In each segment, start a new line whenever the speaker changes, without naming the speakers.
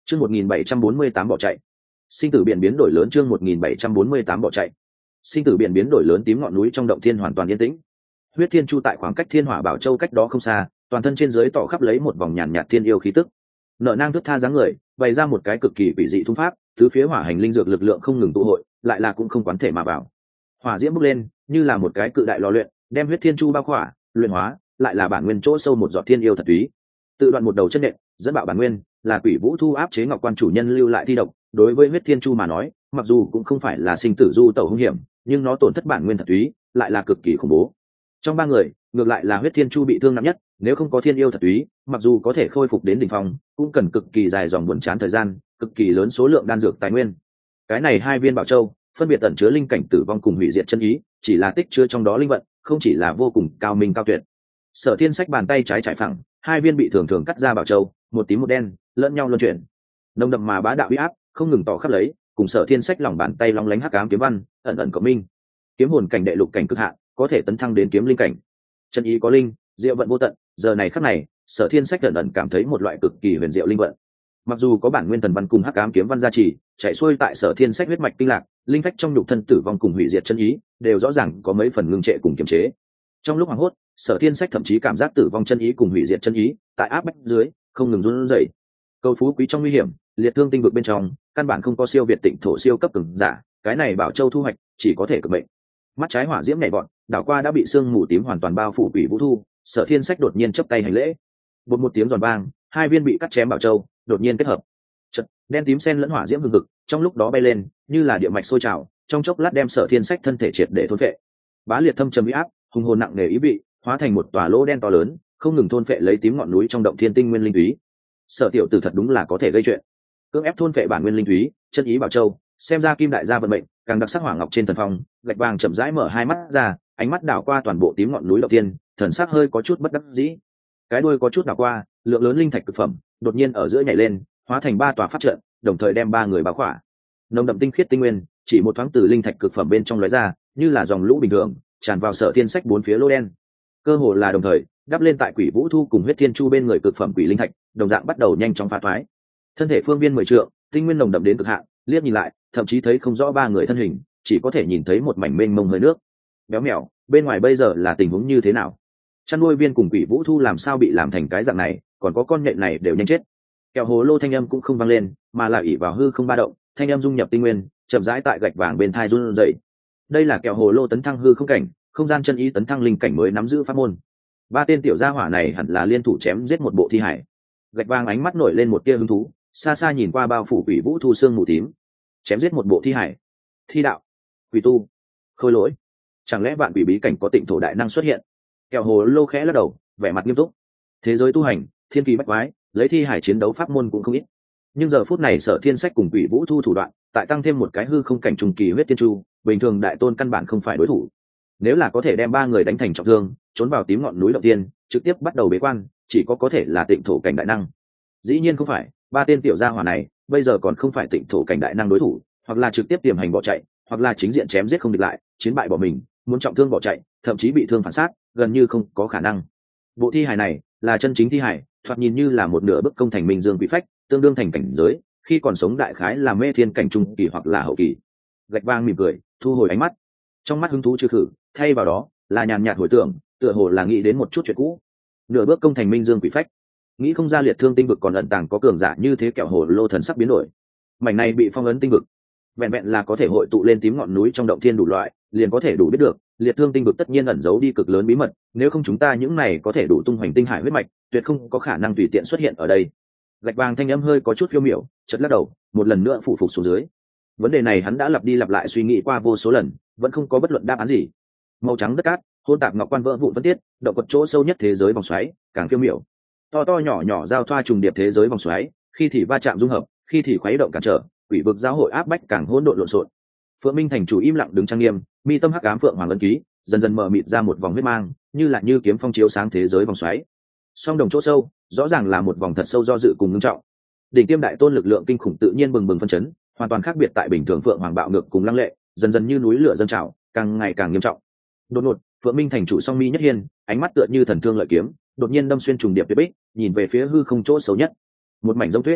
Chương 1748 bỏ chạy. Sinh tử biển biến đổi lớn. Chương 1748 bỏ chạy. Sinh tử biển biến đổi lớn. Tím ngọn núi trong động thiên hoàn toàn yên tĩnh. Huyết Thiên Chu tại khoảng cách Thiên Hỏa Bảo Châu cách đó không xa, toàn thân trên dưới tỏ khắp lấy một vòng nhàn nhạt thiên yêu khí tức. Nợ nang thước tha dáng người, bày ra một cái cực kỳ quỷ dị thung pháp, tứ phía hỏa hành linh dược lực lượng không ngừng tụ hội, lại là cũng không quán thể mà vào. Hỏa diễm bốc lên, như là một cái cự đại lò luyện, đem Huyết Thiên Chu bao khỏa, luyện hóa, lại là bản nguyên chỗ sâu một giọt thiên yêu thật túy. Tự đoạn một đầu chân nện, dẫn bạo bản nguyên, là Quỷ Vũ Thu áp chế Ngọc Quan chủ nhân lưu lại thi độc, đối với Huyết Thiên Chu mà nói, mặc dù cũng không phải là sinh tử du tẩu hung hiểm, nhưng nó tổn thất bản nguyên thật túy, lại là cực kỳ khủng bố. Trong ba người, ngược lại là Huyết Thiên Chu bị thương nặng nhất, nếu không có thiên yêu thật túy, mặc dù có thể khôi phục đến đỉnh phong, cũng cần cực kỳ dài dòng buồn chán thời gian, cực kỳ lớn số lượng đan dược tài nguyên. Cái này hai viên bảo châu, phân biệt ẩn chứa linh cảnh tử vong cùng hủy diệt chân ý, chỉ là tích chứa trong đó linh vận, không chỉ là vô cùng cao minh cao tuyệt. Sở Thiên Sách bàn tay trái trải phẳng, hai viên bị thường thường cắt ra bảo châu, một tím một đen, lẫn nhau luân chuyển. Nồng đậm mà bá đạo uy áp, không ngừng tỏ khắp lấy, cùng Sở Thiên Sách lòng bàn tay lóng lánh hắc ám kiếm văn, ẩn ẩn cộng minh. Kiếm hồn cảnh đệ lục cảnh cực hạn, có thể tấn thăng đến kiếm linh cảnh. Chân ý có linh, diệu vận vô tận, giờ này khắc này, Sở Thiên Sách ẩn ẩn cảm thấy một loại cực kỳ huyền diệu linh vận. Mặc dù có bản nguyên thần văn cùng hắc ám kiếm văn gia trì, chạy xuôi tại Sở Thiên Sách huyết mạch kinh lạc, linh phách trong nhục thân tử vong cùng hủy diệt chân ý, đều rõ ràng có mấy phần ngưng trệ cùng kiềm chế. Trong lúc hoảng hốt, Sở Thiên Sách thậm chí cảm giác tử vong chân ý cùng hủy diệt chân ý, tại áp bách dưới, không ngừng run rẩy. Câu phú quý trong nguy hiểm, liệt thương tinh vực bên trong, căn bản không có siêu việt tịnh thổ siêu cấp cường giả, cái này bảo châu thu hoạch, chỉ có thể cực mệnh. Mắt trái hỏa diễm nhảy vọt, đảo qua đã bị sương mù tím hoàn toàn bao phủ Quỷ Vũ Thu, Sở Thiên Sách đột nhiên chắp tay hành lễ. Một tiếng giòn vang, hai viên bị cắt chém bảo châu đột nhiên kết hợp. Chợt, đen tím xen lẫn hỏa diễm hừng hực, trong lúc đó bay lên, như là địa mạch sôi trào, trong chốc lát đem Sở Thiên Sách thân thể triệt để thôn phệ. Bá liệt thâm trầm uy áp, hùng hồn nặng nề ý vị, hóa thành một tòa lỗ đen to lớn, không ngừng thôn phệ lấy tím ngọn núi trong động thiên tinh nguyên linh túy. Sở tiểu tử thật đúng là có thể gây chuyện. Cưỡng ép thôn phệ bản nguyên linh túy, chân ý bảo châu, xem ra kim đại gia vận mệnh, càng đặc sắc hỏa ngọc trên thần phong, gạch vàng chậm rãi mở hai mắt ra, ánh mắt đảo qua toàn bộ tím ngọn núi động thiên, thần sắc hơi có chút bất đắc dĩ. Cái đuôi có chút đảo qua, lượng lớn linh thạch cực phẩm đột nhiên ở giữa nhảy lên, hóa thành ba tòa pháp trận, đồng thời đem ba người bao khỏa. Nồng đậm tinh khiết tinh nguyên, chỉ một thoáng từ linh thạch cực phẩm bên trong lóe ra, như là dòng lũ bình thường, tràn vào Sở Thiên Sách bốn phía lỗ đen. Cơ hồ là đồng thời, đắp lên tại Quỷ Vũ Thu cùng Huyết Thiên Chu bên người cực phẩm quỷ linh thạch, đồng dạng bắt đầu nhanh chóng phá thoái. Thân thể phương viên 10 trượng, tinh nguyên nồng đậm đến cực hạn, liếc nhìn lại, thậm chí thấy không rõ ba người thân hình, chỉ có thể nhìn thấy một mảnh mênh mông hơi nước. Béo mèo, bên ngoài bây giờ là tình huống như thế nào? Chăn nuôi viên cùng Quỷ Vũ Thu làm sao bị làm thành cái dạng này, còn có con nhện này đều nhanh chết. Kẹo hồ lô thanh âm cũng không vang lên, mà là ỷ vào hư không ba động, thanh âm dung nhập tinh nguyên, chậm rãi tại gạch vàng bên thai run rẩy. Đây là kẹo hồ lô tấn thăng hư không cảnh, không gian chân ý tấn thăng linh cảnh mới nắm giữ pháp môn. Ba tên tiểu gia hỏa này hẳn là liên thủ chém giết một bộ thi hải. Gạch vàng ánh mắt nổi lên một tia hứng thú, xa xa nhìn qua bao phủ Quỷ Vũ Thu sương mù tím. Chém giết một bộ thi hải. Thi đạo, quỷ tu, khôi lỗi, chẳng lẽ bạn quỷ bí cảnh có tịnh thổ đại năng xuất hiện? Kẹo hồ lô khẽ lắc đầu, vẻ mặt nghiêm túc. Thế giới tu hành, thiên kỳ bách quái, lấy thi hải chiến đấu pháp môn cũng không ít. Nhưng giờ phút này Sở Thiên Sách cùng Quỷ Vũ Thu thủ đoạn, tại tăng thêm một cái hư không cảnh trùng kỳ Huyết Thiên Chu, bình thường đại tôn căn bản không phải đối thủ. Nếu là có thể đem ba người đánh thành trọng thương, trốn vào tím ngọn núi động tiên, trực tiếp bắt đầu bế quan, chỉ có thể là tịnh thổ cảnh đại năng. Dĩ nhiên không phải, ba tên tiểu gia hỏa này bây giờ còn không phải tịnh thổ cảnh đại năng đối thủ, hoặc là trực tiếp tiềm hành bỏ chạy, hoặc là chính diện chém giết không địch lại, chiến bại bỏ mình, muốn trọng thương bỏ chạy, thậm chí bị thương phản sát, gần như không có khả năng. Bộ thi hài này là chân chính thi hài, thoạt nhìn như là một nửa bức công thành minh dương quỷ phách, tương đương thành cảnh giới, khi còn sống đại khái là mê thiên cảnh trung kỳ hoặc là hậu kỳ. Gạch vang mỉm cười, thu hồi ánh mắt, trong mắt hứng thú chưa khử, thay vào đó là nhàn nhạt hồi tưởng, tựa hồ là nghĩ đến một chút chuyện cũ. Nửa bước công thành minh dương quỷ phách, nghĩ không ra liệt thương tinh vực còn ẩn tàng có cường giả như thế. Kẹo hồ lô thần sắc biến đổi, mảnh này bị phong ấn tinh vực, vẹn vẹn là có thể hội tụ lên tím ngọn núi trong động thiên đủ loại, liền có thể đủ biết được liệt thương tinh vực tất nhiên ẩn giấu đi cực lớn bí mật, nếu không chúng ta những này có thể đủ tung hoành tinh hải huyết mạch, tuyệt không có khả năng tùy tiện xuất hiện ở đây. Gạch vàng thanh âm hơi có chút phiêu miểu, chợt lắc đầu, một lần nữa phụ phục xuống dưới. Vấn đề này hắn đã lặp đi lặp lại suy nghĩ qua vô số lần, vẫn không có bất luận đáp án gì. Màu trắng đất cát, hôn tạp ngọc quan vỡ vụn phân tiết, động quật chỗ sâu nhất thế giới vòng xoáy, càng phiêu miểu. To to nhỏ nhỏ giao thoa trùng điệp thế giới vòng xoáy, khi thì va chạm dung hợp, khi thì khuấy động cản trở, quỷ vực giáo hội áp bách càng hỗn độn lộn xộn. Phượng Minh thành chủ im lặng đứng trang nghiêm, mi tâm hắc ám phượng hoàng ấn ký dần dần mở mịt ra một vòng huyết mang, như kiếm phong chiếu sáng thế giới vòng xoáy. Song đồng chỗ sâu, rõ ràng là một vòng thật sâu do dự cùng ngưng trọng. Đỉnh tiêm đại tôn lực lượng kinh khủng tự nhiên bừng bừng phân chấn, hoàn toàn khác biệt tại bình thường phượng hoàng bạo ngược cùng lăng lệ, dần dần như núi lửa dâng trào, càng ngày càng nghiêm trọng. Đột ngột, Phượng Minh thành chủ song mi nhất hiên, ánh mắt tựa như thần thương lợi kiếm, đột nhiên đâm xuyên trùng điệp tuyệt bích, nhìn về phía hư không chỗ xấu nhất. Một mảnh giống tuyết,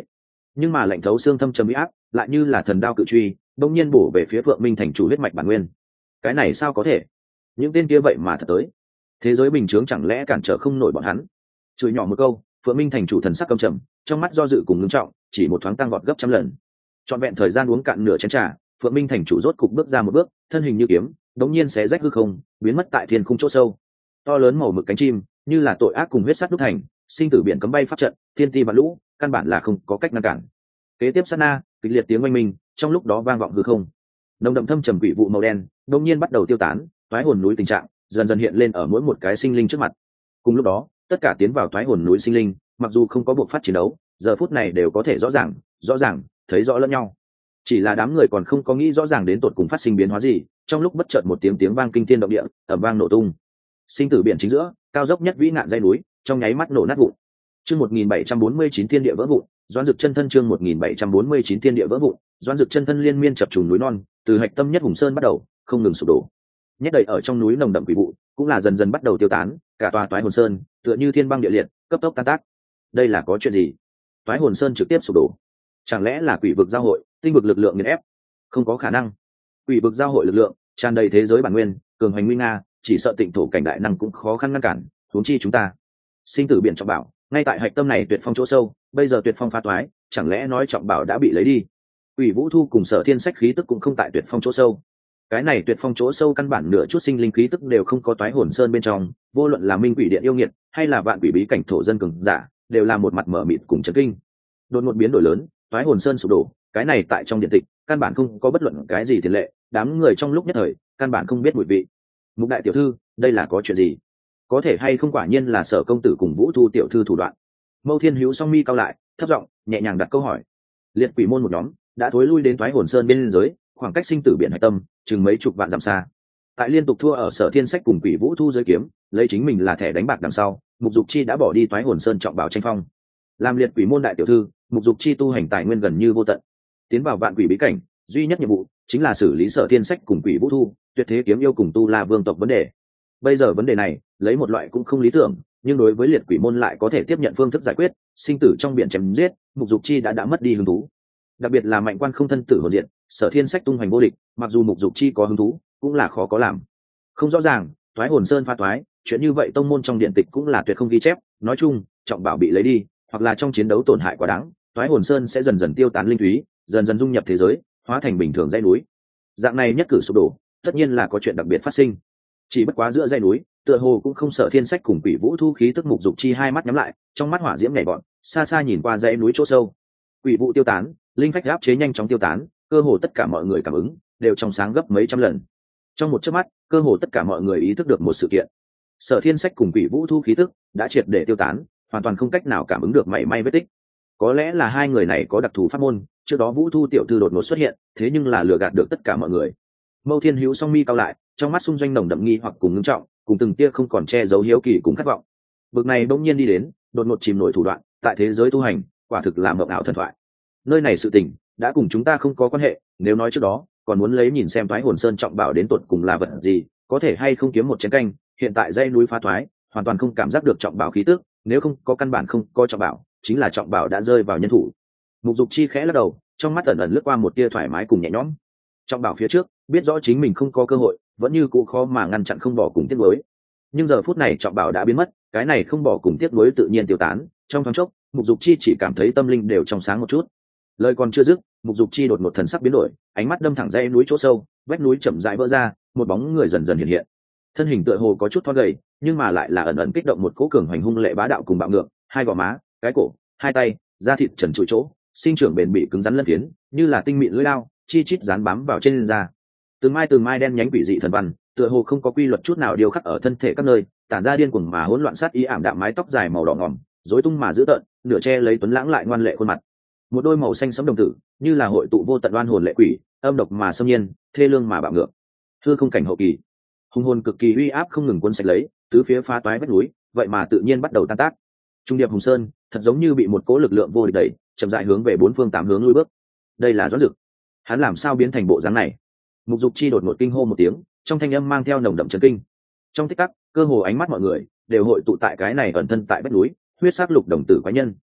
nhưng mà lạnh thấu xương thâm trầm uy áp lại như là thần đao cự truy đông nhiên bổ về phía Phượng Minh thành chủ huyết mạch bản nguyên. Cái này sao có thể? Những tên kia vậy mà thật tới, thế giới bình chướng chẳng lẽ cản trở không nổi bọn hắn? Chửi nhỏ một câu, Phượng Minh thành chủ thần sắc căm trầm, trong mắt do dự cùng ngưng trọng, chỉ một thoáng tăng vọt gấp trăm lần. Trọn vẹn thời gian uống cạn nửa chén trà, Phượng Minh thành chủ rốt cục bước ra một bước, thân hình như kiếm, đống nhiên xé rách hư không, biến mất tại thiên khung chỗ sâu. To lớn màu mực cánh chim, như là tội ác cùng huyết sắt đúc thành, sinh tử biển cấm bay pháp trận, thiên ti vạn lũ, căn bản là không có cách ngăn cản. Kế tiếp sát na, kịch liệt tiếng oanh minh, trong lúc đó vang vọng hư không. Nồng đậm thâm trầm quỷ vụ màu đen, đột nhiên bắt đầu tiêu tán, toái hồn núi tình trạng dần dần hiện lên ở mỗi một cái sinh linh trước mặt. Cùng lúc đó, tất cả tiến vào toái hồn núi sinh linh, mặc dù không có buộc phát chiến đấu, giờ phút này đều có thể rõ ràng thấy rõ lẫn nhau. Chỉ là đám người còn không có nghĩ rõ ràng đến tột cùng phát sinh biến hóa gì, trong lúc bất chợt một tiếng vang kinh thiên động địa, ầm vang nổ tung. Sinh tử biển chính giữa, cao dốc nhất vĩ ngạn dãy núi, trong nháy mắt nổ nát vụn. Chương 1749 thiên địa vỡ vụn, Doãn Dực chân thân chương 1749 thiên địa vỡ vụn, Doãn Dực chân thân liên miên chập trùng núi non, từ hạch tâm nhất hùng sơn bắt đầu, không ngừng sụp đổ. Nhét đầy ở trong núi nồng đậm quỷ vụ, cũng là dần dần bắt đầu tiêu tán, cả tòa toái hồn sơn, tựa như thiên băng địa liệt, cấp tốc tan tác. Đây là có chuyện gì? Toái hồn sơn trực tiếp sụp đổ. Chẳng lẽ là quỷ vực giao hội, tinh vực lực lượng nghiền ép? Không có khả năng. Quỷ vực giao hội lực lượng, tràn đầy thế giới bản nguyên, cường hành nguy nga, chỉ sợ tịnh thổ cảnh đại năng cũng khó khăn ngăn cản, huống chi chúng ta. Sinh tử biển trọng bảo, ngay tại hạch tâm này tuyệt phong chỗ sâu, bây giờ tuyệt phong phá toái, chẳng lẽ nói trọng bảo đã bị lấy đi? Quỷ Vũ Thu cùng Sở Thiên Sách khí tức cũng không tại tuyệt phong chỗ sâu. Cái này tuyệt phong chỗ sâu căn bản nửa chút sinh linh khí tức đều không có toái hồn sơn bên trong, vô luận là minh quỷ điện yêu nghiệt hay là vạn quỷ bí cảnh thổ dân cường giả, đều là một mặt mở mịt cùng chấn kinh. Đột ngột biến đổi lớn, toái hồn sơn sụp đổ, cái này tại trong điện tịch căn bản không có bất luận cái gì tiền lệ, đám người trong lúc nhất thời căn bản không biết mùi vị. Mục đại tiểu thư, đây là có chuyện gì? Có thể hay không quả nhiên là Sở công tử cùng Vũ Thu tiểu thư thủ đoạn? Mâu Thiên Hữu song mi cao lại, thấp giọng nhẹ nhàng đặt câu hỏi. Liệt quỷ môn một nhóm đã thối lui đến toái hồn sơn bên dưới, khoảng cách sinh tử biển hạch tâm chừng mấy chục vạn dặm xa. Tại liên tục thua ở Sở Thiên Sách cùng Quỷ Vũ Thu dưới kiếm, lấy chính mình là thẻ đánh bạc đằng sau, Mục Dục Chi đã bỏ đi toái hồn sơn trọng bảo tranh phong. Làm liệt quỷ môn đại tiểu thư, Mục Dục Chi tu hành tài nguyên gần như vô tận, tiến vào vạn quỷ bí cảnh, duy nhất nhiệm vụ chính là xử lý Sở Thiên Sách cùng Quỷ Vũ Thu, tuyệt thế kiếm yêu cùng tu la vương tộc vấn đề. Bây giờ vấn đề này lấy một loại cũng không lý tưởng, nhưng đối với liệt quỷ môn lại có thể tiếp nhận phương thức giải quyết, sinh tử trong biển chém giết, Mục Dục Chi đã mất đi hứng thú. Đặc biệt là mạnh quan không thân tử hồn diện, Sở Thiên Sách tung hoành vô địch, mặc dù Mục Dục Chi có hứng thú, cũng là khó có làm. Không rõ ràng, toái hồn sơn pha toái, chuyện như vậy tông môn trong điện tịch cũng là tuyệt không ghi chép, nói chung, trọng bảo bị lấy đi, hoặc là trong chiến đấu tổn hại quá đáng, toái hồn sơn sẽ dần dần tiêu tán linh thúy, dần dần dung nhập thế giới, hóa thành bình thường dãy núi. Dạng này nhất cử sụp đổ, tất nhiên là có chuyện đặc biệt phát sinh. Chỉ bất quá giữa dãy núi, tựa hồ cũng không Sở Thiên Sách cùng Quỷ Vũ Thu khí tức. Mục Dục Chi hai mắt nhắm lại, trong mắt hỏa diễm nhảy vọt, xa xa nhìn qua dãy núi chỗ sâu. Quỷ vụ tiêu tán, linh phách áp chế nhanh chóng tiêu tán, cơ hồ tất cả mọi người cảm ứng đều trong sáng gấp mấy trăm lần. Trong một chớp mắt, cơ hồ tất cả mọi người ý thức được một sự kiện. Sở Thiên Sách cùng Quỷ Vũ Thu khí tức đã triệt để tiêu tán, hoàn toàn không cách nào cảm ứng được mảy may vết tích. Có lẽ là hai người này có đặc thù pháp môn, trước đó Vũ Thu tiểu thư đột ngột xuất hiện, thế nhưng là lừa gạt được tất cả mọi người. Mâu Thiên Hữu song mi cao lại, trong mắt xung doanh nồng đậm nghi hoặc cùng ngưng trọng, cùng từng tia không còn che giấu hiếu kỳ cùng khát vọng. Bực này bỗng nhiên đi đến, đột ngột chìm nổi thủ đoạn, tại thế giới tu hành, quả thực là mộng ảo thần thoại. Nơi này sự tình đã cùng chúng ta không có quan hệ, nếu nói trước đó còn muốn lấy nhìn xem Toái Hồn Sơn trọng bảo đến tột cùng là vật gì, có thể hay không kiếm một chén canh, hiện tại dãy núi phá thoái, hoàn toàn không cảm giác được trọng bảo khí tức, nếu không có căn bản không có trọng bảo, chính là trọng bảo đã rơi vào nhân thủ. Mục Dục Chi khẽ lắc đầu, trong mắt ẩn ẩn lướt qua một tia thoải mái cùng nhẹ nhõm. Trọng bảo phía trước, biết rõ chính mình không có cơ hội, vẫn như cũ khó mà ngăn chặn không bỏ cùng tiếc nuối. Nhưng giờ phút này trọng bảo đã biến mất, cái này không bỏ cùng tiếc nuối tự nhiên tiêu tán, trong thoáng chốc, Mục Dục Chi chỉ cảm thấy tâm linh đều trong sáng một chút. Lời còn chưa dứt, Mục Dục Chi đột ngột thần sắc biến đổi, ánh mắt đâm thẳng dãy núi chỗ sâu, vách núi chậm rãi vỡ ra, một bóng người dần dần hiện hiện. Thân hình tựa hồ có chút thon gầy, nhưng mà lại là ẩn ẩn kích động một cỗ cường hoành hung lệ bá đạo cùng bạo ngược, hai gò má, cái cổ, hai tay, da thịt trần trụi chỗ, sinh trưởng bền bỉ cứng rắn lân phiến, như là tinh mịn lưỡi lao, chi chít dán bám vào trên da. Từng mai đen nhánh quỷ dị thần văn, tựa hồ không có quy luật chút nào điều khắc ở thân thể các nơi, tản ra điên cuồng mà hỗn loạn sát ý ảm đạm mái tóc dài màu đỏ ngòm, rối tung mà dữ tợn, nửa che lấy tuấn lãng lại ngoan lệ khuôn mặt. Một đôi màu xanh sẫm đồng tử, như là hội tụ vô tận oan hồn lệ quỷ, âm độc mà xâm nhiên, thê lương mà bạo ngược. Hư không cảnh hậu kỳ, hung hồn cực kỳ uy áp không ngừng cuốn sạch lấy, tứ phía phá toái vách núi, vậy mà tự nhiên bắt đầu tan tác. Trung điệp hùng sơn, thật giống như bị một cỗ lực lượng vô địch đẩy, chậm rãi hướng về bốn phương tám hướng lùi bước. Đây là Doãn Dực, hắn làm sao biến thành bộ dáng này? Mục Dục Chi đột ngột kinh hô một tiếng, trong thanh âm mang theo nồng đậm chấn kinh. Trong tích tắc, cơ hồ ánh mắt mọi người đều hội tụ tại cái này ẩn thân tại vách núi, huyết sắc lục đồng tử quái nhân.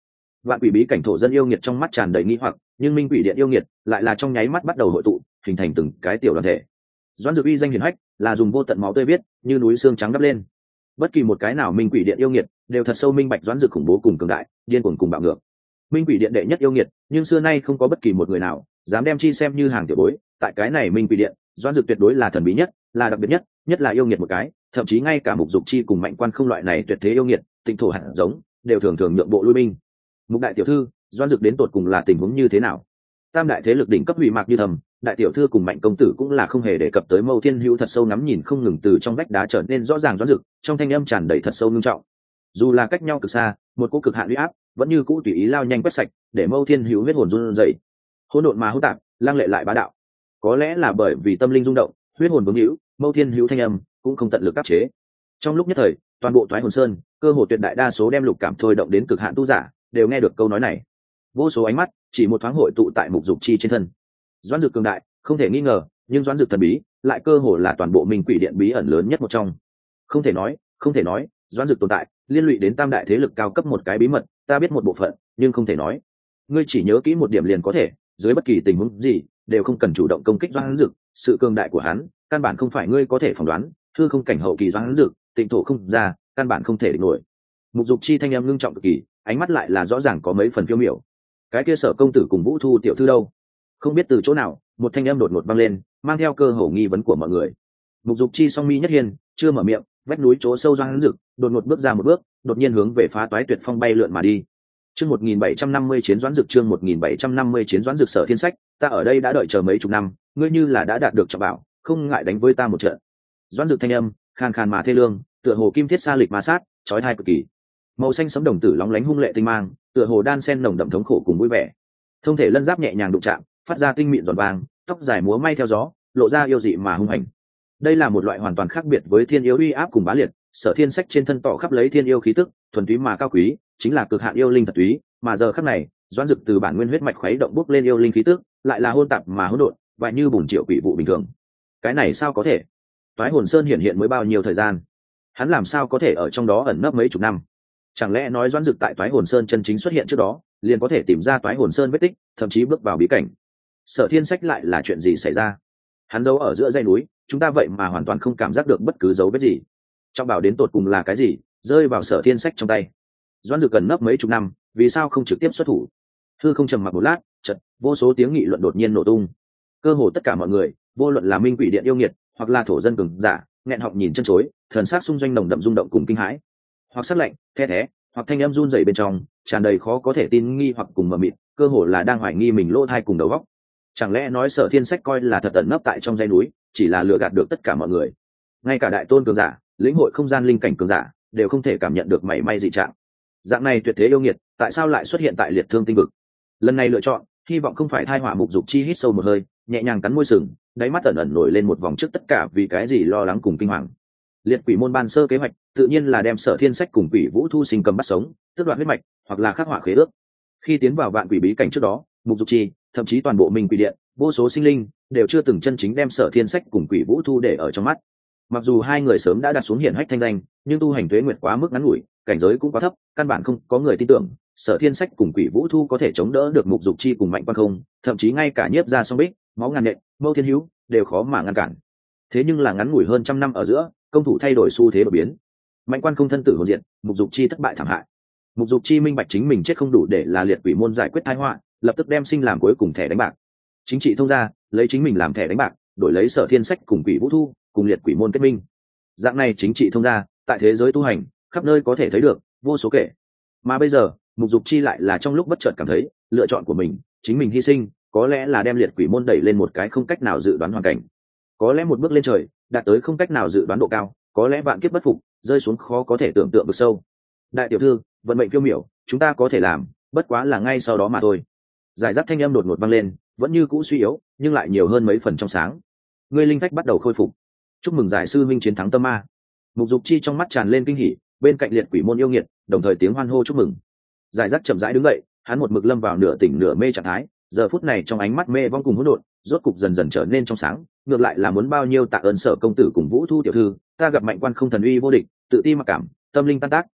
Vạn quỷ bí cảnh thổ dân yêu nghiệt trong mắt tràn đầy nghi hoặc, nhưng minh quỷ điện yêu nghiệt lại là trong nháy mắt bắt đầu hội tụ, hình thành từng cái tiểu đoàn thể. Doãn Dược uy danh hiển hách, là dùng vô tận máu tươi viết, như núi xương trắng đắp lên. Bất kỳ một cái nào minh quỷ điện yêu nghiệt đều thật sâu minh bạch Doãn Dược khủng bố cùng cường đại, điên cuồng cùng bạo ngược. Minh quỷ điện đệ nhất yêu nghiệt, nhưng xưa nay không có bất kỳ một người nào dám đem chi xem như hàng tiểu bối. Tại cái này minh quỷ điện, Doãn Dược tuyệt đối là thần bí nhất, là đặc biệt nhất, nhất là yêu nghiệt một cái, thậm chí ngay cả Mục Dục Chi cùng Mạnh Quan Không loại này tuyệt thế yêu nghiệt, tịnh thổ hạt giống, đều thường thường nhượng bộ lui binh. Mục đại tiểu thư, Doãn Dược đến tột cùng là tình huống như thế nào? Tam đại thế lực đỉnh cấp hủy mạc như thầm, đại tiểu thư cùng Mạnh công tử cũng là không hề đề cập tới. Mâu Thiên Hữu thật sâu ngắm nhìn không ngừng từ trong vách đá trở nên rõ ràng Doãn Dược, trong thanh âm tràn đầy thật sâu nghiêm trọng. Dù là cách nhau cực xa, một cỗ cực hạn uy áp vẫn như cũ tùy ý lao nhanh quét sạch, để Mâu Thiên Hữu huyết hồn run rẩy. Hỗn độn mà hỗn tạp, lang lệ lại bá đạo. Có lẽ là bởi vì tâm linh rung động, huyết hồn vướng hữu, Mâu Thiên Hữu thanh âm cũng không tận lực áp chế. Trong lúc nhất thời, toàn bộ Toái Hồn Sơn, cơ hồ tuyệt đại đa số đem lục cảm thôi động đến cực hạn tu giả, đều nghe được câu nói này. Vô số ánh mắt chỉ một thoáng hội tụ tại Mục Dục Chi trên thân. Doãn Dược cường đại, không thể nghi ngờ, nhưng Doãn Dược thần bí, lại cơ hồ là toàn bộ Minh Quỷ Điện bí ẩn lớn nhất một trong. Không thể nói, Doãn Dược tồn tại, liên lụy đến tam đại thế lực cao cấp một cái bí mật, ta biết một bộ phận, nhưng không thể nói. Ngươi chỉ nhớ kỹ một điểm liền có thể, dưới bất kỳ tình huống gì, đều không cần chủ động công kích Doãn Dược, sự cường đại của hắn, căn bản không phải ngươi có thể phỏng đoán, hư không cảnh hậu kỳ Doãn Dược, tịnh thổ không ra, căn bản không thể địch nổi. Mục Dục Chi thanh âm ngưng trọng cực kỳ, ánh mắt lại là rõ ràng có mấy phần phiêu miểu. Cái kia Sở công tử cùng Vũ Thu tiểu thư đâu? Không biết từ chỗ nào, một thanh âm đột ngột vang lên, mang theo cơ hồ nghi vấn của mọi người. Mục Dục Chi song mi nhất hiên, chưa mở miệng, vách núi chỗ sâu Doãn Dược, đột ngột bước ra một bước, đột nhiên hướng về phá toái tuyệt phong bay lượn mà đi. Chương 1750 chiến Doãn Dược, chương 1750 chiến Doãn Dược. Sở Thiên Sách, ta ở đây đã đợi chờ mấy chục năm, ngươi như là đã đạt được trọng bảo, không ngại đánh với ta một trận. Doãn Dược thanh âm khàn khàn mà thê lương, tựa hồ kim thiết sa lịch ma sát, chói tai cực kỳ. Màu xanh sẫm đồng tử lóng lánh hung lệ tinh mang, tựa hồ đan sen nồng đậm thống khổ cùng vui vẻ. Thông thể lân giáp nhẹ nhàng đụng chạm, phát ra tinh mịn giòn vàng, tóc dài múa may theo gió, lộ ra yêu dị mà hung hành. Đây là một loại hoàn toàn khác biệt với thiên yêu uy áp cùng bá liệt. Sở Thiên Sách trên thân tỏ khắp lấy thiên yêu khí tức, thuần túy mà cao quý, chính là cực hạn yêu linh thật túy. Mà giờ khắc này, Doãn Dược từ bản nguyên huyết mạch khuấy động bốc lên yêu linh khí tức, lại là hôn tạp mà hỗn độn, và như bùn triệu quỷ vụ bình thường. Cái này sao có thể? Toái Hồn Sơn hiện mới bao nhiêu thời gian? Hắn làm sao có thể ở trong đó ẩn nấp mấy chục năm? Chẳng lẽ nói Doãn Dược tại Toái Hồn Sơn chân chính xuất hiện trước đó, liền có thể tìm ra Toái Hồn Sơn vết tích, thậm chí bước vào bí cảnh? Sở Thiên Sách lại là chuyện gì xảy ra? Hắn giấu ở giữa dãy núi, chúng ta vậy mà hoàn toàn không cảm giác được bất cứ dấu vết gì. Trong bảo đến tột cùng là cái gì, rơi vào Sở Thiên Sách trong tay? Doãn Dược cần nấp mấy chục năm, vì sao không trực tiếp xuất thủ? Hư không trầm mặc một lát, chợt vô số tiếng nghị luận đột nhiên nổ tung. Cơ hồ tất cả mọi người, vô luận là Minh Quỷ Điện yêu nghiệt, hoặc là thổ dân cường giả, nghẹn họng nhìn chân chối, thần sắc xung doanh nồng đậm rung động cùng kinh hãi, hoặc sắc lạnh, the thé, hoặc thanh âm run rẩy bên trong, tràn đầy khó có thể tin nghi hoặc cùng mờ mịt, cơ hồ là đang hoài nghi mình lỗ thai cùng đầu óc. Chẳng lẽ nói Sở Thiên Sách coi là thật ẩn nấp tại trong dãy núi, chỉ là lừa gạt được tất cả mọi người? Ngay cả đại tôn cường giả, lĩnh hội không gian linh cảnh cường giả, đều không thể cảm nhận được mảy may dị trạng. Dạng này tuyệt thế yêu nghiệt, tại sao lại xuất hiện tại Liệt Thương Tinh vực? Lần này lựa chọn, hy vọng không phải thai họa. Mục Dục Chi hít sâu một hơi, nhẹ nhàng cắn môi sừng, đáy mắt ẩn ẩn nổi lên một vòng trước tất cả vì cái gì lo lắng cùng kinh hoàng. Liệt Quỷ môn ban sơ kế hoạch, tự nhiên là đem Sở Thiên Sách cùng Quỷ Vũ Thu sinh cầm bắt sống, tước đoạt huyết mạch, hoặc là khắc họa khế ước. Khi tiến vào vạn quỷ bí cảnh trước đó, Mục Dục Chi, thậm chí toàn bộ Minh Quỷ Điện, vô số sinh linh đều chưa từng chân chính đem Sở Thiên Sách cùng Quỷ Vũ Thu để ở trong mắt. Mặc dù hai người sớm đã đặt xuống hiển hách thanh danh, nhưng tu hành tuế nguyệt quá mức ngắn ngủi, cảnh giới cũng quá thấp, căn bản không có người tin tưởng Sở Thiên Sách cùng Quỷ Vũ Thu có thể chống đỡ được Mục Dục Chi cùng Mạnh Quan Không, thậm chí ngay cả Nhiếp Gia Song Bích, Máu Ngàn Nện, Mâu Thiên Hữu đều khó mà ngăn cản. Thế nhưng là ngắn ngủi hơn trăm năm ở giữa, công thủ thay đổi xu thế đột biến. Mạnh Quan Không thân tử hồn diệt, Mục Dục Chi thất bại thảm hại. Mục Dục Chi minh bạch chính mình chết không đủ để là Liệt Quỷ môn giải quyết tai họa, lập tức đem sinh làm cuối cùng thẻ đánh bạc. Chính trị thông gia, lấy chính mình làm thẻ đánh bạc, đổi lấy Sở Thiên Sách cùng Quỷ Vũ Thu, cùng Liệt Quỷ môn kết minh. Dạng này chính trị thông gia, tại thế giới tu hành, khắp nơi có thể thấy được, vô số kể. Mà bây giờ, Mục Dục Chi lại là trong lúc bất chợt cảm thấy, lựa chọn của mình, chính mình hy sinh, có lẽ là đem Liệt Quỷ môn đẩy lên một cái không cách nào dự đoán hoàn cảnh. Có lẽ một bước lên trời, đạt tới không cách nào dự đoán độ cao, có lẽ vạn kiếp bất phục, rơi xuống khó có thể tưởng tượng được sâu. Đại tiểu thư, vận mệnh phiêu miểu, chúng ta có thể làm, bất quá là ngay sau đó mà thôi. Giải giáp thanh âm đột ngột vang lên, vẫn như cũ suy yếu, nhưng lại nhiều hơn mấy phần trong sáng. Ngươi linh phách bắt đầu khôi phục. Chúc mừng giải sư huynh chiến thắng tâm ma. Mục Dục Chi trong mắt tràn lên kinh hỉ, bên cạnh Liệt Quỷ môn yêu nghiệt, đồng thời tiếng hoan hô chúc mừng. Giải rác chậm rãi đứng dậy, hắn một mực lâm vào nửa tỉnh nửa mê trạng thái, giờ phút này trong ánh mắt mê vong cùng hỗn độn, rốt cục dần dần trở nên trong sáng, ngược lại là muốn bao nhiêu tạ ơn Sở công tử cùng Vũ Thu tiểu thư, ta gặp Mạnh Quan Không thần uy vô địch, tự ti mặc cảm, tâm linh tan tác,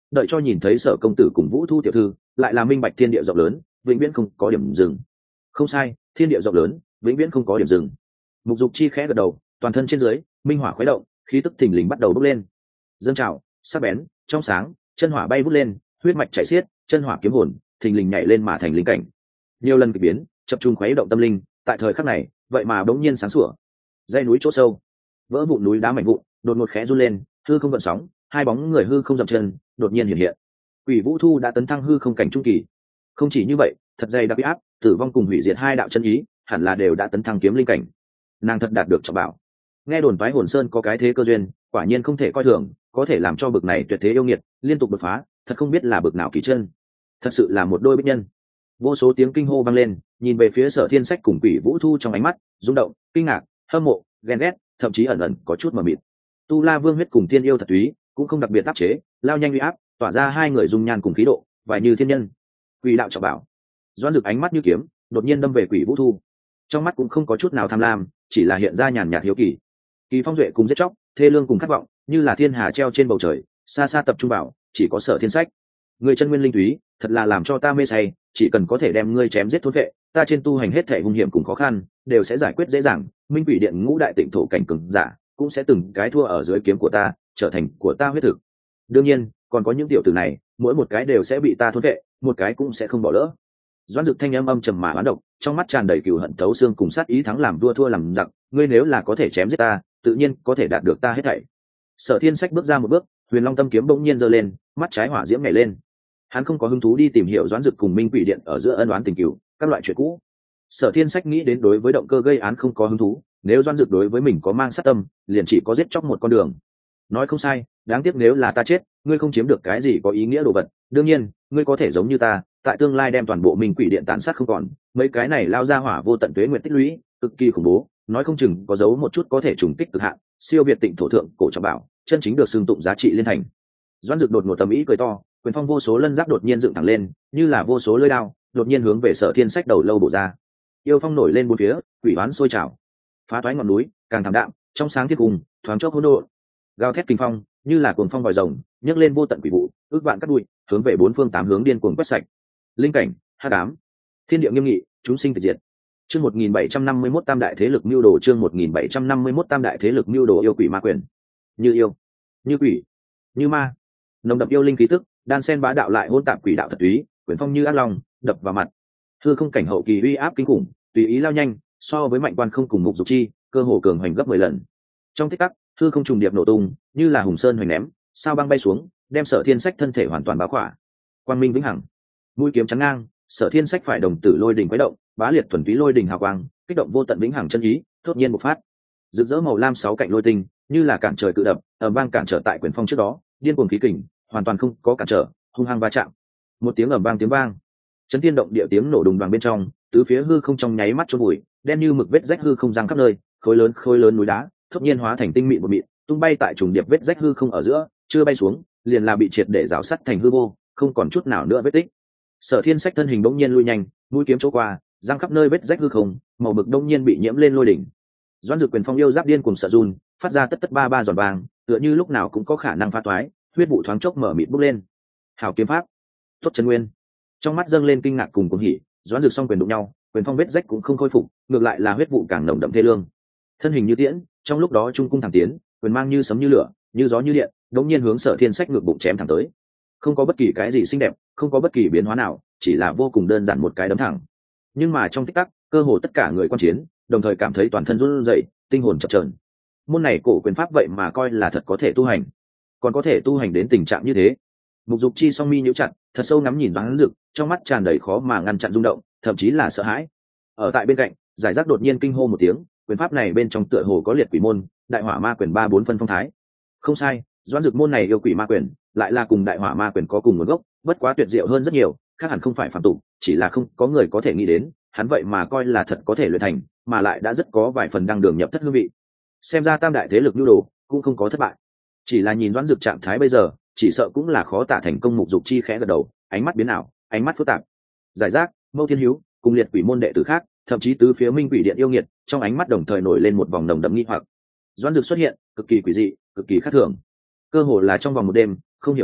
đợi cho nhìn thấy Sở công tử cùng Vũ Thu tiểu thư, lại là minh bạch thiên địa rộng lớn, vĩnh viễn không có điểm dừng. Không sai, thiên địa rộng lớn, vĩnh viễn không có điểm dừng. Mục Dục Chi khẽ gật đầu, toàn thân trên dưới minh hỏa khuấy động, khí tức thình lình bắt đầu bốc lên. Dâng trào, sắc bén, trong sáng, chân hỏa bay vút lên, huyết mạch chảy xiết, chân hỏa kiếm hồn, thình lình nhảy lên mà thành linh cảnh. Nhiều lần kỳ biến, chập trung khuấy động tâm linh, tại thời khắc này, vậy mà bỗng nhiên sáng sủa. Dãy núi chỗ sâu, vỡ vụn núi đá mảnh vụn, đột ngột khẽ run lên, hư không gợn sóng, hai bóng người hư không dậm chân, đột nhiên hiện hiện. Quỷ Vũ Thu đã tấn thăng hư không cảnh trung kỳ. Không chỉ như vậy, thật dày đặc áp, tử vong cùng hủy diệt hai đạo chân ý, hẳn là đều đã tấn thăng kiếm linh cảnh. Nàng thật đạt được trọng bảo. Nghe đồn phái Hồn Sơn có cái thế cơ duyên, quả nhiên không thể coi thường, có thể làm cho bực này tuyệt thế yêu nghiệt liên tục đột phá, thật không biết là bực nào kỳ chân. Thật sự là một đôi bích nhân. Vô số tiếng kinh hô vang lên, nhìn về phía Sở Thiên Sách cùng Quỷ Vũ Thu trong ánh mắt rung động, kinh ngạc, hâm mộ, ghen ghét, thậm chí ẩn ẩn có chút mờ mịt. Tu La Vương huyết cùng Thiên Yêu Thật Túy cũng không đặc biệt áp chế, lao nhanh uy áp, tỏa ra hai người dung nhan cùng khí độ, vài như thiên nhân. Quỷ đạo trọng bảo. Doãn Dực ánh mắt như kiếm, đột nhiên đâm về Quỷ Vũ Thu. Trong mắt cũng không có chút nào tham lam, chỉ là hiện ra nhàn nhạt hiếu kỳ. Kỳ phong duệ cùng giết chóc, thê lương cùng khát vọng, như là thiên hà treo trên bầu trời, xa xa tập trung vào, chỉ có Sở Thiên Sách. Người chân nguyên linh túy, thật là làm cho ta mê say, chỉ cần có thể đem ngươi chém giết thôn vệ, ta trên tu hành hết thể hung hiểm cùng khó khăn, đều sẽ giải quyết dễ dàng. Minh Quỷ Điện ngũ đại tịnh thổ cảnh cường giả, cũng sẽ từng cái thua ở dưới kiếm của ta, trở thành của ta huyết thực. Đương nhiên, còn có những tiểu tử này, mỗi một cái đều sẽ bị ta thôn vệ, một cái cũng sẽ không bỏ lỡ. Doãn Dực thanh âm âm trầm mà oán độc, trong mắt tràn đầy cừu hận thấu xương cùng sát ý, thắng làm vua thua làm giặc, ngươi nếu là có thể chém giết ta, tự nhiên có thể đạt được ta hết thảy. Sở Thiên Sách bước ra một bước, Huyền Long Tâm kiếm bỗng nhiên giơ lên, mắt trái hỏa diễm nhảy lên. Hắn không có hứng thú đi tìm hiểu Doãn Dực cùng Minh Quỷ Điện ở giữa ân oán tình cừu, các loại chuyện cũ. Sở Thiên Sách nghĩ đến đối với động cơ gây án không có hứng thú, nếu Doãn Dực đối với mình có mang sát tâm, liền chỉ có giết chóc một con đường. Nói không sai, đáng tiếc nếu là ta chết, ngươi không chiếm được cái gì có ý nghĩa đồ vật. Đương nhiên, ngươi có thể giống như ta, tại tương lai đem toàn bộ Minh Quỷ Điện tàn sát không còn. Mấy cái này lao ra hỏa vô tận tuế nguyệt tích lũy, cực kỳ khủng bố, nói không chừng có giấu một chút có thể trùng kích cực hạn, siêu việt tịnh thổ thượng cổ trọng bảo, chân chính được xưng tụng giá trị liên thành. Doãn Dực đột ngột tầm ý cười to, quyền phong vô số lân giáp đột nhiên dựng thẳng lên, như là vô số lưỡi đao, đột nhiên hướng về Sở Thiên Sách đầu lâu bổ ra. Yêu phong nổi lên bốn phía, quỷ oán sôi trào, phá toái ngọn núi, càng thảm đạm, trong sáng thiên cùng, thoáng chốc hỗn độn. Gào thét kinh phong, như là cuồng phong vòi rồng, nhấc lên vô tận quỷ vụ, ước vạn cắt đuôi, hướng về bốn phương tám hướng điên cuồng quét sạch. Linh cảnh, hắc ám, thiên địa nghiêm nghị, chúng sinh tịch diệt. Chương 1751 Tam đại thế lực mưu đồ, chương 1751 Tam đại thế lực mưu đồ. Yêu quỷ ma quyền. Như yêu, như quỷ, như ma. Nồng đậm yêu linh khí tức, đan sen bá đạo lại hỗn tạp quỷ đạo thật túy, quyền phong như ác long, đập vào mặt. Hư không cảnh hậu kỳ uy áp kinh khủng, tùy ý lao nhanh, so với Mạnh Quan không cùng Mục Dục Chi, cơ hồ cường hoành gấp 10 lần. Trong tích tắc, hư không trùng điệp nổ tung, như là hùng sơn hoành ném, sao băng bay xuống, đem Sở Thiên Sách thân thể hoàn toàn báo khỏa. Quang minh vĩnh hằng, mũi kiếm chắn ngang, Sở Thiên Sách phải đồng tử lôi đỉnh quấy động, bá liệt thuần túy lôi đỉnh hào quang, kích động vô tận vĩnh hằng chân ý, thốt nhiên bộc phát. Rực rỡ màu lam sáu cạnh lôi tinh, như là cản trời cự đập, ầm vang cản trở tại quyền phong trước đó, điên cuồng khí kình, hoàn toàn không có cản trở, hung hăng va chạm. Một tiếng ầm vang tiếng vang, chấn thiên động địa tiếng nổ đùng đoàng bên trong, tứ phía hư không trong nháy mắt chôn bụi, đen như mực vết rách hư không giăng khắp nơi, khối lớn núi đá, thốt nhiên hóa thành tinh mịn một mịn, tung bay tại trùng điệp vết rách hư không ở giữa, chưa bay xuống, liền là bị triệt để rào sắt thành hư vô, không còn chút nào nữa vết tích. Sở Thiên Sách thân hình bỗng nhiên lui nhanh, mũi kiếm chỗ qua, giăng khắp nơi vết rách hư không, màu mực đông nhiên bị nhiễm lên lôi đỉnh. Doãn Dực quyền phong yêu giáp điên cùng sợ run, phát ra tất tất ba ba giòn vàng, tựa như lúc nào cũng có khả năng phá toái, huyết vụ thoáng chốc mở mịt bốc lên. Hảo kiếm pháp, tốt chân nguyên. Trong mắt dâng lên kinh ngạc cùng cuồng hỉ, Doãn Dực song quyền đụng nhau, quyền phong vết rách cũng không khôi phục, ngược lại là huyết vụ càng nồng đậm thê lương. Thân hình như tiễn, trong lúc đó trung cung thẳng tiến, quyền mang như sấm như lửa, như gió như điện, đống nhiên hướng Sở Thiên Sách ngược bụng chém thẳng tới. Không có bất kỳ cái gì xinh đẹp, không có bất kỳ biến hóa nào, chỉ là vô cùng đơn giản một cái đấm thẳng. Nhưng mà trong tích tắc, cơ hồ tất cả người quan chiến đồng thời cảm thấy toàn thân run rẩy, tinh hồn chập chờn. Môn này cổ quyền pháp vậy mà coi là thật có thể tu hành, còn có thể tu hành đến tình trạng như thế. Mục Dục Chi song mi nhíu chặt, thật sâu ngắm nhìn Doãn Dực, trong mắt tràn đầy khó mà ngăn chặn rung động, thậm chí là sợ hãi. Ở tại bên cạnh, Giải Rác đột nhiên kinh hô một tiếng, quyền pháp này bên trong tựa hồ có liệt quỷ môn, đại hỏa ma quyền 3-4 phân phong thái. Không sai, Doãn Dực môn này yêu quỷ ma quyền, lại là cùng đại hỏa ma quyền có cùng nguồn gốc, bất quá tuyệt diệu hơn rất nhiều, khác hẳn không phải phàm tục, chỉ là không có người có thể nghĩ đến, hắn vậy mà coi là thật có thể luyện thành, mà lại đã rất có vài phần đăng đường nhập thất hương vị. Xem ra tam đại thế lực nhu đồ cũng không có thất bại, chỉ là nhìn Doãn Dực trạng thái bây giờ, chỉ sợ cũng là khó tả thành công. Mục Dục Chi khẽ gật đầu, ánh mắt biến ảo, ánh mắt phức tạp. Giải Rác, Mâu Thiên Hiếu cùng liệt quỷ môn đệ tử khác, thậm chí tứ phía Minh Quỷ Điện yêu nghiệt, trong ánh mắt đồng thời nổi lên một vòng nồng đậm nghi hoặc. Doãn Dực xuất hiện, cực kỳ quỷ dị, cực kỳ khác thường. Cơ hồ là trong vòng một đêm, không hiểu đấu,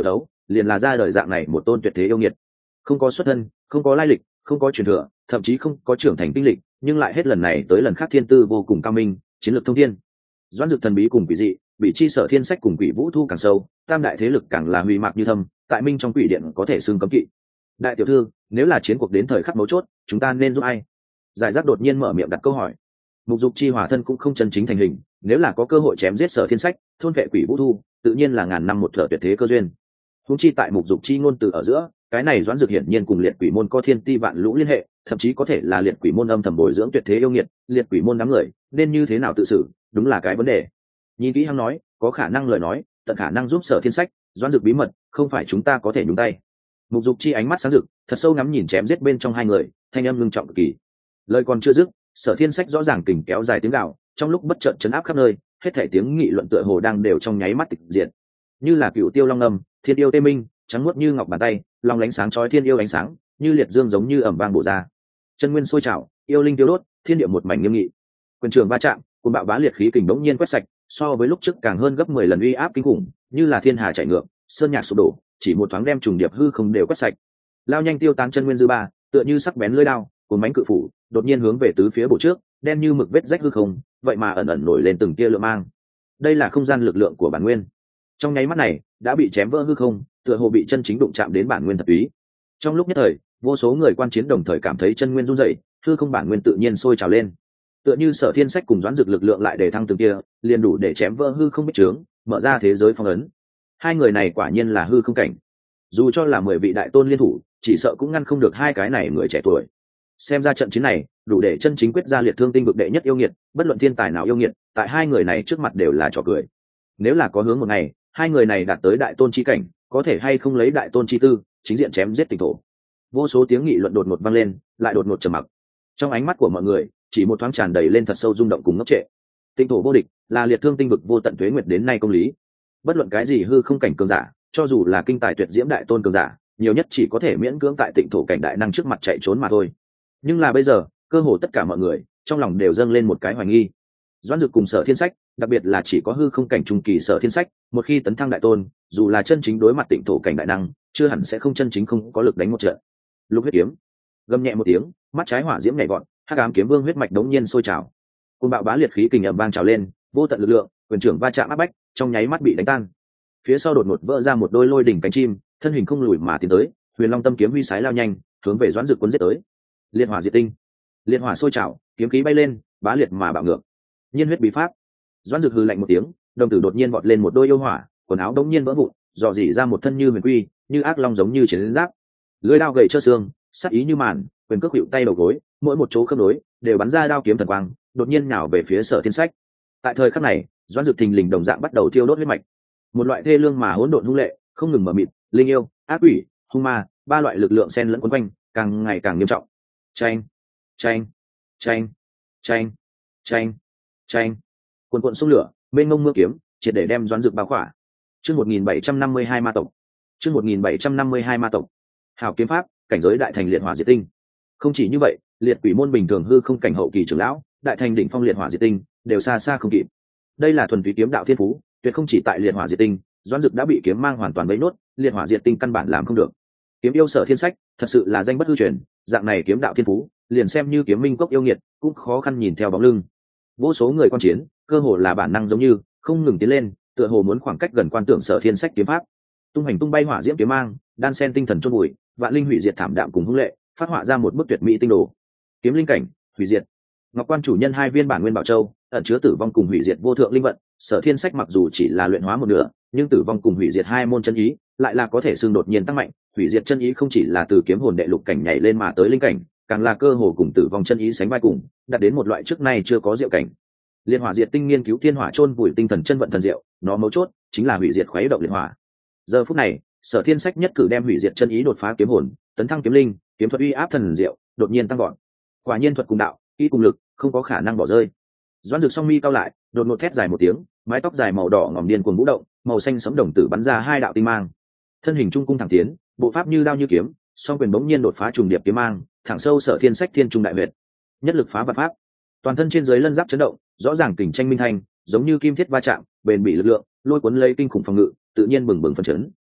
liền là ra đời dạng này một tôn tuyệt thế yêu nghiệt, không có xuất thân, không có lai lịch, không có truyền thừa, thậm chí không có trưởng thành kinh lịch, nhưng lại hết lần này tới lần khác thiên tư vô cùng cao minh, chiến lược thông thiên. Doãn Dực thần bí cùng quỷ dị, bị chi Sở Thiên Sách cùng Quỷ Vũ Thu càng sâu, tam đại thế lực càng là huy mạc như thâm, tại minh trong quỷ điện có thể xưng cấm kỵ. Đại tiểu thư, nếu là chiến cuộc đến thời khắc mấu chốt, chúng ta nên giúp ai? Giải Giác đột nhiên mở miệng đặt câu hỏi. Mục Dục chi hỏa thân cũng không chân chính thành hình, nếu là có cơ hội chém giết Sở Thiên Sách, thôn vệ Quỷ Vũ Thu, tự nhiên là ngàn năm một thở tuyệt thế cơ duyên. Huống chi tại Mục Dục chi ngôn từ ở giữa, cái này Doãn Dực hiển nhiên cùng liệt quỷ môn có thiên ti vạn lũ liên hệ, thậm chí có thể là liệt quỷ môn âm thầm bồi dưỡng tuyệt thế yêu nghiệt, liệt quỷ môn đám người nên như thế nào tự xử, đúng là cái vấn đề. Nhìn kỹ hắn nói, có khả năng lời nói, tận khả năng giúp Sở Thiên Sách, Doãn Dực bí mật, không phải chúng ta có thể nhúng tay. Mục Dục chi ánh mắt sáng rực, thật sâu ngắm nhìn chém giết bên trong hai người, thanh âm ngưng trọng cực kỳ. Lời còn chưa dứt, Sở Thiên Sách rõ ràng kình kéo dài tiếng gào, trong lúc bất chợt chấn áp khắp nơi, hết thảy tiếng nghị luận tựa hồ đang đều trong nháy mắt tịch diệt. Như là cựu tiêu long ngâm, thiên yêu tê minh, trắng muốt như ngọc bàn tay, long lánh sáng chói thiên yêu ánh sáng, như liệt dương giống như ẩm vang bổ ra. Chân nguyên sôi trào, yêu linh tiêu đốt, thiên địa một mảnh nghiêm nghị. Quyền trường va chạm, cuồng bạo bá liệt khí kình bỗng nhiên quét sạch, so với lúc trước càng hơn gấp 10 lần uy áp kinh khủng, như là thiên hà chảy ngược, sơn nhạc sụp đổ, chỉ một thoáng đem trùng điệp hư không đều quét sạch. Lao nhanh tiêu tán chân nguyên dư ba, tựa như sắc bén lưỡi đao, cuốn bánh cự phủ, đột nhiên hướng về tứ phía bổ trước, đen như mực vết rách hư không, vậy mà ẩn ẩn nổi lên từng tia lượng mang. Đây là không gian lực lượng của bản nguyên. Trong nháy mắt này, đã bị chém vỡ hư không, tựa hồ bị chân chính đụng chạm đến bản nguyên thật túy. Trong lúc nhất thời, vô số người quan chiến đồng thời cảm thấy chân nguyên run rẩy, hư không bản nguyên tự nhiên sôi trào lên. Tựa như Sở Thiên Sách cùng Doãn Dực lực lượng lại để thăng từng kia, liền đủ để chém vỡ hư không bích trướng, mở ra thế giới phong ấn. Hai người này quả nhiên là hư không cảnh. Dù cho là 10 vị đại tôn liên thủ, chỉ sợ cũng ngăn không được hai cái này người trẻ tuổi. Xem ra trận chiến này, đủ để chân chính quyết ra liệt thương tinh vực đệ nhất yêu nghiệt, bất luận thiên tài nào yêu nghiệt, tại hai người này trước mặt đều là trò cười. Nếu là có hướng một ngày, hai người này đạt tới đại tôn chi cảnh, có thể hay không lấy đại tôn chi tư, chính diện chém giết Tịnh Thổ. Vô số tiếng nghị luận đột ngột vang lên, lại đột ngột trầm mặc. Trong ánh mắt của mọi người, chỉ một thoáng tràn đầy lên thật sâu rung động cùng ngốc trệ. Tịnh Thổ vô địch, là liệt thương tinh vực vô tận tuế nguyệt đến nay công lý. Bất luận cái gì hư không cảnh cường giả, cho dù là kinh tài tuyệt diễm đại tôn cường giả, nhiều nhất chỉ có thể miễn cưỡng tại Tịnh Thổ cảnh đại năng trước mặt chạy trốn mà thôi. Nhưng là bây giờ, cơ hồ tất cả mọi người trong lòng đều dâng lên một cái hoài nghi. Doãn Dực cùng Sở Thiên Sách, đặc biệt là chỉ có hư không cảnh trung kỳ Sở Thiên Sách, một khi tấn thăng đại tôn, dù là chân chính đối mặt Tịnh Thổ cảnh đại năng, chưa hẳn sẽ không chân chính không có lực đánh một trận. Lục huyết kiếm, gầm nhẹ một tiếng, mắt trái hỏa diễm nhảy vọt, hắc ám kiếm vương huyết mạch đống nhiên sôi trào. Cơn bạo bá liệt khí kình ầm vang trào lên, vô tận lực lượng, quyền trưởng va chạm áp bách, trong nháy mắt bị đánh tan. Phía sau đột ngột vỡ ra một đôi lôi đỉnh cánh chim, thân hình không lùi mà tiến tới, Huyền Long tâm kiếm huy sái lao nhanh, hướng về Doãn Dực cuốn giết tới. Liệt hỏa diệt tinh, liệt hỏa sôi trào, kiếm khí bay lên, bá liệt mà bạo ngược. Nhiên huyết bí pháp. Doãn Dực hừ lạnh một tiếng, đồng tử đột nhiên vọt lên một đôi yêu hỏa, quần áo đống nhiên vỡ vụn, dò dỉ ra một thân như huyền quy, như ác long giống như chiến giáp. Lưỡi đao gầy trơ xương, sắc ý như màn, quyền cước hữu tay đầu gối, mỗi một chỗ khớp nối đều bắn ra đao kiếm thần quang, đột nhiên nhào về phía Sở Thiên Sách. Tại thời khắc này, Doãn Dực thình lình đồng dạng bắt đầu thiêu đốt huyết mạch. Một loại thê lương mà hỗn độn hung lệ, không ngừng mở mịt, linh yêu, ác quỷ, hung ma, ba loại lực lượng xen lẫn quấn quanh, càng ngày càng nghiêm trọng. Chanh, chanh, chanh, chanh, chanh, chanh. Cuồn cuộn sông lửa, mênh mông mưa kiếm, triệt để đem Doãn Dực bao khỏa. Chương 1752 ma tộc. Chương 1752 ma tộc. Hảo kiếm pháp, cảnh giới đại thành liệt hỏa diệt tinh. Không chỉ như vậy, liệt quỷ môn bình thường hư không cảnh hậu kỳ trưởng lão, đại thành đỉnh phong liệt hỏa diệt tinh, đều xa xa không kịp. Đây là thuần túy kiếm đạo thiên phú, tuyệt không chỉ tại liệt hỏa diệt tinh, Doãn Dực đã bị kiếm mang hoàn toàn bấy nốt, liệt hỏa diệt tinh căn bản làm không được. Kiếm yêu Sở Thiên Sách, thật sự là danh bất hư truyền, dạng này kiếm đạo thiên phú, liền xem như kiếm minh cốc yêu nghiệt, cũng khó khăn nhìn theo bóng lưng. Vô số người quan chiến, cơ hồ là bản năng giống như không ngừng tiến lên, tựa hồ muốn khoảng cách gần quan tưởng Sở Thiên Sách kiếm pháp. Tung hành tung bay hỏa diễm kiếm mang, đan sen tinh thần chôn bụi, vạn linh hủy diệt thảm đạm cùng hung lệ, phát họa ra một bức tuyệt mỹ tinh đồ. Kiếm linh cảnh, hủy diệt. Ngọc Quan chủ nhân hai viên bản nguyên bảo châu, ẩn chứa tử vong cùng hủy diệt vô thượng linh vận, Sở Thiên Sách mặc dù chỉ là luyện hóa một nửa, nhưng tử vong cùng hủy diệt hai môn chân ý, lại là có thể xương đột nhiên tăng mạnh. Hủy diệt chân ý không chỉ là từ kiếm hồn đệ lục cảnh nhảy lên mà tới linh cảnh, càng là cơ hồ cùng tử vong chân ý sánh vai cùng, đạt đến một loại trước nay chưa có diệu cảnh. Liệt hỏa diệt tinh nghiên cứu thiên hỏa chôn vùi tinh thần chân vận thần diệu, nó mấu chốt chính là hủy diệt khuấy động liệt hỏa. Giờ phút này, Sở Thiên Sách nhất cử đem hủy diệt chân ý đột phá kiếm hồn, tấn thăng kiếm linh, kiếm thuật uy áp thần diệu, đột nhiên tăng vọt. Quả nhiên thuật cùng đạo, kỹ cùng lực, không có khả năng bỏ rơi. Doãn Dực song mi cao lại, đột ngột thét dài một tiếng, mái tóc dài màu đỏ ngòm điên cuồng vũ động, màu xanh sẫm đồng tử bắn ra hai đạo tinh mang. Thân hình trung cung thẳng tiến, bộ pháp như đao như kiếm, song quyền bỗng nhiên đột phá trùng điệp kiếm mang, thẳng sâu Sở Thiên Sách thiên trung đại huyệt. Nhất lực phá vạn pháp. Toàn thân trên dưới lân giáp chấn động, rõ ràng kình tranh minh thanh, giống như kim thiết va chạm, bền bỉ lực lượng, lôi cuốn lấy kinh khủng phòng ngự, tự nhiên bừng bừng phấn chấn.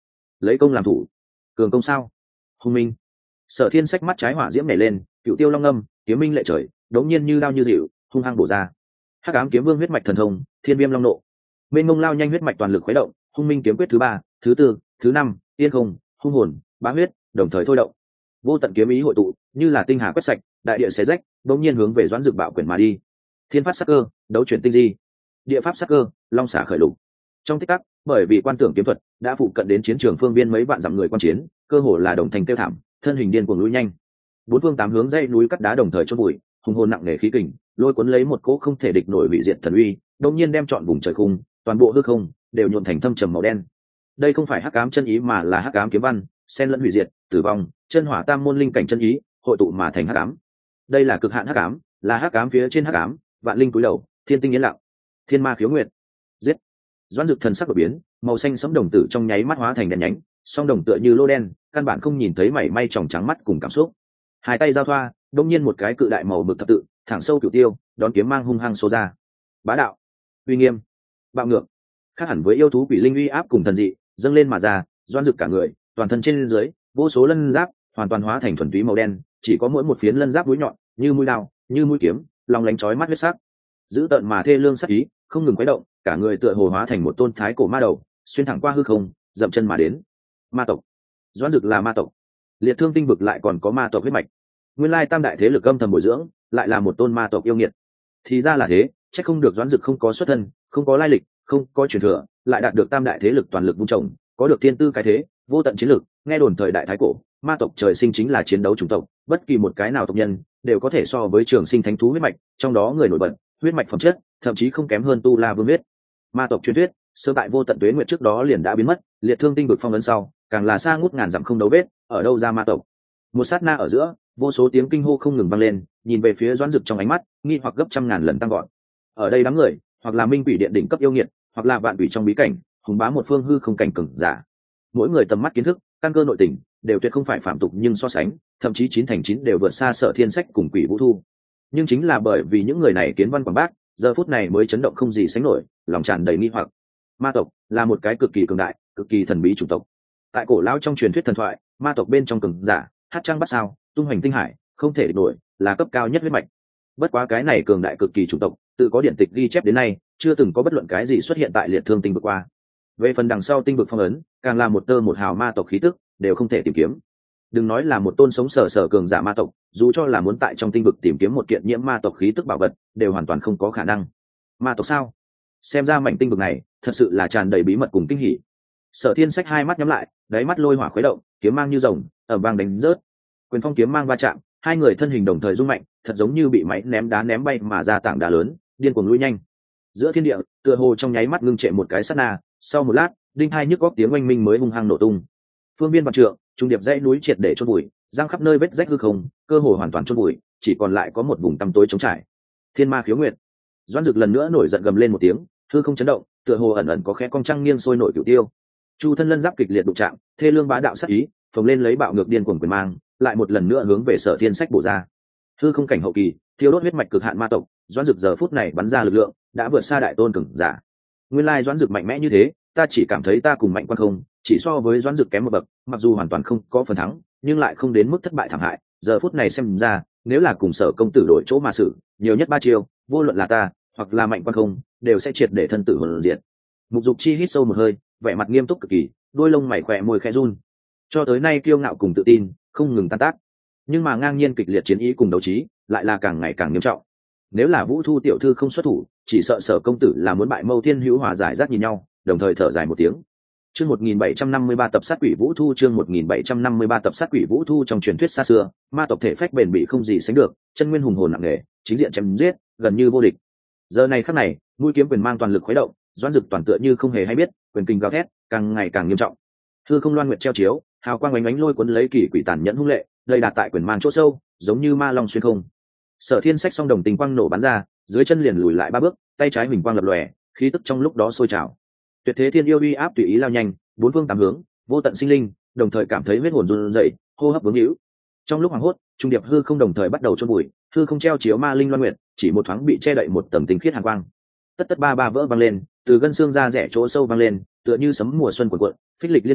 lấy công làm thủ. Cường công sao? Hung minh. Sở Thiên Sách mắt trái hỏa diễm nảy lên, cựu tiêu long âm, kiếm minh lệ trời, đống nhiên như đao như dịu, hung hăng bổ ra. Hắc ám kiếm vương huyết mạch thần thông, thiên viêm long nộ. Mênh mông lao nhanh huyết mạch toàn lực khuấy động, hung minh kiếm quyết thứ 3, thứ 4, thứ 5, tiên không, hung hồn, bá huyết, đồng thời thôi động. Vô tận kiếm ý hội tụ, như là tinh hà quét sạch, đại địa xé rách, đống nhiên hướng về Doãn Dực bạo quyền mà đi. Thiên phát sắc cơ, đấu chuyển tinh di. Địa pháp sắc cơ, long xả khởi lục. Trong tích tắc, bởi vì quan tưởng kiếm thuật đã phụ cận đến chiến trường phương biên mấy vạn dặm người quan chiến, cơ hồ là đồng thành tiêu thảm, thân hình điên cuồng lùi nhanh. Bốn phương tám hướng dãy núi cắt đá đồng thời chôn bụi, hùng hồn nặng nề khí kình, lôi cuốn lấy một cỗ không thể địch nổi hủy diệt thần uy, đột nhiên đem trọn vùng trời khung, toàn bộ hư không đều nhuộm thành thâm trầm màu đen. Đây không phải hắc ám chân ý mà là hắc ám kiếm văn, xen lẫn hủy diệt, tử vong, chân hỏa tam môn linh cảnh chân ý, hội tụ mà thành hắc ám. Đây là cực hạn hắc ám, là hắc ám phía trên hắc ám, vạn linh cúi đầu, thiên tinh yên lặng. Thiên ma khiếu nguyệt. Giết. Doãn Dực thần sắc đổi biến, màu xanh sẫm đồng tử trong nháy mắt hóa thành đèn nhánh, song đồng tựa như lô đen, căn bản không nhìn thấy mảy may tròng trắng mắt cùng cảm xúc. Hai tay giao thoa, đột nhiên một cái cự đại màu mực thập tự, thẳng sâu cửu tiêu, đón kiếm mang hung hăng xô ra. Bá đạo, uy nghiêm, bạo ngược, khác hẳn với yêu thú quỷ linh uy áp cùng thần dị, dâng lên mà ra. Doãn Dực cả người, toàn thân trên dưới, vô số lân giáp, hoàn toàn hóa thành thuần túy màu đen, chỉ có mỗi một phiến lân giáp mũi nhọn, như mũi đao, như mũi kiếm, lòng lánh chói mắt huyết sắc. Giữ tợn mà thê lương sắc ý, không ngừng quấy động, cả người tựa hồ hóa thành một tôn thái cổ ma đầu, xuyên thẳng qua hư không, dậm chân mà đến. Ma tộc. Doãn Dực là ma tộc. Liệt Thương Tinh vực lại còn có ma tộc huyết mạch. Nguyên lai tam đại thế lực âm thầm bồi dưỡng, lại là một tôn ma tộc yêu nghiệt. Thì ra là thế, chắc không được Doãn Dực không có xuất thân, không có lai lịch, không có truyền thừa, lại đạt được tam đại thế lực toàn lực vun trồng, có được thiên tư cái thế, vô tận chiến lực. Nghe đồn thời đại thái cổ, ma tộc trời sinh chính là chiến đấu chủng tộc, bất kỳ một cái nào tộc nhân đều có thể so với trường sinh thánh thú huyết mạch, trong đó người nổi bật, huyết mạch phẩm chất thậm chí không kém hơn tu la vương huyết. Ma tộc truyền thuyết sơ tại vô tận tuế nguyệt trước đó liền đã biến mất, Liệt Thương Tinh vực phong ấn sau càng là xa ngút ngàn dặm không đấu vết, ở đâu ra ma tộc. Một sát na ở giữa, vô số tiếng kinh hô không ngừng vang lên, nhìn về phía Doãn Dực trong ánh mắt nghi hoặc gấp trăm ngàn lần tăng gọn. Ở đây đám người, hoặc là minh quỷ điện đỉnh cấp yêu nghiệt, hoặc là vạn quỷ trong bí cảnh hùng bá một phương hư không cảnh cường giả. Mỗi người tầm mắt kiến thức, căn cơ nội tình đều tuyệt không phải phạm tục, nhưng so sánh thậm chí 9 thành 9 đều vượt xa Sở Thiên Sách cùng Quỷ Vũ Thu. Nhưng chính là bởi vì những người này kiến văn quảng bác, giờ phút này mới chấn động không gì sánh nổi, lòng tràn đầy nghi hoặc. Ma tộc là một cái cực kỳ cường đại, cực kỳ thần bí chủng tộc. Tại cổ lão trong truyền thuyết thần thoại, ma tộc bên trong cường giả hát trăng bắt sao, tung hoành tinh hải, không thể địch nổi, là cấp cao nhất huyết mạch. Bất quá cái này cường đại cực kỳ chủng tộc, tự có điện tịch ghi chép đến nay, chưa từng có bất luận cái gì xuất hiện tại Liệt Thương Tinh vực qua. Về phần đằng sau tinh vực phong ấn, càng là một tơ một hào ma tộc khí tức đều không thể tìm kiếm. Đừng nói là một tôn sống sờ sờ cường giả ma tộc, dù cho là muốn tại trong tinh vực tìm kiếm một kiện nhiễm ma tộc khí tức bảo vật, đều hoàn toàn không có khả năng. Ma tộc sao? Xem ra mảnh tinh vực này thật sự là tràn đầy bí mật cùng kinh hỉ. Sở Thiên Sách hai mắt nhắm lại, đáy mắt lôi hỏa khuấy động, kiếm mang như rồng, ầm vang đánh rớt. Quyền phong kiếm mang va chạm, hai người thân hình đồng thời rung mạnh, thật giống như bị máy ném đá ném bay mà ra tảng đá lớn, điên cuồng lùi nhanh. Giữa thiên địa, tựa hồ trong nháy mắt ngưng trệ một cái sát na, sau một lát, đinh hai nhức góc tiếng oanh minh mới hung hăng nổ tung. Phương biên vạn trượng, trung điệp dãy núi triệt để chôn bụi, giăng khắp nơi vết rách hư không, cơ hồ hoàn toàn chôn bụi, chỉ còn lại có một vùng tăm tối trống trải. Thiên ma khiếu nguyệt. Doãn Dực lần nữa nổi giận gầm lên một tiếng, hư không chấn động, tựa hồ ẩn ẩn có khẽ cong trăng nghiêng sôi nổi cửu tiêu. Chu thân lân giáp kịch liệt đụng chạm, thê lương bá đạo sát ý, phồng lên lấy bạo ngược điên cuồng quyền mang, lại một lần nữa hướng về Sở Thiên Sách bổ ra. Hư không cảnh hậu kỳ, thiêu đốt huyết mạch cực hạn ma tộc, Doãn Dực giờ phút này bắn ra lực lượng, đã vượt xa đại tôn cường giả. Nguyên lai Doãn Dực mạnh mẽ như thế, ta chỉ cảm thấy ta cùng Mạnh Quan không, chỉ so với Doãn Dực kém một bậc, mặc dù hoàn toàn không có phần thắng, nhưng lại không đến mức thất bại thảm hại. Giờ phút này xem ra, nếu là cùng Sở công tử đổi chỗ mà xử, nhiều nhất 3 chiêu, vô luận là ta hoặc là Mạnh Quan không, đều sẽ triệt để thân tử hồn diệt. Mục Dục Chi hít sâu một hơi, vẻ mặt nghiêm túc cực kỳ, đôi lông mày khỏe môi khẽ run. Cho tới nay kiêu ngạo cùng tự tin không ngừng tan tác, nhưng mà ngang nhiên kịch liệt chiến ý cùng đấu trí lại là càng ngày càng nghiêm trọng. Nếu là Vũ Thu tiểu thư không xuất thủ, chỉ sợ Sở công tử là muốn bại Mâu Thiên Hữu hòa giải rác nhìn nhau, đồng thời thở dài một tiếng. Chương 1753 tập sát quỷ Vũ Thu, chương 1753 tập sát quỷ Vũ Thu. Trong truyền thuyết xa xưa, ma tộc thể phách bền bỉ không gì sánh được, chân nguyên hùng hồn nặng nề, chính diện chém giết, gần như vô địch. Giờ này khắc này, mũi kiếm quyền mang toàn lực khuấy động, Doãn Dực toàn tựa như không hề hay biết, quyền kinh gào thét, càng ngày càng nghiêm trọng. Hư không loan nguyệt treo chiếu, hào quang ánh ánh lôi cuốn lấy kỳ quỷ tàn nhẫn hung lệ, đầy đạt tại quyền mang chỗ sâu, giống như ma long xuyên không. Sở Thiên Sách song đồng tình quang nổ bắn ra, dưới chân liền lùi lại 3 bước, tay trái huỳnh quang lập lòe, khí tức trong lúc đó sôi trào. Tuyệt thế thiên yêu uy áp tùy ý lao nhanh, bốn phương tám hướng, vô tận sinh linh, đồng thời cảm thấy huyết hồn run rẩy, hô hấp vướng hữu. Trong lúc hoảng hốt, trung điệp hư không đồng thời bắt đầu chôn bụi, hư không treo chiếu ma linh loan nguyệt, chỉ một thoáng bị che đậy một tầng tinh khiết hàn quang. Tất tất ba ba vỡ vang lên, từ gân xương ra rẻ chỗ sâu vang lên, tựa như sấm mùa xuân cuộn cuộn, phích lịch liên miên,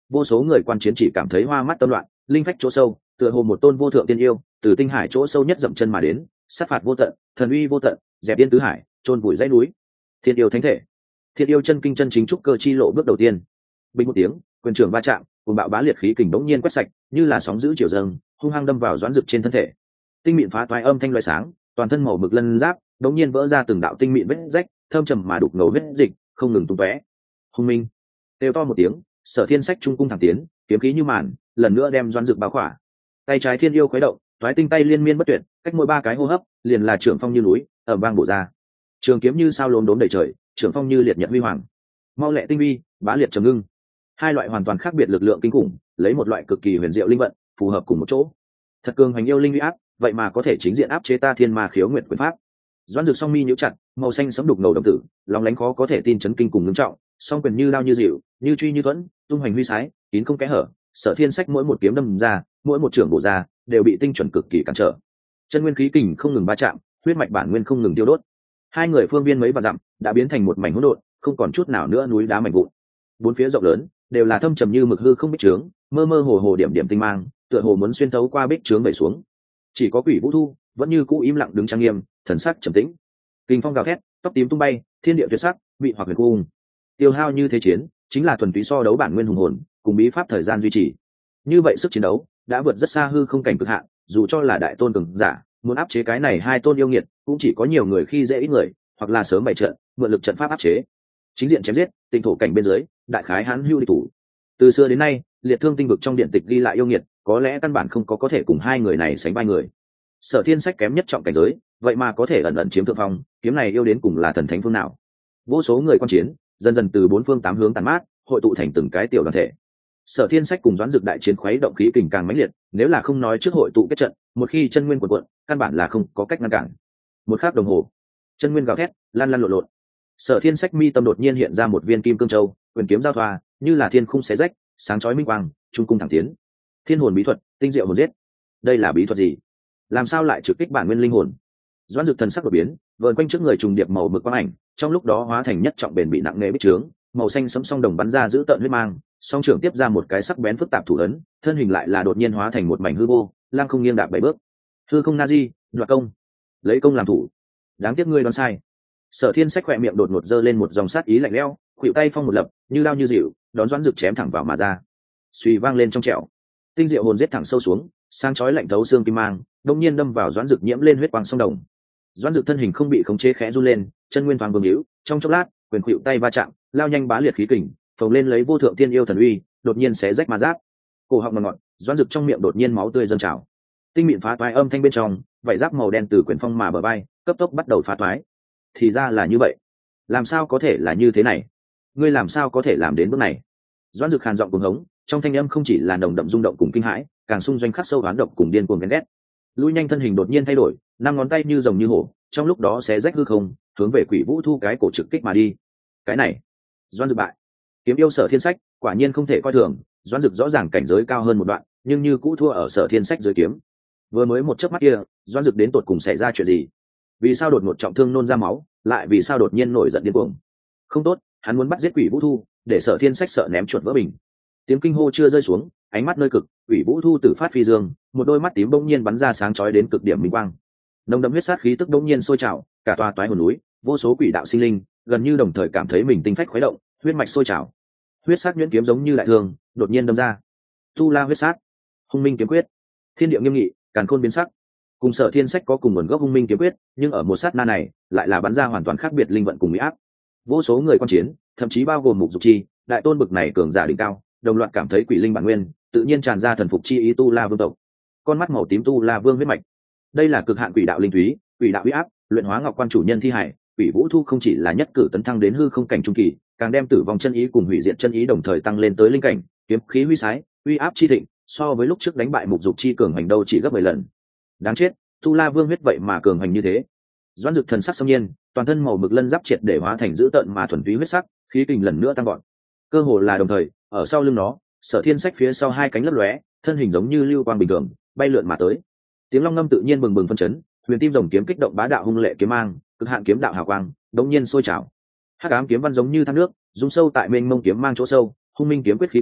vô số người quan chiến chỉ cảm thấy hoa mắt tâm loạn, linh phách chỗ sâu tựa hồ một tôn vô thượng tiên yêu từ tinh hải chỗ sâu nhất dậm chân mà đến, sát phạt vô tận, thần uy vô tận, dẹp yên tứ hải, chôn vùi dãy núi. Thiên yêu thánh thể, thiên yêu chân kinh chân chính trúc cơ chi lộ bước đầu tiên. Bình một tiếng, quyền trưởng va chạm, cùng bạo bá liệt khí kình bỗng nhiên quét sạch, như là sóng dữ chiều dâng, hung hăng đâm vào Doãn Dực trên thân thể. Tinh mịn phá toái âm thanh loại sáng, toàn thân màu mực lân giáp bỗng nhiên vỡ ra từng đạo tinh mịn vết rách, thâm trầm mà đục ngầu vết dịch, không ngừng tung tóe. Hung minh, kêu to một tiếng, Sở Thiên Sách trung cung thẳng tiến, kiếm khí như màn, lần nữa đem Doãn Dực bao khỏa. Tay trái thiên yêu khuấy động, toái tinh tay liên miên bất tuyệt, cách mỗi ba cái hô hấp, liền là trưởng phong như núi, ở vang bổ ra. Trường kiếm như sao lốm đốm đầy trời, trưởng phong như liệt nhật huy hoàng. Mau lẹ tinh vi, bá liệt trầm ngưng. Hai loại hoàn toàn khác biệt lực lượng kinh khủng, lấy một loại cực kỳ huyền diệu linh vận, phù hợp cùng một chỗ. Thật cường hành yêu linh uy áp, vậy mà có thể chính diện áp chế ta thiên ma khiếu nguyện quyền pháp. Doãn Dực song mi nhíu chặt, màu xanh sẫm đục ngầu đồng tử, lóng lánh khó có thể tin chấn kinh cùng ngưng trọng, song quyền như lao như dịu, như truy như thuẫn, tung hoành huy sái, kín không kẽ hở. Sở Thiên Sách mỗi một kiếm đâm ra, mỗi một trường bổ ra, đều bị tinh chuẩn cực kỳ cản trở. Chân nguyên khí kình không ngừng va chạm, huyết mạch bản nguyên không ngừng tiêu đốt. Hai người phương viên mấy vạn dặm đã biến thành một mảnh hỗn độn, không còn chút nào nữa núi đá mảnh vụn. Bốn phía rộng lớn đều là thâm trầm như mực hư không bích trướng, mơ mơ hồ hồ điểm điểm tinh mang, tựa hồ muốn xuyên thấu qua bích trướng vẩy xuống. Chỉ có Quỷ Vũ Thu vẫn như cũ im lặng đứng trang nghiêm, thần sắc trầm tĩnh. Kình phong gào thét, tóc tím tung bay, thiên địa tuyệt sắc, vị hoặc huyền cung. Tiêu hao như thế chiến, chính là thuần túy so đấu bản nguyên hùng hồn, cùng bí pháp thời gian duy trì. Như vậy sức chiến đấu đã vượt rất xa hư không cảnh cực hạn, dù cho là đại tôn cường giả, muốn áp chế cái này hai tôn yêu nghiệt, cũng chỉ có nhiều người khi dễ ít người, hoặc là sớm bày trận, mượn lực trận pháp áp chế. Chính diện chém giết, tinh thổ cảnh bên dưới, đại khái hán hưu địch thủ. Từ xưa đến nay, liệt thương tinh vực trong điện tịch ghi lại yêu nghiệt, có lẽ căn bản không có thể cùng hai người này sánh vai người. Sở Thiên Sách kém nhất trọng cảnh giới, vậy mà có thể ẩn ẩn chiếm thượng phong, kiếm này yêu đến cùng là thần thánh phương nào? Vô số người quan chiến, dần dần từ bốn phương tám hướng tàn mát, hội tụ thành từng cái tiểu đoàn thể. Sở Thiên Sách cùng Doãn Dực đại chiến khuấy động khí kình càng mãnh liệt, nếu là không nói trước hội tụ kết trận, một khi chân nguyên cuộn cuộn, căn bản là không có cách ngăn cản. Một khắc đồng hồ, chân nguyên gào thét, lan lan lộn lộn. Sở Thiên Sách mi tâm đột nhiên hiện ra một viên kim cương châu, quyền kiếm giao thoa, như là thiên khung xé rách, sáng chói minh quang, trung cung thẳng tiến. Thiên hồn bí thuật, tinh diệu hồn giết. Đây là bí thuật gì? Làm sao lại trực kích bản nguyên linh hồn? Doãn Dực thần sắc đột biến, vờn quanh trước người trùng điệp màu mực quang ảnh, trong lúc đó hóa thành nhất trọng bền bị nặng nề bích trướng, màu xanh sẫm song đồng bắn ra giữ tợn huyết mang, song trưởng tiếp ra một cái sắc bén phức tạp thủ ấn, thân hình lại là đột nhiên hóa thành một mảnh hư vô, lang không nghiêng đạp bảy bước. Hư không Nazi, đoạt công, lấy công làm thủ. Đáng tiếc ngươi đoán sai. Sở Thiên Sách khỏe miệng đột ngột giơ lên một dòng sát ý lạnh lẽo, khuỷu tay phong một lập, như lao như dịu, đón Doãn Dực chém thẳng vào mà ra. Suy vang lên trong trẻo, tinh diệu hồn giết thẳng sâu xuống, sáng chói lạnh thấu xương kim mang, đột nhiên đâm vào Doãn Dực nhiễm lên huyết quang song đồng. Doãn Dực thân hình không bị khống chế khẽ run lên, chân nguyên thoáng vương hữu, trong chốc lát, quyền khuỷu tay va chạm, lao nhanh bá liệt khí kình, phồng lên lấy vô thượng tiên yêu thần uy, đột nhiên xé rách ma giáp. Cổ họng ngọt, Doãn Dực trong miệng đột nhiên máu tươi dâng trào. Tinh mịn phá toái âm thanh bên trong, vảy giáp màu đen từ quyền phong mà bờ bay, cấp tốc bắt đầu phá toái. Thì ra là như vậy, làm sao có thể là như thế này? Ngươi làm sao có thể làm đến bước này? Doãn Dực khàn giọng cuồng hống, trong thanh âm không chỉ là nồng đậm rung động cùng kinh hãi, càng xung doanh khắc sâu oán độc cùng điên cuồng ghen ghét. Lui nhanh thân hình đột nhiên thay đổi, năm ngón tay như rồng như hổ, trong lúc đó xé rách hư không, hướng về Quỷ Vũ Thu cái cổ trực kích mà đi. Cái này, Doãn Dực bại. Kiếm yêu Sở Thiên Sách, quả nhiên không thể coi thường, Doãn Dực rõ ràng cảnh giới cao hơn một đoạn, nhưng như cũ thua ở Sở Thiên Sách dưới kiếm. Vừa mới một chớp mắt kia, Doãn Dực đến tột cùng xảy ra chuyện gì? Vì sao đột ngột trọng thương nôn ra máu, lại vì sao đột nhiên nổi giận điên cuồng? Không tốt, hắn muốn bắt giết Quỷ Vũ Thu, để Sở Thiên Sách sợ ném chuột vỡ bình. Tiếng kinh hô chưa rơi xuống, ánh mắt nơi cực, Quỷ Vũ Thu tử phát phi dương, một đôi mắt tím bỗng nhiên bắn ra sáng chói đến cực điểm minh quang. Nồng đậm huyết sát khí tức bỗng nhiên sôi trào, cả tòa toái hồn núi, vô số quỷ đạo sinh linh, gần như đồng thời cảm thấy mình tinh phách khuấy động, huyết mạch sôi trào. Huyết sát nhuyễn kiếm giống như đại thương, đột nhiên đâm ra. Tu La huyết sát, hung minh kiếm quyết. Thiên địa nghiêm nghị, càn khôn biến sắc. Cùng Sở Thiên Sách có cùng nguồn gốc hung minh kiếm quyết, nhưng ở một sát na này, lại là bắn ra hoàn toàn khác biệt linh vận cùng mỹ áp. Vô số người quan chiến, thậm chí bao gồm Mục Dục Chi, đại tôn bực này cường giả đỉnh cao, đồng loạt cảm thấy quỷ linh bản nguyên, tự nhiên tràn ra thần phục chi ý Tu La vương tộc. Con mắt màu tím Tu La vương huyết mạch. Đây là cực hạn quỷ đạo linh thúy, quỷ đạo uy áp, luyện hóa ngọc quan chủ nhân thi hải, Quỷ Vũ Thu không chỉ là nhất cử tấn thăng đến hư không cảnh trung kỳ, càng đem tử vong chân ý cùng hủy diệt chân ý đồng thời tăng lên tới linh cảnh, kiếm khí huy sái, uy áp chi thịnh, so với lúc trước đánh bại Mục Dục Chi cường hành đâu chỉ gấp 10 lần. Đáng chết, Tu La Vương huyết vậy mà cường hành như thế. Doãn Dực thần sắc xâm nhiên, toàn thân màu mực lân giáp triệt để hóa thành dữ tợn mà thuần túy huyết sắc, khí kình lần nữa tăng vọt. Cơ hồ là đồng thời, ở sau lưng nó, Sở Thiên Sách phía sau hai cánh lấp lóe, thân hình giống như lưu quang bình thường, bay lượn mà tới. Tiếng long ngâm tự nhiên bừng bừng phân chấn, huyền tim rồng kiếm kích động bá đạo hung lệ kiếm mang, cực hạn kiếm đạo hào quang, đống nhiên sôi trào. Hắc ám kiếm văn giống như thác nước, rung sâu tại mênh mông kiếm mang chỗ sâu, hung minh kiếm quyết khí kình,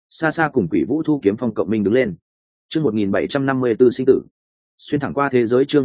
xa xa cùng quỷ vũ thu kiếm phong cộng minh đứng lên. Chương 1754 sinh tử. Xuyên thẳng qua thế giới. Chương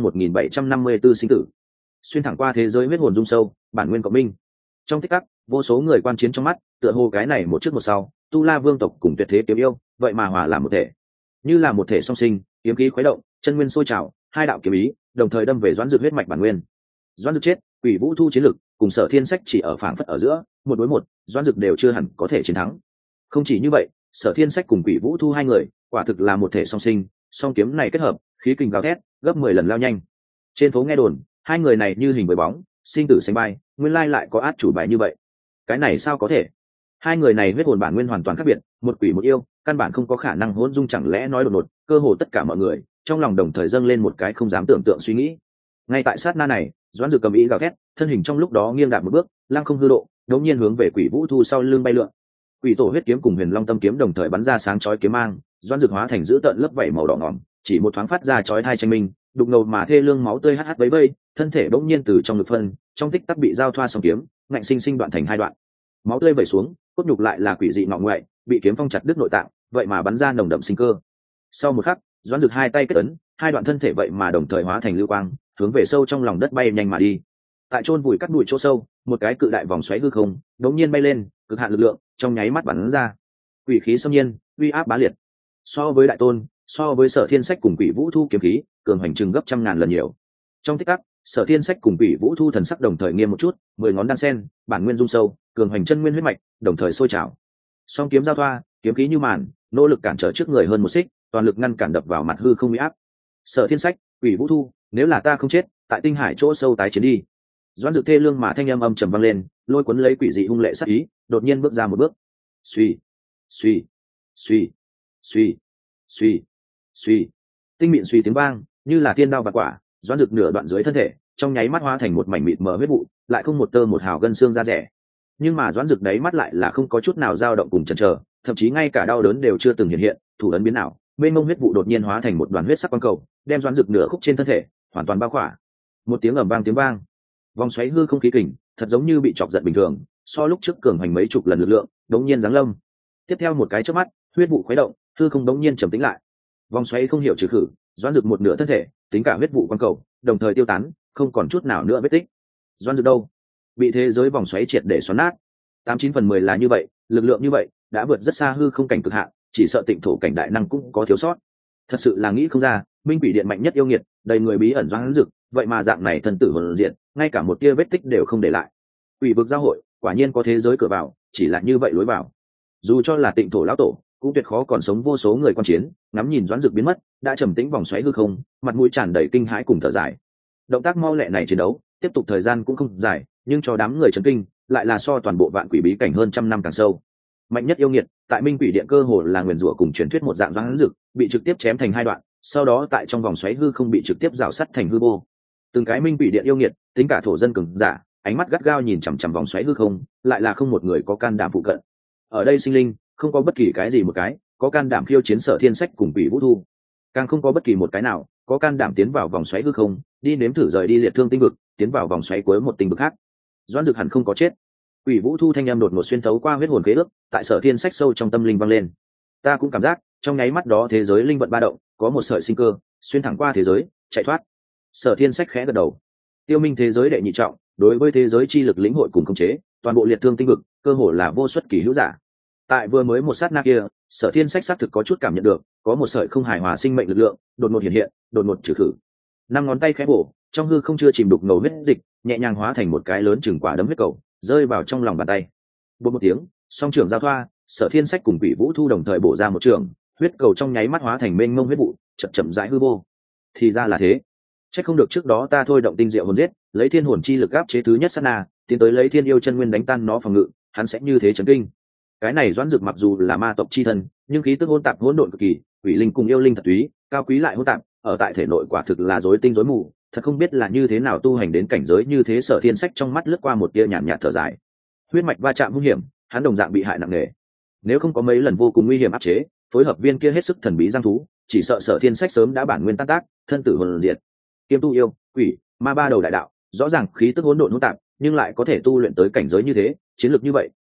1754 sinh tử. Xuyên thẳng qua thế giới. Huyết hồn dung sâu, bản nguyên cộng minh. Trong tích tắc, vô số người quan chiến trong mắt, tựa hồ cái này một trước một sau, tu la vương tộc cùng tuyệt thế kiếm yêu, vậy mà hòa làm một thể, như là một thể song sinh, kiếm khí khuấy động, chân nguyên sôi trào, hai đạo kiếm ý đồng thời đâm về Doãn Dược huyết mạch bản nguyên. Doãn Dược chết, quỷ vũ thu chiến lực cùng Sở Thiên Sách chỉ ở phảng phất ở giữa, một đối một, Doãn Dược đều chưa hẳn có thể chiến thắng. Không chỉ như vậy, Sở Thiên Sách cùng quỷ vũ thu hai người, quả thực là một thể song sinh, song kiếm này kết hợp, khí kình gào thét, gấp 10 lần lao nhanh. Trên phố nghe đồn, hai người này như hình với bóng, sinh tử sánh bay, nguyên lai lại có át chủ bài như vậy. Cái này sao có thể? Hai người này huyết hồn bản nguyên hoàn toàn khác biệt, một quỷ một yêu, căn bản không có khả năng hỗn dung, chẳng lẽ nói đột ngột, cơ hồ tất cả mọi người trong lòng đồng thời dâng lên một cái không dám tưởng tượng suy nghĩ. Ngay tại sát na này, Doãn Dược cầm ý gào thét, thân hình trong lúc đó nghiêng đạp một bước, lăng không hư độ, đột nhiên hướng về quỷ vũ thu sau lưng bay lượn. Quỷ tổ huyết kiếm cùng Huyền Long tâm kiếm đồng thời bắn ra sáng chói kiếm mang, Doãn Dược hóa thành dữ tợn lớp vảy màu đỏ ngòm, chỉ một thoáng phát ra chói tai tranh minh, đục ngầu mà thê lương máu tươi hắt vấy vây, thân thể bỗng nhiên từ trong lực phân, trong tích tắc bị giao thoa song kiếm, ngạnh sinh sinh đoạn thành hai đoạn. Máu tươi vẩy xuống, cốt nhục lại là quỷ dị ngọ ngoại, bị kiếm phong chặt đứt nội tạng, vậy mà bắn ra nồng đậm sinh cơ. Sau một khắc, Doãn Dược hai tay kết ấn, hai đoạn thân thể vậy mà đồng thời hóa thành lưu quang, hướng về sâu trong lòng đất bay nhanh mà đi. Tại chôn vùi cắt đùi chỗ sâu, một cái cự đại vòng xoáy hư không, đột nhiên bay lên, cực hạn lực lượng, trong nháy mắt bắn ra. Quỷ khí xâm nhiên, uy áp bá liệt. So với đại tôn, so với Sở Thiên Sách cùng quỷ vũ thu kiếm khí, cường hành chừng gấp trăm ngàn lần nhiều. Trong tích tắc, Sở Thiên Sách cùng quỷ vũ thu thần sắc đồng thời nghiêm một chút, 10 ngón đan sen, bản nguyên dung sâu, cường hành chân nguyên huyết mạch, đồng thời sôi trào. Song kiếm giao thoa, kiếm khí như màn, nỗ lực cản trở trước người hơn một xích, toàn lực ngăn cản đập vào mặt hư không uy áp. Sở Thiên Sách, quỷ vũ thu, nếu là ta không chết, tại tinh hải chỗ sâu tái chiến đi. Doãn Dược thê lương mà thanh âm âm trầm vang lên, lôi cuốn lấy quỷ dị hung lệ sát ý, đột nhiên bước ra một bước. Suy, suy, suy, suy, suy, suy. Tinh mịn suy tiếng vang, như là thiên đao bạc quả, Doãn Dược nửa đoạn dưới thân thể, trong nháy mắt hóa thành một mảnh mịt mờ huyết vụ, lại không một tơ một hào gân xương da rẻ. Nhưng mà Doãn Dược đáy mắt lại là không có chút nào dao động cùng chần chờ, thậm chí ngay cả đau đớn đều chưa từng hiện hiện, thủ ấn biến ảo, mênh mông huyết vụ đột nhiên hóa thành một đoàn huyết sắc quang cầu, đem Doãn Dược nửa khúc trên thân thể hoàn toàn bao khỏa. Một tiếng ầm vang tiếng vang, vòng xoáy hư không khí kình, thật giống như bị chọc giận bình thường, so lúc trước cường hành mấy chục lần lực lượng, đống nhiên giáng lâm. Tiếp theo một cái chớp mắt, huyết vụ khuấy động, hư không đống nhiên trầm tĩnh lại. Vòng xoáy không hiểu trừ khử, Doãn Dược một nửa thân thể, tính cả huyết vụ quang cầu, đồng thời tiêu tán, không còn chút nào nữa vết tích. Doãn Dược đâu? Bị thế giới vòng xoáy triệt để xoắn nát. 89/10 là như vậy, lực lượng như vậy đã vượt rất xa hư không cảnh cực hạn, chỉ sợ tịnh thổ cảnh đại năng cũng có thiếu sót. Thật sự là nghĩ không ra, minh quỷ điện mạnh nhất yêu nghiệt, đầy người bí ẩn Doãn Dược, vậy mà dạng này thần tử hồn diện, ngay cả một tia vết tích đều không để lại. Quỷ vực giao hội, quả nhiên có thế giới cửa vào, chỉ là như vậy lối vào. Dù cho là tịnh thổ lão tổ, cũng tuyệt khó còn sống vô số người quan chiến, ngắm nhìn Doãn Dược biến mất, đã trầm tĩnh vòng xoáy hư không, mặt mũi tràn đầy kinh hãi cùng thở dài. Động tác mau lẹ này chiến đấu, tiếp tục thời gian cũng không dài, nhưng cho đám người chấn kinh, lại là so toàn bộ vạn quỷ bí cảnh hơn trăm năm càng sâu. Mạnh nhất yêu nghiệt, tại minh quỷ điện cơ hồ là nguyền rủa cùng truyền thuyết một dạng Doãn Dược, bị trực tiếp chém thành hai đoạn, sau đó tại trong vòng xoáy hư không bị trực tiếp rào sắt thành hư vô. Từng cái minh quỷ điện yêu nghiệt, tính cả thổ dân cường giả, ánh mắt gắt gao nhìn chằm chằm vòng xoáy hư không, lại là không một người có can đảm phụ cận. Ở đây sinh linh, không có bất kỳ cái gì một cái có can đảm khiêu chiến Sở Thiên Sách cùng quỷ vũ thu, càng không có bất kỳ một cái nào có can đảm tiến vào vòng xoáy hư không, đi nếm thử rời đi liệt thương tinh vực, tiến vào vòng xoáy cuối một tinh vực khác. Doãn Dược hẳn không có chết. Quỷ vũ thu thanh âm đột ngột xuyên thấu qua huyết hồn khế ước, tại Sở Thiên Sách sâu trong tâm linh vang lên. Ta cũng cảm giác, trong nháy mắt đó thế giới linh vận ba động, có một sợi sinh cơ xuyên thẳng qua thế giới, chạy thoát. Sở Thiên Sách khẽ gật đầu. Tiêu minh thế giới đệ nhị trọng, đối với thế giới chi lực lĩnh hội cùng khống chế, toàn bộ liệt thương tinh vực, cơ hồ là vô xuất kỳ hữu giả. Tại vừa mới một sát na kia, Sở Thiên Sách xác thực có chút cảm nhận được, có một sợi không hài hòa sinh mệnh lực lượng, đột ngột hiện hiện, đột ngột trừ khử. Năm ngón tay khẽ bổ, trong hư không chưa chìm đục ngầu huyết dịch, nhẹ nhàng hóa thành một cái lớn chừng quả đấm huyết cầu, rơi vào trong lòng bàn tay. Bột một tiếng, song trưởng giao thoa, Sở Thiên Sách cùng quỷ vũ thu đồng thời bổ ra một trường, huyết cầu trong nháy mắt hóa thành mênh mông huyết vụ, chậm rãi hư vô. Thì ra là thế. Chắc không được trước đó ta thôi động tinh diệu hồn giết, lấy thiên hồn chi lực áp chế thứ nhất sát na, tiến tới lấy thiên yêu chân nguyên đánh tan nó phòng ngự, hắn sẽ như thế chấn kinh. Cái này Doãn Dược mặc dù là ma tộc chi thân, nhưng khí tức hỗn tạp hỗn độn cực kỳ, quỷ linh cùng yêu linh thật túy, cao quý lại hỗn tạp, ở tại thể nội quả thực là rối tinh rối mù, thật không biết là như thế nào tu hành đến cảnh giới như thế. Sở Thiên Sách trong mắt lướt qua một tia nhàn nhạt thở dài. Huyết mạch va chạm nguy hiểm, hắn đồng dạng bị hại nặng nề. Nếu không có mấy lần vô cùng nguy hiểm áp chế, phối hợp viên kia hết sức thần bí giang thú, chỉ sợ Sở Thiên Sách sớm đã bản nguyên tan tác, thân tử hồn diệt. Kiêm tu yêu, quỷ, ma ba đầu đại đạo, rõ ràng khí tức hỗn độn hỗn tạp, nhưng lại có thể tu luyện tới cảnh giới như thế, chiến lược như vậy,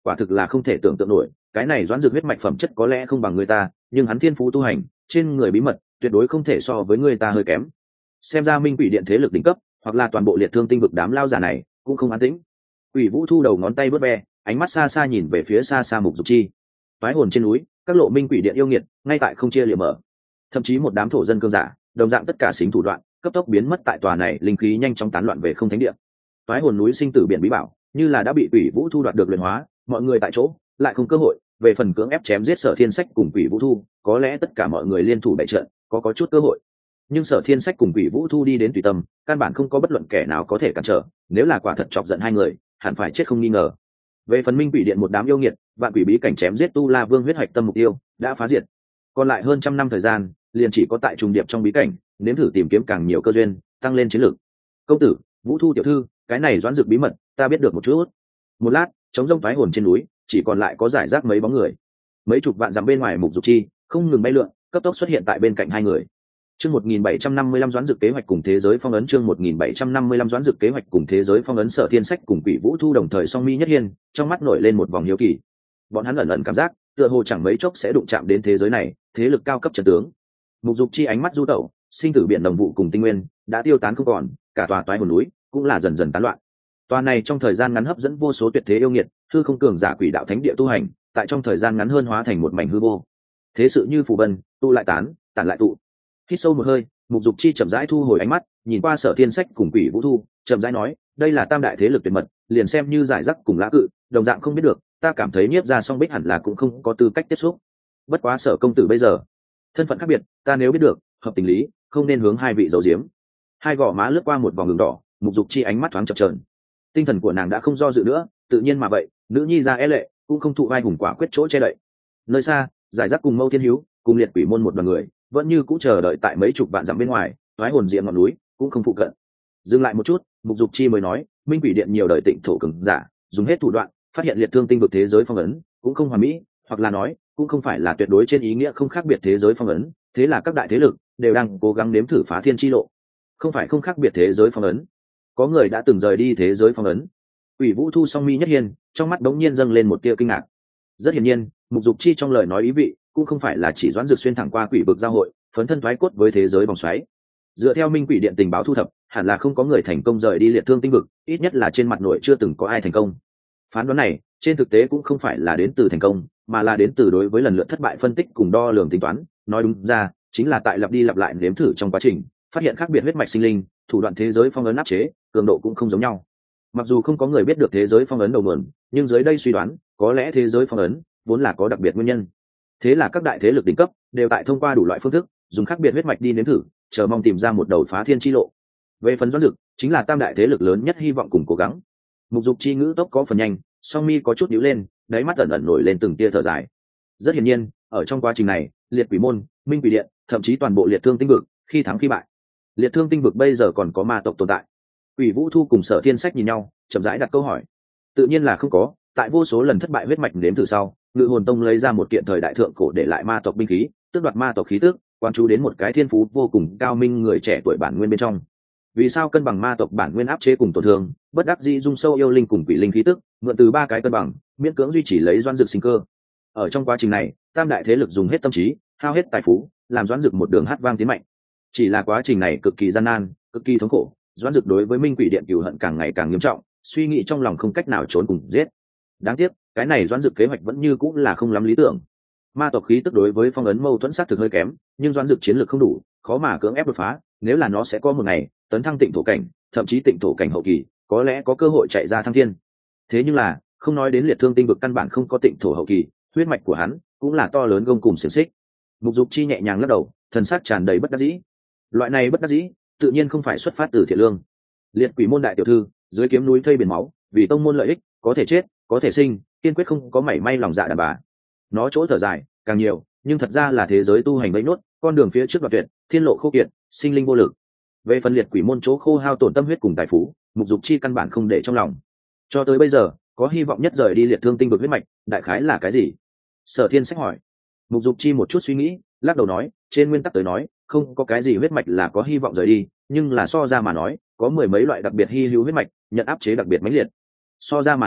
quả thực là không thể tưởng tượng nổi. Cái này Doãn Dược huyết mạch phẩm chất có lẽ không bằng người ta, nhưng hắn thiên phú tu hành trên người bí mật tuyệt đối không thể so với người ta hơi kém. Xem ra Minh Quỷ Điện thế lực đỉnh cấp, hoặc là toàn bộ Liệt Thương Tinh vực đám lao giả này cũng không an tĩnh. Quỷ Vũ thu đầu ngón tay vớt ve, ánh mắt xa xa nhìn về phía xa xa Mục Dục Chi. Toái hồn trên núi, các lộ Minh Quỷ Điện yêu nghiệt ngay tại không chia liệm mở, thậm chí một đám thổ dân cương giả đồng dạng tất cả xính thủ đoạn cấp tốc biến mất tại tòa này, linh khí nhanh chóng tán loạn về không thánh địa. Toái hồn núi sinh tử biển bí bảo như là đã bị Quỷ Vũ thu đoạt được luyện hóa, mọi người tại chỗ lại không cơ hội. Về phần cưỡng ép chém giết Sở Thiên Sách cùng Quỷ Vũ thu, có lẽ tất cả mọi người liên thủ bày trận có chút cơ hội, nhưng Sở Thiên Sách cùng Quỷ Vũ thu đi đến tùy tâm, căn bản không có bất luận kẻ nào có thể cản trở. Nếu là quả thật chọc giận hai người, hẳn phải chết không nghi ngờ. Về phần Minh Quỷ Điện một đám yêu nghiệt, vạn quỷ bí cảnh chém giết Tu La Vương huyết hạch tâm mục tiêu đã phá diệt, còn lại hơn trăm năm thời gian liền chỉ có tại trùng điệp trong bí cảnh nếm thử tìm kiếm càng nhiều cơ duyên, tăng lên chiến lược. Công tử, Vũ thu tiểu thư, cái này Doãn Dược bí mật ta biết được một chút. Một lát, chống rông toái hồn trên núi chỉ còn lại có giải rác mấy bóng người. Mấy chục vạn dặm bên ngoài Mục Dục Chi không ngừng bay lượn, cấp tốc xuất hiện tại bên cạnh hai người. Chương 1755 Doãn Dược kế hoạch cùng thế giới phong ấn. Chương 1755 Doãn Dược kế hoạch cùng thế giới phong ấn. Sở Thiên Sách cùng Quỷ Vũ thu đồng thời song mi nhất hiên, trong mắt nổi lên một vòng hiếu kỳ. Bọn hắn ẩn ẩn cảm giác, tựa hồ chẳng mấy chốc sẽ đụng chạm đến thế giới này, thế lực cao cấp trận tướng. Mục Dục Chi ánh mắt du tẩu, sinh tử biển đồng vụ cùng tinh nguyên đã tiêu tán không còn, cả tòa toái hồn núi cũng là dần dần tán loạn. Tòa này trong thời gian ngắn hấp dẫn vô số tuyệt thế yêu nghiệt, hư không cường giả quỷ đạo thánh địa tu hành, tại trong thời gian ngắn hơn hóa thành một mảnh hư vô. Thế sự như phù vân, tu lại tán, tản lại tụ. Hít sâu một hơi, Mục Dục Chi chậm rãi thu hồi ánh mắt, nhìn qua Sở Thiên Sách cùng Quỷ Vũ thu, chậm rãi nói, đây là tam đại thế lực tuyệt mật, liền xem như giải rác cùng lá cự, đồng dạng không biết được, ta cảm thấy Niếp Gia Song Bích hẳn là cũng không có tư cách tiếp xúc. Bất quá Sở công tử bây giờ thân phận khác biệt, ta nếu biết được, hợp tình lý, không nên hướng hai vị giấu giếm. Hai gò má lướt qua một vòng đường đỏ, Mục Dục Chi ánh mắt thoáng chập chờn. Tinh thần của nàng đã không do dự nữa, tự nhiên mà vậy, nữ nhi ra e lệ, cũng không thụ vai hùng quả quyết chỗ che đậy. Nơi xa, giải rác cùng Mâu Thiên Hiếu, cùng Liệt Quỷ môn một đoàn người, vẫn như cũ chờ đợi tại mấy chục vạn dặm bên ngoài, toái hồn diệm ngọn núi cũng không phụ cận. Dừng lại một chút, Mục Dục Chi mới nói, Minh Quỷ Điện nhiều đời tịnh thổ cường giả, dùng hết thủ đoạn, phát hiện Liệt Thương Tinh vực thế giới phong ấn, cũng không hoàn mỹ, hoặc là nói, cũng không phải là tuyệt đối trên ý nghĩa không khác biệt thế giới phong ấn, thế là các đại thế lực đều đang cố gắng nếm thử phá thiên chi lộ. Không phải không khác biệt thế giới phong ấn, có người đã từng rời đi thế giới phong ấn. Quỷ Vũ thu song mi nhất hiên, trong mắt đống nhiên dâng lên một tia kinh ngạc. Rất hiển nhiên, Mục Dục Chi trong lời nói ý vị cũng không phải là chỉ Doãn Dược xuyên thẳng qua quỷ vực giao hội, phấn thân thoái cốt với thế giới vòng xoáy. Dựa theo Minh Quỷ Điện tình báo thu thập, hẳn là không có người thành công rời đi Liệt Thương Tinh vực, ít nhất là trên mặt nội chưa từng có ai thành công. Phán đoán này, trên thực tế cũng không phải là đến từ thành công, mà là đến từ đối với lần lượt thất bại phân tích cùng đo lường tính toán. Nói đúng ra, chính là tại lặp đi lặp lại nếm thử trong quá trình, phát hiện khác biệt huyết mạch sinh linh, thủ đoạn thế giới phong ấn áp chế, cường độ cũng không giống nhau. Mặc dù không có người biết được thế giới phong ấn đầu nguồn, nhưng dưới đây suy đoán, có lẽ thế giới phong ấn vốn là có đặc biệt nguyên nhân. Thế là các đại thế lực đỉnh cấp đều tại thông qua đủ loại phương thức, dùng khác biệt huyết mạch đi nếm thử, chờ mong tìm ra một đầu phá thiên chi lộ. Về phần Doãn Dược, chính là tam đại thế lực lớn nhất hy vọng cùng cố gắng. Mục Dục Chi ngữ tốc có phần nhanh, song mi có chút nhíu lên, đáy mắt ẩn ẩn nổi lên từng tia thở dài. Rất hiển nhiên, ở trong quá trình này, Liệt Quỷ môn, Minh Quỷ Điện, thậm chí toàn bộ Liệt Thương Tinh vực, khi thắng khi bại. Liệt Thương Tinh vực bây giờ còn có ma tộc tồn tại. Quỷ Vũ thu cùng Sở Thiên Sách nhìn nhau, chậm rãi đặt câu hỏi. Tự nhiên là không có, tại vô số lần thất bại huyết mạch nếm thử sau, Ngự Hồn Tông lấy ra một kiện thời đại thượng cổ để lại ma tộc binh khí, tước đoạt ma tộc khí tức, quan chú đến một cái thiên phú vô cùng cao minh người trẻ tuổi bản nguyên bên trong. Vì sao cân bằng ma tộc bản nguyên áp chế cùng tổn thương, bất đắc dĩ dung sâu yêu linh cùng quỷ linh khí tức, mượn từ ba cái cân bằng, miễn cưỡng duy trì lấy Doãn Dược sinh cơ. Ở trong quá trình này, tam đại thế lực dùng hết tâm trí, hao hết tài phú, làm Doãn Dược một đường hát vang tiến mạnh. Chỉ là quá trình này cực kỳ gian nan, cực kỳ thống khổ, Doãn Dược đối với Minh Quỷ Điện cừu hận càng ngày càng nghiêm trọng, suy nghĩ trong lòng không cách nào trốn cùng giết. Đáng tiếc, cái này Doãn Dược kế hoạch vẫn như cũng là không lắm lý tưởng. Ma tộc khí tức đối với phong ấn mâu thuẫn sát thực hơi kém, nhưng Doãn Dược chiến lược không đủ, khó mà cưỡng ép đột phá. Nếu là nó sẽ có một ngày tấn thăng tịnh thổ cảnh, thậm chí tịnh thổ cảnh hậu kỳ, có lẽ có cơ hội chạy ra thăng thiên. Thế nhưng là, không nói đến Liệt Thương Tinh vực căn bản không có tịnh thổ hậu kỳ, huyết mạch của hắn cũng là to lớn gông cùng xiềng xích. Mục Dục Chi nhẹ nhàng lắc đầu, thần sắc tràn đầy bất đắc dĩ. Loại này bất đắc dĩ, tự nhiên không phải xuất phát từ thiện lương. Liệt Quỷ môn đại tiểu thư, dưới kiếm núi thây biển máu, vì tông môn lợi ích, có thể chết, có thể sinh, kiên quyết không có mảy may lòng dạ đàn bà. Nó chỗ thở dài càng nhiều, nhưng thật ra là thế giới tu hành bấy nốt, con đường phía trước đoạn tuyệt, thiên lộ khô kiệt, sinh linh vô lực. Về phần Liệt Quỷ môn chỗ khô hao tổn tâm huyết cùng tài phú, Mục Dục Chi căn bản không để trong lòng. Cho tới bây giờ, có hy vọng nhất rời đi Liệt Thương Tinh vực huyết mạch, đại khái là cái gì? Sở Thiên Sách hỏi. Mục Dục Chi một chút suy nghĩ, lắc đầu nói, trên nguyên tắc tới nói, không có cái gì huyết mạch là có hy vọng rời đi, nhưng là so ra mà nói, có mười mấy loại đặc biệt hy hữu huyết mạch, nhận áp chế đặc biệt mãnh liệt. So ra mà nói,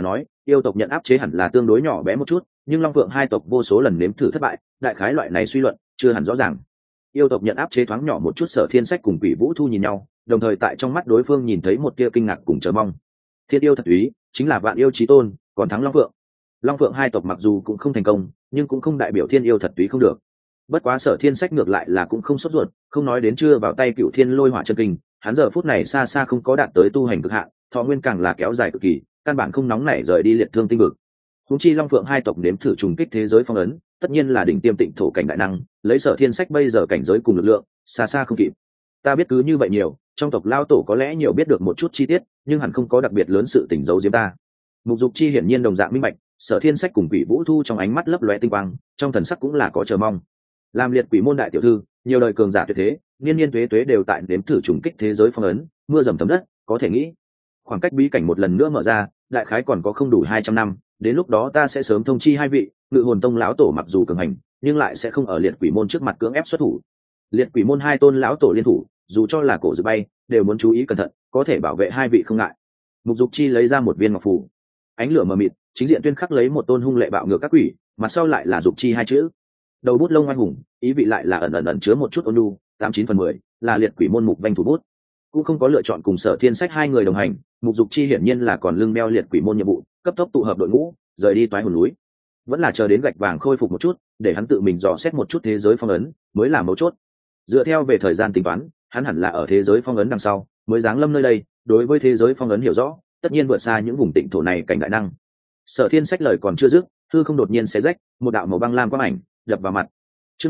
yêu tộc nhận áp chế hẳn là tương đối nhỏ bé một chút, nhưng long phượng hai tộc vô số lần nếm thử thất bại, đại khái loại này suy luận chưa hẳn rõ ràng. Yêu tộc nhận áp chế thoáng nhỏ một chút, Sở Thiên Sách cùng Quỷ Vũ Thu nhìn nhau, đồng thời tại trong mắt đối phương nhìn thấy một tia kinh ngạc cùng chờ mong. Thiên yêu thật úy chính là vạn yêu chí tôn, còn thắng long phượng. Long phượng hai tộc mặc dù cũng không thành công, nhưng cũng không đại biểu thiên yêu thật túy không được. Bất quá Sở Thiên Sách ngược lại là cũng không sốt ruột, không nói đến chưa vào tay Cựu Thiên Lôi Hỏa chân kinh, hắn giờ phút này xa xa không có đạt tới tu hành cực hạn, thọ nguyên càng là kéo dài cực kỳ, căn bản không nóng nảy rời đi liệt thương tinh vực. Húng chi long phượng hai tộc nếm thử trùng kích thế giới phong ấn, tất nhiên là đỉnh tiêm tịnh thổ cảnh đại năng, lấy Sở Thiên Sách bây giờ cảnh giới cùng lực lượng, xa xa không kịp. Ta biết cứ như vậy nhiều, trong tộc lao tổ có lẽ nhiều biết được một chút chi tiết, nhưng hẳn không có đặc biệt lớn sự tình giấu giếm ta. Mục Dục Chi hiển nhiên đồng dạng minh bạch, Sở Thiên Sách cùng Quỷ Vũ Thu trong ánh mắt lấp lóe tinh quang, trong thần sắc cũng là có chờ mong. Làm liệt quỷ môn đại tiểu thư, nhiều đời cường giả tuyệt thế, niên niên tuế tuế đều tại nếm thử trùng kích thế giới phong ấn, mưa dầm thấm đất, có thể nghĩ, khoảng cách bí cảnh một lần nữa mở ra, đại khái còn có không đủ 200 năm, đến lúc đó ta sẽ sớm thông chi hai vị, Ngự Hồn Tông lão tổ mặc dù cường hành, nhưng lại sẽ không ở liệt quỷ môn trước mặt cưỡng ép xuất thủ. Liệt quỷ môn hai tôn lão tổ liên thủ, dù cho là cổ dự bay, đều muốn chú ý cẩn thận, có thể bảo vệ hai vị không ngại. Mục Dục Chi lấy ra một viên ngọc phù, ánh lửa mờ mịt, chính diện tuyên khắc lấy một tôn hung lệ bạo ngược các quỷ, mặt sau lại là Dục Chi hai chữ. Đầu bút lông oai hùng, ý vị lại là ẩn chứa một chút ôn nhu, 89/10, là liệt quỷ môn mục vanh thủ bút. Cũng không có lựa chọn cùng Sở Thiên Sách hai người đồng hành, Mục Dục Chi hiển nhiên là còn lưng đeo liệt quỷ môn nhiệm vụ, cấp tốc tụ hợp đội ngũ, rời đi toái hồn núi. Vẫn là chờ đến gạch vàng khôi phục một chút, để hắn tự mình dò xét một chút thế giới phong ấn, mới là mấu chốt. Dựa theo về thời gian tính toán, hắn hẳn là ở thế giới phong ấn đằng sau, mới giáng lâm nơi đây, đối với thế giới phong ấn hiểu rõ, tất nhiên vượt xa những vùng tịnh thổ này cảnh đại năng. Sở Thiên Sách lời còn chưa dứt, hư không đột nhiên xé rách, một đạo màu băng lam quang ảnh đập vào mặt. Chương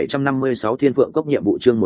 1756 Thiên Phượng Cốc nhiệm vụ, chương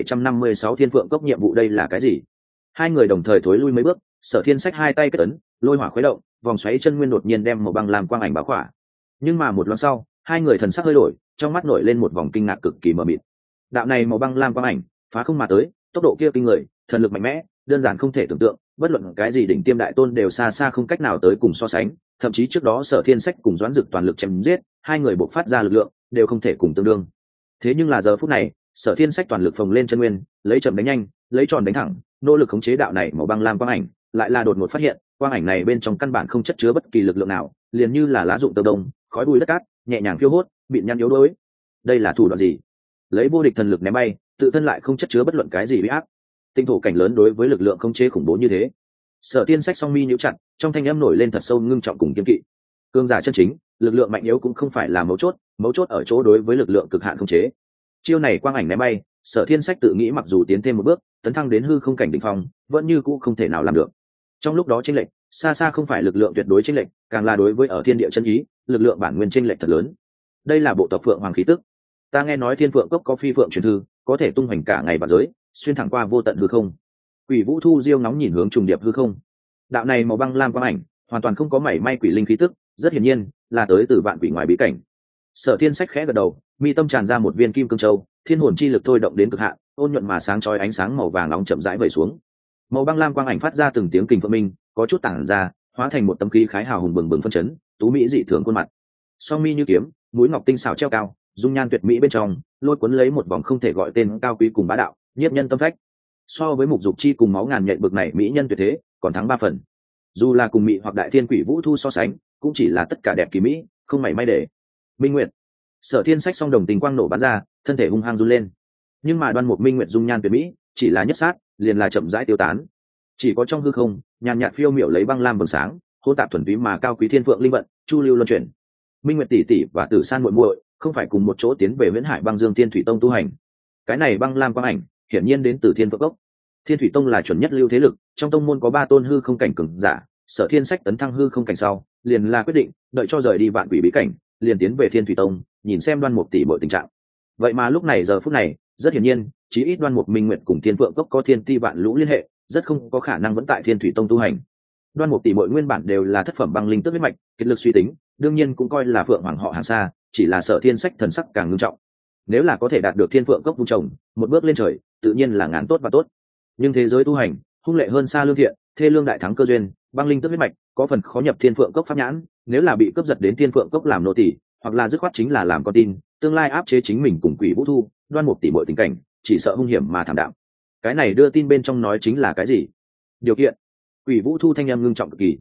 1756 Thiên Phượng Cốc nhiệm vụ, đây là cái gì? Hai người đồng thời thối lui mấy bước, Sở Thiên Sách hai tay kết ấn, lôi hỏa khuấy động, vòng xoáy chân nguyên đột nhiên đem màu băng lam quang ảnh bao khỏa. Nhưng mà một loáng sau, hai người thần sắc hơi đổi, trong mắt nổi lên một vòng kinh ngạc cực kỳ mờ mịt. Đạo này màu băng lam quang ảnh, phá không mà tới, tốc độ kia kinh người, thần lực mạnh mẽ, đơn giản không thể tưởng tượng, bất luận cái gì đỉnh tiêm đại tôn đều xa xa không cách nào tới cùng so sánh, thậm chí trước đó Sở Thiên Sách cùng Doãn Dực toàn lực chém giết, hai người bộc phát ra lực lượng, đều không thể cùng tương đương. Thế nhưng là giờ phút này, Sở Thiên Sách toàn lực phồng lên chân nguyên, lấy chậm đánh nhanh, lấy tròn đánh thẳng, nỗ lực khống chế đạo này màu băng lam quang ảnh, lại là đột ngột phát hiện, quang ảnh này bên trong căn bản không chất chứa bất kỳ lực lượng nào, liền như là lá rụng tơ đông, khói bụi đất cát, nhẹ nhàng phiêu hốt, bị nhăn yếu đuối. Đây là thủ đoạn gì? Lấy vô địch thần lực ném bay, tự thân lại không chất chứa bất luận cái gì uy áp. Tinh thổ cảnh lớn đối với lực lượng khống chế khủng bố như thế. Sở Thiên Sách song mi nhíu chặt, trong thanh âm nổi lên thật sâu ngưng trọng cùng kiên kỵ. Cương giả chân chính, lực lượng mạnh yếu cũng không phải là mấu chốt ở chỗ đối với lực lượng cực hạn khống chế. Chiêu này quang ảnh ném bay, Sở Thiên Sách tự nghĩ mặc dù tiến thêm một bước, tấn thăng đến hư không cảnh đỉnh phong, vẫn như cũ không thể nào làm được. Trong lúc đó chênh lệch, xa xa không phải lực lượng tuyệt đối chênh lệch, càng là đối với ở thiên địa chân ý, lực lượng bản nguyên chênh lệch thật lớn. Đây là bộ tộc Phượng Hoàng khí tức. Ta nghe nói Thiên Phượng Cốc có phi phượng truyền thư, có thể tung hoành cả ngày vạn giới, xuyên thẳng qua vô tận hư không. Quỷ Vũ Thu diêu ngóng nhìn hướng trùng điệp hư không. Đạo này màu băng lam quang ảnh, hoàn toàn không có mảy may quỷ linh khí tức, rất hiển nhiên là tới từ vạn quỷ ngoài bí cảnh. Sở Thiên Sách khẽ gật đầu, mi tâm tràn ra một viên kim cương châu, thiên hồn chi lực thôi động đến cực hạn, ôn nhuận mà sáng chói ánh sáng màu vàng nóng chậm rãi vẩy xuống. Màu băng lam quang ảnh phát ra từng tiếng kình phượng minh, có chút tản ra, hóa thành một tấm khí khái hào hùng bừng bừng phân chấn, tú mỹ dị thường khuôn mặt. Song mi như kiếm, mũi ngọc tinh xảo treo cao, dung nhan tuyệt mỹ bên trong, lôi cuốn lấy một vòng không thể gọi tên cao quý cùng bá đạo, nhiếp nhân tâm phách. So với Mục Dục Chi cùng máu ngàn nhện bực này mỹ nhân tuyệt thế, còn thắng 3 phần. Dù là cùng Mị hoặc Đại Thiên Quỷ Vũ Thu so sánh, cũng chỉ là tất cả đẹp kỳ mỹ, không mảy may để. Minh Nguyệt. Sở Thiên Sách song đồng tình quang nổ bắn ra, thân thể hung hăng run lên. Nhưng mà Đoan Mục Minh Nguyệt dung nhan tuyệt mỹ, chỉ là nhất sát, liền là chậm rãi tiêu tán. Chỉ có trong hư không, nhàn nhạt phiêu miểu lấy băng lam vầng sáng, hỗn tạp thuần túy mà cao quý thiên phượng linh vận, chu lưu luân chuyển. Minh Nguyệt tỷ tỷ và Tử San muội muội, không phải cùng một chỗ tiến về Viễn Hải Băng Dương Thiên Thủy Tông tu hành. Cái này băng lam quang ảnh, hiển nhiên đến từ Thiên Phượng Cốc. Thiên Thủy Tông là chuẩn nhất lưu thế lực, trong tông môn có 3 tôn hư không cảnh cường giả, Sở Thiên Sách tấn thăng hư không cảnh sau, liền là quyết định, đợi cho rời đi vạn quỷ bí cảnh, liền tiến về Thiên Thủy Tông, nhìn xem Đoan Mục tỷ muội tình trạng. Vậy mà lúc này giờ phút này, rất hiển nhiên, chí ít Đoan Mục Minh Nguyệt cùng Thiên Phượng Cốc có thiên ti vạn lũ liên hệ, rất không có khả năng vẫn tại Thiên Thủy Tông tu hành. Đoan Mục tỷ muội nguyên bản đều là thất phẩm băng linh tước huyết mạch, kết lực suy tính, đương nhiên cũng coi là Phượng Hoàng họ hàng xa, chỉ là Sở Thiên Sách thần sắc càng nghiêm trọng. Nếu là có thể đạt được Thiên Phượng Cốc vung trồng, một bước lên trời, tự nhiên là ngàn tốt và tốt. Nhưng thế giới tu hành, hung lệ hơn xa lương thiện, thê lương đại thắng cơ duyên, băng linh tước huyết mạch, có phần khó nhập Thiên Phượng Cốc pháp nhãn, nếu là bị cướp giật đến Thiên Phượng Cốc làm nô tỳ, hoặc là dứt khoát chính là làm con tin, tương lai áp chế chính mình cùng Quỷ Vũ Thu, Đoan Mục tỷ muội tình cảnh, chỉ sợ hung hiểm mà thảm đạm. Cái này đưa tin bên trong nói chính là cái gì? Điều kiện. Quỷ Vũ Thu thanh âm ngưng trọng cực kỳ.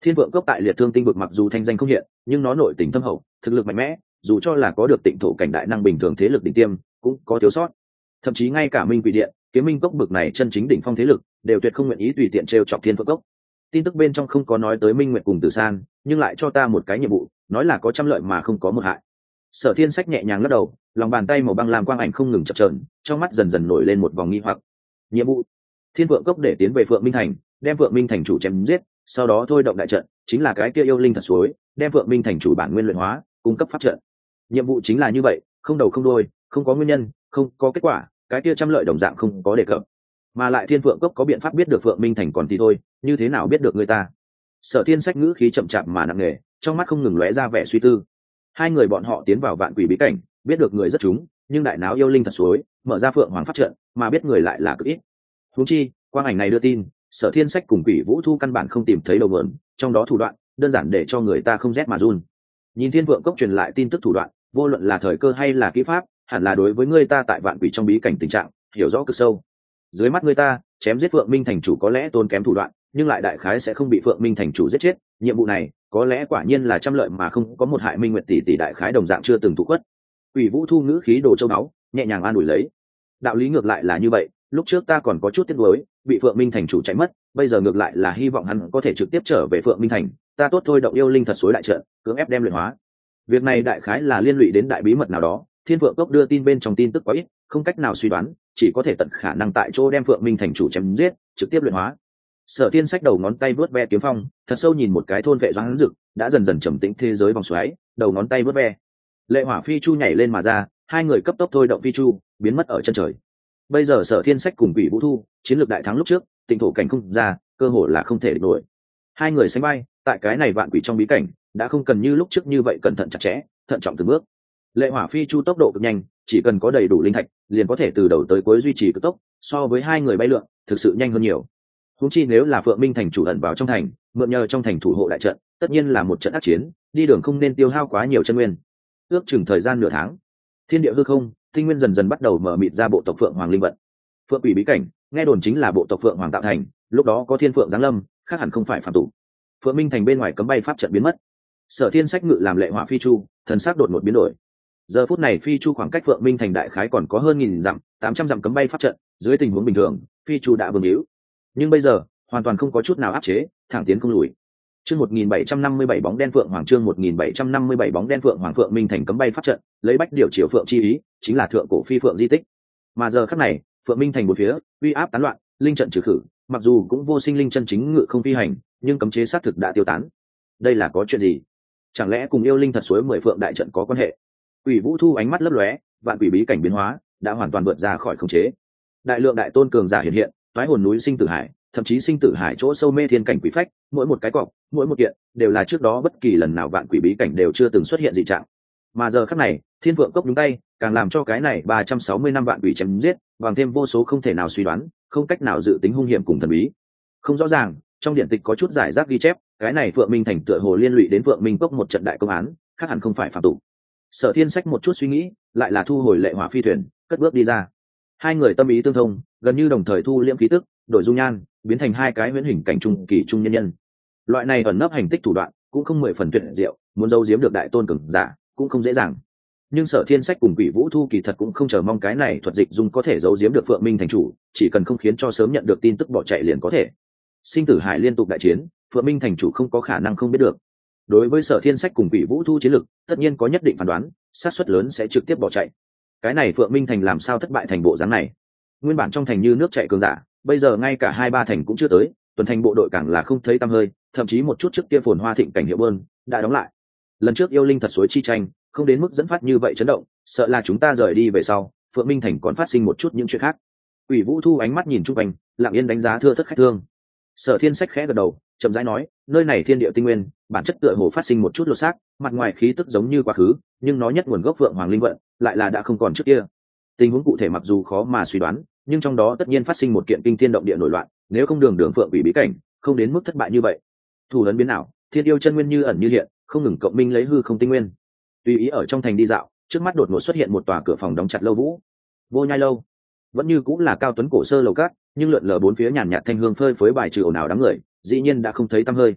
Thiên Vượng Cốc tại Liệt Thương Tinh vực mặc dù thanh danh không hiện, nhưng nó nội tình thâm hậu, thực lực mạnh mẽ, dù cho là có được tịnh thổ cảnh đại năng bình thường thế lực đỉnh tiêm, cũng có thiếu sót. Thậm chí ngay cả Minh Quỷ Điện, Kiếm Minh Cốc bực này chân chính đỉnh phong thế lực, đều tuyệt không nguyện ý tùy tiện trêu chọc Thiên Vượng Cốc. Tin tức bên trong không có nói tới Minh Nguyệt cùng Tử San, nhưng lại cho ta một cái nhiệm vụ, nói là có trăm lợi mà không có một hại. Sở Thiên Sách nhẹ nhàng lắc đầu, lòng bàn tay màu băng làm quang ảnh không ngừng chập chờn, trong mắt dần dần nổi lên một vòng nghi hoặc. Nhiệm vụ: Thiên Vượng Cốc để tiến về Phượng Minh Thành, đem Phượng Minh Thành chủ chém giết, sau đó thôi động đại trận, chính là cái kia yêu linh thật suối, đem Phượng Minh Thành chủ bản nguyên luyện hóa, cung cấp pháp trận. Nhiệm vụ chính là như vậy, không đầu không đuôi, không có nguyên nhân, không có kết quả, cái kia trăm lợi đồng dạng không có đề cập. Mà lại Thiên Phượng Cốc có biện pháp biết được Phượng Minh Thành còn thì thôi, như thế nào biết được người ta? Sở Thiên Sách ngữ khí chậm chạp mà nặng nề, trong mắt không ngừng lóe ra vẻ suy tư. Hai người bọn họ tiến vào Vạn Quỷ bí cảnh, biết được người rất chúng, nhưng đại náo yêu linh thật suối, mở ra Phượng Hoàng pháp trận, mà biết người lại là cực ít. Huống chi, quang ảnh này đưa tin, Sở Thiên Sách cùng Quỷ Vũ Thu căn bản không tìm thấy đầu mượn, trong đó thủ đoạn đơn giản để cho người ta không rét mà run. Nhìn Thiên Vượng Cốc truyền lại tin tức thủ đoạn, vô luận là thời cơ hay là kỹ pháp, hẳn là đối với người ta tại Vạn Quỷ trong bí cảnh tình trạng hiểu rõ cực sâu. Dưới mắt người ta chém giết Phượng Minh Thành chủ có lẽ tốn kém thủ đoạn, nhưng lại đại khái sẽ không bị Phượng Minh Thành chủ giết chết. Nhiệm vụ này có lẽ quả nhiên là trăm lợi mà không có một hại. Minh Nguyệt tỷ đại khái đồng dạng chưa từng thụ quất. Quỷ Vũ Thu ngữ khí đồ châu báu, nhẹ nhàng an ủi lấy. Đạo lý ngược lại là như vậy, lúc trước ta còn có chút tiếc nuối, bị Phượng Minh Thành chủ chạy mất, bây giờ ngược lại là hy vọng hắn có thể trực tiếp trở về Phượng Minh Thành, ta tốt thôi động yêu linh thật suối đại trận, cưỡng ép đem luyện hóa. Việc này đại khái là liên lụy đến đại bí mật nào đó, Thiên Phượng Cốc đưa tin bên trong tin tức quá ít, không cách nào suy đoán, chỉ có thể tận khả năng tại chỗ đem Phượng Minh Thành chủ chém giết, trực tiếp luyện hóa. Sở Thiên Sách đầu ngón tay vớt ve kiếm phong, thật sâu nhìn một cái thôn vệ doãn dực, đã dần dần trầm tĩnh thế giới vòng xoáy, đầu ngón tay vớt ve. Lệ Hỏa Phi Chu nhảy lên mà ra, hai người cấp tốc thôi động Phi Chu, biến mất ở chân trời. Bây giờ Sở Thiên Sách cùng Quỷ Vũ Thu, chiến lược đại thắng lúc trước, tịnh thổ cảnh không ra, cơ hội là không thể địch nổi. Hai người sánh bay, tại cái này vạn quỷ trong bí cảnh, đã không cần như lúc trước như vậy cẩn thận chặt chẽ, thận trọng từng bước. Lệ Hỏa Phi Chu tốc độ cực nhanh, chỉ cần có đầy đủ linh thạch, liền có thể từ đầu tới cuối duy trì cực tốc, so với hai người bay lượn, thực sự nhanh hơn nhiều. Huống chi nếu là Phượng Minh Thành chủ ẩn vào trong thành, mượn nhờ trong thành thủ hộ đại trận, tất nhiên là một trận ác chiến, đi đường không nên tiêu hao quá nhiều chân nguyên. Ước chừng thời gian nửa tháng, thiên địa hư không, tinh nguyên dần dần bắt đầu mở mịt ra bộ tộc Phượng Hoàng linh vận. Phượng Quỷ bí cảnh, nghe đồn chính là bộ tộc Phượng Hoàng tạo thành, lúc đó có thiên phượng giáng lâm, khác hẳn không phải phàm tục. Phượng Minh Thành bên ngoài cấm bay pháp trận biến mất. Sở Thiên Sách ngự làm Lệ Hỏa Phi Chu, thần sắc đột ngột biến đổi. Giờ phút này Phi Chu khoảng cách Phượng Minh Thành đại khái còn có hơn 1000 dặm, 800 dặm cấm bay pháp trận, dưới tình huống bình thường, Phi Chu đã vương hữu. Nhưng bây giờ, hoàn toàn không có chút nào áp chế, thẳng tiến không lùi. Chương 1757 bóng đen Phượng Hoàng, chương 1757 bóng đen Phượng Hoàng. Phượng Minh Thành cấm bay pháp trận, lấy bách điều chiều phượng chi ý, chính là thượng cổ phi phượng di tích. Mà giờ khắc này, Phượng Minh Thành bốn phía, uy áp tán loạn, linh trận trừ khử, mặc dù cũng vô sinh linh chân chính ngự không phi hành, nhưng cấm chế xác thực đã tiêu tán. Đây là có chuyện gì? Chẳng lẽ cùng yêu linh thật suối 10 phượng đại trận có quan hệ? Quỷ Vũ Thu ánh mắt lấp lóe, vạn quỷ bí cảnh biến hóa đã hoàn toàn vượt ra khỏi khống chế. Đại lượng đại tôn cường giả hiện hiện, toái hồn núi sinh tử hải, thậm chí sinh tử hải chỗ sâu mê thiên cảnh quỷ phách, mỗi một cái cọc, mỗi một kiện, đều là trước đó bất kỳ lần nào vạn quỷ bí cảnh đều chưa từng xuất hiện dị trạng. Mà giờ khắc này, Thiên Vượng Cốc nhúng tay, càng làm cho cái này 360 năm vạn quỷ chém giết, bằng thêm vô số không thể nào suy đoán, không cách nào dự tính hung hiểm cùng thần bí. Không rõ ràng, trong điện tịch có chút giải rác ghi chép, cái này Phượng Minh Thành tựa hồ liên lụy đến Phượng Minh Cốc một trận đại công án, khác hẳn không phải phạm tục. Sở Thiên Sách một chút suy nghĩ, lại là thu hồi Lệ Hỏa phi thuyền, cất bước đi ra. Hai người tâm ý tương thông, gần như đồng thời thu liễm khí tức, đổi dung nhan, biến thành hai cái huyễn hình cảnh trung kỳ trung nhân nhân. Loại này ẩn nấp hành tích thủ đoạn, cũng không 10 phần tuyệt diệu, muốn giấu giếm được đại tôn cường giả, cũng không dễ dàng. Nhưng Sở Thiên Sách cùng Quỷ Vũ Thu kỳ thật cũng không chờ mong cái này thuật dịch dung có thể giấu giếm được Phượng Minh Thành chủ, chỉ cần không khiến cho sớm nhận được tin tức bỏ chạy liền có thể. Sinh tử hải liên tục đại chiến, Phượng Minh Thành chủ không có khả năng không biết được. Đối với Sở Thiên Sách cùng Quỷ Vũ Thu chiến lực, tất nhiên có nhất định phán đoán, xác suất lớn sẽ trực tiếp bỏ chạy. Cái này Phượng Minh Thành làm sao thất bại thành bộ dáng này? Nguyên bản trong thành như nước chảy cường giả, bây giờ ngay cả 2-3 thành cũng chưa tới, tuần thành bộ đội càng là không thấy tăm hơi, thậm chí một chút trước kia phồn hoa thịnh cảnh hiệu bơn đã đóng lại. Lần trước yêu linh thật suối chi tranh, không đến mức dẫn phát như vậy chấn động, sợ là chúng ta rời đi về sau, Phượng Minh Thành còn phát sinh một chút những chuyện khác. Quỷ Vũ Thu ánh mắt nhìn chung quanh, lặng yên đánh giá thưa thất khách thương. Sở Thiên Sách khẽ gật đầu, chậm rãi nói, nơi này thiên địa tinh nguyên, bản chất tựa hồ phát sinh một chút lột xác, mặt ngoài khí tức giống như quá khứ, nhưng nó nhất nguồn gốc Phượng Hoàng linh vận, lại là đã không còn trước kia. Tình huống cụ thể mặc dù khó mà suy đoán, nhưng trong đó tất nhiên phát sinh một kiện kinh thiên động địa nổi loạn, nếu không đường Phượng Quỷ bí cảnh, không đến mức thất bại như vậy. Thủ lớn biến ảo, thiên yêu chân nguyên như ẩn như hiện, không ngừng cộng minh lấy hư không tinh nguyên. Tùy ý ở trong thành đi dạo, trước mắt đột ngột xuất hiện một tòa cửa phòng đóng chặt lâu vũ. Vô Nhai lâu, vẫn như cũng là cao tuấn cổ sơ lầu cát, nhưng lượn lờ bốn phía nhàn nhạt thanh hương phơi phới bài trừ ồn ào đám người, dĩ nhiên đã không thấy tăm hơi.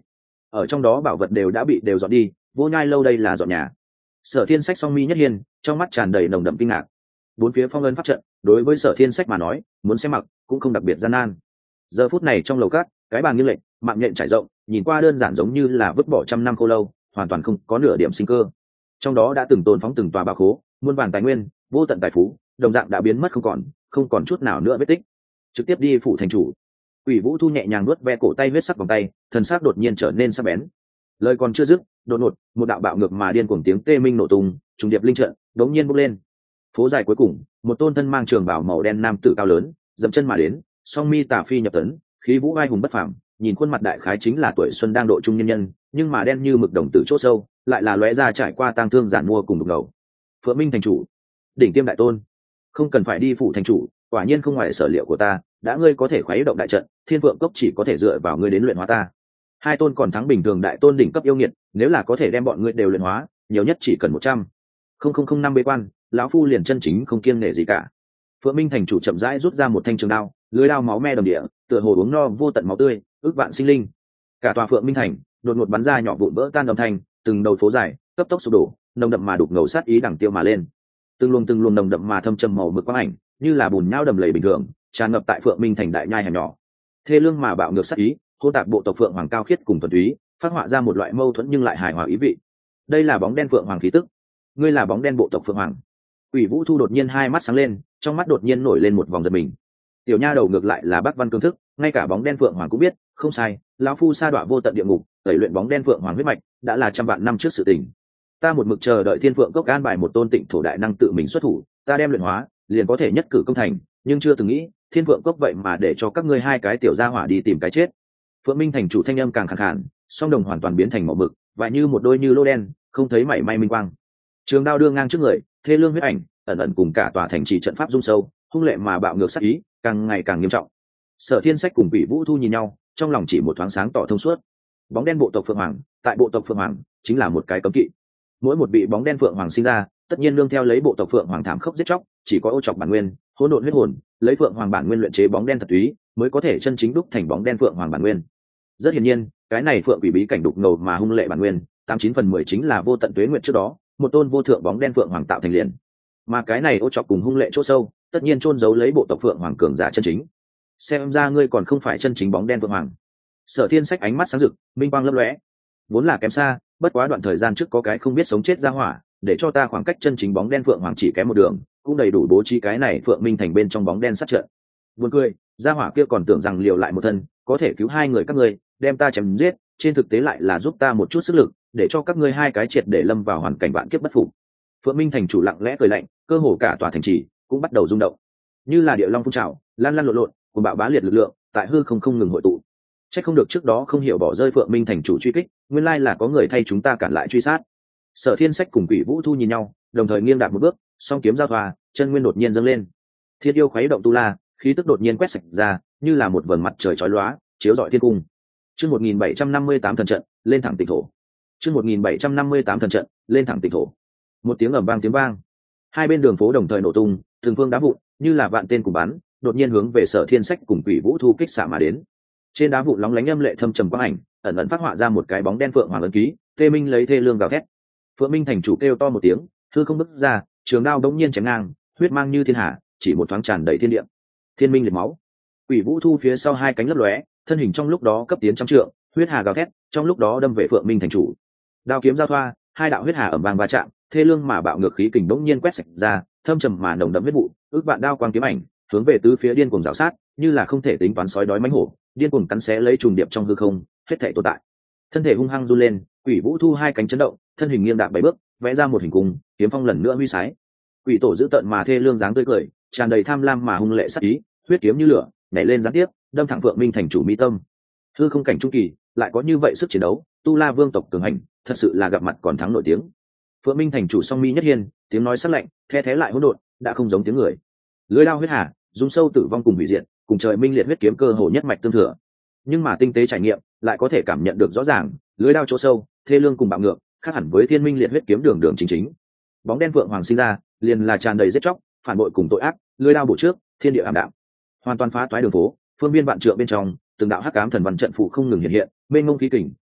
ở trong đó bảo vật đều đã bị đều dọn đi, Vô Nhai lâu đây là dọn nhà. Sở Thiên Sách song mi nhất hiên, trong mắt tràn đầy nồng đậm kinh ngạc. Bốn phía phong ấn pháp trận, đối với Sở Thiên Sách mà nói, muốn xem mặc cũng không đặc biệt gian nan. Giờ phút này trong lầu cát, cái bàn nghiêng lệch, mạng nhện trải rộng, nhìn qua đơn giản giống như là vứt bỏ trăm năm khô lâu, hoàn toàn không có nửa điểm sinh cơ. Trong đó đã từng tồn phóng từng tòa bảo khố, muôn vàn tài nguyên, vô tận tài phú, đồng dạng đã biến mất không còn chút nào nữa vết tích. Trực tiếp đi phủ thành chủ. Quỷ Vũ Thu nhẹ nhàng nuốt ve cổ tay huyết sắc vòng tay, thần sắc đột nhiên trở nên sắc bén. Lời còn chưa dứt, đột ngột, một đạo bạo ngược mà điên cuồng tiếng tê minh nổ tung, trùng điệp linh trận, đống nhiên bốc lên. Phố dài cuối cùng, một tôn thân mang trường bào màu đen nam tử cao lớn, dậm chân mà đến, song mi tả phi nhập tấn, khí vũ vai hùng bất phàm, nhìn khuôn mặt đại khái chính là tuổi xuân đang độ trung nhân nhân, nhưng mà đen như mực đồng tử chỗ sâu, lại là lóe ra trải qua tang thương giản mua cùng đục ngầu. Phượng Minh thành chủ, đỉnh tiêm đại tôn, không cần phải đi phủ thành chủ, quả nhiên không ngoài sở liệu của ta, đã ngươi có thể khuấy động đại trận, Thiên Vượng cốc chỉ có thể dựa vào ngươi đến luyện hóa ta. Hai tôn còn thắng bình thường đại tôn đỉnh cấp yêu nghiệt, nếu là có thể đem bọn ngươi đều luyện hóa, nhiều nhất chỉ cần 100,005 bế quan, lão phu liền chân chính không kiêng nể gì cả. Phượng Minh thành chủ chậm rãi rút ra một thanh trường đao, lưỡi đao máu me đầm địa, tựa hồ uống no vô tận máu tươi, ước vạn sinh linh. Cả tòa Phượng Minh thành đột ngột bắn ra nhỏ vụn vỡ tan âm thanh, từng đầu phố dài cấp tốc sụp đổ, nồng đậm mà đục ngầu sát ý đằng tiêu mà lên. Từng luồng nồng đậm mà thâm trầm màu mực quang ảnh, như là bùn nhão đầm lầy bình thường, tràn ngập tại Phượng Minh thành đại nhai hẻm nhỏ. Thê lương mà bạo ngược sát ý, hô tạp bộ tộc Phượng Hoàng cao khiết cùng thuần túy, phát họa ra một loại mâu thuẫn nhưng lại hài hòa ý vị. Đây là bóng đen Phượng Hoàng khí tức. Ngươi là bóng đen bộ tộc Phượng Hoàng. Quỷ Vũ Thu đột nhiên hai mắt sáng lên, trong mắt đột nhiên nổi lên một vòng giật mình. Tiểu nha đầu ngược lại là Bắc Văn Cương thức, ngay cả bóng đen Phượng Hoàng cũng biết, không sai, lão phu sa đọa vô tận địa ngục, tẩy luyện bóng đen Phượng Hoàng huyết mạch, đã là trăm vạn năm trước sự tình. Ta một mực chờ đợi Thiên Phượng cốc an bài một tôn tịnh thổ đại năng tự mình xuất thủ, ta đem luyện hóa, liền có thể nhất cử công thành, nhưng chưa từng nghĩ, Thiên Phượng cốc vậy mà để cho các ngươi hai cái tiểu gia hỏa đi tìm cái chết. Phượng Minh thành chủ thanh âm càng khàn khàn, song đồng hoàn toàn biến thành màu mực, và như một đôi như lô đen, không thấy mảy may minh quang. Trường đao đưa ngang trước người, thê lương huyết ảnh, ẩn ẩn cùng cả tòa thành trì trận pháp rung sâu, hung lệ mà bạo ngược sát ý, càng ngày càng nghiêm trọng. Sở Thiên Sách cùng Quỷ Vũ Thu nhìn nhau, trong lòng chỉ một thoáng sáng tỏ thông suốt. Bóng đen bộ tộc Phượng Hoàng, tại bộ tộc Phượng Hoàng chính là một cái cấm kỵ. Mỗi một vị bóng đen Phượng Hoàng sinh ra, tất nhiên nương theo lấy bộ tộc Phượng Hoàng thảm khốc giết chóc, chỉ có ô trọc bản nguyên, hỗn độn huyết hồn, lấy Phượng Hoàng bản nguyên luyện chế bóng đen thật túy, mới có thể chân chính đúc thành bóng đen Phượng Hoàng bản nguyên. Rất hiển nhiên, cái này Phượng Quỷ bí cảnh đục ngầu mà hung lệ bản nguyên, 89/10 chính là vô tận tuế nguyệt trước đó, một tôn vô thượng bóng đen Phượng Hoàng tạo thành liền. Mà cái này ô trọc cùng hung lệ chỗ sâu, tất nhiên chôn giấu lấy bộ tộc Phượng Hoàng cường giả chân chính. Xem ra ngươi còn không phải chân chính bóng đen Phượng Hoàng. Sở Thiên Sách ánh mắt sáng rực, minh quang lấp lóe. Vốn là kém xa, bất quá đoạn thời gian trước có cái không biết sống chết ra hỏa, để cho ta khoảng cách chân chính bóng đen Phượng Hoàng chỉ kém một đường, cũng đầy đủ bố trí cái này Phượng Minh thành bên trong bóng đen sát trận. Buồn cười, gia hỏa kia còn tưởng rằng liều lại một thân, có thể cứu hai người các ngươi, đem ta chém giết, trên thực tế lại là giúp ta một chút sức lực, để cho các ngươi hai cái triệt để lâm vào hoàn cảnh vạn kiếp bất phục. Phượng Minh thành chủ lặng lẽ cười lạnh, cơ hồ cả tòa thành trì cũng bắt đầu rung động, như là địa long phun trào, lan lan lộn lộn, cùng bạo bá liệt lực lượng tại hư không ngừng hội tụ. Chắc không được trước đó không hiểu bỏ rơi Phượng Minh thành chủ truy kích, nguyên lai là có người thay chúng ta cản lại truy sát. Sở Thiên Sách cùng Quỷ Vũ Thu nhìn nhau, đồng thời nghiêng đạp một bước, song kiếm giao thoa, chân nguyên đột nhiên dâng lên. Thiên yêu khuấy động tu la, khí tức đột nhiên quét sạch ra, như là một vầng mặt trời chói lóa, chiếu rọi thiên cung. Chương 1758 thần trận, lên thẳng tịnh thổ. Chương 1758 thần trận, lên thẳng tịnh thổ. Một tiếng ầm vang tiếng vang. Hai bên đường phố đồng thời nổ tung, từng phương đá vụn, như là vạn tên cùng bắn, đột nhiên hướng về Sở Thiên Sách cùng Quỷ Vũ Thu kích xạ mà đến. Trên đá vụn lóng lánh âm lệ thâm trầm quang ảnh, ẩn ẩn phát họa ra một cái bóng đen Phượng Hoàng ấn ký, Tê Minh lấy thê lương gào thét. Phượng Minh thành chủ kêu to một tiếng, hư không bứt ra, trường đao đống nhiên chém ngang, huyết mang như thiên hà, chỉ một thoáng tràn đầy thiên địa. Thiên minh liệt máu. Quỷ Vũ Thu phía sau hai cánh lấp lóe, thân hình trong lúc đó cấp tiến trăm trượng, huyết hà gào thét, trong lúc đó đâm về Phượng Minh thành chủ. Đao kiếm giao thoa, hai đạo huyết hà ầm vang va chạm, thê lương mà bạo ngược khí kình đống nhiên quét sạch ra, thâm trầm mà nồng đậm huyết vụ, ước vạn đao quang kiếm ảnh, hướng về tứ phía điên cuồng rào sát, như là không thể tính toán sói đói mãnh hổ, điên cuồng cắn xé lấy trùng điệp trong hư không, hết thảy tồn tại. Thân thể hung hăng run lên, Quỷ Vũ Thu hai cánh chấn động, thân hình nghiêng đạp bảy bước, vẽ ra một hình cung, kiếm phong lần nữa huy sái. Quỷ tổ giữ tận mà thê lương dáng tươi cười, tràn đầy tham lam mà hung lệ sát ý, huyết kiếm như lửa, nhảy lên gián tiếp, đâm thẳng Phượng Minh thành chủ mi tâm. Hư không cảnh trung kỳ, lại có như vậy sức chiến đấu, tu la vương tộc cường hành, thật sự là gặp mặt còn thắng nổi tiếng. Phượng Minh thành chủ song mi nhất hiên, tiếng nói sắc lạnh, the thế lại hỗn độn, đã không giống tiếng người. Lưỡi đao huyết hà, dung sâu tử vong cùng hủy diệt, cùng trời minh liệt huyết kiếm cơ hồ nhất mạch tương thừa. Nhưng mà tinh tế trải nghiệm, lại có thể cảm nhận được rõ ràng, lưỡi đao chỗ sâu, thê lương cùng bạo ngược, khác hẳn với thiên minh liệt huyết kiếm đường đường chính chính. Bóng đen Phượng Hoàng sinh ra, liền là tràn đầy giết chóc, phản bội cùng tội ác, lưỡi đao bổ trước, thiên địa ảm đạm, hoàn toàn phá toái đường phố, phương viên vạn trượng bên trong, từng đạo hắc ám thần văn trận phụ không ngừng hiện hiện, mênh mông khí kình,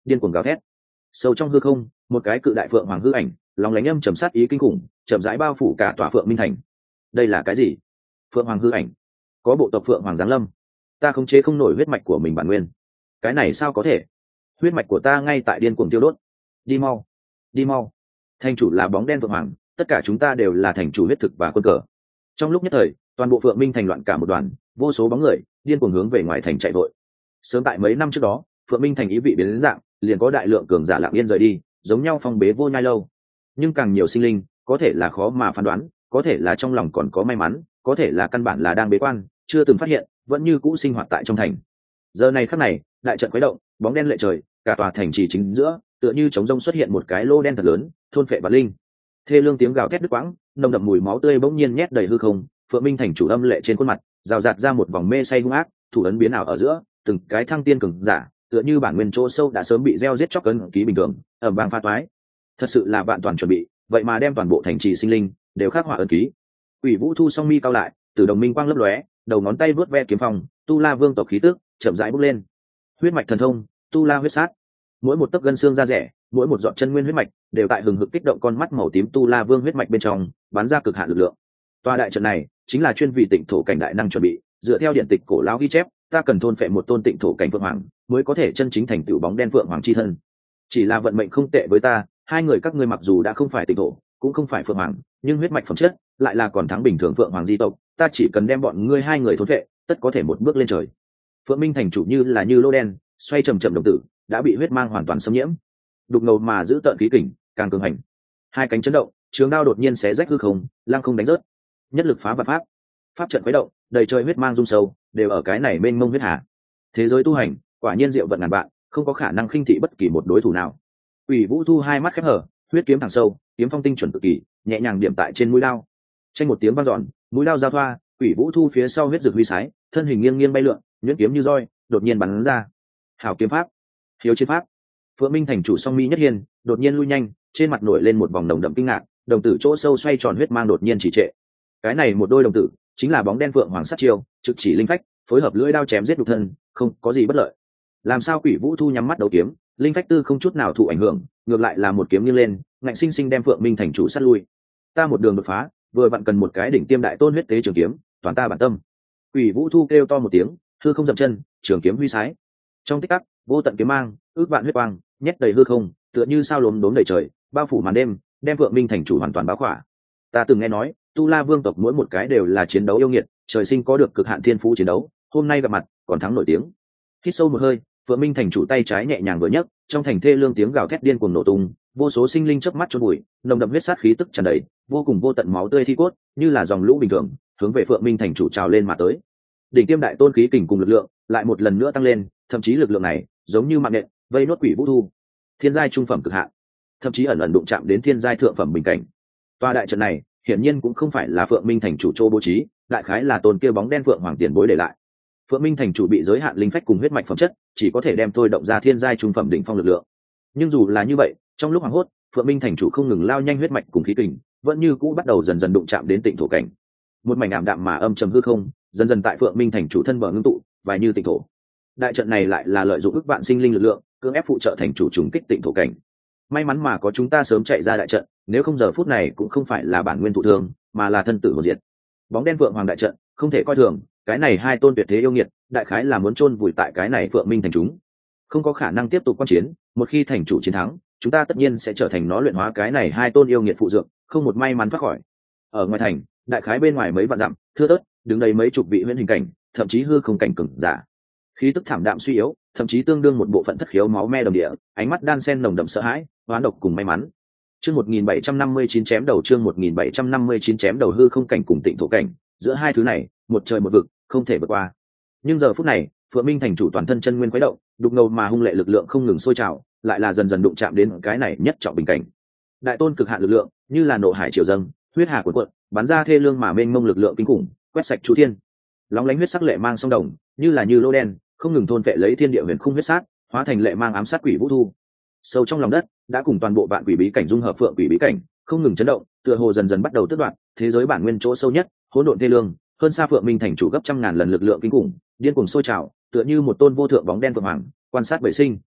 điên cuồng gào thét. Sâu trong hư không, một cái cự đại phượng hoàng hư ảnh lòng lánh âm trầm sát ý kinh khủng chậm rãi bao phủ cả tòa phượng minh thành. Đây là cái gì? Phượng hoàng hư ảnh? Có bộ tộc phượng hoàng giáng lâm? Ta khống chế không nổi huyết mạch của mình bản nguyên. Cái này sao có thể? Huyết mạch của ta ngay tại điên cuồng tiêu đốt. Đi mau, đi mau. Thành chủ là bóng đen phượng hoàng, tất cả chúng ta đều là thành chủ huyết thực và quân cờ. Trong lúc nhất thời, toàn bộ phượng minh thành loạn cả một đoàn, vô số bóng người điên cuồng hướng về ngoài thành chạy vội. Sớm tại mấy năm trước đó, phượng minh thành ý vị biến đến dạng, liền có đại lượng cường giả lặng yên rời đi, giống nhau phong bế vô nhai lâu. Nhưng càng nhiều sinh linh, có thể là khó mà phán đoán, có thể là trong lòng còn có may mắn, có thể là căn bản là đang bế quan, chưa từng phát hiện, vẫn như cũ sinh hoạt tại trong thành. Giờ này khắc này, đại trận khuấy động, bóng đen lệ trời, cả tòa thành trì chính giữa, tựa như trống rông xuất hiện một cái lô đen thật lớn, thôn phệ vạn linh. Thê lương tiếng gào thét đứt quãng, nồng đậm mùi máu tươi bỗng nhiên nhét đầy hư không, phượng minh thành chủ âm lệ trên khuôn mặt, rào rạt ra một vòng mê say hung ác, thủ ấn biến ảo ở giữa, từng cái thăng tiên cường giả, tựa như bản nguyên chỗ sâu đã sớm bị gieo giết chóc cấn ký bình thường, ầm vang pha toái. Thật sự là vạn toàn chuẩn bị, vậy mà đem toàn bộ thành trì sinh linh đều khắc họa ấn ký. Quỷ Vũ Thu song mi cao lại, từ đồng minh quang lấp lóe, đầu ngón tay vớt ve kiếm phong, tu la vương tộc khí tức chậm rãi bốc lên. Huyết mạch thần thông, tu la huyết sát. Mỗi một tấc gân xương da rẻ, mỗi một giọt chân nguyên huyết mạch đều tại hừng hực kích động con mắt màu tím tu la vương huyết mạch bên trong, bắn ra cực hạn lực lượng. Tòa đại trận này chính là chuyên vì tịnh thổ cảnh đại năng chuẩn bị, dựa theo điện tịch cổ lão ghi chép, ta cần thôn phệ một tôn tịnh thổ cảnh phượng hoàng, mới có thể chân chính thành tựu bóng đen phượng hoàng chi thân. Chỉ là vận mệnh không tệ với ta, hai người các ngươi mặc dù đã không phải tịnh thổ, cũng không phải phượng hoàng, nhưng huyết mạch phẩm chất lại là còn thắng bình thường phượng hoàng di tộc, ta chỉ cần đem bọn ngươi hai người thôn phệ, tất có thể một bước lên trời. Phượng minh thành chủ như là như lô đen, xoay chậm chậm đồng tử, đã bị huyết mang hoàn toàn xâm nhiễm. Đục ngầu mà giữ tợn khí kình, càng cường hành. Hai cánh chấn động, trường đao đột nhiên xé rách hư không, lăng không đánh rớt. Nhất lực phá vạn pháp, pháp trận khuấy động, đầy trời huyết mang rung sâu, đều ở cái này mênh mông huyết hà. Thế giới tu hành, quả nhiên diệu vận ngàn vạn, không có khả năng khinh thị bất kỳ một đối thủ nào. Quỷ Vũ Thu hai mắt khép hở, huyết kiếm thẳng sâu, kiếm phong tinh chuẩn cực kỳ, nhẹ nhàng điểm tại trên mũi đao. Tranh một tiếng vang dọn, mũi đao giao thoa, Quỷ Vũ Thu phía sau huyết rực huy sái, thân hình nghiêng nghiêng bay lượn, nhuyễn kiếm như roi, đột nhiên bắn ra. Hảo kiếm pháp, hiếu chiến pháp. Phượng minh thành chủ song mi nhất hiên, đột nhiên lui nhanh, trên mặt nổi lên một vòng nồng đậm kinh ngạc, đồng tử chỗ sâu xoay tròn huyết mang đột nhiên chỉ trệ. Cái này một đôi đồng tử, chính là bóng đen phượng hoàng sát chiêu, trực chỉ linh phách, phối hợp lưỡi đao chém giết đục thân, không có gì bất lợi. Làm sao Quỷ Vũ Thu nhắm mắt đấu kiếm, linh phách tư không chút nào thụ ảnh hưởng, ngược lại là một kiếm nghiêng lên, ngạnh sinh sinh đem Phượng minh thành chủ sát lui. Ta một đường đột phá, vừa vặn cần một cái đỉnh tiêm đại tôn huyết tế trường kiếm, toàn ta bản tâm. Quỷ Vũ Thu kêu to một tiếng, hư không dậm chân, trường kiếm huy sái. Trong tích tắc, vô tận kiếm mang, ước vạn huyết quang, nhét đầy hư không, tựa như sao lốm đốm đầy trời, bao phủ màn đêm, đem Phượng minh thành chủ hoàn toàn bao khỏa. Ta từng nghe nói, tu la vương tộc mỗi một cái đều là chiến đấu yêu nghiệt, trời sinh có được cực hạn thiên phú chiến đấu, hôm nay gặp mặt còn thắng nổi tiếng. Hít sâu một hơi, Phượng minh thành chủ tay trái nhẹ nhàng vừa nhấc, trong thành thê lương tiếng gào thét điên cuồng nổ tung, vô số sinh linh chớp mắt chôn bụi, nồng đậm huyết sát khí tức tràn đầy, vô cùng vô tận máu tươi thi cốt, như là dòng lũ bình thường, hướng về Phượng minh thành chủ trào lên mà tới. Đỉnh tiêm đại tôn khí kình cùng lực lượng lại một lần nữa tăng lên, thậm chí lực lượng này giống như mạng nện vây nốt Quỷ Vũ Thu. Thiên giai trung phẩm cực hạn, thậm chí ẩn ẩn đụng chạm đến thiên giai thượng phẩm bình cảnh. Tòa đại trận này hiển nhiên cũng không phải là Phượng minh thành chủ chỗ bố trí, đại khái là tôn kia bóng đen phượng hoàng tiền bối để lại. Phượng minh thành chủ bị giới hạn linh phách cùng huyết mạch phẩm chất, chỉ có thể đem thôi động ra thiên giai trung phẩm đỉnh phong lực lượng. Nhưng dù là như vậy, trong lúc hoảng hốt, Phượng minh thành chủ không ngừng lao nhanh huyết mạch cùng khí kình, vẫn như cũ bắt đầu dần dần đụng chạm đến tịnh thổ cảnh. Một mảnh ảm đạm mà âm trầm hư không, dần dần tại Phượng minh thành chủ thân bờ ngưng tụ, vài như tịnh thổ. Đại trận này lại là lợi dụng ức vạn sinh linh lực lượng, cưỡng ép phụ trợ thành chủ trùng kích tịnh thổ cảnh. May mắn mà có chúng ta sớm chạy ra đại trận, nếu không giờ phút này cũng không phải là bản nguyên thụ thương, mà là thân tử hồn diệt. Bóng đen Phượng hoàng đại trận không thể coi thường, cái này hai tôn tuyệt thế yêu nghiệt, đại khái là muốn chôn vùi tại cái này Phượng minh thành chúng, không có khả năng tiếp tục quan chiến. Một khi thành chủ chiến thắng, chúng ta tất nhiên sẽ trở thành nó luyện hóa cái này hai tôn yêu nghiệt phụ dược, không một may mắn thoát khỏi. Ở ngoài thành, đại khái bên ngoài mấy vạn dặm, thưa thớt đứng đây mấy chục vị huyễn hình cảnh, thậm chí hư không cảnh cường giả, khí tức thảm đạm suy yếu, thậm chí tương đương một bộ phận thất khiếu máu me đồng địa, ánh mắt đan sen nồng đậm sợ hãi, oán độc cùng may mắn. Chương 1759 chém đầu, chương 1759 chém đầu. Hư không cảnh cùng tịnh thổ cảnh, giữa hai thứ này, một trời một vực, không thể vượt qua. Nhưng giờ phút này, Phượng minh thành chủ toàn thân chân nguyên khuấy động, đục ngầu mà hung lệ lực lượng không ngừng sôi trào, lại là dần dần đụng chạm đến cái này nhất trọng bình cảnh. Đại tôn cực hạn lực lượng, như là nộ hải triều dâng, huyết hà cuộn cuộn, bắn ra thê lương mà mênh mông lực lượng kinh khủng, quét sạch chu thiên. Lóng lánh huyết sắc lệ mang sông đồng, như là như lô đen, không ngừng thôn phệ lấy thiên địa huyền khung huyết sát, hóa thành lệ mang ám sát Quỷ Vũ Thu. Sâu trong lòng đất, đã cùng toàn bộ vạn quỷ bí cảnh dung hợp phượng quỷ bí cảnh, không ngừng chấn động, tựa hồ dần dần bắt đầu tước đoạt thế giới bản nguyên chỗ sâu nhất, hỗn độn thê lương, hơn xa Phượng minh thành chủ gấp trăm ngàn lần lực lượng kinh khủng, điên cuồng sôi trào, tựa như một tôn vô thượng bóng đen phượng hoàng, quan sát bầy sinh.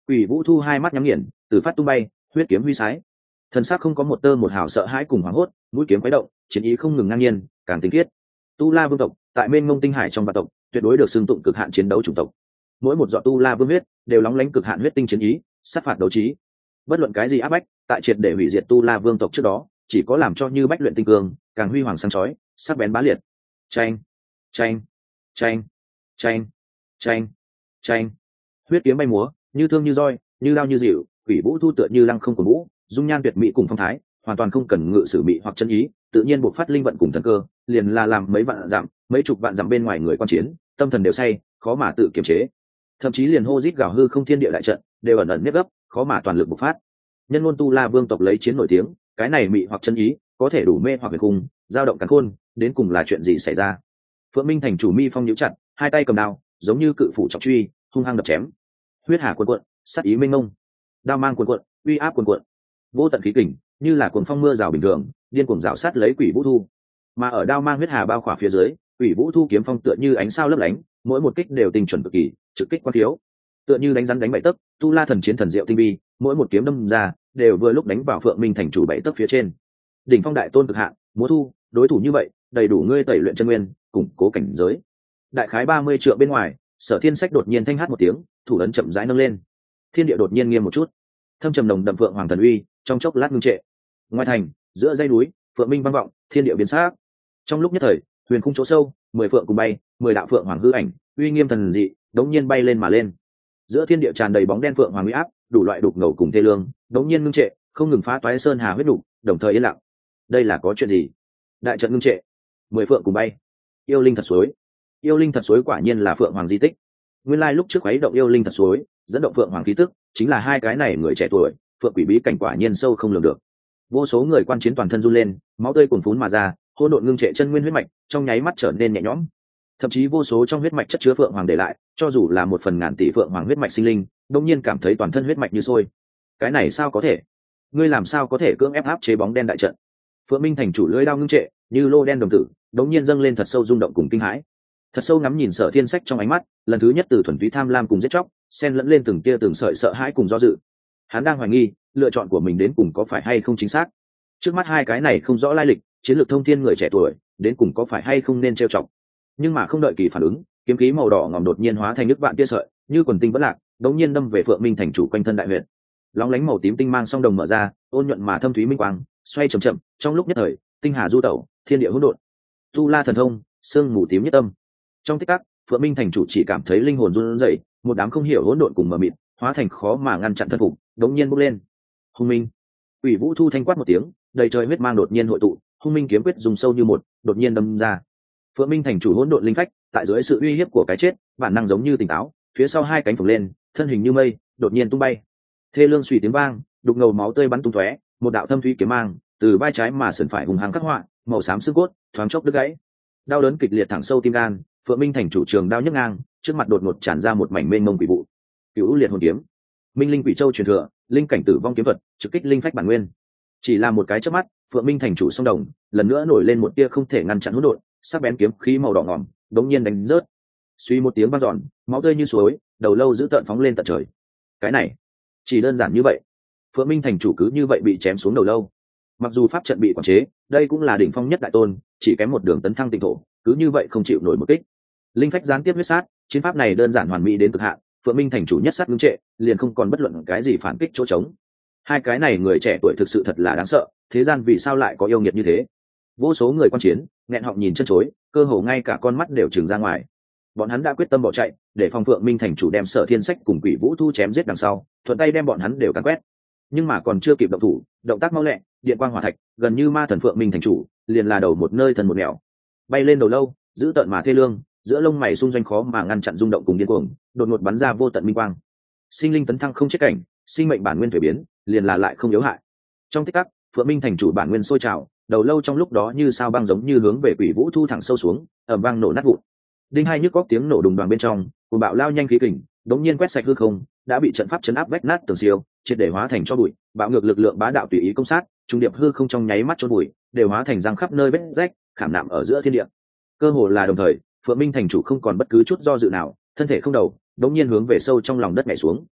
Quỷ Vũ Thu hai mắt nhắm nghiền, từ phát tung bay, huyết kiếm huy sái. Thần sắc không có một tơ một hào sợ hãi cùng hoảng hốt, mũi kiếm quấy động, chiến ý không ngừng ngang nhiên, càng tinh khiết. Tu La Vương tộc, tại Mênh Mông Tinh Hải trong vạn tộc, tuyệt đối được xưng tụng cực hạn chiến đấu chủng tộc. Mỗi một giọt Tu La Vương huyết đều lóng lánh cực hạn huyết tinh chiến ý, sát phạt đấu trí. Bất luận cái gì áp bách, tại triệt để hủy diệt Tu La Vương tộc trước đó, chỉ có làm cho như bách luyện tinh cường, càng huy hoàng sáng chói, sắc bén bá liệt. Chanh, chanh, chanh, chanh, chanh, chanh. Huyết kiếm bay múa, như thương như roi, như lao như dịu, Quỷ Vũ Thu tựa như lăng không của vũ, dung nhan tuyệt mỹ cùng phong thái, hoàn toàn không cần ngự sử bị hoặc chân ý, tự nhiên buộc phát linh vận cùng thần cơ, liền là làm mấy vạn dặm, mấy chục vạn dặm bên ngoài người quan chiến, tâm thần đều say, khó mà tự kiềm chế. Thậm chí liền hô rít gào hư không thiên địa đại trận, đều ẩn ẩn nếp gấp, khó mà toàn lực bộc phát. Nhân ngôn Tu La Vương tộc lấy chiến nổi tiếng, cái này mị hoặc chân ý, có thể đủ mê hoặc huyền khung, dao động càn khôn, đến cùng là chuyện gì xảy ra? Phượng Minh thành chủ mi phong nhíu chặt, hai tay cầm đao, giống như cự phủ trọng truy, hung hăng đập chém. Huyết hà cuồn cuộn, sát ý mênh mông. Đao mang cuồn cuộn, uy áp cuồn cuộn. Vô tận khí kình, như là cuồng phong mưa rào bình thường, điên cuồng rào sát lấy Quỷ Vũ Thu. Mà ở đao mang huyết hà bao khỏa phía dưới, Quỷ Vũ Thu kiếm phong tựa như ánh sao lấp lánh, mỗi một kích đều tinh chuẩn cực kỳ, trực kích quan thiếu. Tựa như đánh rắn đánh bậy tấc, Tu La thần chiến thần diệu tinh vi, mỗi một kiếm đâm ra, đều vừa lúc đánh vào Phượng Minh thành chủ bậy tấc phía trên. Đỉnh phong đại tôn cực hạn, múa thu, đối thủ như vậy, đầy đủ ngươi tẩy luyện chân nguyên, củng cố cảnh giới. Đại khái 30 trượng bên ngoài, Sở Thiên Sách đột nhiên thanh hát một tiếng, thủ ấn chậm rãi nâng lên. Thiên địa đột nhiên nghiêm một chút. Thâm trầm nồng đậm Phượng Hoàng thần uy, trong chốc lát ngưng trệ. Ngoài thành, giữa dãy núi, Phượng Minh vang vọng, thiên địa biến sắc. Trong lúc nhất thời, huyền khung chỗ sâu, 10 phượng cùng bay, 10 đạo phượng hoàng hư ảnh, uy nghiêm thần dị, đống nhiên bay lên mà lên. Giữa thiên địa tràn đầy bóng đen phượng hoàng uy áp, đủ loại đục ngầu cùng thê lương, đống nhiên ngưng trệ, không ngừng phá toái sơn hà huyết đủ, đồng thời yên lặng. Đây là có chuyện gì? Đại trận ngưng trệ, 10 phượng cùng bay. Yêu linh thật suối. Yêu linh thật suối quả nhiên là phượng hoàng di tích. Nguyên lai lúc trước khuấy động yêu linh thật suối, dẫn động phượng hoàng khí tức, chính là hai cái này người trẻ tuổi, phượng quỷ bí cảnh quả nhiên sâu không lường được. Vô số người quan chiến toàn thân run lên, máu tươi cuồn phún mà ra, hỗn độn ngưng trệ chân nguyên huyết mạch, trong nháy mắt trở nên nhẹ nhõm. Thậm chí vô số trong huyết mạch chất chứa phượng hoàng để lại, cho dù là một phần ngàn tỷ phượng hoàng huyết mạch sinh linh, đột nhiên cảm thấy toàn thân huyết mạch như sôi. Cái này sao có thể? Ngươi làm sao có thể cưỡng ép áp chế bóng đen đại trận? Phượng Minh thành chủ lưỡi đao ngưng trệ, như lô đen đồng tử, đột nhiên dâng lên thật sâu rung động cùng kinh hãi. Thật sâu ngắm nhìn Sở Thiên Sách trong ánh mắt, lần thứ nhất từ thuần túy tham lam cùng giết chóc, xen lẫn lên từng tia từng sợi sợ hãi cùng do dự. Hắn đang hoài nghi, lựa chọn của mình đến cùng có phải hay không chính xác. Trước mắt hai cái này không rõ lai lịch, chiến lược thông thiên người trẻ tuổi, đến cùng có phải hay không nên trêu chọc. Nhưng mà không đợi kỳ phản ứng, kiếm khí màu đỏ ngòm đột nhiên hóa thành nước vạn tia sợi, như quần tinh bất lạc, đột nhiên đâm về Phượng Minh thành chủ quanh thân đại huyệt. Lóng lánh màu tím tinh mang song đồng mở ra, ôn nhuận mà thâm thúy minh quang, xoay chậm chậm, trong lúc nhất thời, tinh hà du tẩu, thiên địa hỗn độn. Tu La thần thông, sương mù tím nhất tâm. Trong tích tắc, Phượng Minh thành chủ chỉ cảm thấy linh hồn run rẩy, một đám không hiểu hỗn độn cùng mờ mịt, hóa thành khó mà ngăn chặn thân phục, đống nhiên bốc lên. Hung Minh. Quỷ Vũ Thu thanh quát một tiếng, đầy trời huyết mang đột nhiên hội tụ, Hung Minh kiếm quyết dùng sâu như một, đột nhiên đâm ra. Phượng Minh thành chủ hỗn độn linh phách, tại dưới sự uy hiếp của cái chết, bản năng giống như tỉnh táo, phía sau hai cánh phồng lên, thân hình như mây, đột nhiên tung bay. Thê lương xùy tiếng vang, đục ngầu máu tươi bắn tung tóe, một đạo thâm thúy kiếm mang, từ vai trái mà sườn phải hùng hăng khắc họa, màu xám xương cốt, thoáng chốc đứt gãy. Đau đớn kịch liệt thẳng sâu tim gan, Phượng Minh thành chủ trường đao nhấc ngang, trước mặt đột ngột tràn ra một mảnh mênh mông quỷ vụ. Cửu liệt hồn kiếm, Minh linh quỷ châu truyền thừa, linh cảnh tử vong kiếm thuật, trực kích linh phách bản nguyên. Chỉ là một cái chớp mắt, Phượng Minh thành chủ song đồng, lần nữa nổi lên một tia không thể ngăn chặn hỗn độn, sắc bén kiếm khí màu đỏ ngòm, đống nhiên đánh rớt. Suy một tiếng vang dọn, máu tươi như suối, đầu lâu giữ tợn phóng lên tận trời. Cái này, chỉ đơn giản như vậy. Phượng Minh thành chủ cứ như vậy bị chém xuống đầu lâu. Mặc dù pháp trận bị quản chế, đây cũng là đỉnh phong nhất đại tôn, chỉ kém một đường tấn thăng tịnh thổ, cứ như vậy không chịu nổi một kích. Linh phách gián tiếp huyết sát, chiến pháp này đơn giản hoàn mỹ đến cực hạn, Phượng Minh thành chủ nhất sát ngưng trệ, liền không còn bất luận cái gì phản kích chỗ trống. Hai cái này người trẻ tuổi thực sự thật là đáng sợ, thế gian vì sao lại có yêu nghiệt như thế? Vô số người quan chiến, nghẹn họng nhìn chân chối, cơ hồ ngay cả con mắt đều trừng ra ngoài. Bọn hắn đã quyết tâm bỏ chạy, để phòng Phượng Minh thành chủ đem Sở Thiên Sách cùng Quỷ Vũ Thu chém giết đằng sau, thuận tay đem bọn hắn đều càn quét. Nhưng mà còn chưa kịp động thủ, động tác mau lẹ, điện quang hỏa thạch, gần như ma thần Phượng Minh thành chủ, liền là đầu một nơi thần một nẻo, bay lên đầu lâu, giữ tợn mà thê lương, giữa lông mày xung doanh khó mà ngăn chặn rung động cùng điên cuồng, đột ngột bắn ra vô tận minh quang. Sinh linh tấn thăng không chết cảnh, sinh mệnh bản nguyên thay biến, liền là lại không yếu hại. Trong tích tắc, Phượng Minh thành chủ bản nguyên sôi trào, đầu lâu trong lúc đó như sao băng giống như hướng về Quỷ Vũ Thu thẳng sâu xuống, ầm vang nổ nát vụn. Đinh hai nhức góc tiếng nổ đùng đoàng bên trong, cuồng bạo lao nhanh khí kình, đống nhiên quét sạch hư không, đã bị trận pháp chấn áp vách nát tường siêu, triệt để hóa thành cho bụi, bạo ngược lực lượng bá đạo tùy ý công sát, trung điệp hư không trong nháy mắt chôn bụi, đều hóa thành răng khắp nơi vết rách, khảm nạm ở giữa thiên địa. Cơ hồ là đồng thời, Phượng Minh thành chủ không còn bất cứ chút do dự nào, thân thể không đầu, đống nhiên hướng về sâu trong lòng đất nhảy xuống.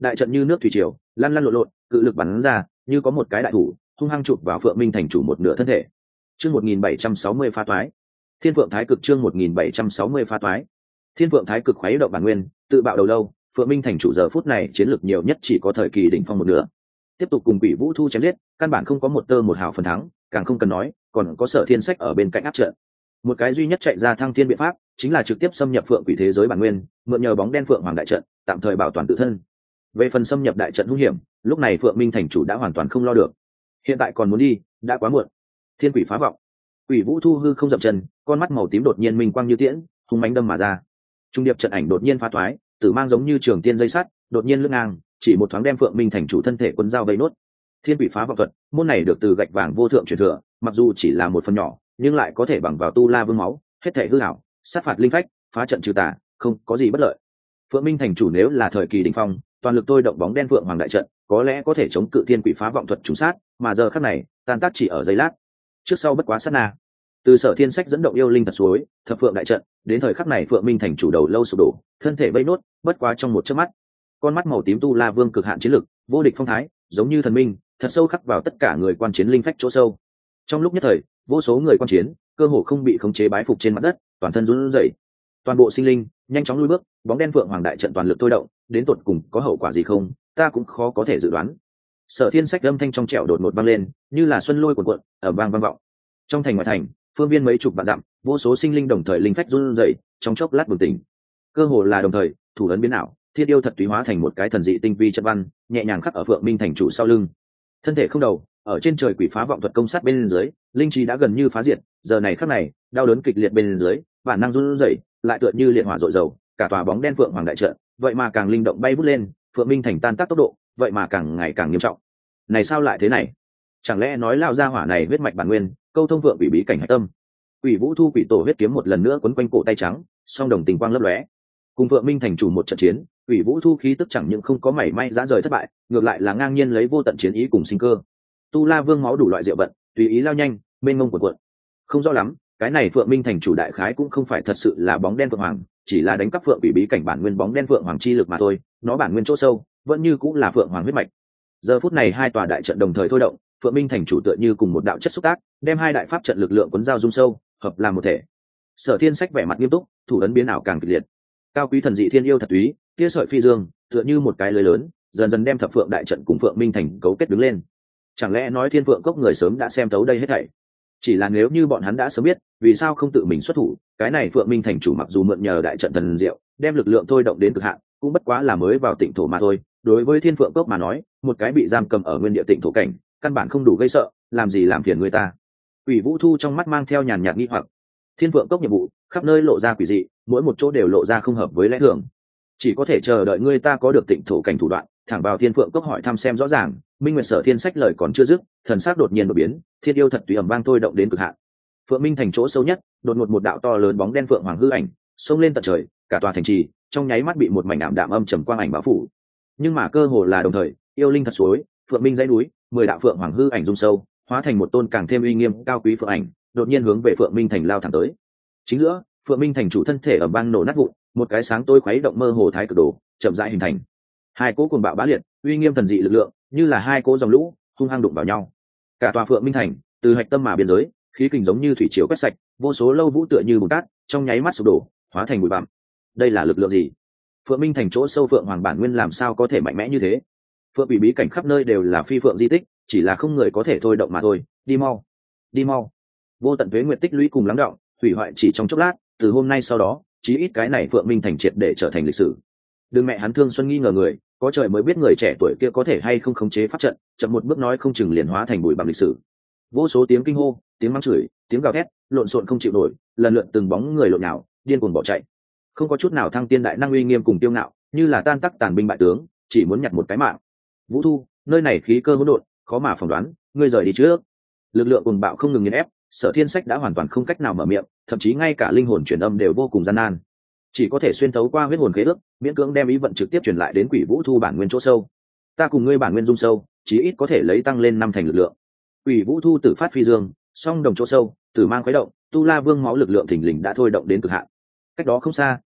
đại trận như nước thủy triều lăn lăn lộn lộn, cự lực bắn ra như có một cái đại thủ hung hăng chụp vào Phượng Minh thành chủ một nửa thân thể. Chương 1760 pha toái. Thiên Phượng Thái Cực chương 1760 pha toái. Thiên Phượng Thái Cực khuấy động bản nguyên, tự bạo đầu lâu, Phượng Minh thành chủ giờ phút này chiến lược nhiều nhất chỉ có thời kỳ đỉnh phong một nửa. Tiếp tục cùng Quỷ Vũ Thu chém giết, căn bản không có một tơ một hào phần thắng, càng không cần nói, còn có Sở Thiên Sách ở bên cạnh áp trận. Một cái duy nhất chạy ra thăng thiên biện pháp, chính là trực tiếp xâm nhập Phượng Quỷ thế giới bản nguyên, mượn nhờ bóng đen Phượng Hoàng đại trận, tạm thời bảo toàn tự thân. Về phần xâm nhập đại trận hung hiểm, lúc này Phượng Minh thành chủ đã hoàn toàn không lo được. Hiện tại còn muốn đi, đã quá muộn. Thiên Quỷ phá vọng. Quỷ Vũ Thu hư không dậm chân, con mắt màu tím đột nhiên minh quang như tiễn, hung mãnh đâm mà ra. Trung điệp trận ảnh đột nhiên phá thoái, tử mang giống như trường tiên dây sắt, đột nhiên lướt ngang, chỉ một thoáng đem Phượng Minh thành chủ thân thể quân dao vây nốt. Thiên Quỷ phá vọng thuật, môn này được từ gạch vàng vô thượng truyền thừa, mặc dù chỉ là một phần nhỏ, nhưng lại có thể bằng vào tu la vương máu, hết thể hư ảo, sát phạt linh phách, phá trận trừ tà, không có gì bất lợi. Phượng Minh thành chủ nếu là thời kỳ đỉnh phong, toàn lực tôi động bóng đen Phượng Hoàng đại trận, có lẽ có thể chống cự Thiên Quỷ phá vọng thuật trùng sát, mà giờ khắc này, tan tác chỉ ở giây lát. Trước sau bất quá sát na. Từ Sở Thiên Sách dẫn động yêu linh thật suối, thập phượng đại trận, đến thời khắc này Phượng Minh thành chủ đầu lâu sụp đổ, thân thể vây nốt, bất quá trong một chớp mắt. Con mắt màu tím tu la vương cực hạn chiến lực, vô địch phong thái, giống như thần minh, thật sâu khắc vào tất cả người quan chiến linh phách chỗ sâu. Trong lúc nhất thời, vô số người quan chiến, cơ hồ không bị khống chế bái phục trên mặt đất, toàn thân run rẩy. Toàn bộ sinh linh nhanh chóng lùi bước, bóng đen Phượng Hoàng đại trận toàn lực thôi động, đến tột cùng có hậu quả gì không, ta cũng khó có thể dự đoán. Sở Thiên Sách âm thanh trong trẻo đột ngột vang lên, như là xuân lôi cuồn cuộn, ở vang vang vọng. Trong thành ngoại thành, phương viên mấy chục vạn dặm, vô số sinh linh đồng thời linh phách run rẩy, trong chốc lát bừng tỉnh. Cơ hồ là đồng thời, thủ ấn biến ảo, thiên yêu thật túy hóa thành một cái thần dị tinh vi trận văn, nhẹ nhàng khắc ở Phượng Minh thành chủ sau lưng. Thân thể không đầu, ở trên trời quỷ phá vọng thuật công sát bên dưới, linh trí đã gần như phá diệt, giờ này khắc này, đau đớn kịch liệt bên dưới, bản năng run rẩy, lại tựa như liệt hỏa dội dầu, cả tòa bóng đen Phượng Hoàng đại trận, vậy mà càng linh động bay vút lên, Phượng Minh thành tan tác tốc độ, vậy mà càng ngày càng nghiêm trọng. Này sao lại thế này? Chẳng lẽ nói lao ra hỏa này huyết mạch bản nguyên, câu thông vượng quỷ bí cảnh hải tâm? Quỷ Vũ Thu quỷ tổ huyết kiếm một lần nữa quấn quanh cổ tay trắng, song đồng tình quang lấp lóe. Cùng Phượng Minh thành chủ một trận chiến, Quỷ Vũ Thu khí tức chẳng những không có mảy may giã rời thất bại, ngược lại là ngang nhiên lấy vô tận chiến ý cùng sinh cơ. Tu La Vương máu đủ loại diệu vận, tùy ý lao nhanh, mênh mông cuộn. Không rõ lắm, cái này Phượng Minh thành chủ đại khái cũng không phải thật sự là bóng đen Phượng Hoàng, chỉ là đánh cắp Phượng quỷ bí cảnh bản nguyên bóng đen Phượng Hoàng chi lực mà thôi, nó bản nguyên chỗ sâu, vẫn như cũng là Phượng Hoàng huyết mạch. Giờ phút này hai tòa đại trận đồng thời thôi động, Phượng Minh thành chủ tựa như cùng một đạo chất xúc tác, đem hai đại pháp trận lực lượng cuốn giao dung sâu, hợp làm một thể. Sở Thiên Sách vẻ mặt nghiêm túc, thủ ấn biến ảo càng kịch liệt. Cao quý thần dị thiên yêu thật túy, tia sợi phi dương, tựa như một cái lưới lớn, dần dần đem thập phượng đại trận cùng Phượng Minh thành cấu kết đứng lên. Chẳng lẽ nói Thiên Phượng cốc người sớm đã xem thấu đây hết thảy? Chỉ là nếu như bọn hắn đã sớm biết, vì sao không tự mình xuất thủ? Cái này Phượng Minh thành chủ mặc dù mượn nhờ đại trận thần diệu, đem lực lượng thôi động đến cực hạn, cũng bất quá là mới vào Tịnh thổ mà thôi. Đối với Thiên Phượng cốc mà nói, một cái bị giam cầm ở nguyên địa Tịnh thổ cảnh, căn bản không đủ gây sợ, làm gì làm phiền người ta. Quỷ Vũ Thu trong mắt mang theo nhàn nhạt nghi hoặc. Thiên Phượng cốc nhiệm vụ, khắp nơi lộ ra quỷ dị, mỗi một chỗ đều lộ ra không hợp với lẽ thường. Chỉ có thể chờ đợi người ta có được Tịnh thổ cảnh thủ đoạn, thẳng vào Thiên Phượng cốc hỏi thăm xem rõ ràng. Minh Nguyệt Sở Thiên Sách lời còn chưa dứt, thần sắc đột nhiên đột biến, thiên yêu thật tùy ầm vang thôi động đến cực hạn. Phượng Minh thành chỗ sâu nhất, đột ngột một đạo to lớn bóng đen Phượng Hoàng hư ảnh, xông lên tận trời, cả tòa thành trì trong nháy mắt bị một mảnh ảm đạm âm trầm quang ảnh bao phủ. Nhưng mà cơ hồ là đồng thời, yêu linh thật suối, Phượng Minh dãy núi, 10 đạo Phượng Hoàng hư ảnh rung sâu, hóa thành một tôn càng thêm uy nghiêm cao quý phượng ảnh, đột nhiên hướng về Phượng Minh thành lao thẳng tới. Chính giữa, Phượng Minh thành chủ thân thể ở bang nổ nát vụn, một cái sáng tối khuấy động mơ hồ thái cực đồ, chậm rãi hình thành. Hai cỗ cuồng bạo bá liệt, uy nghiêm thần dị lực lượng, như là hai cỗ dòng lũ, hung hăng đụng vào nhau. Cả tòa Phượng Minh thành, từ hạch tâm mà biên giới, khí kình giống như thủy triều quét sạch, vô số lâu vũ tựa như bùn cát, trong nháy mắt sụp đổ, hóa thành bụi bặm. Đây là lực lượng gì? Phượng Minh thành chỗ sâu Phượng Hoàng bản nguyên làm sao có thể mạnh mẽ như thế? Phượng quỷ bí cảnh khắp nơi đều là phi phượng di tích, chỉ là không người có thể thôi động mà thôi. Đi mau, đi mau! Vô tận tuế nguyệt tích lũy cùng lắng đọng, hủy hoại chỉ trong chốc lát. Từ hôm nay sau đó, chí ít cái này Phượng Minh thành triệt để trở thành lịch sử. Đừng mẹ hắn Thương Xuân nghi ngờ người, có trời mới biết người trẻ tuổi kia có thể hay không khống chế pháp trận, chậm một bước nói không chừng liền hóa thành bụi bặm lịch sử. Vô số tiếng kinh hô, tiếng mắng chửi, tiếng gào thét, lộn xộn không chịu nổi, lần lượt từng bóng người lộn nhào, điên cuồng bỏ chạy. Không có chút nào thăng tiên đại năng uy nghiêm cùng tiêu ngạo, như là tan tác tàn binh bại tướng, chỉ muốn nhặt một cái mạng. Vũ Thu, nơi này khí cơ hỗn độn, khó mà phỏng đoán, ngươi rời đi trước. Lực lượng cuồng bạo không ngừng nghiền ép, Sở Thiên Sách đã hoàn toàn không cách nào mở miệng, thậm chí ngay cả linh hồn truyền âm đều vô cùng gian nan, chỉ có thể xuyên thấu qua huyết hồn khế ước, miễn cưỡng đem ý vận trực tiếp truyền lại đến Quỷ Vũ Thu bản nguyên chỗ sâu. Ta cùng ngươi bản nguyên dung sâu, chí ít có thể lấy tăng lên 5 thành lực lượng. Quỷ Vũ Thu tự phát phi dương, song đồng chỗ sâu, tử mang khuấy động, tu la vương máu lực lượng thình lình đã thôi động đến cực hạn. Cách đó không xa,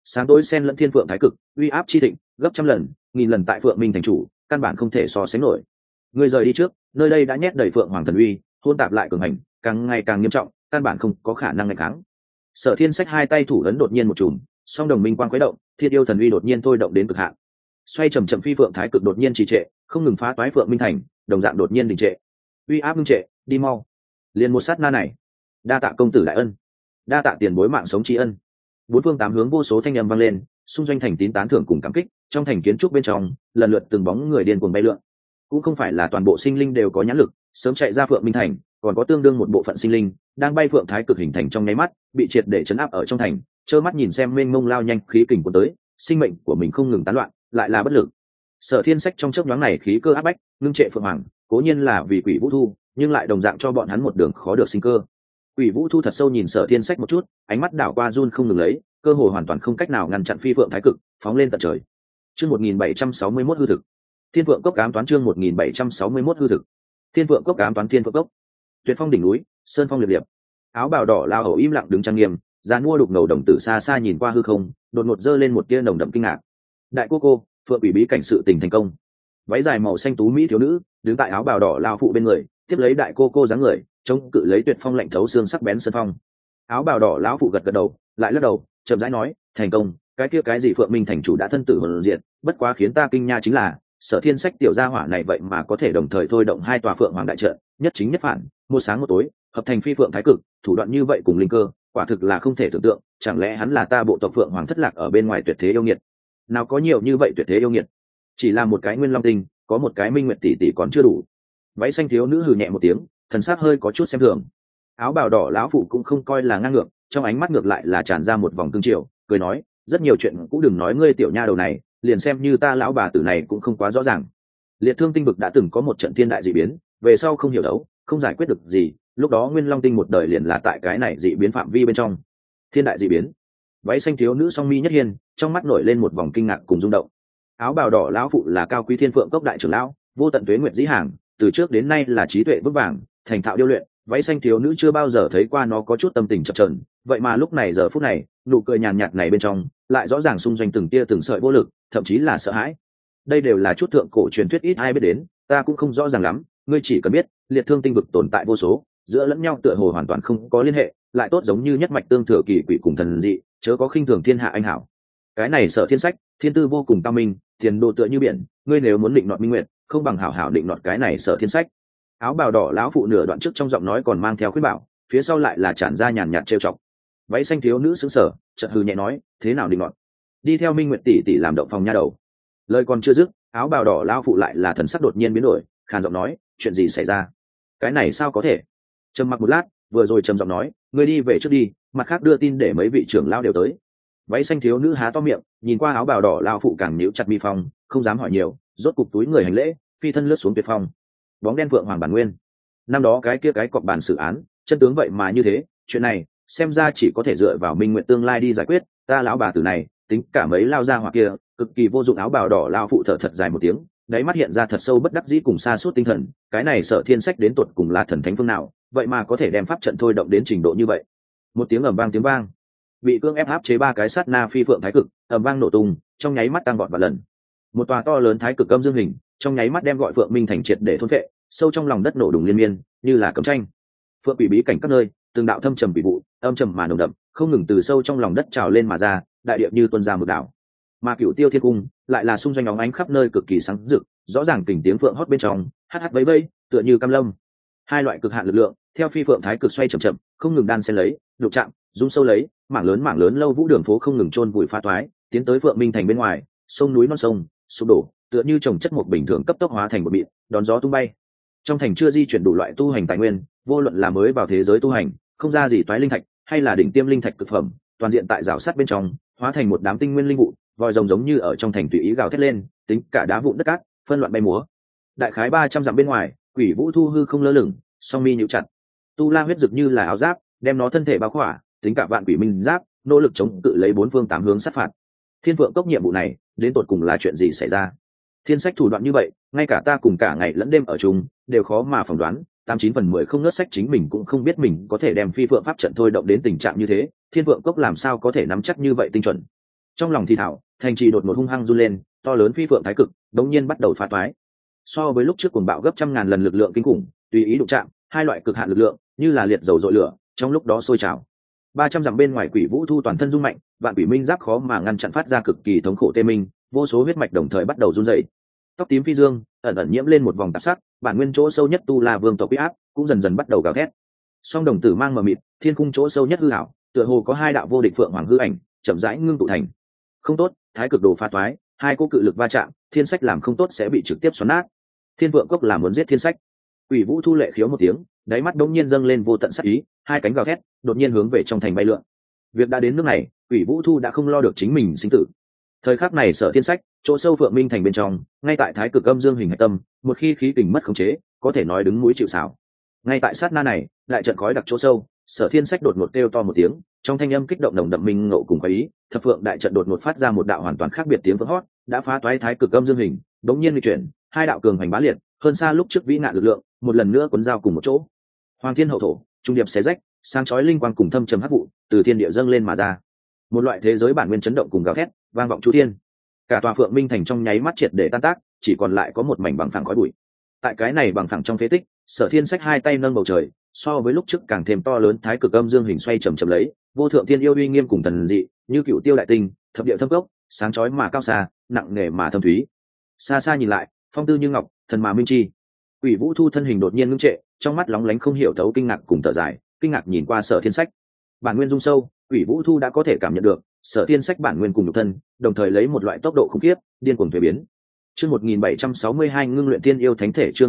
sáng tối xen lẫn thiên phượng thái cực, uy áp chi thịnh gấp trăm lần nghìn lần tại phượng minh thành chủ căn bản không thể so sánh nổi. Ngươi rời đi trước, nơi đây đã nhét đầy phượng hoàng thần uy, hôn tạp lại cường hành, càng ngày càng nghiêm trọng, căn bản không có khả năng ngày kháng. Sở Thiên Sách hai tay thủ ấn đột nhiên một chùm, song đồng minh quang khuấy động, thiên yêu thần uy đột nhiên thôi động đến cực hạn. Xoay chậm chậm phi phượng thái cực đột nhiên trì trệ, không ngừng phá toái phượng minh thành, đồng dạng đột nhiên đình trệ. Uy áp ngưng trệ, đi mau. Liền một sát na này, đa tạ công tử đại ân, đa tạ tiền bối mạng sống tri ân. Bốn phương tám hướng vô số thanh âm vang lên, xung doanh thành tín tán thưởng cùng cảm kích, trong thành kiến trúc bên trong, lần lượt từng bóng người điên cuồng bay lượn. Cũng không phải là toàn bộ sinh linh đều có nhãn lực, sớm chạy ra phượng minh thành, còn có tương đương một bộ phận sinh linh đang bay phượng thái cực hình thành trong nháy mắt, bị triệt để chấn áp ở trong thành, trơ mắt nhìn xem mênh mông lao nhanh khí kình cuốn tới, sinh mệnh của mình không ngừng tán loạn, lại là bất lực. Sở Thiên Sách trong chớp nhoáng này khí cơ áp bách, ngưng trệ phượng hoàng, cố nhiên là vì Quỷ Vũ Thu, nhưng lại đồng dạng cho bọn hắn một đường khó được sinh cơ. Quỷ Vũ Thu thật sâu nhìn Sở Thiên Sách một chút, ánh mắt đảo qua run không ngừng lấy, cơ hội hoàn toàn không cách nào ngăn chặn phi phượng thái cực, phóng lên tận trời. Chương 1761 hư thực. Thiên Vượng Cốc ám toán chương 1761 hư thực. Thiên Vượng Cốc ám toán Thiên Vượng Cốc. Tuyệt phong đỉnh núi, sơn phong liệt liệt. Áo bào đỏ lao hầu im lặng đứng trang nghiêm, dàn mua đục ngầu đồng tử xa xa nhìn qua hư không, đột ngột giơ lên một tia nồng đậm kinh ngạc. Đại cô, Phượng Quỷ bí cảnh sự tình thành công. Váy dài màu xanh tú mỹ thiếu nữ, đứng tại áo bào đỏ lao phụ bên người, tiếp lấy đại cô dáng người, chống cự lấy tuyệt phong lạnh thấu xương sắc bén sơn phong. Áo bào đỏ lão phụ gật gật đầu, lại lắc đầu, chậm rãi nói, thành công, cái kia cái gì Phượng Minh thành chủ đã thân tử hồn diện, bất quá khiến ta kinh nha chính là Sở Thiên Sách tiểu gia hỏa này vậy mà có thể đồng thời thôi động hai tòa phượng hoàng đại trận, nhất chính nhất phản, một sáng một tối, hợp thành phi phượng thái cực, thủ đoạn như vậy cùng linh cơ, quả thực là không thể tưởng tượng, chẳng lẽ hắn là ta bộ tộc phượng hoàng thất lạc ở bên ngoài tuyệt thế yêu nghiệt? Nào có nhiều như vậy tuyệt thế yêu nghiệt, chỉ là một cái nguyên long tinh, có một cái minh nguyệt tỷ tỷ còn chưa đủ. Váy xanh thiếu nữ hừ nhẹ một tiếng, thần sắc hơi có chút xem thường. Áo bào đỏ lão phụ cũng không coi là ngang ngược, trong ánh mắt ngược lại là tràn ra một vòng cương triều, cười nói, rất nhiều chuyện cũng đừng nói ngươi tiểu nha đầu này, liền xem như ta lão bà tử này cũng không quá rõ ràng. Liệt Thương tinh vực đã từng có một trận thiên đại dị biến, về sau không hiểu đấu, không giải quyết được gì, lúc đó Nguyên Long tinh một đời liền là tại cái này dị biến phạm vi bên trong. Thiên đại dị biến. Váy xanh thiếu nữ song mi nhất hiên, trong mắt nổi lên một vòng kinh ngạc cùng rung động. Áo bào đỏ lão phụ là cao quý Thiên Phượng Cốc đại trưởng lão, vô tận tuế nguyệt dĩ hàng, từ trước đến nay là trí tuệ vững vàng, thành thạo điêu luyện, váy xanh thiếu nữ chưa bao giờ thấy qua nó có chút tâm tình chập chờn, vậy mà lúc này giờ phút này, nụ cười nhàn nhạt này bên trong, lại rõ ràng xung doanh từng tia từng sợi vô lực, thậm chí là sợ hãi. Đây đều là chút thượng cổ truyền thuyết ít ai biết đến, ta cũng không rõ ràng lắm, ngươi chỉ cần biết, liệt thương tinh vực tồn tại vô số, giữa lẫn nhau tựa hồ hoàn toàn không có liên hệ, lại tốt giống như nhất mạch tương thừa kỳ quỷ cùng thần dị, chớ có khinh thường thiên hạ anh hảo. Cái này Sở Thiên Sách, thiên tư vô cùng cao minh, tiền đồ tựa như biển, ngươi nếu muốn định nọt minh nguyệt, không bằng hảo hảo định nọt cái này Sở Thiên Sách. Áo bào đỏ lão phụ nửa đoạn trước trong giọng nói còn mang theo khuyên bảo, phía sau lại là tràn ra nhàn nhạt trêu chọc. Váy xanh thiếu nữ sững sờ, chợt hừ nhẹ nói, thế nào định nọt? Đi theo Minh Nguyệt tỷ tỷ làm động phòng nha đầu. Lời còn chưa dứt, áo bào đỏ lão phụ lại là thần sắc đột nhiên biến đổi, khàn giọng nói, chuyện gì xảy ra? Cái này sao có thể? Trầm mặc một lát, vừa rồi trầm giọng nói, ngươi đi về trước đi, mặt khác đưa tin để mấy vị trưởng lão đều tới. Váy xanh thiếu nữ há to miệng, nhìn qua áo bào đỏ lão phụ càng nhíu chặt mi phong, không dám hỏi nhiều, rốt cục túi người hành lễ, phi thân lướt xuống tuyệt phong. Bóng đen vượng hoàng bản nguyên. Năm đó cái kia cái cọp bàn xử án, chân tướng vậy mà như thế, chuyện này xem ra chỉ có thể dựa vào Minh Nguyệt tương lai đi giải quyết, ta lão bà tử này, tính cả mấy lao ra hoặc kia, cực kỳ vô dụng. Áo bào đỏ lao phụ thở thật dài một tiếng, đáy mắt hiện ra thật sâu bất đắc dĩ cùng xa suốt tinh thần, cái này Sở Thiên Sách đến tuột cùng là thần thánh phương nào, vậy mà có thể đem pháp trận thôi động đến trình độ như vậy. Một tiếng ầm vang tiếng vang, bị cương ép áp chế ba cái sát na phi phượng thái cực, ầm vang nổ tung, trong nháy mắt tăng vọt vạn lần. Một tòa to lớn thái cực âm dương hình, trong nháy mắt đem gọi Phượng Minh thành triệt để thôn phệ, sâu trong lòng đất nổ đùng liên miên, như là cấm tranh. Phượng quỷ bí cảnh các nơi, từng đạo thâm trầm bị vụ, âm trầm mà nồng đậm, không ngừng từ sâu trong lòng đất trào lên mà ra, đại địa như tuôn ra một đảo. Mà Cửu Tiêu Thiên Cung lại là xung doanh óng ánh khắp nơi cực kỳ sáng rực, rõ ràng kình tiếng phượng hót bên trong, hắt hắt vẫy vẫy, tựa như cam lâm. Hai loại cực hạn lực lượng, theo phi phượng thái cực xoay chậm chậm, không ngừng đan xen lấy, đụng chạm, rung sâu lấy, mảng lớn lâu vũ đường phố không ngừng chôn vùi phá toái, tiến tới Phượng Minh thành bên ngoài, sông núi non sông sụp đổ, tựa như trồng chất một bình thường cấp tốc hóa thành một mịn, đón gió tung bay. Trong thành chưa di chuyển đủ loại tu hành tài nguyên, vô luận là mới vào thế giới tu hành, không ra gì toái linh thạch, hay là đỉnh tiêm linh thạch cực phẩm, toàn diện tại rào sát bên trong, hóa thành một đám tinh nguyên linh vụ, vòi rồng giống như ở trong thành tùy ý gào thét lên, tính cả đá vụn đất cát, phân loạn bay múa. Đại khái 300 dặm bên ngoài, Quỷ Vũ Thu hư không lơ lửng, song mi nhíu chặt. Tu La huyết dực như là áo giáp, đem nó thân thể bao khỏa, tính cả vạn quỷ minh giáp, nỗ lực chống cự lấy bốn phương tám hướng sát phạt. Thiên Vượng Cốc nhiệm vụ này, đến tột cùng là chuyện gì xảy ra? Thiên Sách thủ đoạn như vậy, ngay cả ta cùng cả ngày lẫn đêm ở chung, đều khó mà phỏng đoán, 89/10 không ngớt sách chính mình cũng không biết mình có thể đem phi phượng pháp trận thôi động đến tình trạng như thế, Thiên Vượng Cốc làm sao có thể nắm chắc như vậy tinh chuẩn. Trong lòng thì thảo, thành trì đột ngột hung hăng run lên, to lớn phi phượng thái cực đống nhiên bắt đầu phá toái. So với lúc trước cuồng bạo gấp trăm ngàn lần lực lượng kinh khủng, tùy ý đụng chạm, hai loại cực hạn lực lượng như là liệt dầu dội lửa, trong lúc đó sôi trào. 300 dặm bên ngoài Quỷ Vũ Thu toàn thân rung mạnh, vạn quỷ minh giáp khó mà ngăn chặn phát ra cực kỳ thống khổ tê minh, vô số huyết mạch đồng thời bắt đầu run rẩy. Tóc tím phi dương ẩn ẩn nhiễm lên một vòng tạp sắc, bản nguyên chỗ sâu nhất tu la vương tộc uy áp cũng dần dần bắt đầu gào thét. Song đồng tử mang mờ mịt, thiên cung chỗ sâu nhất hư ảo, tựa hồ có hai đạo vô địch phượng hoàng hư ảnh chậm rãi ngưng tụ thành. Không tốt, thái cực đồ pha toái, hai cô cự lực va chạm, thiên sách làm không tốt sẽ bị trực tiếp xoắn nát. Thiên vượng cốc làm muốn giết thiên sách. Quỷ Vũ Thu lệ khiếu một tiếng, đáy mắt đống nhiên dâng lên vô tận sát ý, hai cánh gào thét đột nhiên hướng về trong thành bay lượn. Việc đã đến nước này, Quỷ Vũ Thu đã không lo được chính mình sinh tử. Thời khắc này Sở Thiên Sách chỗ sâu Phượng Minh thành bên trong, ngay tại thái cực âm dương hình hạch tâm, một khi khí kình mất khống chế, có thể nói đứng mũi chịu sào. Ngay tại sát na này, lại trận khói đặc chỗ sâu, Sở Thiên Sách đột ngột kêu to một tiếng, trong thanh âm kích động nồng đậm minh ngộ cùng khoái ý, thập phượng đại trận đột ngột phát ra một đạo hoàn toàn khác biệt tiếng vỡ hót, đã phá toái thái cực âm dương hình, đống nhiên di chuyển, hai đạo cường hành bá liệt, hơn xa lúc trước vĩ nạn lực lượng, một lần nữa cuốn dao cùng một chỗ. Hoàng thiên hậu thổ, trung điệp xé rách, sáng chói linh quang cùng thâm trầm hắc vụ, từ thiên địa dâng lên mà ra. Một loại thế giới bản nguyên chấn động cùng gào thét, vang vọng chu thiên. Cả tòa Phượng Minh thành trong nháy mắt triệt để tan tác, chỉ còn lại có một mảnh bằng phẳng khói bụi. Tại cái này bằng phẳng trong phế tích, Sở Thiên Sách hai tay nâng bầu trời, so với lúc trước càng thêm to lớn thái cực âm dương hình xoay chậm chậm lấy, vô thượng thiên yêu uy nghiêm cùng thần dị, như cựu tiêu đại tinh, thập địa thâm cốc, sáng chói mà cao xa, nặng nề mà thâm thúy. Xa xa nhìn lại, phong tư như ngọc, thần mà minh chi. Quỷ Vũ Thu thân hình đột nhiên ngưng trệ, trong mắt lóng lánh không hiểu thấu kinh ngạc cùng thở dài, kinh ngạc nhìn qua Sở Thiên Sách. Bản nguyên dung sâu, Quỷ Vũ Thu đã có thể cảm nhận được, Sở Thiên Sách bản nguyên cùng nhục thân, đồng thời lấy một loại tốc độ khủng khiếp, điên cuồng thay biến. Chương 1762 ngưng luyện thiên yêu thánh thể, chương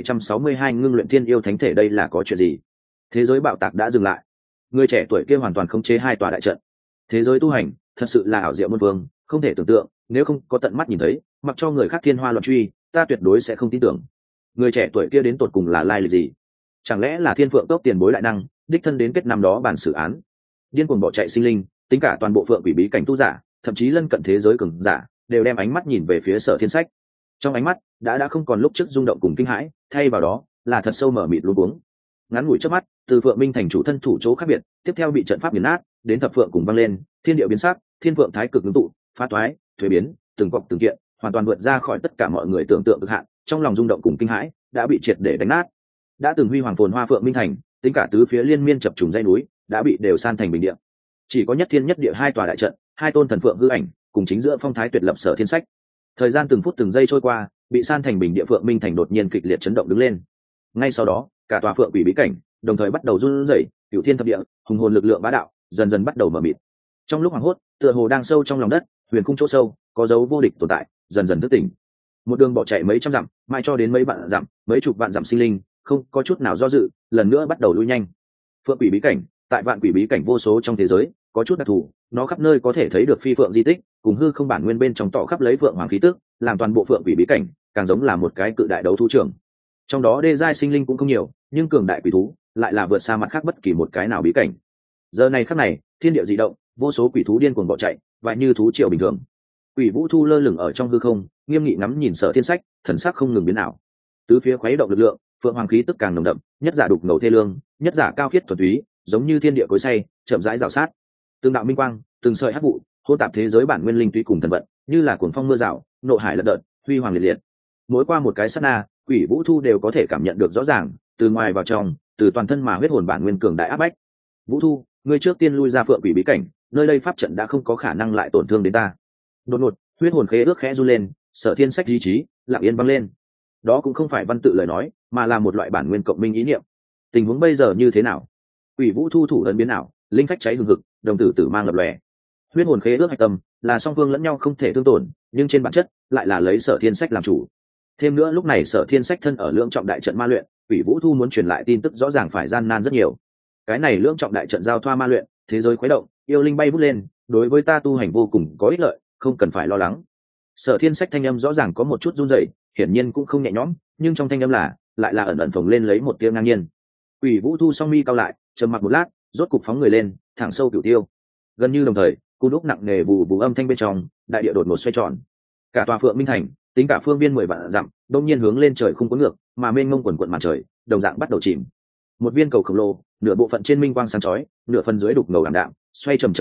1762 ngưng luyện thiên yêu thánh thể, đây là có chuyện gì? Thế giới bạo tạc đã dừng lại. Người trẻ tuổi kia hoàn toàn khống chế hai tòa đại trận. Thế giới tu hành, thật sự là ảo diệu muôn vương, không thể tưởng tượng, nếu không có tận mắt nhìn thấy, mặc cho người khác thiên hoa loạn truy, ta tuyệt đối sẽ không tin tưởng. Người trẻ tuổi kia đến tột cùng là lai lịch gì? Chẳng lẽ là Thiên Phượng Tốc tiền bối đại năng, đích thân đến kết năm đó bàn xử án? Điên cuồng bỏ chạy sinh linh, tính cả toàn bộ Phượng Quỷ bí cảnh tu giả, thậm chí lân cận thế giới cường giả, đều đem ánh mắt nhìn về phía Sở Thiên Sách. Trong ánh mắt đã không còn lúc trước rung động cùng kinh hãi, thay vào đó là thật sâu mở mịt luống cuống. Ngắn ngủi trước mắt, từ Phượng Minh thành chủ thân thủ chỗ khác biệt, tiếp theo bị trận pháp biến nát, đến thập phượng cùng vang lên, thiên địa biến sắc, thiên phượng thái cực ngưng tụ, phá toái, thuế biến, từng cọc từng kiện, hoàn toàn vượt ra khỏi tất cả mọi người tưởng tượng cực hạn, trong lòng rung động cùng kinh hãi đã bị triệt để đánh nát. Đã từng huy hoàng phồn hoa Phượng Minh thành, tính cả tứ phía liên miên chập trùng dãy núi, đã bị đều san thành bình địa. Chỉ có nhất thiên nhất địa hai tòa đại trận, hai tôn thần phượng hư ảnh, cùng chính giữa phong thái tuyệt lập Sở Thiên Sách. Thời gian từng phút từng giây trôi qua, bị san thành bình địa Phượng Minh thành đột nhiên kịch liệt chấn động đứng lên. Ngay sau đó, cả tòa Phượng Quỷ bí cảnh đồng thời bắt đầu run rẩy, cửu thiên thập địa, hùng hồn lực lượng bá đạo dần dần bắt đầu mở mịt. Trong lúc hoảng hốt, tựa hồ đang sâu trong lòng đất, huyền cung chỗ sâu, có dấu vô địch tồn tại, dần dần thức tỉnh. Một đường bỏ chạy mấy trăm dặm, mãi cho đến mấy vạn dặm, mấy chục vạn dặm sinh linh, không có chút nào do dự, lần nữa bắt đầu lui nhanh. Phượng Quỷ bí cảnh, tại vạn quỷ bí cảnh vô số trong thế giới, có chút đặc thù, nó khắp nơi có thể thấy được phi phượng di tích, cùng hư không bản nguyên bên trong tỏ khắp lấy phượng hoàng khí tức, làm toàn bộ Phượng Quỷ bí cảnh càng giống là một cái cự đại đấu thú trường. Trong đó đê giai sinh linh cũng không nhiều, nhưng cường đại quỷ thú lại là vượt xa mặt khác bất kỳ một cái nào bí cảnh. Giờ này khắc này, thiên địa dị động, vô số quỷ thú điên cuồng bỏ chạy, vài như thú triều bình thường. Quỷ Vũ Thu lơ lửng ở trong hư không, nghiêm nghị ngắm nhìn Sở Thiên Sách, thần sắc không ngừng biến ảo. Tứ phía khuấy động lực lượng, phượng hoàng khí tức càng nồng đậm, nhất giả đục ngầu thê lương, nhất giả cao khiết thuần túy, giống như thiên địa cối xay, chậm rãi rào sát. Từng đạo minh quang, từng sợi hắc vụ, hỗn tạp thế giới bản nguyên linh túy cùng thần vận, như là cuồng phong mưa rào, nộ hải lật đật, huy hoàng liệt liệt. Mỗi qua một cái sát na, Quỷ Vũ Thu đều có thể cảm nhận được rõ ràng, từ ngoài vào trong, từ toàn thân mà huyết hồn bản nguyên cường đại áp bách. Vũ Thu, ngươi trước tiên lui ra Phượng Quỷ bí cảnh, nơi đây pháp trận đã không có khả năng lại tổn thương đến ta. Đột ngột, huyết hồn khế ước khẽ run lên, Sở Thiên Sách ý chí lặng yên băng lên. Đó cũng không phải văn tự lời nói, mà là một loại bản nguyên cộng minh ý niệm. Tình huống bây giờ như thế nào? Quỷ Vũ Thu thủ ấn biến ảo, linh phách cháy hừng hực, đồng tử tử mang lập lòe. Huyết hồn khế ước hạch tâm là song phương lẫn nhau không thể thương tổn, nhưng trên bản chất lại là lấy Sở Thiên Sách làm chủ. Thêm nữa lúc này Sở Thiên Sách thân ở lưỡng trọng đại trận ma luyện, Quỷ Vũ Thu muốn truyền lại tin tức rõ ràng phải gian nan rất nhiều. Cái này lưỡng trọng đại trận giao thoa ma luyện, thế giới khuấy động, yêu linh bay vút lên, đối với ta tu hành vô cùng có ích lợi, không cần phải lo lắng. Sở Thiên Sách thanh âm rõ ràng có một chút run rẩy, hiển nhiên cũng không nhẹ nhõm, nhưng trong thanh âm lại là ẩn ẩn phồng lên lấy một tiếng ngang nhiên. Quỷ Vũ Thu song mi cao lại, trầm mặc một lát, rốt cục phóng người lên, thẳng sâu cửu tiêu. Gần như đồng thời, cú đúc nặng nề bù bù âm thanh bên trong, đại địa đột ngột xoay tròn. Cả tòa Phượng Minh thành, tính cả phương viên 10 vạn dặm, đột nhiên hướng lên trời không có ngược, mà mênh mông quần quần màn trời, đồng dạng bắt đầu chìm. Một viên cầu khổng lồ, nửa bộ phận trên minh quang sáng chói, nửa phần dưới đục ngầu ảm đạm, xoay chậm chậm lấy,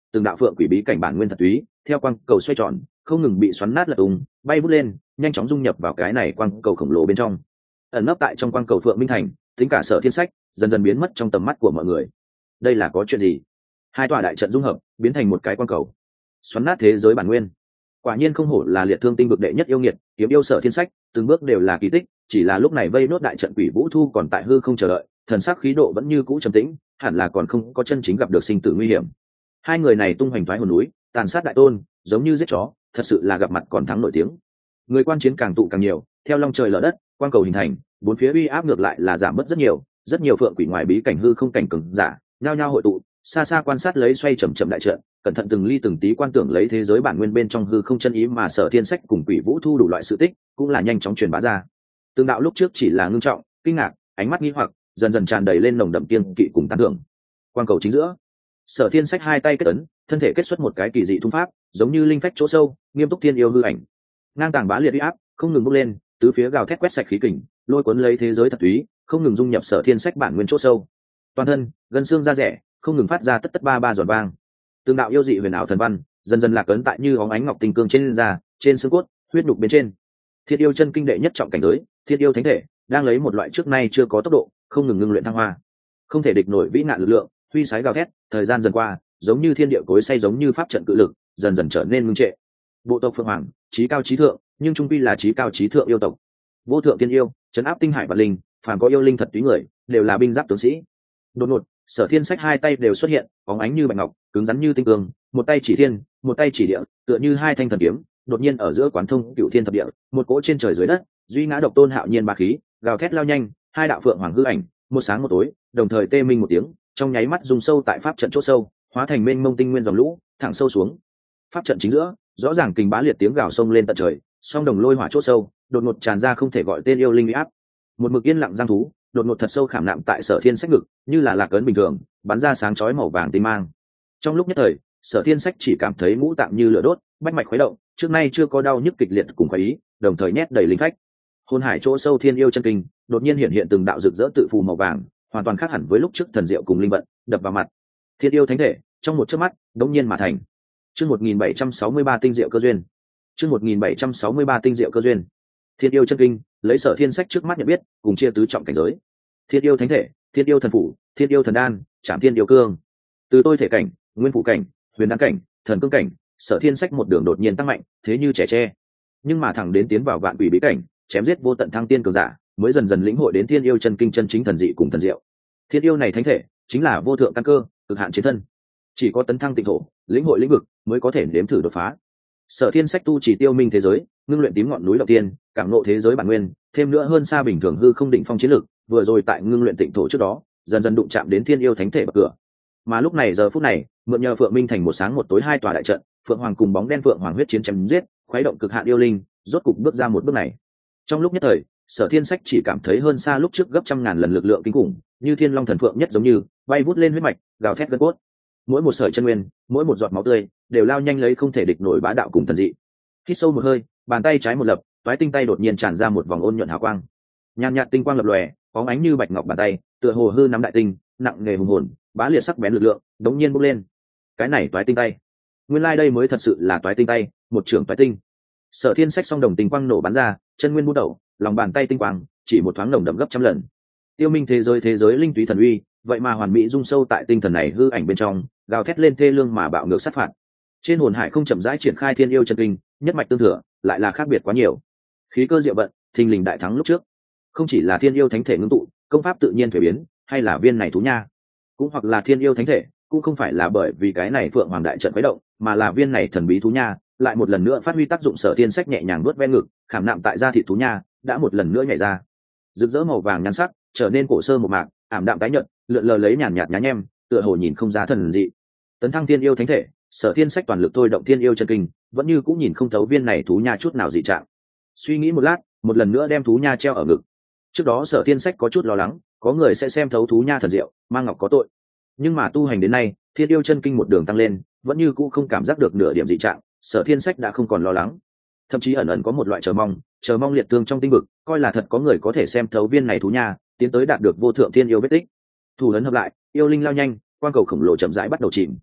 từng đạo phượng quỷ bí cảnh bản nguyên thật túy theo quang cầu xoay tròn không ngừng bị xoắn nát lật tung bay vút lên nhanh chóng dung nhập vào cái này quang cầu khổng lồ bên trong. Ẩn nấp tại trong quang cầu phượng minh thành tính cả Sở Thiên Sách dần dần biến mất trong tầm mắt của mọi người. Đây là có chuyện gì? Hai tòa đại trận dung hợp biến thành một cái quang cầu xoắn nát thế giới bản nguyên. Quả nhiên không hổ là liệt thương tinh vực đệ nhất yêu nghiệt kiếm yêu Sở Thiên Sách, từng bước đều là kỳ tích. Chỉ là lúc này vây nốt đại trận quỷ vũ thu còn tại hư không chờ đợi, thần sắc khí độ vẫn như cũ trầm tĩnh, hẳn là còn không có chân chính gặp được sinh tử nguy hiểm. Hai người này tung hoành thoái hồn núi, tàn sát đại tôn, giống như giết chó, thật sự là gặp mặt còn thắng nổi tiếng. Người quan chiến càng tụ càng nhiều, theo long trời lở đất, quang cầu hình thành, bốn phía uy áp ngược lại là giảm bớt rất nhiều phượng quỷ ngoài bí cảnh hư không cảnh cường giả, nhao nhao hội tụ, xa xa quan sát lấy xoay chậm chậm đại trận, cẩn thận từng ly từng tí quan tưởng lấy thế giới bản nguyên bên trong hư không chân ý mà Sở Thiên Sách cùng quỷ vũ thu đủ loại sự tích, cũng là nhanh chóng truyền bá ra. Tương đạo lúc trước chỉ là ngưng trọng, kinh ngạc, ánh mắt nghi hoặc, dần dần tràn đầy lên nồng đậm kiêng kỵ cùng tán thưởng. Quang cầu chính giữa, Sở Thiên Sách hai tay kết ấn, thân thể kết xuất một cái kỳ dị thung pháp, giống như linh phách chỗ sâu, nghiêm túc thiên yêu hư ảnh. Ngang tàng bá liệt uy áp, không ngừng bốc lên, tứ phía gào thét quét sạch khí kình, lôi cuốn lấy thế giới thật túy, không ngừng dung nhập Sở Thiên Sách bản nguyên chỗ sâu. Toàn thân, gân xương da rẻ, không ngừng phát ra tất tất ba ba giòn vang. Tương đạo yêu dị huyền ảo thần văn, dần dần lạc ấn tại như óng ánh ngọc tinh cương trên da, trên xương cốt, huyết nhục bên trên. Thiết yêu chân kinh đệ nhất trọng cảnh giới, thiết yêu thánh thể, đang lấy một loại trước nay chưa có tốc độ, không ngừng ngưng luyện thăng hoa. Không thể địch nổi vĩ nạn lực lượng, huy sái gào thét, thời gian dần qua, giống như thiên địa cối xay giống như pháp trận cự lực, dần dần trở nên ngưng trệ. Bộ tộc Phượng Hoàng, chí cao chí thượng, nhưng trung quy là chí cao chí thượng yêu tộc. Vô thượng tiên yêu, trấn áp tinh hải và linh, phàm có yêu linh thật túy người, đều là binh giáp tướng sĩ. Đột ngột, Sở Thiên Sách hai tay đều xuất hiện, bóng ánh như bạch ngọc, cứng rắn như tinh cương, một tay chỉ thiên, một tay chỉ địa, tựa như hai thanh thần kiếm, đột nhiên ở giữa quán thông cựu thiên thập địa, một cỗ trên trời dưới đất, duy ngã độc tôn hạo nhiên ba khí, gào thét lao nhanh, hai đạo phượng hoàng hư ảnh, một sáng một tối, đồng thời tê minh một tiếng, trong nháy mắt dùng sâu tại pháp trận chỗ sâu, hóa thành mênh mông tinh nguyên dòng lũ, thẳng sâu xuống. Pháp trận chính giữa, rõ ràng kình bá liệt tiếng gào sông lên tận trời, song đồng lôi hỏa chỗ sâu, đột ngột tràn ra không thể gọi tên yêu linh uy áp. Một mực yên lặng giang thú, đột ngột thật sâu khảm nạm tại Sở Thiên Sách ngực, như là lạc ấn bình thường, bắn ra sáng chói màu vàng tinh mang. Trong lúc nhất thời, Sở Thiên Sách chỉ cảm thấy ngũ tạng như lửa đốt, bách mạch khuấy động, trước nay chưa có đau nhức kịch liệt cùng khoái ý, đồng thời nhét đầy linh phách. Hồn hải chỗ sâu thiên yêu chân kinh, đột nhiên hiện từng đạo rực rỡ tự phù màu vàng, hoàn toàn khác hẳn với lúc trước thần diệu cùng linh vận, đập vào mặt. Thiên yêu thánh thể, trong một chớp mắt, đống nhiên mà thành. Chương 1763 tinh diệu cơ duyên. Chương 1763 tinh diệu cơ duyên. Thiên yêu chân kinh, lấy Sở Thiên Sách trước mắt nhận biết, cùng chia tứ trọng cảnh giới. Thiên yêu thánh thể, thiên yêu thần phủ, thiên yêu thần đan, trảm thiên yêu cương. Từ tôi thể cảnh, nguyên phủ cảnh, huyền đan cảnh, thần cương cảnh, Sở Thiên Sách một đường đột nhiên tăng mạnh, thế như trẻ tre. Nhưng mà thẳng đến tiến vào vạn quỷ bí cảnh, chém giết vô tận thăng tiên cường giả, mới dần dần lĩnh hội đến thiên yêu chân kinh chân chính thần dị cùng thần diệu. Thiên yêu này thánh thể, chính là vô thượng căn cơ, cực hạn chiến thân. Chỉ có tấn thăng tịnh thổ, lĩnh hội lĩnh vực, mới có thể nếm thử đột phá. Sở Thiên Sách tu chỉ tiêu minh thế giới, ngưng luyện tím ngọn núi đầu tiên, cảm ngộ thế giới bản nguyên, thêm nữa hơn xa bình thường hư không định phong chiến lực, vừa rồi tại ngưng luyện tịnh thổ trước đó, dần dần đụng chạm đến thiên yêu thánh thể bậc cửa. Mà lúc này giờ phút này, mượn nhờ Phượng Minh thành một sáng một tối hai tòa đại trận, Phượng Hoàng cùng bóng đen Phượng Hoàng huyết chiến chém giết, khuấy động cực hạn yêu linh, rốt cục bước ra một bước này. Trong lúc nhất thời, Sở Thiên Sách chỉ cảm thấy hơn xa lúc trước gấp trăm ngàn lần lực lượng kinh khủng, như thiên long thần phượng nhất giống như bay vút lên huyết mạch, gào thét gân cốt. Mỗi một sợi chân nguyên, mỗi một giọt máu tươi, đều lao nhanh lấy không thể địch nổi bá đạo cùng thần dị. Hít sâu một hơi, bàn tay trái một lập, toái tinh tay đột nhiên tràn ra một vòng ôn nhuận hào quang. Nhàn nhạt tinh quang lập lòe, bóng ánh như bạch ngọc bàn tay, tựa hồ hư nắm đại tinh, nặng nghề hùng hồn, bá liệt sắc bén lực lượng, đống nhiên bốc lên. Cái này toái tinh tay, nguyên lai đây mới thật sự là toái tinh tay, một trưởng toái tinh. Sở Thiên Sách song đồng tinh quang nổ bắn ra, chân nguyên bút đầu, lòng bàn tay tinh quang, chỉ một thoáng nồng đậm gấp trăm lần. Tiêu minh thế giới linh túy thần uy, vậy mà hoàn mỹ dung sâu tại tinh thần này hư ảnh bên trong, gào thét lên thê lương mà bạo ngược sát phạt. Trên hồn hải không chậm rãi triển khai thiên yêu chân kinh, nhất mạch tương thừa, lại là khác biệt quá nhiều. Khí cơ diệu vận, thình lình đại thắng lúc trước. Không chỉ là thiên yêu thánh thể ngưng tụ, công pháp tự nhiên thuế biến, hay là viên này thú nha, cũng hoặc là thiên yêu thánh thể, cũng không phải là bởi vì cái này Phượng Hoàng đại trận khuấy động, mà là viên này thần bí thú nha, lại một lần nữa phát huy tác dụng. Sở Thiên Sách nhẹ nhàng nuốt ven ngực, khảm nạm tại da thịt thú nha, đã một lần nữa nhảy ra. Rực rỡ màu vàng nhan sắc, trở nên cổ sơ một mạc, ảm đạm tái nhợt, lượn lờ lấy nhàn nhạt nhá nhem, tựa hồ nhìn không ra thần dị. Tấn thăng thiên yêu thánh thể, Sở Thiên Sách toàn lực thôi động thiên yêu chân kinh, vẫn như cũng nhìn không thấu viên này thú nha chút nào dị trạng. Suy nghĩ một lát, một lần nữa đem thú nha treo ở ngực. Trước đó Sở Thiên Sách có chút lo lắng, có người sẽ xem thấu thú nha thần diệu, mang ngọc có tội. Nhưng mà tu hành đến nay, thiên yêu chân kinh một đường tăng lên, vẫn như cũ không cảm giác được nửa điểm dị trạng. Sở Thiên Sách đã không còn lo lắng, thậm chí ẩn ẩn có một loại chờ mong liệt tương trong tinh vực, coi là thật có người có thể xem thấu viên này thú nha, tiến tới đạt được vô thượng thiên yêu vết tích. Thủ ấn hợp lại, yêu linh lao nhanh, quang cầu khổng lồ chậm rãi bắt đầu chìm.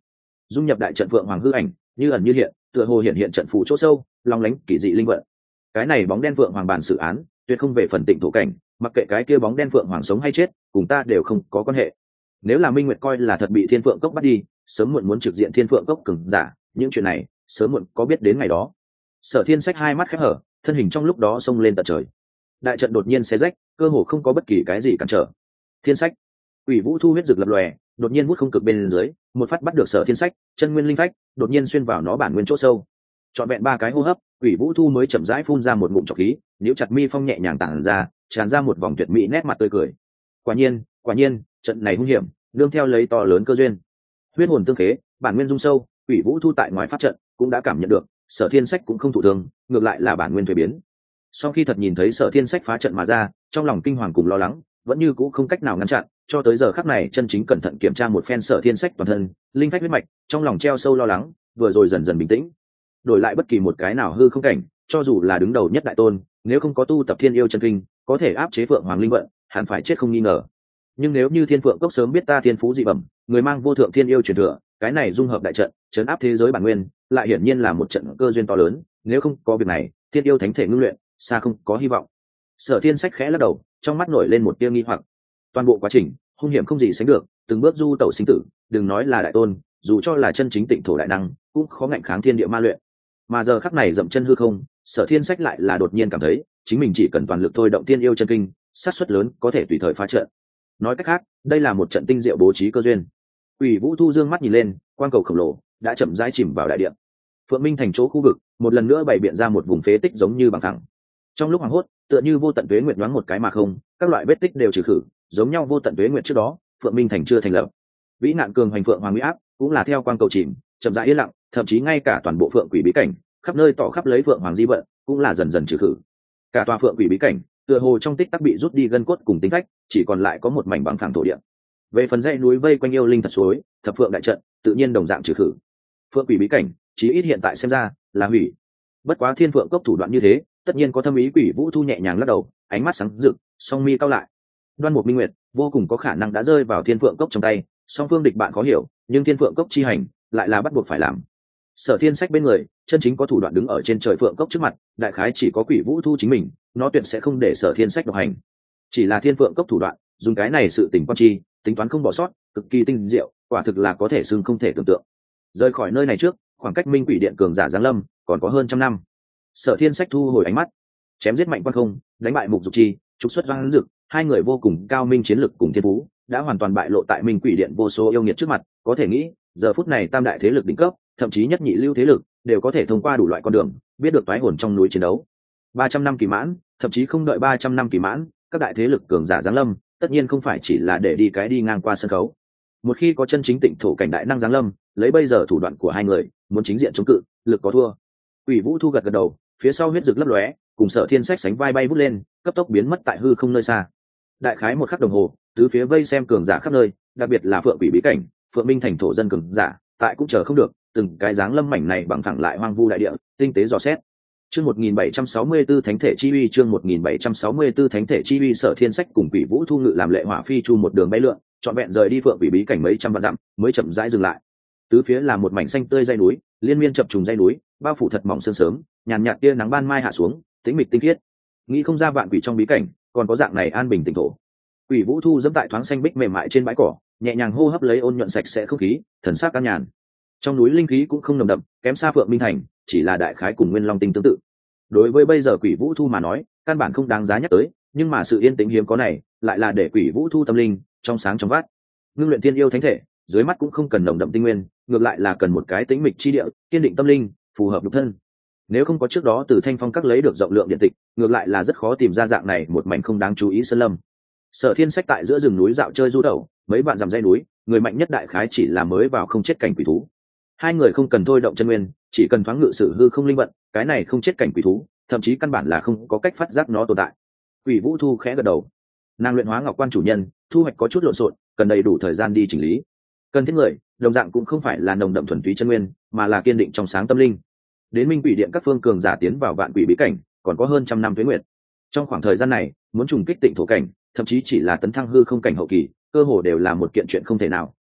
dung nhập đại trận phượng hoàng hư ảnh như ẩn như hiện, tựa hồ hiện hiện trận phủ chỗ sâu long lánh kỳ dị linh vận. Cái này bóng đen phượng hoàng bản xử án tuyệt không về phần tịnh thổ cảnh, mặc kệ cái kia bóng đen phượng hoàng sống hay chết cùng ta đều không có quan hệ. Nếu là Minh Nguyệt coi là thật bị Thiên Phượng Cốc bắt đi, sớm muộn muốn trực diện Thiên Phượng Cốc cường giả, những chuyện này sớm muộn có biết đến ngày đó. Sở Thiên Sách hai mắt khép hở, thân hình trong lúc đó xông lên tận trời. Đại trận đột nhiên xé rách, cơ hồ không có bất kỳ cái gì cản trở. Thiên Sách, Quỷ Vũ Thu huyết rực lập lòe, đột nhiên hút không cực bên dưới, một phát bắt được Sở Thiên Sách, chân nguyên linh phách, đột nhiên xuyên vào nó bản nguyên chỗ sâu. Trọn vẹn ba cái hô hấp, Quỷ Vũ Thu mới chậm rãi phun ra một ngụm trọc khí, nhíu chặt mi phong nhẹ nhàng tản ra, tràn ra một vòng tuyệt mỹ nét mặt tươi cười. Quả nhiên, trận này hung hiểm, nương theo lấy to lớn cơ duyên. Huyết hồn tương khế, bản nguyên dung sâu, Quỷ Vũ Thu tại ngoài pháp trận cũng đã cảm nhận được, Sở Thiên Sách cũng không thụ thương, ngược lại là bản nguyên thuế biến. Sau khi thật nhìn thấy Sở Thiên Sách phá trận mà ra, trong lòng kinh hoàng cùng lo lắng, vẫn như cũ không cách nào ngăn chặn, cho tới giờ khắc này chân chính cẩn thận kiểm tra một phen Sở Thiên Sách toàn thân, linh phách huyết mạch, trong lòng treo sâu lo lắng, vừa rồi dần dần bình tĩnh. Đổi lại bất kỳ một cái nào hư không cảnh, cho dù là đứng đầu nhất đại tôn, nếu không có tu tập Thiên Yêu chân kinh, có thể áp chế Phượng Hoàng linh vận, hẳn phải chết không nghi ngờ. Nhưng nếu như Thiên Phượng Cốc sớm biết ta thiên phú dị bẩm, người mang vô thượng thiên yêu truyền thừa, cái này dung hợp đại trận, trấn áp thế giới bản nguyên, lại hiển nhiên là một trận cơ duyên to lớn, nếu không có việc này, thiên yêu thánh thể ngưng luyện, xa không có hy vọng. Sở Thiên Sách khẽ lắc đầu, trong mắt nổi lên một tia nghi hoặc. Toàn bộ quá trình, hung hiểm không gì sánh được, từng bước du tẩu sinh tử, đừng nói là đại tôn, dù cho là chân chính tịnh thổ đại năng, cũng khó ngạnh kháng thiên địa ma luyện. Mà giờ khắc này dậm chân hư không, Sở Thiên Sách lại là đột nhiên cảm thấy, chính mình chỉ cần toàn lực thôi động tiên yêu chân kinh, sát suất lớn có thể tùy thời phá trận. Nói cách khác, đây là một trận tinh diệu bố trí cơ duyên. Quỷ Vũ Thu dương mắt nhìn lên, quang cầu khổng lồ đã chậm rãi chìm vào đại địa. Phượng Minh thành chỗ khu vực, một lần nữa bày biện ra một vùng phế tích giống như bằng thẳng. Trong lúc hoảng hốt, tựa như vô tận tuế nguyệt nhoáng một cái mà không, các loại vết tích đều trừ khử, giống nhau vô tận tuế nguyệt trước đó, Phượng Minh thành chưa thành lập. Vĩ nạn cường hành phượng hoàng uy áp, cũng là theo quang cầu chìm, chậm rãi yên lặng, thậm chí ngay cả toàn bộ phượng quỷ bí cảnh, khắp nơi tỏ khắp lấy phượng hoàng di vận, cũng là dần dần trừ khử. Cả tòa phượng quỷ bí cảnh, tựa hồ trong tích tắc bị rút đi gân cốt cùng tính phách, chỉ còn lại có một mảnh bằng phẳng thổ địa. Về phần dãy núi vây quanh yêu linh thật suối, thập phượng đại trận, tự nhiên đồng dạng trừ khử. Phượng quỷ bí cảnh, chí ít hiện tại xem ra là hủy. Bất quá Thiên Phượng Cốc thủ đoạn như thế, tất nhiên có thâm ý. Quỷ Vũ Thu nhẹ nhàng lắc đầu, ánh mắt sáng rực, song mi cao lại. Đoan Mục Minh Nguyệt vô cùng có khả năng đã rơi vào Thiên Phượng Cốc trong tay, song phương địch bạn khó hiểu, nhưng Thiên Phượng Cốc chi hành lại là bắt buộc phải làm. Sở Thiên Sách bên người, chân chính có thủ đoạn đứng ở trên trời Phượng Cốc trước mặt, đại khái chỉ có Quỷ Vũ Thu chính mình, nó tuyệt sẽ không để Sở Thiên Sách độc hành. Chỉ là Thiên Phượng Cốc thủ đoạn, dùng cái này sự tình quan chi, tính toán không bỏ sót, cực kỳ tinh diệu, quả thực là có thể xưng không thể tưởng tượng. Rời khỏi nơi này trước, khoảng cách Minh Quỷ Điện cường giả giáng lâm còn có hơn trăm năm. Sở Thiên Sách thu hồi ánh mắt, chém giết mạnh quan không, đánh bại Mục Dục Chi, trục xuất Doãn Dực, hai người vô cùng cao minh chiến lực cùng thiên phú, đã hoàn toàn bại lộ tại Minh Quỷ Điện vô số yêu nghiệt trước mặt. Có thể nghĩ, giờ phút này tam đại thế lực đỉnh cấp, thậm chí nhất nhị lưu thế lực, đều có thể thông qua đủ loại con đường, biết được toái hồn trong núi chiến đấu. 300 năm kỳ mãn, thậm chí không đợi 300 năm kỳ mãn, các đại thế lực cường giả giáng lâm, tất nhiên không phải chỉ là để đi ngang qua sân khấu. Một khi có chân chính tịnh thổ cảnh đại năng giáng lâm, lấy bây giờ thủ đoạn của hai người, muốn chính diện chống cự, lực có thua. Quỷ Vũ Thu gật gật đầu, phía sau huyết rực lấp lóe, cùng Sở Thiên Sách sánh vai bay vút lên, cấp tốc biến mất tại hư không nơi xa. Đại khái một khắc đồng hồ, tứ phía vây xem cường giả khắp nơi, đặc biệt là Phượng Quỷ bí cảnh, Phượng Minh thành thổ dân cường giả, tại cũng chờ không được, từng cái dáng lâm mảnh này bằng phẳng lại hoang vu đại địa, tinh tế dò xét. Chương 1764 Thánh thể chi uy, chương 1764 Thánh thể chi uy. Sở Thiên Sách cùng Quỷ Vũ Thu ngự làm lệ hỏa phi chu một đường bay lượn, trọn vẹn rời đi Phượng Quỷ bí cảnh mấy trăm vạn dặm, mới chậm rãi dừng lại. Tứ phía là một mảnh xanh tươi dãy núi, liên miên chập trùng dãy núi, bao phủ thật mỏng sương sớm, nhàn nhạt tia nắng ban mai hạ xuống, tĩnh mịch tinh khiết. Nghĩ không ra vạn quỷ trong bí cảnh, còn có dạng này an bình tĩnh thổ. Quỷ Vũ Thu dẫm tại thoáng xanh bích mềm mại trên bãi cỏ, nhẹ nhàng hô hấp lấy ôn nhuận sạch sẽ không khí, thần sắc an nhàn. Trong núi linh khí cũng không nồng đậm, kém xa Phượng Minh thành, chỉ là đại khái cùng Nguyên Long tinh tương tự. Đối với bây giờ Quỷ Vũ Thu mà nói, căn bản không đáng giá nhắc tới, nhưng mà sự yên tĩnh hiếm có này, lại là để Quỷ Vũ Thu tâm linh trong sáng trong vắt. Ngưng luyện tiên yêu thánh thể, dưới mắt cũng không cần nồng đậm tinh nguyên, ngược lại là cần một cái tĩnh mịch chi địa, kiên định tâm linh, phù hợp nhục thân. Nếu không có trước đó từ Thanh Phong các lấy được rộng lượng điện tịch, ngược lại là rất khó tìm ra dạng này một mảnh không đáng chú ý sơn lâm. Sở Thiên Sách tại giữa rừng núi dạo chơi du tẩu, mấy bạn dặm dãy núi, người mạnh nhất đại khái chỉ là mới vào không chết cảnh quỷ thú. Hai người không cần thôi động chân nguyên, chỉ cần thoáng ngự sử hư không linh vận, cái này không chết cảnh quỷ thú, thậm chí căn bản là không có cách phát giác nó tồn tại. Quỷ Vũ Thu khẽ gật đầu. Nàng luyện hóa ngọc quan chủ nhân, thu hoạch có chút lộn xộn, cần đầy đủ thời gian đi chỉnh lý. Cần thiết người, đồng dạng cũng không phải là nồng đậm thuần túy chân nguyên, mà là kiên định trong sáng tâm linh. Đến Minh Quỷ Điện các phương cường giả tiến vào vạn quỷ bí cảnh, còn có hơn trăm năm tuế nguyệt. Trong khoảng thời gian này, muốn trùng kích tịnh thổ cảnh, thậm chí chỉ là tấn thăng hư không cảnh hậu kỳ, cơ hồ đều là một kiện chuyện không thể nào.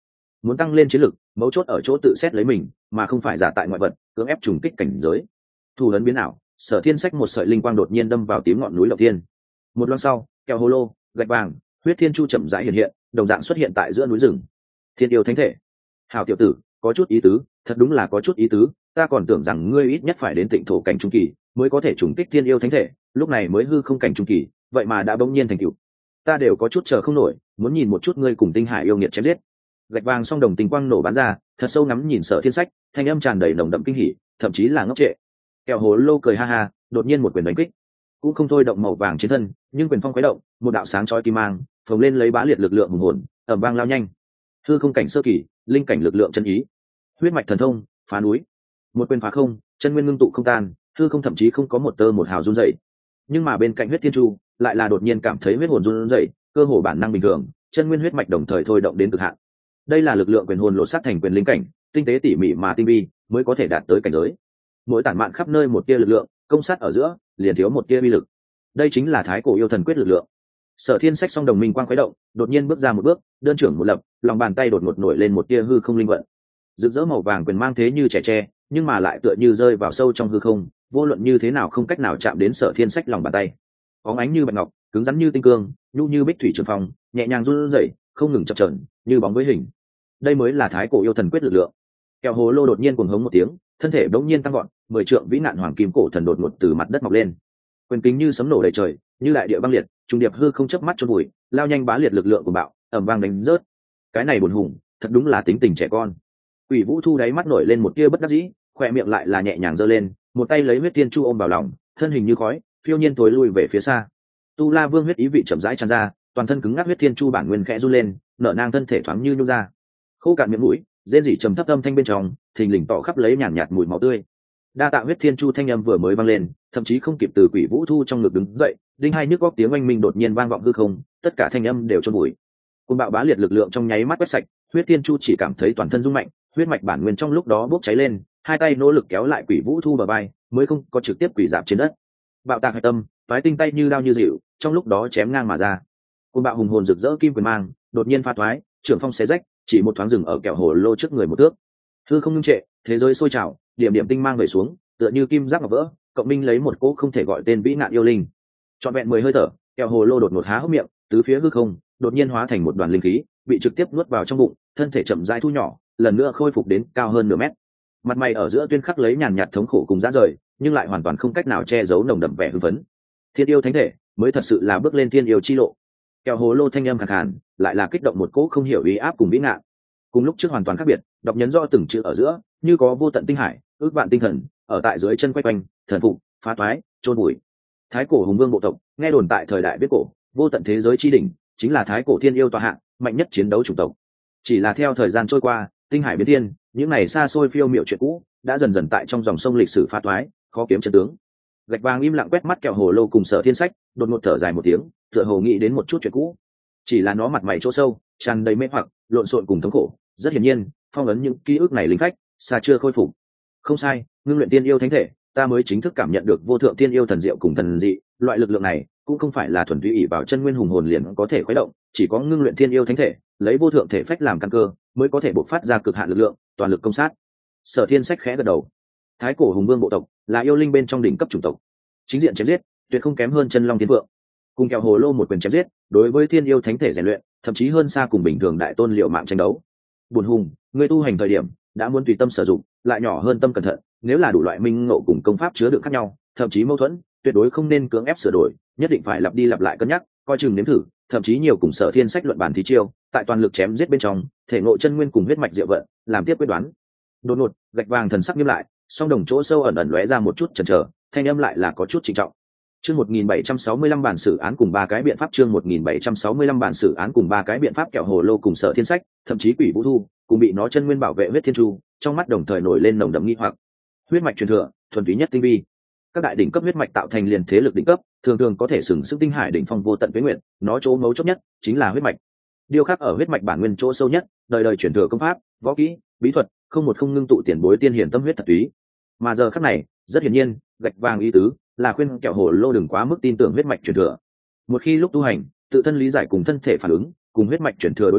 muốn tăng lên chiến lực, mấu chốt ở chỗ tự xét lấy mình mà không phải giả tại ngoại vật cưỡng ép trùng kích cảnh giới. Thủ ấn biến ảo, Sở Thiên Sách một sợi linh quang đột nhiên đâm vào tím ngọn núi Động Thiên. Một loang sau, kẹo hồ lô, gạch vàng, huyết thiên chu chậm rãi hiện hiện, đồng dạng xuất hiện tại giữa núi rừng. Thiên yêu thánh thể. Hảo tiểu tử, có chút ý tứ, thật đúng là có chút ý tứ, ta còn tưởng rằng ngươi ít nhất phải đến Tịnh thổ cảnh trung kỳ mới có thể trùng kích thiên yêu thánh thể, lúc này mới hư không cảnh trung kỳ, vậy mà đã bỗng nhiên thành tựu. Ta đều có chút chờ không nổi, muốn nhìn một chút ngươi cùng tinh hải yêu nghiệt chém giết. Gạch vàng song đồng tinh quang nổ bắn ra, thật sâu ngắm nhìn Sở Thiên Sách, thanh âm tràn đầy nồng đậm kinh hỉ, thậm chí là ngốc trệ. Kẹo hồ lô cười ha ha, đột nhiên một quyền đánh kích, cũng không thôi động màu vàng chiến thân, nhưng quyền phong khuấy động, một đạo sáng chói kim mang phồng lên lấy bá liệt lực lượng hùng hồn, ầm vang lao nhanh. Hư không cảnh sơ kỳ, linh cảnh lực lượng chân ý, huyết mạch thần thông, phá núi. Một quyền phá không, chân nguyên ngưng tụ không tan, hư không thậm chí không có một tơ một hào run rẩy. Nhưng mà bên cạnh huyết thiên chu lại là đột nhiên cảm thấy huyết hồn run rẩy, cơ hồ bản năng bình thường, chân nguyên huyết mạch đồng thời thôi động đến cực hạn. Đây là lực lượng quyền hồn lột xác thành quyền linh cảnh, tinh tế tỉ mỉ mà tinh vi, mới có thể đạt tới cảnh giới. Mỗi tản mạn khắp nơi một tia lực lượng, công sát ở giữa, liền thiếu một tia uy lực. Đây chính là thái cổ yêu thần quyết lực lượng. Sở Thiên Sách song đồng minh quang khuấy động, đột nhiên bước ra một bước, đơn trưởng một lập, lòng bàn tay đột ngột nổi lên một tia hư không linh vận. Rực rỡ màu vàng quyền mang thế như trẻ tre, nhưng mà lại tựa như rơi vào sâu trong hư không, vô luận như thế nào không cách nào chạm đến Sở Thiên Sách lòng bàn tay. Bóng ánh như bạch ngọc, cứng rắn như tinh cương, nhu như bích thủy trường phong, nhẹ nhàng run rẩy, không ngừng chập chờn, như bóng với hình. Đây mới là thái cổ yêu thần quyết lực lượng. Kẹo hồ lô đột nhiên cuồng hống một tiếng, thân thể bỗng nhiên tăng vọt, 10 trượng vĩ nạn hoàng kim cổ thần đột ngột từ mặt đất mọc lên. Quyền kính như sấm nổ đầy trời, như đại địa băng liệt, trung điệp hư không chớp mắt chôn bụi, lao nhanh bá liệt lực lượng của bạo, ầm vang đánh rớt. Cái này buồn hùng, thật đúng là tính tình trẻ con. Quỷ Vũ Thu đáy mắt nổi lên một tia bất đắc dĩ, khỏe miệng lại là nhẹ nhàng giơ lên, một tay lấy huyết tiên chu ôm vào lòng, thân hình như khói, phiêu nhiên tối lui về phía xa. Tu La Vương huyết ý vị chậm rãi tràn ra, toàn thân cứng ngắc huyết tiên chu bản nguyên khẽ run lên, nở nang thân thể thoáng như nhũ ra. Khô cạn miệng mũi, rên rỉ trầm thấp âm thanh bên trong, thình lình tỏ khắp lấy nhàn nhạt mùi máu tươi. Đa tạ huyết thiên chu thanh âm vừa mới vang lên, thậm chí không kịp từ Quỷ Vũ Thu trong ngực đứng dậy, đinh hai nhức góc tiếng oanh minh đột nhiên vang vọng hư không, tất cả thanh âm đều chôn bụi. Cơn bạo bá liệt lực lượng trong nháy mắt quét sạch, huyết thiên chu chỉ cảm thấy toàn thân rung mạnh, huyết mạch bản nguyên trong lúc đó bốc cháy lên, hai tay nỗ lực kéo lại Quỷ Vũ Thu bờ vai, mới không có trực tiếp quỷ dạp trên đất. Bạo tạc hạch tâm, phái tinh tay như đao như dịu, trong lúc đó chém ngang mà ra. Cơn bạo hùng hồn rực rỡ kim quyền mang, đột nhiên pha thoái, trưởng phong xé rách, chỉ một thoáng dừng ở kẹo hồ lô trước người một thước. Hư không ngưng trệ, thế giới sôi trào, điểm điểm tinh mang về xuống, tựa như kim giác ngọc vỡ, cộng minh lấy một cỗ không thể gọi tên vĩ nạn yêu linh. Trọn vẹn 10 hơi thở, kẹo hồ lô đột ngột há hốc miệng, tứ phía hư không đột nhiên hóa thành một đoàn linh khí, bị trực tiếp nuốt vào trong bụng, thân thể chậm rãi thu nhỏ, lần nữa khôi phục đến cao hơn nửa mét. Mặt mày ở giữa tuyên khắc lấy nhàn nhạt thống khổ cùng dã rời, nhưng lại hoàn toàn không cách nào che giấu nồng đậm vẻ hưng phấn. Thiên yêu thánh thể mới thật sự là bước lên thiên yêu chi lộ. Kẹo hồ lô thanh âm khàn khàn, lại là kích động một cỗ không hiểu ý áp cùng vĩ ngạn. Cùng lúc trước hoàn toàn khác biệt, đọc nhấn rõ từng chữ ở giữa, như có vô tận tinh hải, ước vạn tinh thần ở tại dưới chân quay quanh, thần phục, phá toái, chôn bụi. Thái cổ hùng vương bộ tộc, nghe đồn tại thời đại biết cổ, vô tận thế giới chi đỉnh, chính là thái cổ thiên yêu tọa hạng, mạnh nhất chiến đấu chủng tộc. Chỉ là theo thời gian trôi qua, tinh hải biến thiên, những này xa xôi phiêu miệu chuyện cũ, đã dần dần tại trong dòng sông lịch sử phá toái, khó kiếm chân tướng. Gạch vàng im lặng quét mắt kẹo hồ lô cùng Sở Thiên Sách, đột ngột thở dài một tiếng, tựa hồ nghĩ đến một chút chuyện cũ. Chỉ là nó mặt mày chỗ sâu, tràn đầy mê hoặc, lộn xộn cùng thống khổ, rất hiển nhiên, phong ấn những ký ức này linh phách, xa chưa khôi phục. Không sai, ngưng luyện tiên yêu thánh thể, ta mới chính thức cảm nhận được vô thượng tiên yêu thần diệu cùng thần dị, loại lực lượng này cũng không phải là thuần túy ỷ vào chân nguyên hùng hồn liền có thể khuấy động, chỉ có ngưng luyện tiên yêu thánh thể, lấy vô thượng thể phách làm căn cơ, mới có thể bộc phát ra cực hạn lực lượng, toàn lực công sát. Sở Thiên Sách khẽ gật đầu. Thái cổ hùng vương bộ tộc là yêu linh bên trong đỉnh cấp chủng tộc, chính diện chém giết, tuyệt không kém hơn chân long thiên vượng. Cùng kẹo hồ lô một quyền chém giết, đối với thiên yêu thánh thể rèn luyện, thậm chí hơn xa cùng bình thường đại tôn liệu mạng tranh đấu. Buồn hùng, người tu hành thời điểm đã muốn tùy tâm sử dụng, lại nhỏ hơn tâm cẩn thận, nếu là đủ loại minh ngộ cùng công pháp chứa đựng khác nhau, thậm chí mâu thuẫn, tuyệt đối không nên cưỡng ép sửa đổi, nhất định phải lặp đi lặp lại cân nhắc, coi chừng nếm thử, thậm chí nhiều cùng Sở Thiên Sách luận bản thí chiêu, tại toàn lực chém giết bên trong, thể ngộ chân nguyên cùng huyết mạch diệu vận, làm tiếp quyết đoán. Đột ngột, gạch vàng thần sắc nghiêm lại, song đồng chỗ sâu ẩn ẩn lóe ra một chút chần chờ, thanh âm lại là có chút trịnh trọng. Chương 1765 bản xử án cùng ba cái biện pháp, chương 1765 bản xử án cùng ba cái biện pháp. Kẹo hồ lô cùng Sở Thiên Sách, thậm chí Quỷ Vũ Thu, cũng bị nó chân nguyên bảo vệ huyết thiên chu, trong mắt đồng thời nổi lên nồng đậm nghi hoặc. Huyết mạch truyền thừa, thuần túy nhất tinh vi. Các đại đỉnh cấp huyết mạch tạo thành liền thế lực đỉnh cấp, thường thường có thể sừng sức tinh hải đỉnh phong vô tận tuế nguyện, nó chỗ ngấu chốt nhất chính là huyết mạch. Điều khác ở huyết mạch bản nguyên chỗ sâu nhất, đời đời truyền thừa công pháp, võ kỹ, bí thuật, không một không ngưng tụ tiền bối tiên hiển tâm huyết thật túy. Mà giờ khắc này, rất hiển nhiên, gạch vàng ý tứ là khuyên kẹo hồ lô đừng quá mức tin tưởng huyết mạch truyền thừa. Một khi lúc tu hành, tự thân lý giải cùng thân thể phản ứng, cùng huyết mạch truyền thừa đối nghịch,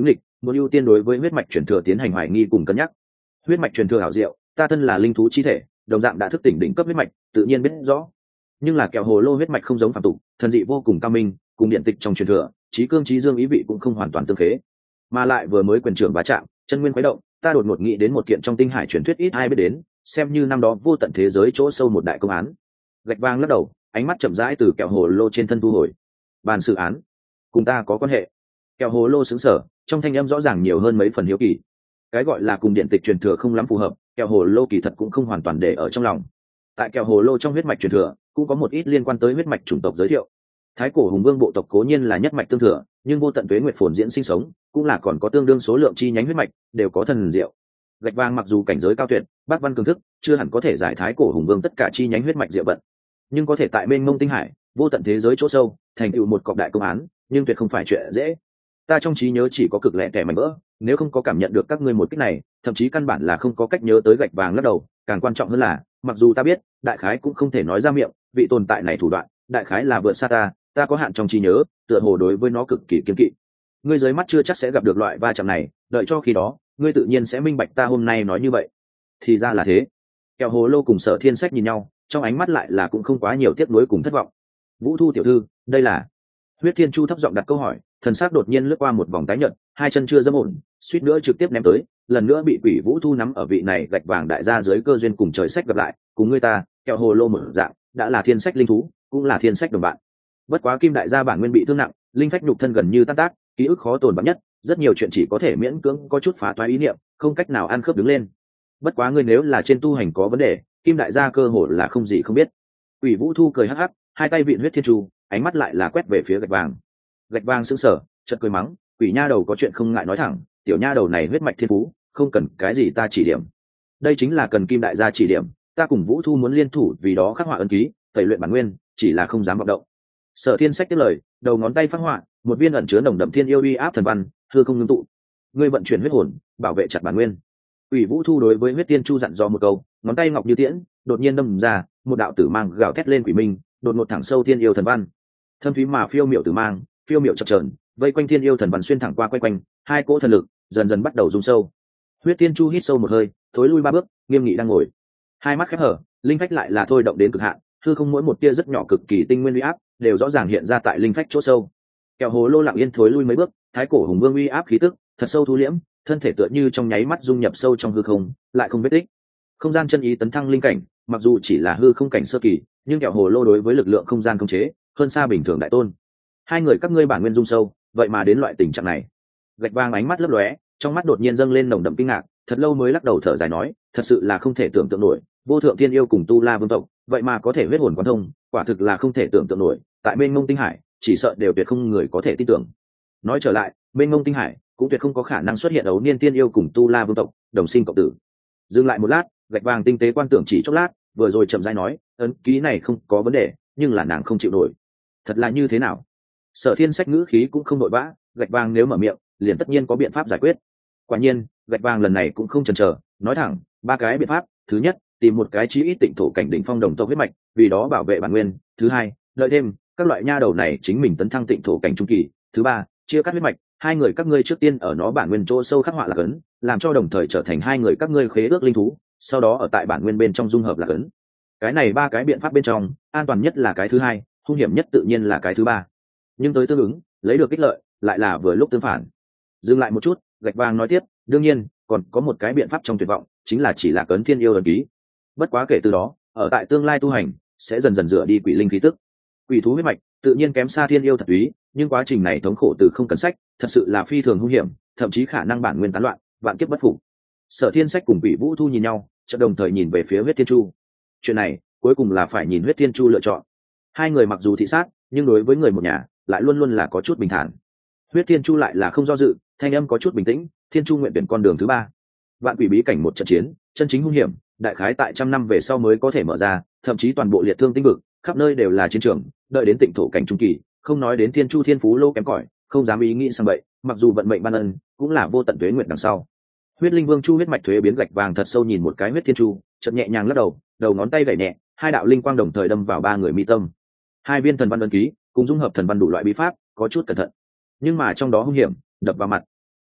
muốn ưu tiên đối với huyết mạch truyền thừa tiến hành hoài nghi cùng cân nhắc. Huyết mạch truyền thừa hảo diệu, ta thân là linh thú chi thể, đồng dạng đã thức tỉnh đỉnh cấp huyết mạch, tự nhiên biết rõ. Nhưng là kẹo hồ lô huyết mạch không giống phàm tục, thần dị vô cùng cao minh, cùng điện tịch trong truyền thừa, trí cương trí dương ý vị cũng không hoàn toàn tương khế. Mà lại vừa mới quyền trưởng bá chạm, chân nguyên khuấy động, ta đột ngột nghĩ đến một kiện trong tinh hải truyền thuyết ít ai biết đến, xem như năm đó vô tận thế giới chỗ sâu một đại công án. Gạch vàng lắc đầu, ánh mắt chậm rãi từ kẹo hồ lô trên thân thu hồi. Bàn sự án, cùng ta có quan hệ? Kẹo hồ lô sững sờ, trong thanh âm rõ ràng nhiều hơn mấy phần hiếu kỳ. Cái gọi là cùng điện tịch truyền thừa không lắm phù hợp, kẹo hồ lô kỳ thật cũng không hoàn toàn để ở trong lòng. Tại kẹo hồ lô trong huyết mạch truyền thừa cũng có một ít liên quan tới huyết mạch chủng tộc giới thiệu. Thái cổ hùng vương bộ tộc cố nhiên là nhất mạch tương thừa, nhưng vô tận tuế nguyệt phồn diễn sinh sống cũng là còn có tương đương số lượng chi nhánh huyết mạch đều có thần diệu. Gạch vàng mặc dù cảnh giới cao tuyệt, bát văn cường thức, chưa hẳn có thể giải thái cổ hùng vương tất cả chi nhánh huyết mạch diệu vận, nhưng có thể tại mênh mông tinh hải vô tận thế giới chỗ sâu thành tựu một cọc đại công án, nhưng tuyệt không phải chuyện dễ. Ta trong trí nhớ chỉ có cực lẻ tẻ mảnh vỡ, nếu không có cảm nhận được các ngươi một cách này, thậm chí căn bản là không có cách nhớ tới. Gạch vàng lắc đầu, càng quan trọng hơn là mặc dù ta biết, đại khái cũng không thể nói ra miệng, vị tồn tại này thủ đoạn đại khái là vượt xa ta có hạn trong trí nhớ, tựa hồ đối với nó cực kỳ kiêng kỵ. Ngươi dưới mắt chưa chắc sẽ gặp được loại va chạm này, đợi cho khi đó ngươi tự nhiên sẽ minh bạch ta hôm nay nói như vậy. Thì ra là thế. Kẹo hồ lô cùng Sở Thiên Sách nhìn nhau, trong ánh mắt lại là cũng không quá nhiều tiếc nuối cùng thất vọng. Vũ Thu tiểu thư, đây là... Huyết Thiên Chu thấp giọng đặt câu hỏi, thần sắc đột nhiên lướt qua một vòng tái nhợt, hai chân chưa dẫm ổn, suýt nữa trực tiếp ném tới, lần nữa bị Quỷ Vũ Thu nắm ở vị này gạch vàng đại gia dưới cơ duyên cùng trời sách gặp lại, cùng ngươi ta, kẹo hồ lô mở dạng, đã là thiên sách linh thú, cũng là thiên sách đồng bạn. Bất quá Kim đại gia bản nguyên bị thương nặng, linh phách nhục thân gần như tan tác, ký ức khó tồn bạc nhất, rất nhiều chuyện chỉ có thể miễn cưỡng có chút phá toái ý niệm, không cách nào ăn khớp đứng lên. Bất quá ngươi nếu là trên tu hành có vấn đề, Kim đại gia cơ hồ là không gì không biết. Quỷ Vũ Thu cười hắc hắc, hai tay vịn Huyết Thiên Chu, ánh mắt lại là quét về phía gạch vàng. Gạch vàng sững sờ, chợt cười mắng, quỷ nha đầu có chuyện không ngại nói thẳng, tiểu nha đầu này huyết mạch thiên phú, không cần cái gì ta chỉ điểm. Đây chính là cần Kim đại gia chỉ điểm, ta cùng Vũ Thu muốn liên thủ vì đó khắc họa ấn ký, tẩy luyện bản nguyên, chỉ là không dám vọng động. Sở Thiên Sách tiếp lời, đầu ngón tay phát họa, một viên ẩn chứa nồng đậm thiên yêu uy áp thần văn, hư không ngưng tụ. Ngươi vận chuyển huyết hồn, bảo vệ chặt bản nguyên. Quỷ Vũ Thu đối với Huyết Tiên Chu dặn dò một câu, ngón tay ngọc như tiễn, đột nhiên đâm ra, một đạo tử mang gào thét lên quỷ minh, đột ngột thẳng sâu thiên yêu thần văn. Thâm thúy mà phiêu miểu tử mang, phiêu miểu chập chờn, vây quanh thiên yêu thần văn xuyên thẳng qua quay quanh, hai cỗ thần lực dần dần bắt đầu rung sâu. Huyết Tiên Chu hít sâu một hơi, thối lui ba bước, nghiêm nghị đang ngồi, hai mắt khép hở, linh phách lại là thôi động đến cực hạn, hư không mỗi một tia rất nhỏ cực kỳ tinh nguyên uy áp đều rõ ràng hiện ra tại linh phách chỗ sâu. Kẹo hồ lô lặng yên thối lui mấy bước, thái cổ hùng vương uy áp khí tức thật sâu thu liễm, thân thể tựa như trong nháy mắt dung nhập sâu trong hư không, lại không vết tích. Không gian chân ý tấn thăng linh cảnh, mặc dù chỉ là hư không cảnh sơ kỳ, nhưng kẹo hồ lô đối với lực lượng không gian khống chế hơn xa bình thường đại tôn. Hai người các ngươi bản nguyên dung sâu, vậy mà đến loại tình trạng này. Gạch vàng ánh mắt lấp lóe, trong mắt đột nhiên dâng lên nồng đậm kinh ngạc, thật lâu mới lắc đầu thở dài nói, thật sự là không thể tưởng tượng nổi, vô thượng thiên yêu cùng tu la vương tộc, vậy mà có thể huyết hồn quán thông, quả thực là không thể tưởng tượng nổi, tại mênh mông tinh hải chỉ sợ đều tuyệt không người có thể tin tưởng. Nói trở lại, mênh mông tinh hải cũng tuyệt không có khả năng xuất hiện ấu niên tiên yêu cùng tu la vương tộc đồng sinh cộng tử. Dừng lại một lát, gạch vàng tinh tế quan tưởng chỉ chốc lát, vừa rồi chậm rãi nói, ấn ký này không có vấn đề, nhưng là nàng không chịu nổi. Thật là như thế nào? Sở Thiên Sách ngữ khí cũng không nội vã, gạch vàng nếu mở miệng liền tất nhiên có biện pháp giải quyết. Quả nhiên, gạch vàng lần này cũng không chần chờ, nói thẳng ba cái biện pháp. Thứ nhất, tìm một cái chí ít tịnh thổ cảnh đỉnh phong đồng tộc huyết mạch, vì đó bảo vệ bản nguyên. Thứ hai, đợi thêm các loại nha đầu này chính mình tấn thăng tịnh thổ cảnh trung kỳ. Thứ ba, chia cắt huyết mạch, hai người các ngươi trước tiên ở nó bản nguyên chỗ sâu khắc họa là cấn, làm cho đồng thời trở thành hai người các ngươi khế ước linh thú, sau đó ở tại bản nguyên bên trong dung hợp là cấn. Cái này ba cái biện pháp bên trong, an toàn nhất là cái thứ hai, hung hiểm nhất tự nhiên là cái thứ ba, nhưng tới tương ứng lấy được ích lợi lại là vừa lúc tương phản. Dừng lại một chút, gạch vàng nói tiếp, đương nhiên còn có một cái biện pháp trong tuyệt vọng, chính là chỉ là cấn thiên yêu ấn ký. Bất quá kể từ đó, ở tại tương lai tu hành sẽ dần dần rửa đi quỷ linh khí tức. Quỷ thú huyết mạch tự nhiên kém xa thiên yêu thật úy, nhưng quá trình này thống khổ từ không cần sách, thật sự là phi thường hung hiểm, thậm chí khả năng bản nguyên tán loạn, vạn kiếp bất phục. Sở Thiên Sách cùng Quỷ Vũ Thu nhìn nhau, chợt đồng thời nhìn về phía Huyết Thiên Chu. Chuyện này cuối cùng là phải nhìn Huyết Thiên Chu lựa chọn. Hai người mặc dù thị sát, nhưng đối với người một nhà lại luôn luôn là có chút bình thản. Huyết Thiên Chu lại là không do dự, thanh âm có chút bình tĩnh, Thiên Chu nguyện tuyển con đường thứ ba. Vạn quỷ bí cảnh một trận chiến, chân chính hung hiểm, đại khái tại trăm năm về sau mới có thể mở ra, thậm chí toàn bộ liệt thương tinh vực, khắp nơi đều là chiến trường, đợi đến tịnh thổ cảnh trung kỳ, không nói đến Thiên Chu thiên phú lô kém cỏi, không dám ý nghĩ sang vậy, mặc dù vận mệnh ban ân, cũng là vô tận tuế nguyện đằng sau. Huyết Linh Vương Chu huyết mạch thuế biến gạch vàng thật sâu nhìn một cái Huyết Thiên Chu, chợt nhẹ nhàng lắc đầu, đầu ngón tay gảy nhẹ, hai đạo linh quang đồng thời đâm vào ba người mi tâm. Hai viên thần văn ấn ký, cùng dung hợp thần văn đủ loại bí pháp, có chút cẩn thận, nhưng mà trong đó hung hiểm đập vào mặt.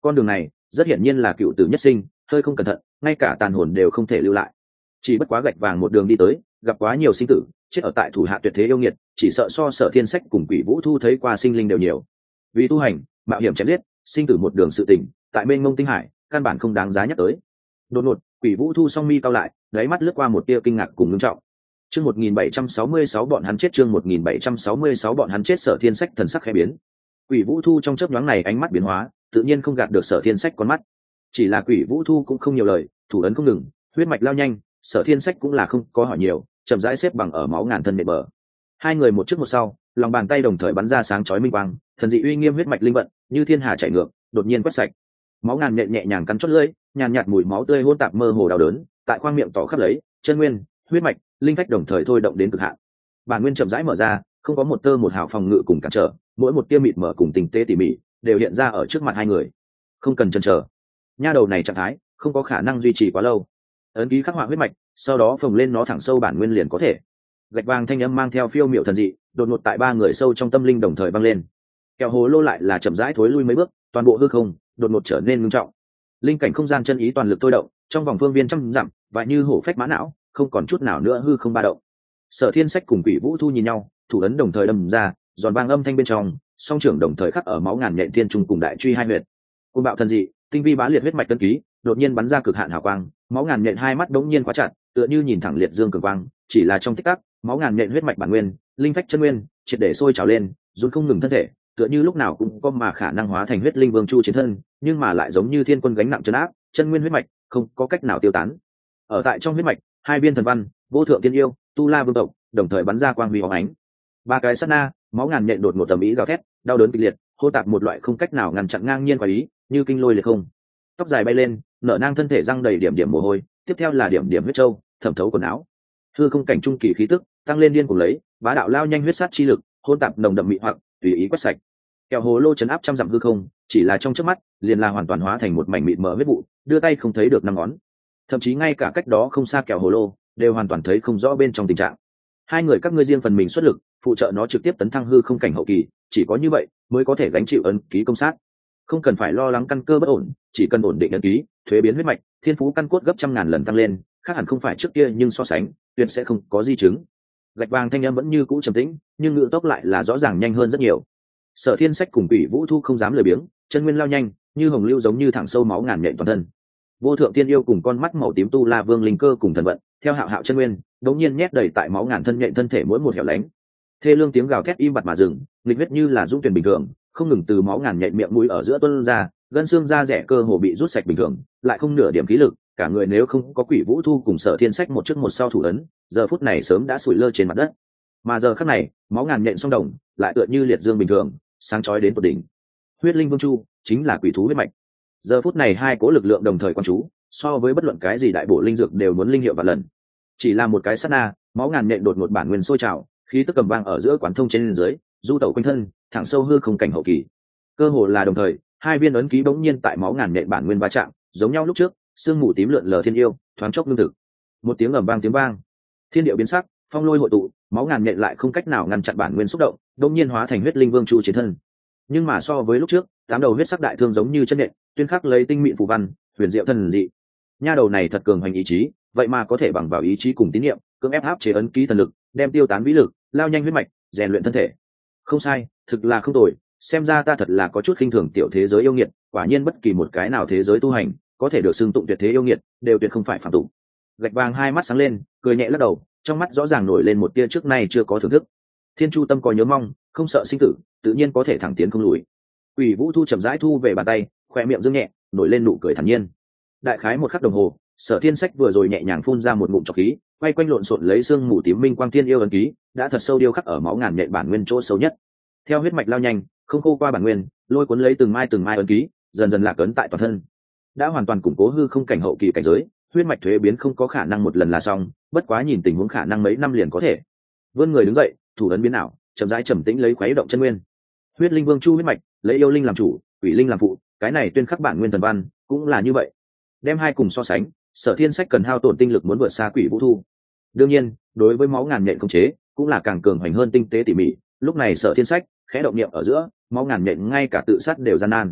Con đường này rất hiển nhiên là cựu tử nhất sinh, hơi không cẩn thận ngay cả tàn hồn đều không thể lưu lại. Chỉ bất quá gạch vàng một đường đi tới, gặp quá nhiều sinh tử, chết ở tại thủ hạ tuyệt thế yêu nghiệt, chỉ sợ so Sở Thiên Sách cùng Quỷ Vũ Thu thấy qua sinh linh đều nhiều. Vì tu hành mạo hiểm chém giết, sinh tử một đường sự tình, tại mênh mông tinh hải căn bản không đáng giá nhắc tới. Đột ngột Quỷ Vũ Thu song mi cao lại, đáy mắt lướt qua một tia kinh ngạc cùng ngưng trọng. Chương 1766 bọn hắn chết, chương 1766 bọn hắn chết. Sở Thiên Sách thần sắc khẽ biến. Quỷ Vũ Thu trong chớp nhoáng này ánh mắt biến hóa, tự nhiên không gạt được Sở Thiên Sách con mắt. Chỉ là Quỷ Vũ Thu cũng không nhiều lời, thủ ấn không ngừng, huyết mạch lao nhanh, Sở Thiên Sách cũng là không có hỏi nhiều, chậm rãi xếp bằng ở máu ngàn thân nệm bờ. Hai người một trước một sau, lòng bàn tay đồng thời bắn ra sáng chói minh quang, thần dị uy nghiêm huyết mạch linh vận, như thiên hà chảy ngược, đột nhiên quét sạch. Máu ngàn nện nhẹ nhàng cắn chót lưỡi, nhàn nhạt mùi máu tươi hỗn tạp mơ hồ đau đớn, tại khoang miệng tỏ khắp lấy, chân nguyên, huyết mạch, linh phách đồng thời thôi động đến cực hạn. Bản nguyên chậm rãi mở ra, không có một tơ một hào phòng ngự cùng cản trở, mỗi một tia mịt mở cùng tình tế tỉ mỉ đều hiện ra ở trước mặt hai người. Không cần chần chờ, nha đầu này trạng thái không có khả năng duy trì quá lâu. Ấn ký khắc họa huyết mạch, sau đó phồng lên nó thẳng sâu bản nguyên liền có thể. Gạch vàng thanh âm mang theo phiêu miệu thần dị, đột ngột tại ba người sâu trong tâm linh đồng thời vang lên. Kẹo hồ lô lại là chậm rãi thối lui mấy bước, toàn bộ hư không đột ngột trở nên ngưng trọng. Linh cảnh không gian chân ý toàn lực thôi động, trong vòng phương viên trăm dặm, và như hổ phách mã não, không còn chút nào nữa hư không ba động. Sở Thiên Sách cùng Quỷ Vũ Thu nhìn nhau, thủ ấn đồng thời đâm ra, giòn vang âm thanh bên trong, song trưởng đồng thời khắc ở máu ngàn nhện thiên trung cùng đại truy hai huyệt. Côn bạo thần dị, tinh vi bá liệt huyết mạch tân ký, đột nhiên bắn ra cực hạn hào quang, máu ngàn nhện hai mắt đống nhiên khóa chặt, tựa như nhìn thẳng liệt dương cường quang, chỉ là trong tích tắc, máu ngàn nhện huyết mạch bản nguyên, linh phách chân nguyên, triệt để sôi trào lên, run không ngừng thân thể, tựa như lúc nào cũng có mà khả năng hóa thành huyết linh vương chu chiến thân, nhưng mà lại giống như thiên quân gánh nặng trấn áp, chân nguyên huyết mạch không có cách nào tiêu tán. Ở tại trong huyết mạch, hai viên thần văn, vô thượng tiên yêu, tu la vương tộc, đồng thời bắn ra quang huy óng ánh. Ba cái sát na, máu ngàn nhện đột ngột tầm ý gào thét, đau đớn kịch liệt, hô tạp một loại không cách nào ngăn chặn ngang nhiên quả ý, như kinh lôi liệt không. Tóc dài bay lên, nở nang thân thể răng đầy điểm điểm mồ hôi, tiếp theo là điểm điểm huyết châu thẩm thấu quần áo. Hư không cảnh trung kỳ khí tức tăng lên điên cuồng lấy, bá đạo lao nhanh huyết sát chi lực, hôn tạp nồng đậm mị hoặc tùy ý quét sạch. Kẹo hồ lô chấn áp trăm dặm hư không, chỉ là trong chớp mắt liền là hoàn toàn hóa thành một mảnh mịt mờ huyết vụ, đưa tay không thấy được năm ngón. Thậm chí ngay cả cách đó không xa kẹo hồ lô đều hoàn toàn thấy không rõ bên trong tình trạng. Hai người các ngươi riêng phần mình xuất lực, phụ trợ nó trực tiếp tấn thăng hư không cảnh hậu kỳ, chỉ có như vậy mới có thể gánh chịu ấn ký công sát. Không cần phải lo lắng căn cơ bất ổn, chỉ cần ổn định ấn ký, thuế biến huyết mạch, thiên phú căn cốt gấp trăm ngàn lần tăng lên, khác hẳn không phải trước kia nhưng so sánh tuyệt sẽ không có di chứng. Gạch vàng thanh âm vẫn như cũ trầm tĩnh, nhưng ngự tốc lại là rõ ràng nhanh hơn rất nhiều. Sở Thiên Sách cùng Quỷ Vũ Thu không dám lười biếng, chân nguyên lao nhanh như hồng lưu, giống như thẳng sâu máu ngàn nhện toàn thân. Vô thượng tiên yêu cùng con mắt màu tím tu la vương linh cơ cùng thần vận, theo hạo hạo chân nguyên đống nhiên nhét đầy tại máu ngàn thân nhện thân thể mỗi một hẻo lánh. Thê lương tiếng gào thét im bặt mà dừng, nghịch huyết như là dũng tuyển bình thường, không ngừng từ máu ngàn nhện miệng mũi ở giữa tuôn ra, gân xương da rẻ cơ hồ bị rút sạch bình thường, lại không nửa điểm khí lực, cả người nếu không có Quỷ Vũ Thu cùng Sở Thiên Sách một trước một sau thủ ấn, giờ phút này sớm đã sủi lơ trên mặt đất. Mà giờ khắc này, máu ngàn nhện song đồng lại tựa như liệt dương bình thường, sáng chói đến tột đỉnh. Huyết linh vương chu chính là quỷ thú huyết mạch. Giờ phút này hai cố lực lượng đồng thời quan chú, so với bất luận cái gì đại bổ linh dược đều muốn linh hiệu vạn lần. Chỉ là một cái sát na, máu ngàn nhện đột ngột bản nguyên sôi trào, khí tức cầm vang ở giữa quán thông trên dưới, du tẩu quanh thân, thẳng sâu hư không cảnh hậu kỳ. Cơ hồ là đồng thời, hai viên ấn ký bỗng nhiên tại máu ngàn nhện bản nguyên va chạm, giống nhau lúc trước, sương mù tím lượn lờ thiên yêu, thoáng chốc lương thực. Một tiếng ầm vang tiếng vang, thiên địa biến sắc, phong lôi hội tụ, máu ngàn nhện lại không cách nào ngăn chặn bản nguyên xúc động, đột nhiên hóa thành huyết linh vương chu chiến thân. Nhưng mà so với lúc trước, tám đầu huyết sắc đại thương giống như chân nhện, tuyên khắc lấy tinh mịn phù văn, huyền diệu thần dị. Nha đầu này thật cường hoành ý chí, vậy mà có thể bằng vào ý chí cùng tín niệm, cưỡng ép áp chế ấn ký thần lực, đem tiêu tán vĩ lực, lao nhanh huyết mạch, rèn luyện thân thể. Không sai, thực là không tồi, xem ra ta thật là có chút khinh thường tiểu thế giới yêu nghiệt, quả nhiên bất kỳ một cái nào thế giới tu hành, có thể được xưng tụng tuyệt thế yêu nghiệt, đều tuyệt không phải phàm tục. Gạch vàng hai mắt sáng lên, cười nhẹ lắc đầu, trong mắt rõ ràng nổi lên một tia trước nay chưa có thưởng thức. Thiên Chu tâm có nhớ mong, không sợ sinh tử, tự nhiên có thể thẳng tiến không lùi. Quỷ Vũ Thu chậm rãi thu về bàn tay, khoe miệng dương nhẹ, nổi lên nụ cười thản nhiên. Đại khái một khắc đồng hồ, Sở Thiên Sách vừa rồi nhẹ nhàng phun ra một ngụm trọc khí, quay quanh lộn xộn lấy xương mù tím minh quang thiên yêu ấn ký, đã thật sâu điêu khắc ở máu ngàn nhện bản nguyên chỗ sâu nhất. Theo huyết mạch lao nhanh, không khô qua bản nguyên, lôi cuốn lấy từng mai ấn ký, dần dần lạc ấn tại toàn thân. Đã hoàn toàn củng cố hư không cảnh hậu kỳ cảnh giới, huyết mạch thuế biến không có khả năng một lần là xong, bất quá nhìn tình huống khả năng mấy năm liền có thể. Vươn người đứng dậy, thủ ấn biến ảo, chậm rãi trầm tĩnh lấy khuấy động chân nguyên. Huyết linh vương chu huyết mạch, lấy yêu linh làm chủ, quỷ linh làm phụ, cái này tuyên khắc bản nguyên thần văn cũng là như vậy. Đem hai cùng so sánh, Sở Thiên Sách cần hao tổn tinh lực muốn vượt xa Quỷ Vũ Thu. Đương nhiên, đối với máu ngàn nhện khống chế, cũng là càng cường hoành hơn tinh tế tỉ mỉ. Lúc này Sở Thiên Sách khẽ động niệm ở giữa, máu ngàn nhện ngay cả tự sát đều gian nan.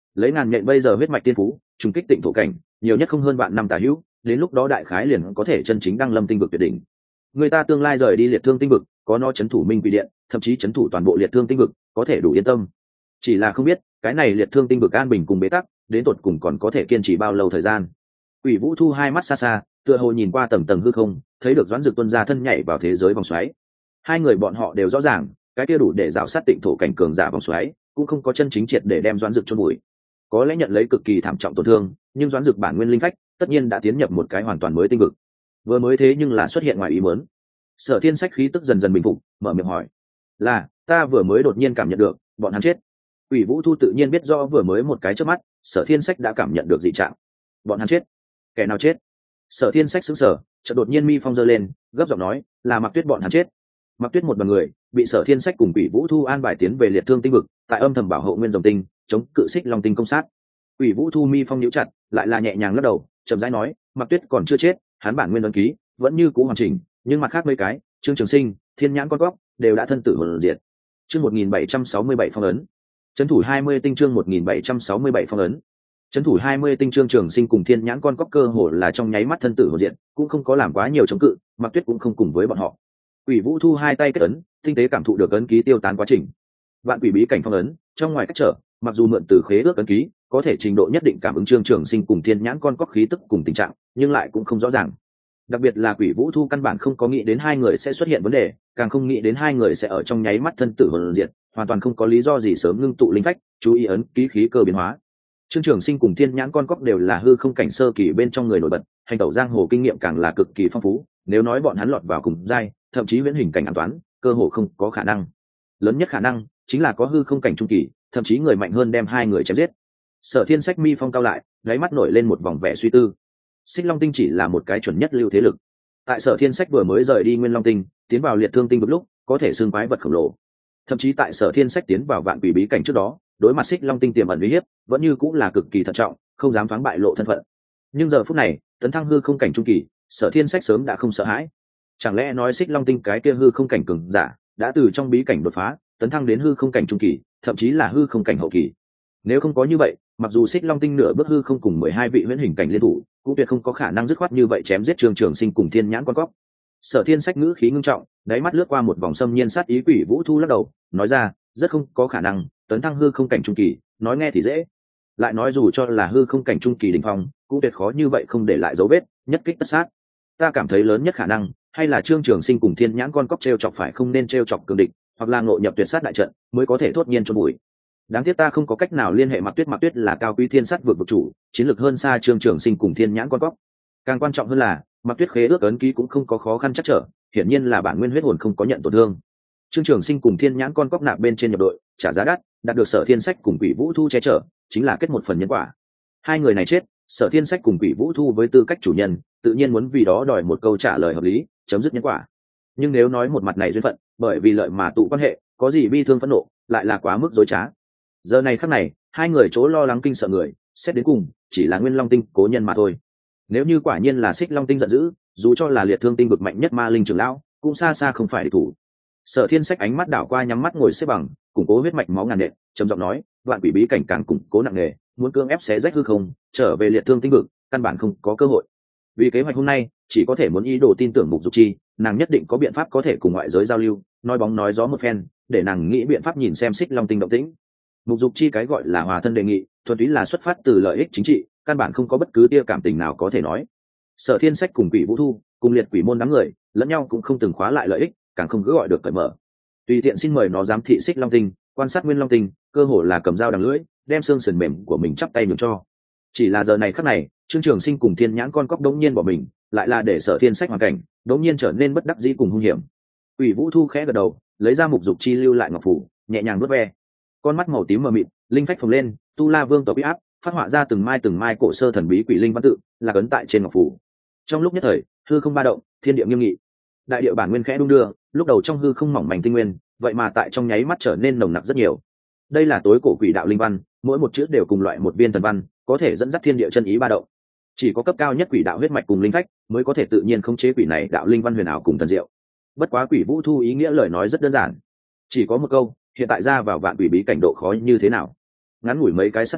lấy ngàn nhện bây giờ huyết mạch tiên phú trùng kích tịnh thổ cảnh, nhiều nhất không hơn vạn năm tả hữu, đến lúc đó đại khái liền có thể chân chính đăng lâm tinh vực tuyệt đỉnh. Người ta tương lai rời đi liệt thương tinh vực, có nó chấn thủ minh quỷ điện, thậm chí chấn thủ toàn bộ liệt thương tinh vực, có thể đủ yên tâm. Chỉ là không biết cái này liệt thương tinh vực an bình cùng bế tắc, đến tột cùng còn có thể kiên trì bao lâu thời gian. Quỷ Vũ thu hai mắt xa xa, tựa hồ nhìn qua tầng tầng hư không, thấy được Doãn Dực tuân ra thân nhảy vào thế giới vòng xoáy. Hai người bọn họ đều rõ ràng, cái kia đủ để rào sát tịnh thổ cảnh cường giả vòng xoáy, cũng không có chân chính triệt để đem Doãn Dực chôn bụi. Có lẽ nhận lấy cực kỳ thảm trọng tổn thương, nhưng Doãn Dực bản nguyên linh phách, tất nhiên đã tiến nhập một cái hoàn toàn mới tinh vực. Vừa mới thế nhưng là xuất hiện ngoài ý muốn. Sở Thiên Sách khí tức dần dần bình phục, mở miệng hỏi: "Là, ta vừa mới đột nhiên cảm nhận được, bọn hắn chết." Quỷ Vũ thu tự nhiên biết rõ vừa mới một cái chớp mắt, Sở Thiên Sách đã cảm nhận được dị trạng. Bọn hắn chết? Kẻ nào chết? Sở Thiên Sách sững sờ, chợt đột nhiên mi phong giơ lên, gấp giọng nói: "Là Mặc Tuyết bọn hắn chết." Mặc Tuyết một đoàn người bị Sở Thiên Sách cùng Quỷ Vũ thu an bài tiến về liệt thương tinh vực, tại âm thầm bảo hộ nguyên rồng tinh, chống cự xích long tinh công sát. Quỷ Vũ thu mi phong nhíu chặt, lại là nhẹ nhàng lắc đầu, chậm rãi nói: "Mặc Tuyết còn chưa chết, hắn bản nguyên ấn ký vẫn như cũ hoàn chỉnh, nhưng mặt khác mấy cái, Trương Trường Sinh, Thiên Nhãn con góc, đều đã thân tử hồn diệt." Chương 1767 phong ấn. Trấn thủ 20 tinh chương 1767 phong ấn. Trấn thủ 20 tinh chương Trường Sinh cùng Thiên Nhãn con cóc cơ hồ là trong nháy mắt thân tử hồn diệt, cũng không có làm quá nhiều chống cự, Mặc Tuyết cũng không cùng với bọn họ. Quỷ Vũ thu hai tay kết ấn, tinh tế cảm thụ được ấn ký tiêu tán quá trình. Vạn quỷ bí cảnh phong ấn, trong ngoài cách trở, mặc dù mượn từ khế ước ấn ký, có thể trình độ nhất định cảm ứng Trương Trường Sinh cùng Thiên Nhãn con cóc khí tức cùng tình trạng, nhưng lại cũng không rõ ràng. Đặc biệt là Quỷ Vũ thu căn bản không có nghĩ đến hai người sẽ xuất hiện vấn đề, càng không nghĩ đến hai người sẽ ở trong nháy mắt thân tử hồn diệt, hoàn toàn không có lý do gì sớm ngưng tụ linh phách, chú ý ấn ký khí cơ biến hóa. Trương Trường Sinh cùng Thiên Nhãn con cóc đều là hư không cảnh sơ kỳ bên trong người nổi bật, hành tẩu giang hồ kinh nghiệm càng là cực kỳ phong phú, nếu nói bọn hắn lọt vào cùng giai, thậm chí viễn hình cảnh an toán, cơ hồ không có khả năng. Lớn nhất khả năng chính là có hư không cảnh trung kỳ, thậm chí người mạnh hơn đem hai người chém giết. Sở Thiên Sách mi phong cao lại, đáy mắt nổi lên một vòng vẻ suy tư. Xích Long Tinh chỉ là một cái chuẩn nhất lưu thế lực. Tại Sở Thiên Sách vừa mới rời đi Nguyên Long Tinh, tiến vào liệt thương tinh vực lúc, có thể xưng quái vật khổng lồ. Thậm chí tại Sở Thiên Sách tiến vào vạn quỷ bí cảnh trước đó, đối mặt Xích Long Tinh tiềm ẩn uy hiếp, vẫn như cũng là cực kỳ thận trọng, không dám thoáng bại lộ thân phận. Nhưng giờ phút này, tấn thăng hư không cảnh trung kỳ, Sở Thiên Sách sớm đã không sợ hãi. Chẳng lẽ nói Xích Long Tinh cái kia hư không cảnh cường giả đã từ trong bí cảnh đột phá, tấn thăng đến hư không cảnh trung kỳ, thậm chí là hư không cảnh hậu kỳ? Nếu không có như vậy, mặc dù Xích Long Tinh nửa bước hư không cùng 12 vị huyễn hình cảnh liên thủ, cũng tuyệt không có khả năng dứt khoát như vậy chém giết Trương Trường Sinh cùng Thiên Nhãn con cóc. Sở Thiên Sách ngữ khí ngưng trọng, đáy mắt lướt qua một vòng xâm nhiên sát ý. Quỷ Vũ thu lắc đầu, nói ra: "Rất không có khả năng, tấn thăng hư không cảnh trung kỳ, nói nghe thì dễ, lại nói dù cho là hư không cảnh trung kỳ đỉnh phong, cũng tuyệt khó như vậy không để lại dấu vết, nhất kích tất sát. Ta cảm thấy lớn nhất khả năng hay là Trương Trường Sinh cùng Thiên Nhãn con cóc trêu chọc phải không nên trêu chọc cường địch, hoặc là ngộ nhập tuyệt sát đại trận, mới có thể thốt nhiên chôn bụi. Đáng tiếc ta không có cách nào liên hệ Mặc Tuyết. Mặc Tuyết là cao quý thiên sát vực vực chủ, chiến lược hơn xa Trương Trường Sinh cùng Thiên Nhãn con cóc. Càng quan trọng hơn là Mặc Tuyết khế ước ấn ký cũng không có khó khăn chắc trở, hiển nhiên là bản nguyên huyết hồn không có nhận tổn thương. Trương Trường Sinh cùng Thiên Nhãn con cóc nạp bên trên nhập đội, trả giá đắt, đạt được Sở Thiên Sách cùng Quỷ Vũ thu che chở, chính là kết một phần nhân quả. Hai người này chết, Sở Thiên Sách cùng Quỷ Vũ thu với tư cách chủ nhân, tự nhiên muốn vì đó đòi một câu trả lời hợp lý, chấm dứt nhân quả. Nhưng nếu nói một mặt này duyên phận, bởi vì lợi mà tụ quan hệ, có gì bi thương phẫn nộ, lại là quá mức dối trá. Giờ này khắc này, hai người chỗ lo lắng kinh sợ người, xét đến cùng chỉ là Nguyên Long Tinh cố nhân mà thôi. Nếu như quả nhiên là Xích Long Tinh giận dữ, dù cho là liệt thương tinh vực mạnh nhất ma linh trưởng lão, cũng xa xa không phải địch thủ. Sở Thiên Sách ánh mắt đảo qua nhắm mắt ngồi xếp bằng, củng cố huyết mạch máu ngàn nện, trầm giọng nói: "Vạn quỷ bí cảnh càng củng cố nặng nề, muốn cưỡng ép xé rách hư không, trở về liệt thương tinh vực, căn bản không có cơ hội. Vì kế hoạch hôm nay, chỉ có thể muốn ý đồ tin tưởng Mục Dục Chi, nàng nhất định có biện pháp có thể cùng ngoại giới giao lưu, nói bóng nói gió một phen, để nàng nghĩ biện pháp nhìn xem Xích Long Tinh động tĩnh." Mục Dục Chi cái gọi là hòa thân đề nghị, thuần túy là xuất phát từ lợi ích chính trị, căn bản không có bất cứ tia cảm tình nào có thể nói. Sở Thiên Sách cùng Quỷ Vũ thu, cùng liệt quỷ môn đám người, lẫn nhau cũng không từng khóa lại lợi ích, càng không cứ gọi được cởi mở. Tùy tiện xin mời nó giám thị Xích Long Tinh, quan sát Nguyên Long Tinh, cơ hồ là cầm dao đằng lưỡi, đem xương sườn mềm của mình chắp tay nhường cho. Chỉ là giờ này khắc này, Trương Trường Sinh cùng Thiên Nhãn con cóc đống nhiên bỏ mình, lại là để Sở Thiên Sách hoàn cảnh đống nhiên trở nên bất đắc dĩ cùng hung hiểm. Quỷ Vũ thu khẽ gật đầu, lấy ra Mục Dục Chi lưu lại ngọc phủ, nhẹ nhàng nuốt ve. Con mắt màu tím mờ mịt, linh phách phồng lên, Tu La Vương tộc uy áp, phát họa ra từng mai cổ sơ thần bí quỷ linh văn tự, là ấn tại trên ngọc phủ. Trong lúc nhất thời, hư không ba động, thiên địa nghiêm nghị. Đại địa bản nguyên khẽ đung đưa, lúc đầu trong hư không mỏng manh tinh nguyên, vậy mà tại trong nháy mắt trở nên nồng nặc rất nhiều. Đây là tối cổ quỷ đạo linh văn, mỗi một chữ đều cùng loại một viên thần văn, có thể dẫn dắt thiên địa chân ý ba động. Chỉ có cấp cao nhất quỷ đạo huyết mạch cùng linh phách mới có thể tự nhiên khống chế quỷ này đạo linh văn huyền ảo cùng thần diệu. Bất quá Quỷ Vũ thu ý nghĩa lời nói rất đơn giản, chỉ có một câu: hiện tại ra vào vạn quỷ bí cảnh độ khó như thế nào. Ngắn ngủi mấy cái sát na,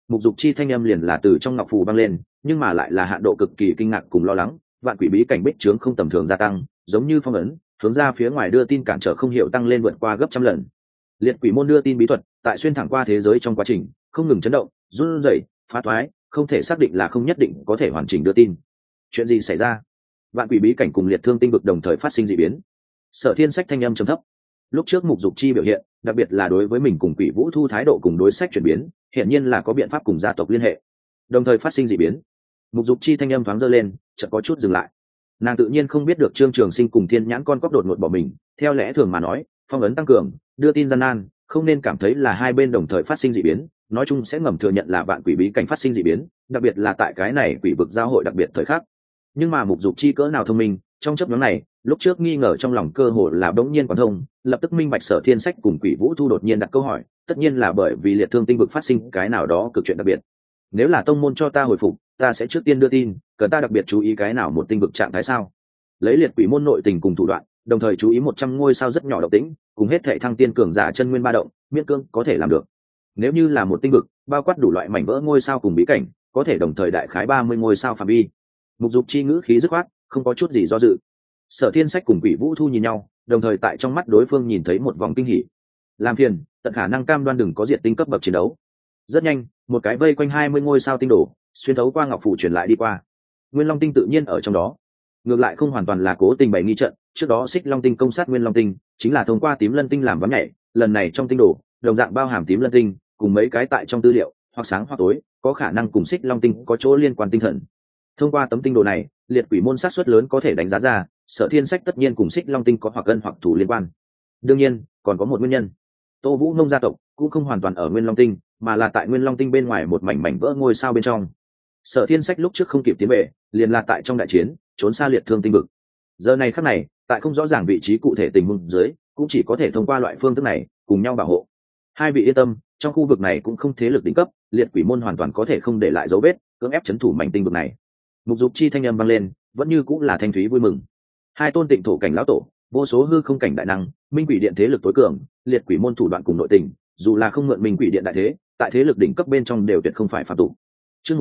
Mục Dục Chi thanh âm liền là từ trong ngọc phù băng lên, nhưng mà lại là hạn độ cực kỳ kinh ngạc cùng lo lắng, vạn quỷ bí cảnh bích trướng không tầm thường gia tăng, giống như phong ấn, hướng ra phía ngoài đưa tin cản trở không hiểu tăng lên vượt qua gấp trăm lần. Liệt quỷ môn đưa tin bí thuật, tại xuyên thẳng qua thế giới trong quá trình, không ngừng chấn động, run rẩy, phá thoái, không thể xác định là không nhất định có thể hoàn chỉnh đưa tin. Chuyện gì xảy ra? Vạn quỷ bí cảnh cùng liệt thương tinh vực đồng thời phát sinh dị biến. Sở Thiên Sách thanh âm trầm thấp. Lúc trước Mục Dục Chi biểu hiện, đặc biệt là đối với mình cùng Quỷ Vũ Thu thái độ cùng đối sách chuyển biến, hiển nhiên là có biện pháp cùng gia tộc liên hệ. Đồng thời phát sinh dị biến. Mục Dục Chi thanh âm thoáng dơ lên, chợt có chút dừng lại. Nàng tự nhiên không biết được Trương Trường Sinh cùng Thiên Nhãn con cóc đột ngột bỏ mình, theo lẽ thường mà nói, phong ấn tăng cường, đưa tin gian nan, không nên cảm thấy là hai bên đồng thời phát sinh dị biến, nói chung sẽ ngầm thừa nhận là vạn quỷ bí cảnh phát sinh dị biến, đặc biệt là tại cái này quỷ vực giao hội đặc biệt thời khắc. Nhưng mà Mục Dục Chi cỡ nào thông minh, trong chấp nhóm này, lúc trước nghi ngờ trong lòng cơ hồ là bỗng nhiên quán thông, lập tức minh bạch Sở Thiên Sách cùng Quỷ Vũ Thu đột nhiên đặt câu hỏi, tất nhiên là bởi vì liệt thương tinh vực phát sinh cái nào đó cực chuyện đặc biệt. Nếu là tông môn cho ta hồi phục, ta sẽ trước tiên đưa tin, cần ta đặc biệt chú ý cái nào một tinh vực trạng thái sao? Lấy liệt quỷ môn nội tình cùng thủ đoạn, đồng thời chú ý 100 ngôi sao rất nhỏ động tĩnh, cùng hết thảy thăng tiên cường giả chân nguyên ba động, miễn cưỡng có thể làm được. Nếu như là một tinh vực, bao quát đủ loại mảnh vỡ ngôi sao cùng bí cảnh, có thể đồng thời đại khái 30 ngôi sao phạm vi. Mục Dục Chi ngữ khí dứt khoát, không có chút gì do dự. Sở Thiên Sách cùng Quỷ Vũ Thu nhìn nhau, đồng thời tại trong mắt đối phương nhìn thấy một vòng kinh hỉ. Làm phiền, tận khả năng cam đoan đừng có diệt tinh cấp bậc chiến đấu. Rất nhanh, một cái vây quanh 20 ngôi sao tinh đổ, xuyên thấu qua ngọc phủ truyền lại đi qua. Nguyên Long tinh tự nhiên ở trong đó. Ngược lại không hoàn toàn là cố tình bày nghi trận, trước đó Xích Long tinh công sát Nguyên Long tinh, chính là thông qua Tím Lân tinh làm vắng nhảy, lần này trong tinh đổ, đồng dạng bao hàm Tím Lân tinh, cùng mấy cái tại trong tư liệu, hoặc sáng hoặc tối, có khả năng cùng Xích Long tinh có chỗ liên quan tinh thần. Thông qua tấm tinh đồ này, liệt quỷ môn sát suất lớn có thể đánh giá ra, Sở Thiên Sách tất nhiên cùng Xích Long tinh có hoặc gân hoặc thủ liên quan. Đương nhiên, còn có một nguyên nhân. Tô Vũ Nông gia tộc cũng không hoàn toàn ở Nguyên Long tinh, mà là tại Nguyên Long tinh bên ngoài một mảnh vỡ ngôi sao bên trong. Sở Thiên Sách lúc trước không kịp tiến về, liền là tại trong đại chiến, trốn xa liệt thương tinh vực. Giờ này khắc này, tại không rõ ràng vị trí cụ thể tình huống dưới, cũng chỉ có thể thông qua loại phương thức này, cùng nhau bảo hộ. Hai vị yên tâm, trong khu vực này cũng không thế lực đỉnh cấp, liệt quỷ môn hoàn toàn có thể không để lại dấu vết, cưỡng ép trấn thủ mảnh tinh vực này. Mục Dục Chi thanh âm vang lên, vẫn như cũng là thanh thúy vui mừng. Hai tôn tịnh thổ cảnh lão tổ, vô số hư không cảnh đại năng, minh quỷ điện thế lực tối cường, liệt quỷ môn thủ đoạn cùng nội tình, dù là không mượn minh quỷ điện đại thế, tại thế lực đỉnh cấp bên trong đều tuyệt không phải phạm tục. Chương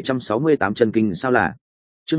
1768 chân kinh sao là? Chương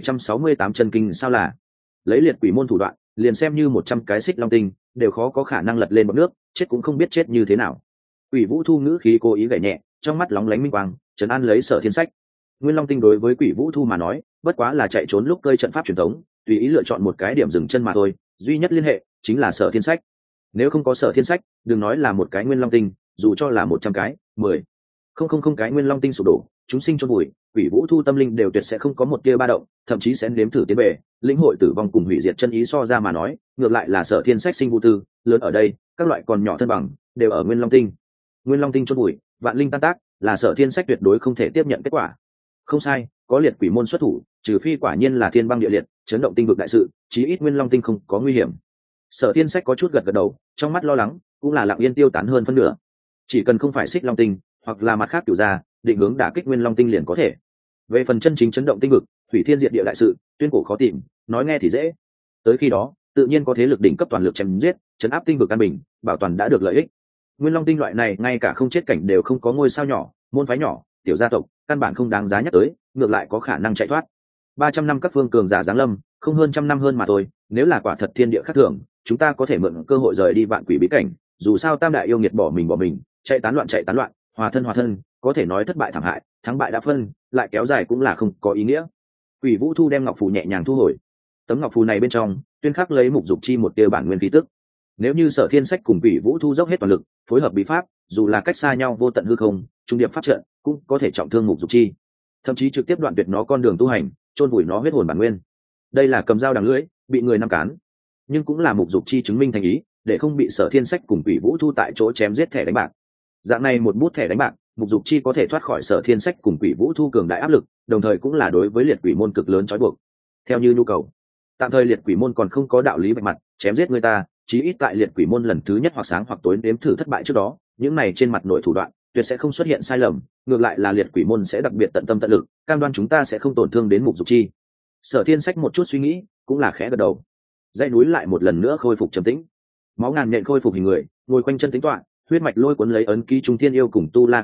1768 chân kinh sao là? Lấy liệt quỷ môn thủ đoạn, liền xem như 100 cái Xích Long tinh, đều khó có khả năng lật lên bọt nước, chết cũng không biết chết như thế nào. Quỷ Vũ Thu ngữ khí cố ý gảy nhẹ, trong mắt lóng lánh minh quang, trấn an lấy Sở Thiên Sách. Nguyên Long tinh đối với Quỷ Vũ Thu mà nói, bất quá là chạy trốn lúc cơi trận pháp truyền thống, tùy ý lựa chọn một cái điểm dừng chân mà thôi, duy nhất liên hệ chính là Sở Thiên Sách. Nếu không có Sở Thiên Sách, đừng nói là một cái Nguyên Long tinh, dù cho là 100 cái, 10 không cái Nguyên Long tinh sụp đổ, chúng sinh chôn vùi, Quỷ Vũ Thu tâm linh đều tuyệt sẽ không có một tia ba động, thậm chí sẽ nếm thử tiến về, lĩnh hội tử vong cùng hủy diệt chân ý so ra mà nói, ngược lại là Sở Thiên Sách sinh vô tư, lớn ở đây, các loại còn nhỏ thân bằng, đều ở Nguyên Long tinh. Nguyên Long tinh chôn vùi, vạn linh tan tác, là Sở Thiên Sách tuyệt đối không thể tiếp nhận kết quả. Không sai, có liệt quỷ môn xuất thủ, trừ phi quả nhiên là thiên băng địa liệt, chấn động tinh vực đại sự, chí ít Nguyên Long tinh không có nguy hiểm. Sở Thiên Sách có chút gật đầu, trong mắt lo lắng, cũng là lặng yên tiêu tán hơn phân nửa. Chỉ cần không phải Xích Long tinh, hoặc là mặt khác tiểu ra, định hướng đả kích Nguyên Long tinh liền có thể. Về phần chân chính chấn động tinh vực, hủy thiên diệt địa đại sự, tuyên cổ khó tìm, nói nghe thì dễ. Tới khi đó, tự nhiên có thế lực đỉnh cấp toàn lực chém giết, chấn áp tinh vực an bình, bảo toàn đã được lợi ích. Nguyên Long tinh loại này ngay cả không chết cảnh đều không có ngôi sao nhỏ, môn phái nhỏ, tiểu gia tộc, căn bản không đáng giá nhắc tới, ngược lại có khả năng chạy thoát. 300 năm các phương cường giả giáng lâm, không hơn trăm năm hơn mà thôi, nếu là quả thật thiên địa khác thường, chúng ta có thể mượn cơ hội rời đi vạn quỷ bí cảnh, dù sao tam đại yêu nghiệt bỏ mình, chạy tán loạn, hòa thân, có thể nói thất bại thảm hại, thắng bại đã phân, lại kéo dài cũng là không có ý nghĩa. Quỷ Vũ Thu đem ngọc phù nhẹ nhàng thu hồi. Tấm ngọc phù này bên trong, tuyên khắc lấy Mục Dục Chi một tia bản nguyên khí tức. Nếu như Sở Thiên Sách cùng Quỷ Vũ Thu dốc hết toàn lực, phối hợp bí pháp, dù là cách xa nhau vô tận hư không, trung điệp pháp trận, cũng có thể trọng thương Mục Dục Chi, thậm chí trực tiếp đoạn tuyệt nó con đường tu hành, chôn vùi nó huyết hồn bản nguyên. Đây là cầm dao đằng lưỡi, bị người năm cán, nhưng cũng là Mục Dục Chi chứng minh thành ý, để không bị Sở Thiên Sách cùng Quỷ Vũ Thu tại chỗ chém giết thẻ đánh bạc. Dạng này một bút thẻ đánh bạc, Mục Dục Chi có thể thoát khỏi Sở Thiên Sách cùng Quỷ Vũ Thu cường đại áp lực, đồng thời cũng là đối với liệt quỷ môn cực lớn trói buộc. Theo như nhu cầu, tạm thời liệt quỷ môn còn không có đạo lý vạch mặt chém giết người ta, chí ít tại liệt quỷ môn lần thứ nhất hoặc sáng hoặc tối đếm thử thất bại trước đó, những này trên mặt nội thủ đoạn tuyệt sẽ không xuất hiện sai lầm, ngược lại là liệt quỷ môn sẽ đặc biệt tận tâm tận lực, cam đoan chúng ta sẽ không tổn thương đến Mục Dục Chi. Sở Thiên Sách một chút suy nghĩ, cũng là khẽ gật đầu. Dãy núi lại một lần nữa khôi phục trầm tĩnh, máu ngàn nhện khôi phục hình người, ngồi quanh chân tính toán, huyết mạch lôi cuốn lấy ấn ký trung thiên yêu cùng tu la khí tức,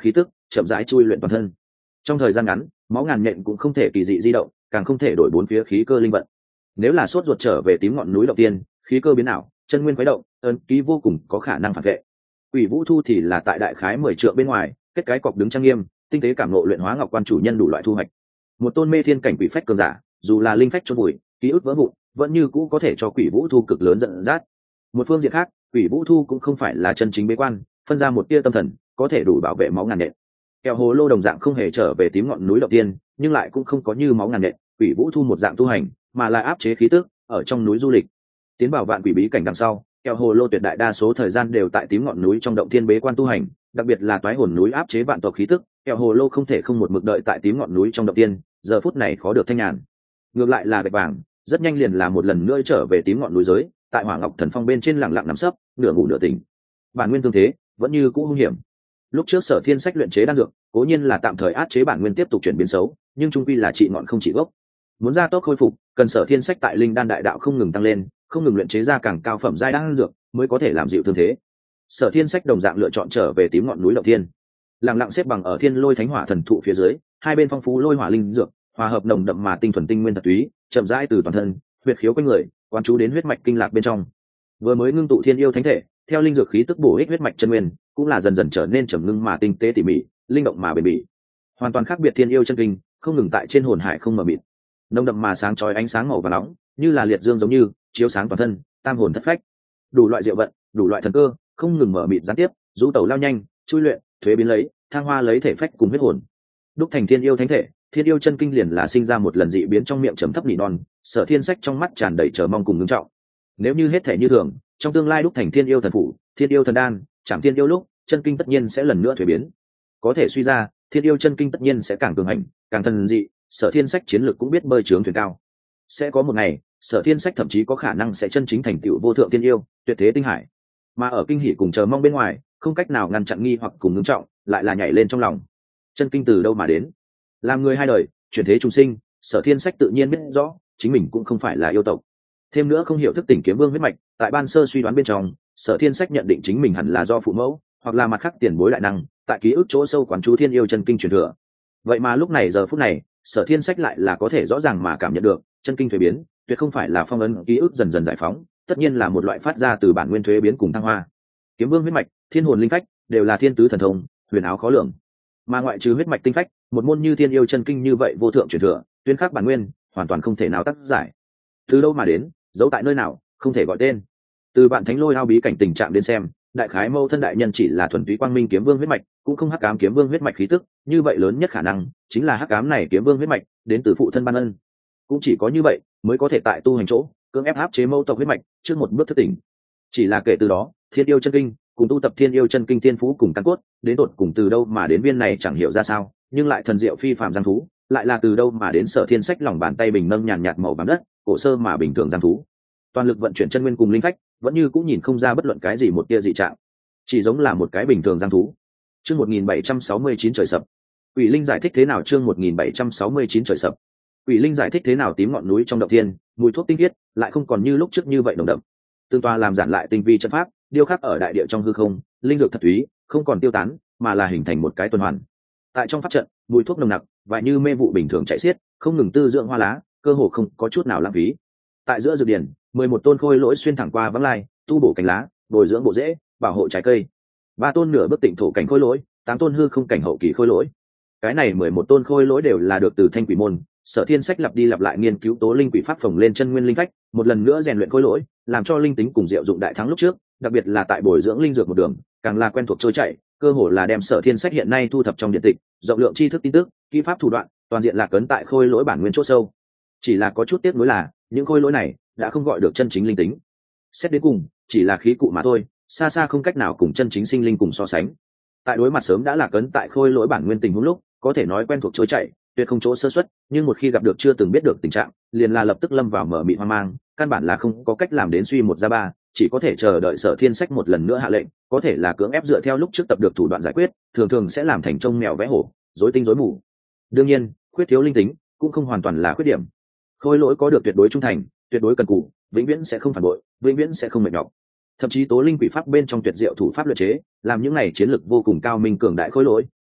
chậm rãi chui luyện toàn thân. Trong thời gian ngắn, máu ngàn nhện cũng không thể kỳ dị di động, càng không thể đổi bốn phía khí cơ linh vận. Nếu là sốt ruột trở về tím ngọn núi đầu tiên, khí cơ biến ảo, chân nguyên khuấy động, ấn ký vô cùng có khả năng phản vệ. Quỷ Vũ Thu thì là tại đại khái 10 trượng bên ngoài, kết cái cọc đứng trang nghiêm, tinh tế cảm ngộ luyện hóa ngọc quan chủ nhân đủ loại thu hoạch. Một tôn mê thiên cảnh quỷ phách cường giả, dù là linh phách chôn bụi, ký ức vỡ vụn, vẫn như cũ có thể cho Quỷ Vũ Thu cực lớn dẫn dắt. Một phương diện khác, Quỷ Vũ Thu cũng không phải là chân chính bế quan, phân ra một tia tâm thần, có thể đủ bảo vệ máu ngàn nện. Kẹo hồ lô đồng dạng không hề trở về tím ngọn núi đầu tiên, nhưng lại cũng không có như máu ngàn nện, Quỷ Vũ Thu một dạng tu hành, mà là áp chế khí tức ở trong núi du lịch. Tiến vào vạn quỷ bí cảnh đằng sau, kẹo hồ lô tuyệt đại đa số thời gian đều tại tím ngọn núi trong động thiên bế quan tu hành, đặc biệt là toái hồn núi áp chế vạn tộc khí tức, kẹo hồ lô không thể không một mực đợi tại tím ngọn núi trong động thiên, giờ phút này khó được thanh nhàn. Ngược lại là Bạch Vàng, rất nhanh liền là một lần nữa trở về tím ngọn núi giới, tại Hỏa Ngọc Thần Phong bên trên lặng lặng nằm sấp, nửa ngủ nửa tỉnh. Bản nguyên thương thế vẫn như cũ hung hiểm. Lúc trước Sở Thiên Sách luyện chế đan dược, cố nhiên là tạm thời áp chế bản nguyên tiếp tục chuyển biến xấu, nhưng trung quy là trị ngọn không trị gốc. Muốn gia tốc khôi phục, cần Sở Thiên Sách tại linh đan đại đạo không ngừng tăng lên, không ngừng luyện chế ra càng cao phẩm giai đan dược, mới có thể làm dịu thương thế. Sở Thiên Sách đồng dạng lựa chọn trở về tím ngọn núi Động Thiên, lặng lặng xếp bằng ở Thiên Lôi Thánh Hỏa thần thụ phía dưới, hai bên phong phú lôi hỏa linh dược, hòa hợp nồng đậm mà tinh thuần tinh nguyên thật túy, chậm rãi từ toàn thân, huyết khiếu quanh người, quán chú đến huyết mạch kinh lạc bên trong. Vừa mới ngưng tụ Thiên Yêu Thánh Thể, theo linh dược khí tức bổ ích huyết mạch chân nguyên, cũng là dần dần trở nên trầm ngưng mà tinh tế tỉ mỉ, linh động mà bền bỉ. Hoàn toàn khác biệt Thiên Yêu chân kinh, không ngừng tại trên hồn hải không mờ mịt, nồng đậm mà sáng chói ánh sáng màu vàng nóng, như là liệt dương giống như chiếu sáng toàn thân, tam hồn thất phách. Đủ loại diệu vận, đủ loại thần cơ, không ngừng mở mịt gián tiếp, rũ tẩu lao nhanh, chui luyện, thuế biến lấy, thăng hoa lấy thể phách cùng huyết hồn. Đúc thành Thiên Yêu Thánh Thể, Thiên Yêu chân kinh liền là sinh ra một lần dị biến trong miệng trầm thấp nỉ non, Sở Thiên Sách trong mắt tràn đầy chờ mong cùng ngưng trọng. Nếu như hết thể như thường, trong tương lai đúc thành Thiên Yêu thần phủ, Thiên Yêu thần đan, Trảm Thiên Yêu lúc, chân kinh tất nhiên sẽ lần nữa thuế biến. Có thể suy ra, Thiên Yêu chân kinh tất nhiên sẽ càng cường hành, càng thần dị, Sở Thiên Sách chiến lược cũng biết bơi trướng thuyền cao. Sẽ có một ngày, Sở Thiên Sách thậm chí có khả năng sẽ chân chính thành tựu vô thượng thiên yêu, tuyệt thế tinh hải. Mà ở kinh hỉ cùng chờ mong bên ngoài, không cách nào ngăn chặn nghi hoặc cùng ngưng trọng, lại là nhảy lên trong lòng. Chân kinh từ đâu mà đến? Làm người hai đời, chuyển thế trùng sinh, Sở Thiên Sách tự nhiên biết rõ, chính mình cũng không phải là yêu tộc. Thêm nữa không hiểu thức tỉnh kiếm vương huyết mạch, tại ban sơ suy đoán bên trong, Sở Thiên Sách nhận định chính mình hẳn là do phụ mẫu, hoặc là mặt khác tiền bối đại năng, tại ký ức chỗ sâu quán chú thiên yêu chân kinh truyền thừa. Vậy mà lúc này giờ phút này, Sở Thiên Sách lại là có thể rõ ràng mà cảm nhận được, chân kinh thuế biến, tuyệt không phải là phong ấn ký ức dần dần giải phóng, tất nhiên là một loại phát ra từ bản nguyên thuế biến cùng thăng hoa. Kiếm vương huyết mạch, thiên hồn linh phách, đều là thiên tứ thần thông, huyền áo khó lường. Mà ngoại trừ huyết mạch tinh phách, một môn như thiên yêu chân kinh như vậy vô thượng truyền thừa, tuyên khắc bản nguyên, hoàn toàn không thể nào tác giải. Từ đâu mà đến, giấu tại nơi nào, không thể gọi tên. Từ bạn thánh lôi ao bí cảnh tình trạng đến xem, đại khái mâu thân đại nhân chỉ là thuần túy quang minh kiếm vương huyết mạch, cũng không hắc ám kiếm vương huyết mạch khí tức, như vậy lớn nhất khả năng chính là hắc ám này kiếm vương huyết mạch đến từ phụ thân ban ân. Cũng chỉ có như vậy mới có thể tại tu hành chỗ cưỡng ép áp chế mâu tộc huyết mạch trước một bước thức tỉnh. Chỉ là kể từ đó, thiên yêu chân kinh cùng tu tập thiên yêu chân kinh thiên phú cùng căn cốt, đến tột cùng từ đâu mà đến viên này chẳng hiểu ra sao, nhưng lại thần diệu phi phàm giang thú, lại là từ đâu mà đến Sở Thiên Sách lòng bàn tay bình nâng nhàn nhạt màu vàng đất, cổ sơ mà bình thường giang thú. Toàn lực vận chuyển chân nguyên cùng linh phách, vẫn như cũng nhìn không ra bất luận cái gì một tia dị trạng, chỉ giống là một cái bình thường giang thú. Chương 1769 trời sập. Quỷ Linh giải thích thế nào chương 1769 trời sập. Quỷ Linh giải thích thế nào tím ngọn núi trong động thiên, mùi thuốc tinh khiết, lại không còn như lúc trước như vậy nồng đậm. Tương toa làm giản lại tinh vi trận pháp, điêu khắc ở đại địa trong hư không, linh dược thật thúy, không còn tiêu tán, mà là hình thành một cái tuần hoàn. Tại trong pháp trận, mùi thuốc nồng nặc, và như mê vụ bình thường chảy xiết, không ngừng tư dưỡng hoa lá, cơ hồ không có chút nào lãng phí. Tại giữa dược điển, 11 tôn khôi lỗi xuyên thẳng qua vắng lai, tu bổ cành lá, bồi dưỡng bộ rễ, bảo hộ trái cây. 3 tôn nửa bước tịnh thổ cảnh khôi lỗi, 8 tôn hư không cảnh hậu kỳ khôi lỗi. Cái này 11 tôn khôi lỗi đều là được từ Thanh Quỷ môn, Sở Thiên Sách lặp đi lặp lại nghiên cứu tố linh quỷ pháp phồng lên chân nguyên linh phách, một lần nữa rèn luyện khôi lỗi, làm cho linh tính cùng diệu dụng đại thắng lúc trước, đặc biệt là tại bồi dưỡng linh dược một đường, càng là quen thuộc trôi chảy, cơ hồ là đem Sở Thiên Sách hiện nay thu thập trong điện tịch, rộng lượng tri thức tin tức, kỹ pháp thủ đoạn, toàn diện lạc ấn tại khôi lỗi bản nguyên chỗ sâu. Chỉ là có chút tiếc nuối là, những khôi lỗi này đã không gọi được chân chính linh tính. Xét đến cùng, chỉ là khí cụ mà thôi, xa xa không cách nào cùng chân chính sinh linh cùng so sánh. Tại đối mặt sớm đã lạc ấn tại khôi lỗi bản nguyên tình huống lúc, có thể nói quen thuộc trôi chảy, tuyệt không chỗ sơ suất, nhưng một khi gặp được chưa từng biết được tình trạng, liền là lập tức lâm vào mở mịt hoang mang, căn bản là không có cách làm đến suy một ra ba, chỉ có thể chờ đợi Sở Thiên Sách một lần nữa hạ lệnh, có thể là cưỡng ép dựa theo lúc trước tập được thủ đoạn giải quyết, thường thường sẽ làm thành trông mèo vẽ hổ, rối tinh rối mù. Đương nhiên, khuyết thiếu linh tính cũng không hoàn toàn là khuyết điểm. Khôi lỗi có được tuyệt đối trung thành, tuyệt đối cần cù, vĩnh viễn sẽ không phản bội, vĩnh viễn sẽ không mệt nhọc. Thậm chí tố linh quỷ pháp bên trong tuyệt diệu thủ pháp luyện chế, làm những này chiến lực vô cùng cao minh cường đại khôi lỗi,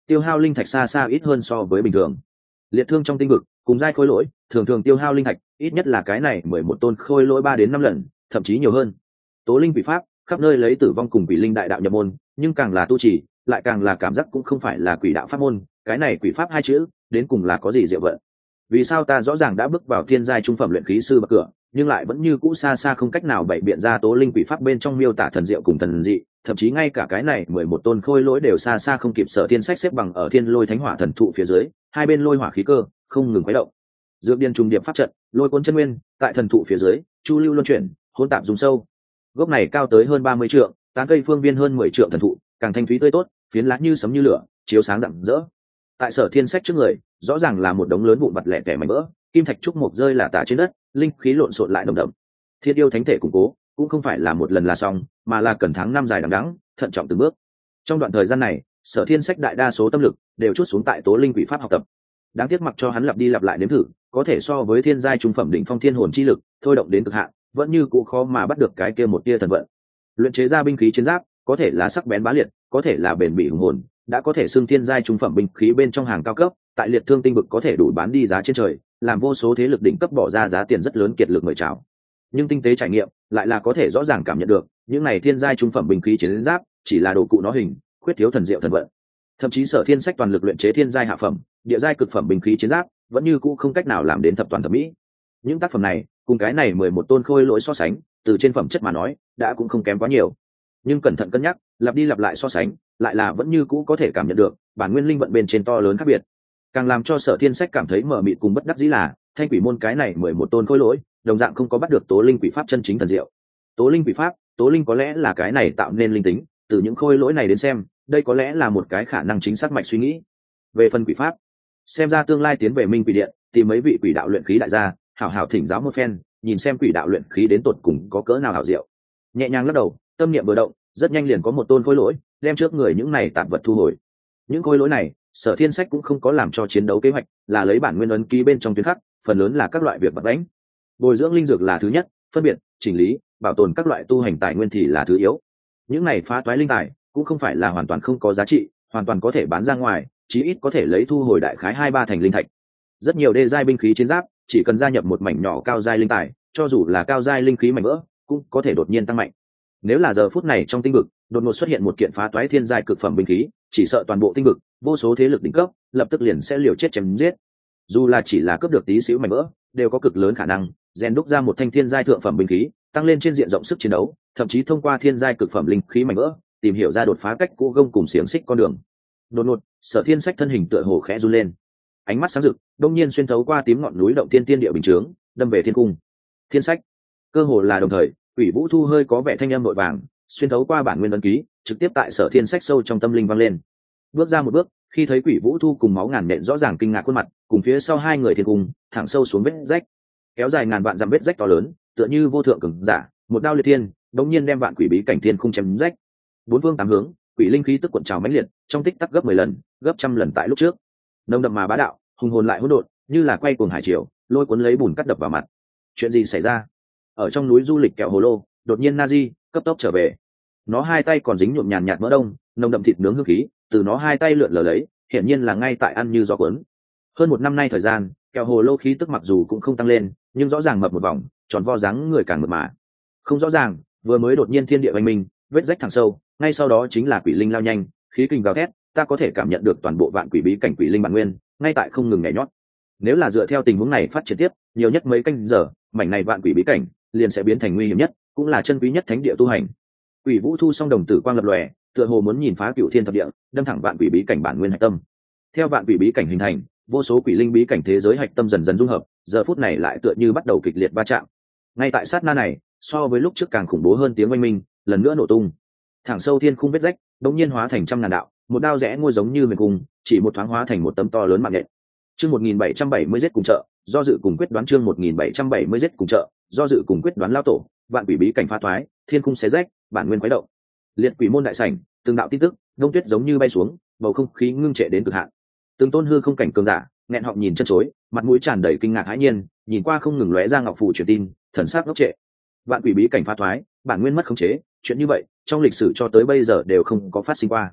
tiêu hao linh thạch xa xa ít hơn so với bình thường. Liệt thương trong tinh vực cùng giai khôi lỗi thường thường tiêu hao linh thạch ít nhất là cái này 11 tôn khôi lỗi 3 đến 5 lần, thậm chí nhiều hơn. Tố linh quỷ pháp khắp nơi lấy tử vong cùng quỷ linh đại đạo nhập môn, nhưng càng là tu trì lại càng là cảm giác cũng không phải là quỷ đạo pháp môn. Cái này quỷ pháp hai chữ đến cùng là có gì diệu vận? Vì sao ta rõ ràng đã bước vào thiên giai trung phẩm luyện khí sư bậc cửa, nhưng lại vẫn như cũ xa xa không cách nào bày biện ra tố linh quỷ pháp bên trong miêu tả thần diệu cùng thần dị, thậm chí ngay cả cái này 11 tôn khôi lỗi đều xa xa không kịp Sở Thiên Sách xếp bằng ở thiên lôi thánh hỏa thần thụ phía dưới, hai bên lôi hỏa khí cơ không ngừng khuấy động. Dược điên trùng điệp pháp trận, lôi cuốn chân nguyên, tại thần thụ phía dưới, chu lưu luân chuyển, hỗn tạp dùng sâu. Gốc này cao tới hơn 30 trượng, tán cây phương viên hơn 10 trượng thần thụ, càng thanh thúy tươi tốt, phiến lá như sấm như lửa, chiếu sáng rạng rỡ. Tại Sở Thiên Sách trước người, rõ ràng là một đống lớn vụn vặt lẻ tẻ mảnh vỡ, kim thạch trúc mộc rơi lả tả trên đất, linh khí lộn xộn lại nồng đậm. Thiên yêu thánh thể củng cố, cũng không phải là một lần là xong, mà là cần tháng năm dài đằng đẵng, thận trọng từng bước. Trong đoạn thời gian này, Sở Thiên Sách đại đa số tâm lực đều chút xuống tại tố linh quỷ pháp học tập. Đáng tiếc mặc cho hắn lặp đi lặp lại nếm thử, có thể so với thiên giai trung phẩm đỉnh phong thiên hồn chi lực, thôi động đến cực hạn, vẫn như cũ khó mà bắt được cái kia một tia thần vận. Luyện chế ra binh khí chiến giáp, có thể là sắc bén bá liệt, có thể là bền bỉ hùng hồn, đã có thể xưng thiên giai trung phẩm binh khí bên trong hàng cao cấp, tại liệt thương tinh vực có thể đủ bán đi giá trên trời, làm vô số thế lực đỉnh cấp bỏ ra giá tiền rất lớn kiệt lực mời chào. Nhưng tinh tế trải nghiệm lại là có thể rõ ràng cảm nhận được, những này thiên giai trung phẩm binh khí chiến giáp chỉ là đồ cụ nó hình, khuyết thiếu thần diệu thần vận. Thậm chí Sở Thiên Sách toàn lực luyện chế thiên giai hạ phẩm, địa giai cực phẩm binh khí chiến giáp, vẫn như cũ không cách nào làm đến thập toàn thập mỹ. Những tác phẩm này, cùng cái này 11 tôn khôi lỗi so sánh, từ trên phẩm chất mà nói, đã cũng không kém quá nhiều. Nhưng cẩn thận cân nhắc, lặp đi lặp lại so sánh, lại là vẫn như cũ có thể cảm nhận được bản nguyên linh vận bên trên to lớn khác biệt. Càng làm cho Sở Thiên Sách cảm thấy mờ mịt cùng bất đắc dĩ là, thanh quỷ môn cái này 11 tôn khôi lỗi, đồng dạng không có bắt được tố linh quỷ pháp chân chính thần diệu. Tố linh quỷ pháp, tố linh có lẽ là cái này tạo nên linh tính, từ những khôi lỗi này đến xem, đây có lẽ là một cái khả năng chính xác mạch suy nghĩ. Về phần quỷ pháp, xem ra tương lai tiến về Minh Quỷ Điện, tìm mấy vị quỷ đạo luyện khí đại gia, hảo hảo thỉnh giáo một phen, nhìn xem quỷ đạo luyện khí đến tột cùng có cỡ nào hảo diệu. Nhẹ nhàng lắc đầu, tâm niệm vừa động, rất nhanh liền có một tôn khôi lỗi đem trước người những này tạp vật thu hồi. Những khôi lỗi này, Sở Thiên Sách cũng không có làm cho chiến đấu kế hoạch, là lấy bản nguyên ấn ký bên trong tuyến khắc, phần lớn là các loại việc vật đánh. Bồi dưỡng linh dược là thứ nhất, phân biệt, chỉnh lý, bảo tồn các loại tu hành tài nguyên thì là thứ yếu. Những này phá toái linh tài cũng không phải là hoàn toàn không có giá trị, hoàn toàn có thể bán ra ngoài, chí ít có thể lấy thu hồi đại khái 2-3 thành linh thạch. Rất nhiều đê giai binh khí chiến giáp, chỉ cần gia nhập một mảnh nhỏ cao giai linh tài, cho dù là cao giai linh khí mảnh vỡ, cũng có thể đột nhiên tăng mạnh. Nếu là giờ phút này trong tinh vực, đột ngột xuất hiện một kiện phá toái thiên giai cực phẩm binh khí, chỉ sợ toàn bộ tinh vực, vô số thế lực đỉnh cấp, lập tức liền sẽ liều chết chém giết. Dù là chỉ là cướp được tí xíu mảnh vỡ, đều có cực lớn khả năng rèn đúc ra một thanh thiên giai thượng phẩm binh khí, tăng lên trên diện rộng sức chiến đấu, thậm chí thông qua thiên giai cực phẩm linh khí mảnh vỡ, tìm hiểu ra đột phá cách cũ gông cùng xiềng xích con đường. Đột ngột, Sở Thiên Sách thân hình tựa hồ khẽ run lên, ánh mắt sáng rực, đông nhiên xuyên thấu qua tím ngọn núi động thiên địa bình chướng, đâm về thiên cung. Thiên Sách, cơ hồ là đồng thời, Quỷ Vũ Thu hơi có vẻ thanh âm nội vàng, xuyên thấu qua bản nguyên ấn ký, trực tiếp tại Sở Thiên Sách sâu trong tâm linh vang lên. Bước ra một bước, khi thấy Quỷ Vũ Thu cùng máu ngàn nện rõ ràng kinh ngạc khuôn mặt, cùng phía sau hai người thiên cung, thẳng sâu xuống vết rách, kéo dài ngàn vạn dặm vết rách to lớn, tựa như vô thượng cường giả, một đao liệt thiên, đống nhiên đem vạn quỷ bí cảnh thiên khung chém rách. Bốn phương tám hướng, quỷ linh khí tức cuộn trào mãnh liệt, trong tích tắc gấp 10 lần, gấp trăm lần tại lúc trước. Nồng đậm mà bá đạo, hùng hồn lại hỗn độn, như là quay cuồng hải triều, lôi cuốn lấy bùn cắt đập vào mặt. Chuyện gì xảy ra? Ở trong núi du lịch kẹo hồ lô, đột nhiên Nazi cấp tốc trở về. Nó hai tay còn dính nhuộm nhàn nhạt mỡ đông, nồng đậm thịt nướng hương khí, từ nó hai tay lượn lờ lấy, hiển nhiên là ngay tại ăn như gió cuốn. Hơn một năm nay thời gian, kẹo hồ lô khí tức mặc dù cũng không tăng lên, nhưng rõ ràng mập một vòng, tròn vo dáng người càng mượt mà. Không rõ ràng, vừa mới đột nhiên thiên địa oanh minh, vết rách thẳng sâu, ngay sau đó chính là quỷ linh lao nhanh, khí kình gào thét, ta có thể cảm nhận được toàn bộ vạn quỷ bí cảnh quỷ linh bản nguyên, ngay tại không ngừng nhảy nhót. Nếu là dựa theo tình huống này phát triển tiếp, nhiều nhất mấy canh giờ, mảnh này vạn quỷ bí cảnh liền sẽ biến thành nguy hiểm nhất, cũng là chân quý nhất thánh địa tu hành. Quỷ Vũ Thu song đồng tử quang lập lòe, tựa hồ muốn nhìn phá cửu thiên thập địa, đâm thẳng vạn quỷ bí cảnh bản nguyên hạch tâm. Theo vạn quỷ bí cảnh hình thành, vô số quỷ linh bí cảnh thế giới hạch tâm dần dần dung hợp, giờ phút này lại tựa như bắt đầu kịch liệt va chạm. Ngay tại sát na này, so với lúc trước càng khủng bố hơn tiếng oanh minh, lần nữa nổ tung. Thẳng sâu thiên khung vết rách, đống nhiên hóa thành trăm ngàn đạo, một đao rẽ ngôi giống như huyền cung, chỉ một thoáng hóa thành một tấm to lớn mạng nhện. Chương 1770 giết cùng chợ, do dự cùng quyết đoán chương 1770 giết cùng chợ, do dự cùng quyết đoán lao tổ, vạn quỷ bí cảnh phá thoái, thiên khung xé rách, bản nguyên quấy động. Liệt quỷ môn đại sảnh, từng đạo tin tức, đông tuyết giống như bay xuống, bầu không khí ngưng trệ đến cực hạn. Từng tôn hư không cảnh cường giả, nghẹn họng nhìn chân chối, mặt mũi tràn đầy kinh ngạc hãi nhiên, nhìn qua không ngừng lóe ra ngọc phù truyền tin, thần sắc ngốc trệ. Vạn quỷ bí cảnh phá thoái, bản nguyên mất khống chế, chuyện như vậy, trong lịch sử cho tới bây giờ đều không có phát sinh qua.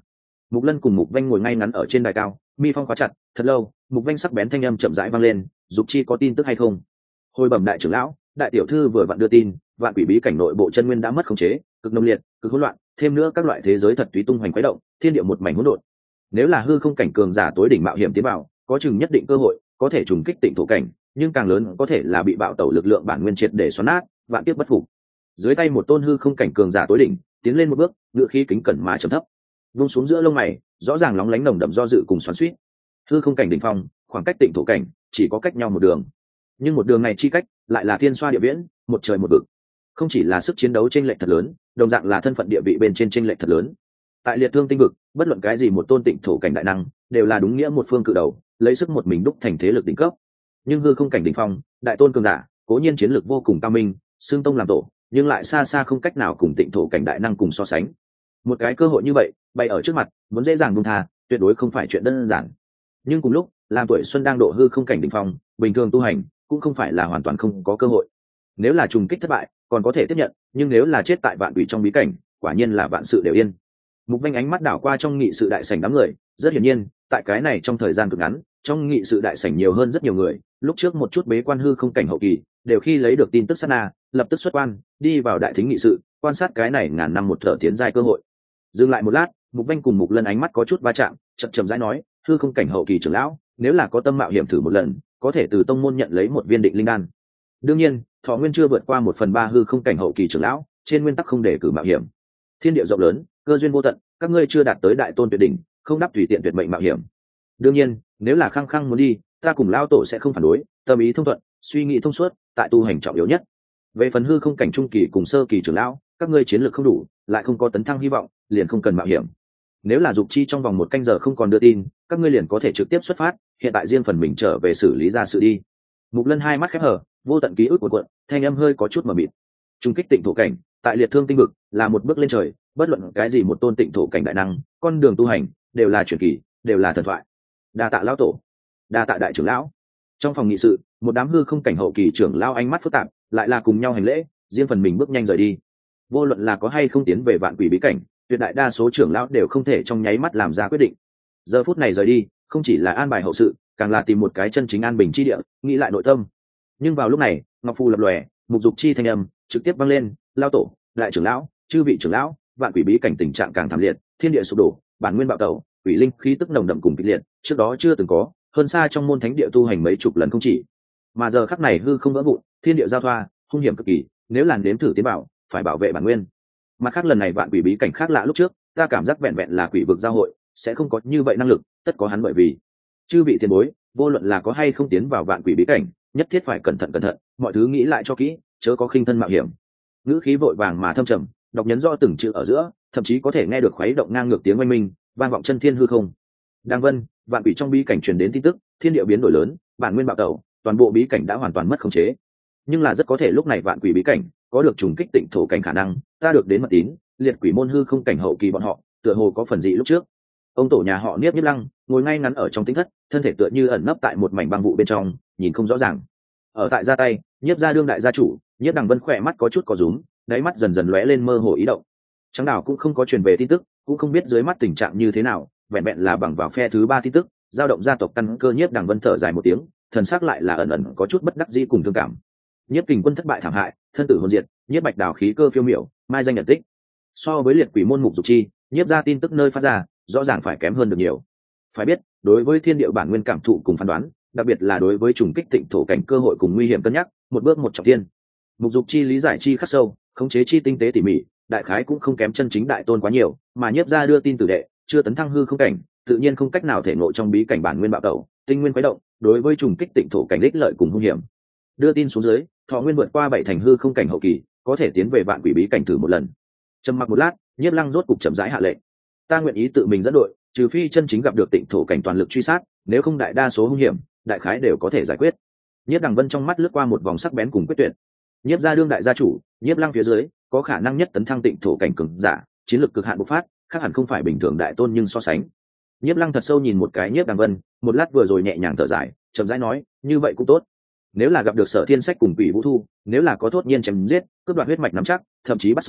Mục Lân cùng Mục Vanh ngồi ngay ngắn ở trên đài cao, mi phong khóa chặt. Thật lâu, Mục Vanh sắc bén thanh âm chậm rãi vang lên, dục chi có tin tức hay không? Hồi bẩm đại trưởng lão, đại tiểu thư vừa vặn đưa tin, vạn quỷ bí cảnh nội bộ chân nguyên đã mất khống chế, cực nông liệt, cực hỗn loạn, thêm nữa các loại thế giới thật túy tung hoành quấy động, thiên địa một mảnh hỗn độn. Nếu là hư không cảnh cường giả tối đỉnh mạo hiểm tiến vào, có chừng nhất định cơ hội, có thể trùng kích tịnh thổ cảnh, nhưng càng lớn có thể là bị bạo tẩu lực lượng bản nguyên triệt để xoắn nát, vạn kiếp bất phục. Dưới tay một tôn hư không cảnh cường giả tối đỉnh, tiến lên một bước, ngựa khí kính cẩn mà trầm thấp, vung xuống giữa lông mày, rõ ràng lóng lánh nồng đậm do dự cùng xoắn xuýt. Hư không cảnh đỉnh phong, khoảng cách tịnh thổ cảnh chỉ có cách nhau một đường, nhưng một đường này chi cách lại là thiên xoa địa viễn, một trời một vực. Không chỉ là sức chiến đấu chênh lệch thật lớn, đồng dạng là thân phận địa vị bên trên chênh lệch thật lớn. Tại liệt thương tinh vực, bất luận cái gì một tôn tịnh thổ cảnh đại năng, đều là đúng nghĩa một phương cự đầu, lấy sức một mình đúc thành thế lực đỉnh cấp. Nhưng hư không cảnh đỉnh phong, đại tôn cường giả, cố nhiên chiến lược vô cùng cao minh, xương tông làm tổ, nhưng lại xa xa không cách nào cùng tịnh thổ cảnh đại năng cùng so sánh. Một cái cơ hội như vậy bày ở trước mặt, muốn dễ dàng buông tha, tuyệt đối không phải chuyện đơn giản. Nhưng cùng lúc, làm tuổi xuân đang độ hư không cảnh đỉnh phong, bình thường tu hành cũng không phải là hoàn toàn không có cơ hội. Nếu là trùng kích thất bại, còn có thể tiếp nhận, nhưng nếu là chết tại vạn quỷ trong bí cảnh, quả nhiên là vạn sự đều yên. Mục Vanh ánh mắt đảo qua trong nghị sự đại sảnh đám người, rất hiển nhiên, tại cái này trong thời gian cực ngắn, trong nghị sự đại sảnh nhiều hơn rất nhiều người, lúc trước một chút bế quan hư không cảnh hậu kỳ, đều khi lấy được tin tức sát na, lập tức xuất quan, đi vào đại thính nghị sự, quan sát cái này ngàn năm một thở tiến giai cơ hội. Dừng lại một lát, Mục Vanh cùng Mục Lân ánh mắt có chút va chạm, chậm chậm rãi nói, hư không cảnh hậu kỳ trưởng lão, nếu là có tâm mạo hiểm thử một lần, có thể từ tông môn nhận lấy một viên định linh đan. Đương nhiên, thọ nguyên chưa vượt qua 1/3 hư không cảnh hậu kỳ trưởng lão, trên nguyên tắc không để cử mạo hiểm. Thiên địa rộng lớn, cơ duyên vô tận, các ngươi chưa đạt tới đại tôn tuyệt đỉnh, không đáp tùy tiện tuyệt mệnh mạo hiểm. Đương nhiên, nếu là khăng khăng muốn đi, ta cùng lão tổ sẽ không phản đối, tâm ý thông thuận, suy nghĩ thông suốt, tại tu hành trọng yếu nhất. Về phần hư không cảnh trung kỳ cùng sơ kỳ trưởng lão, các ngươi chiến lược không đủ, lại không có tấn thăng hy vọng, liền không cần mạo hiểm. Nếu là dục chi trong vòng 1 canh giờ không còn đưa tin, các ngươi liền có thể trực tiếp xuất phát, hiện tại riêng phần mình trở về xử lý ra sự đi. Mục Lân hai mắt khép hờ, vô tận ký ức cuộn cuộn, thanh âm hơi có chút mờ mịt. Trung kích tịnh thổ cảnh, tại liệt thương tinh vực, là một bước lên trời, bất luận cái gì một tôn tịnh thổ cảnh đại năng, con đường tu hành đều là truyền kỳ, đều là thần thoại. Đa tạ lão tổ, đa tạ đại trưởng lão. Trong phòng nghị sự, một đám hư không cảnh hậu kỳ trưởng lão ánh mắt phức tạp, lại là cùng nhau hành lễ, riêng phần mình bước nhanh rời đi. Vô luận là có hay không tiến về vạn quỷ bí cảnh, tuyệt đại đa số trưởng lão đều không thể trong nháy mắt làm ra quyết định. Giờ phút này rời đi, không chỉ là an bài hậu sự, càng là tìm một cái chân chính an bình chi địa, nghĩ lại nội tâm. Nhưng vào lúc này, ngọc phù lập lòe, Mục Dục Chi thanh âm trực tiếp vang lên, lao tổ, đại trưởng lão, chư vị trưởng lão, vạn quỷ bí cảnh tình trạng càng thảm liệt, thiên địa sụp đổ, bản nguyên bạo tẩu, quỷ linh khí tức nồng đậm cùng kịch liệt, trước đó chưa từng có, hơn xa trong môn thánh địa tu hành mấy chục lần không chỉ. Mà giờ khắc này hư không vỡ vụn, thiên địa giao thoa, hung hiểm cực kỳ, nếu làn đếm thử tiến bảo, phải bảo vệ bản nguyên. Mặt khác lần này vạn quỷ bí cảnh khác lạ lúc trước, ta cảm giác vẹn vẹn là quỷ vực giao hội, sẽ không có như vậy năng lực, tất có hắn bởi vì chư vị tiền bối, vô luận là có hay không tiến vào vạn quỷ bí cảnh, nhất thiết phải cẩn thận, mọi thứ nghĩ lại cho kỹ, chớ có khinh thân mạo hiểm. Ngữ khí vội vàng mà thâm trầm, đọc nhấn rõ từng chữ ở giữa, thậm chí có thể nghe được khuấy động ngang ngược tiếng oanh minh, vang vọng chân thiên hư không. Đàng vân, vạn quỷ trong bí cảnh truyền đến tin tức, thiên địa biến đổi lớn, bản nguyên bạo tẩu, toàn bộ bí cảnh đã hoàn toàn mất khống chế. Nhưng là rất có thể lúc này vạn quỷ bí cảnh có được trùng kích tịnh thổ cảnh khả năng, ta được đến mật tín, liệt quỷ môn hư không cảnh hậu kỳ bọn họ, tựa hồ có phần dị lúc trước. Ông tổ nhà họ Niếp Lăng ngồi ngay ngắn ở trong tính thất, thân thể tựa như ẩn nấp tại một mảnh băng vụ bên trong, nhìn không rõ ràng. Ở tại gia tay, Nhiếp gia đương đại gia chủ, Nhiếp Đằng Vân khỏe mắt có chút có rúm, đáy mắt dần dần lóe lên mơ hồ ý động. Trắng đảo cũng không có truyền về tin tức, cũng không biết dưới mắt tình trạng như thế nào, vẹn vẹn là bằng vào phe thứ 3 tin tức, giao động gia tộc căn cơ. Nhiếp Đằng Vân thở dài một tiếng, thần sắc lại là ẩn ẩn có chút bất đắc dĩ cùng thương cảm. Nhiếp Kình Quân thất bại thảm hại, thân tử hồn diệt, Nhiếp Bạch Đào khí cơ phiêu miểu, mai danh nhận tích. So với liệt quỷ môn Mục Dục Chi, Nhiếp gia tin tức nơi phát ra, rõ ràng phải kém hơn được nhiều. Phải biết, đối với thiên địa bản nguyên cảm thụ cùng phán đoán, đặc biệt là đối với trùng kích tịnh thổ cảnh cơ hội cùng nguy hiểm cân nhắc, một bước một trọng thiên. Mục Dục Chi lý giải chi khắc sâu, khống chế chi tinh tế tỉ mỉ, đại khái cũng không kém chân chính đại tôn quá nhiều, mà Nhiếp gia đưa tin tử đệ, chưa tấn thăng hư không cảnh, tự nhiên không cách nào thể ngộ trong bí cảnh bản nguyên bạo tẩu, tinh nguyên quấy động, đối với trùng kích tịnh thổ cảnh ích lợi cùng hung hiểm. Đưa tin xuống dưới, thọ nguyên vượt qua 7 thành hư không cảnh hậu kỳ, có thể tiến về vạn quỷ bí cảnh thử một lần. Trầm mặc một lát, Nhiếp Lăng rốt cục chậm rãi hạ lệnh, ta nguyện ý tự mình dẫn đội, trừ phi chân chính gặp được tịnh thổ cảnh toàn lực truy sát, nếu không đại đa số hung hiểm, đại khái đều có thể giải quyết. Nhiếp Đằng Vân trong mắt lướt qua một vòng sắc bén cùng quyết tuyệt. Nhiếp gia đương đại gia chủ, Nhiếp Lăng phía dưới có khả năng nhất tấn thăng tịnh thổ cảnh cường giả, chiến lược cực hạn bộc phát, khác hẳn không phải bình thường đại tôn nhưng so sánh. Nhiếp Lăng thật sâu nhìn một cái Nhiếp Đằng Vân, một lát vừa rồi nhẹ nhàng thở dài, chậm rãi nói, như vậy cũng tốt. Nếu là gặp được Sở Thiên Sách cùng Quỷ Vũ Thu, nếu là có thốt nhiên chém giết, cướp đoạt huyết mạch nắm chắc, thậm chí bắt sống,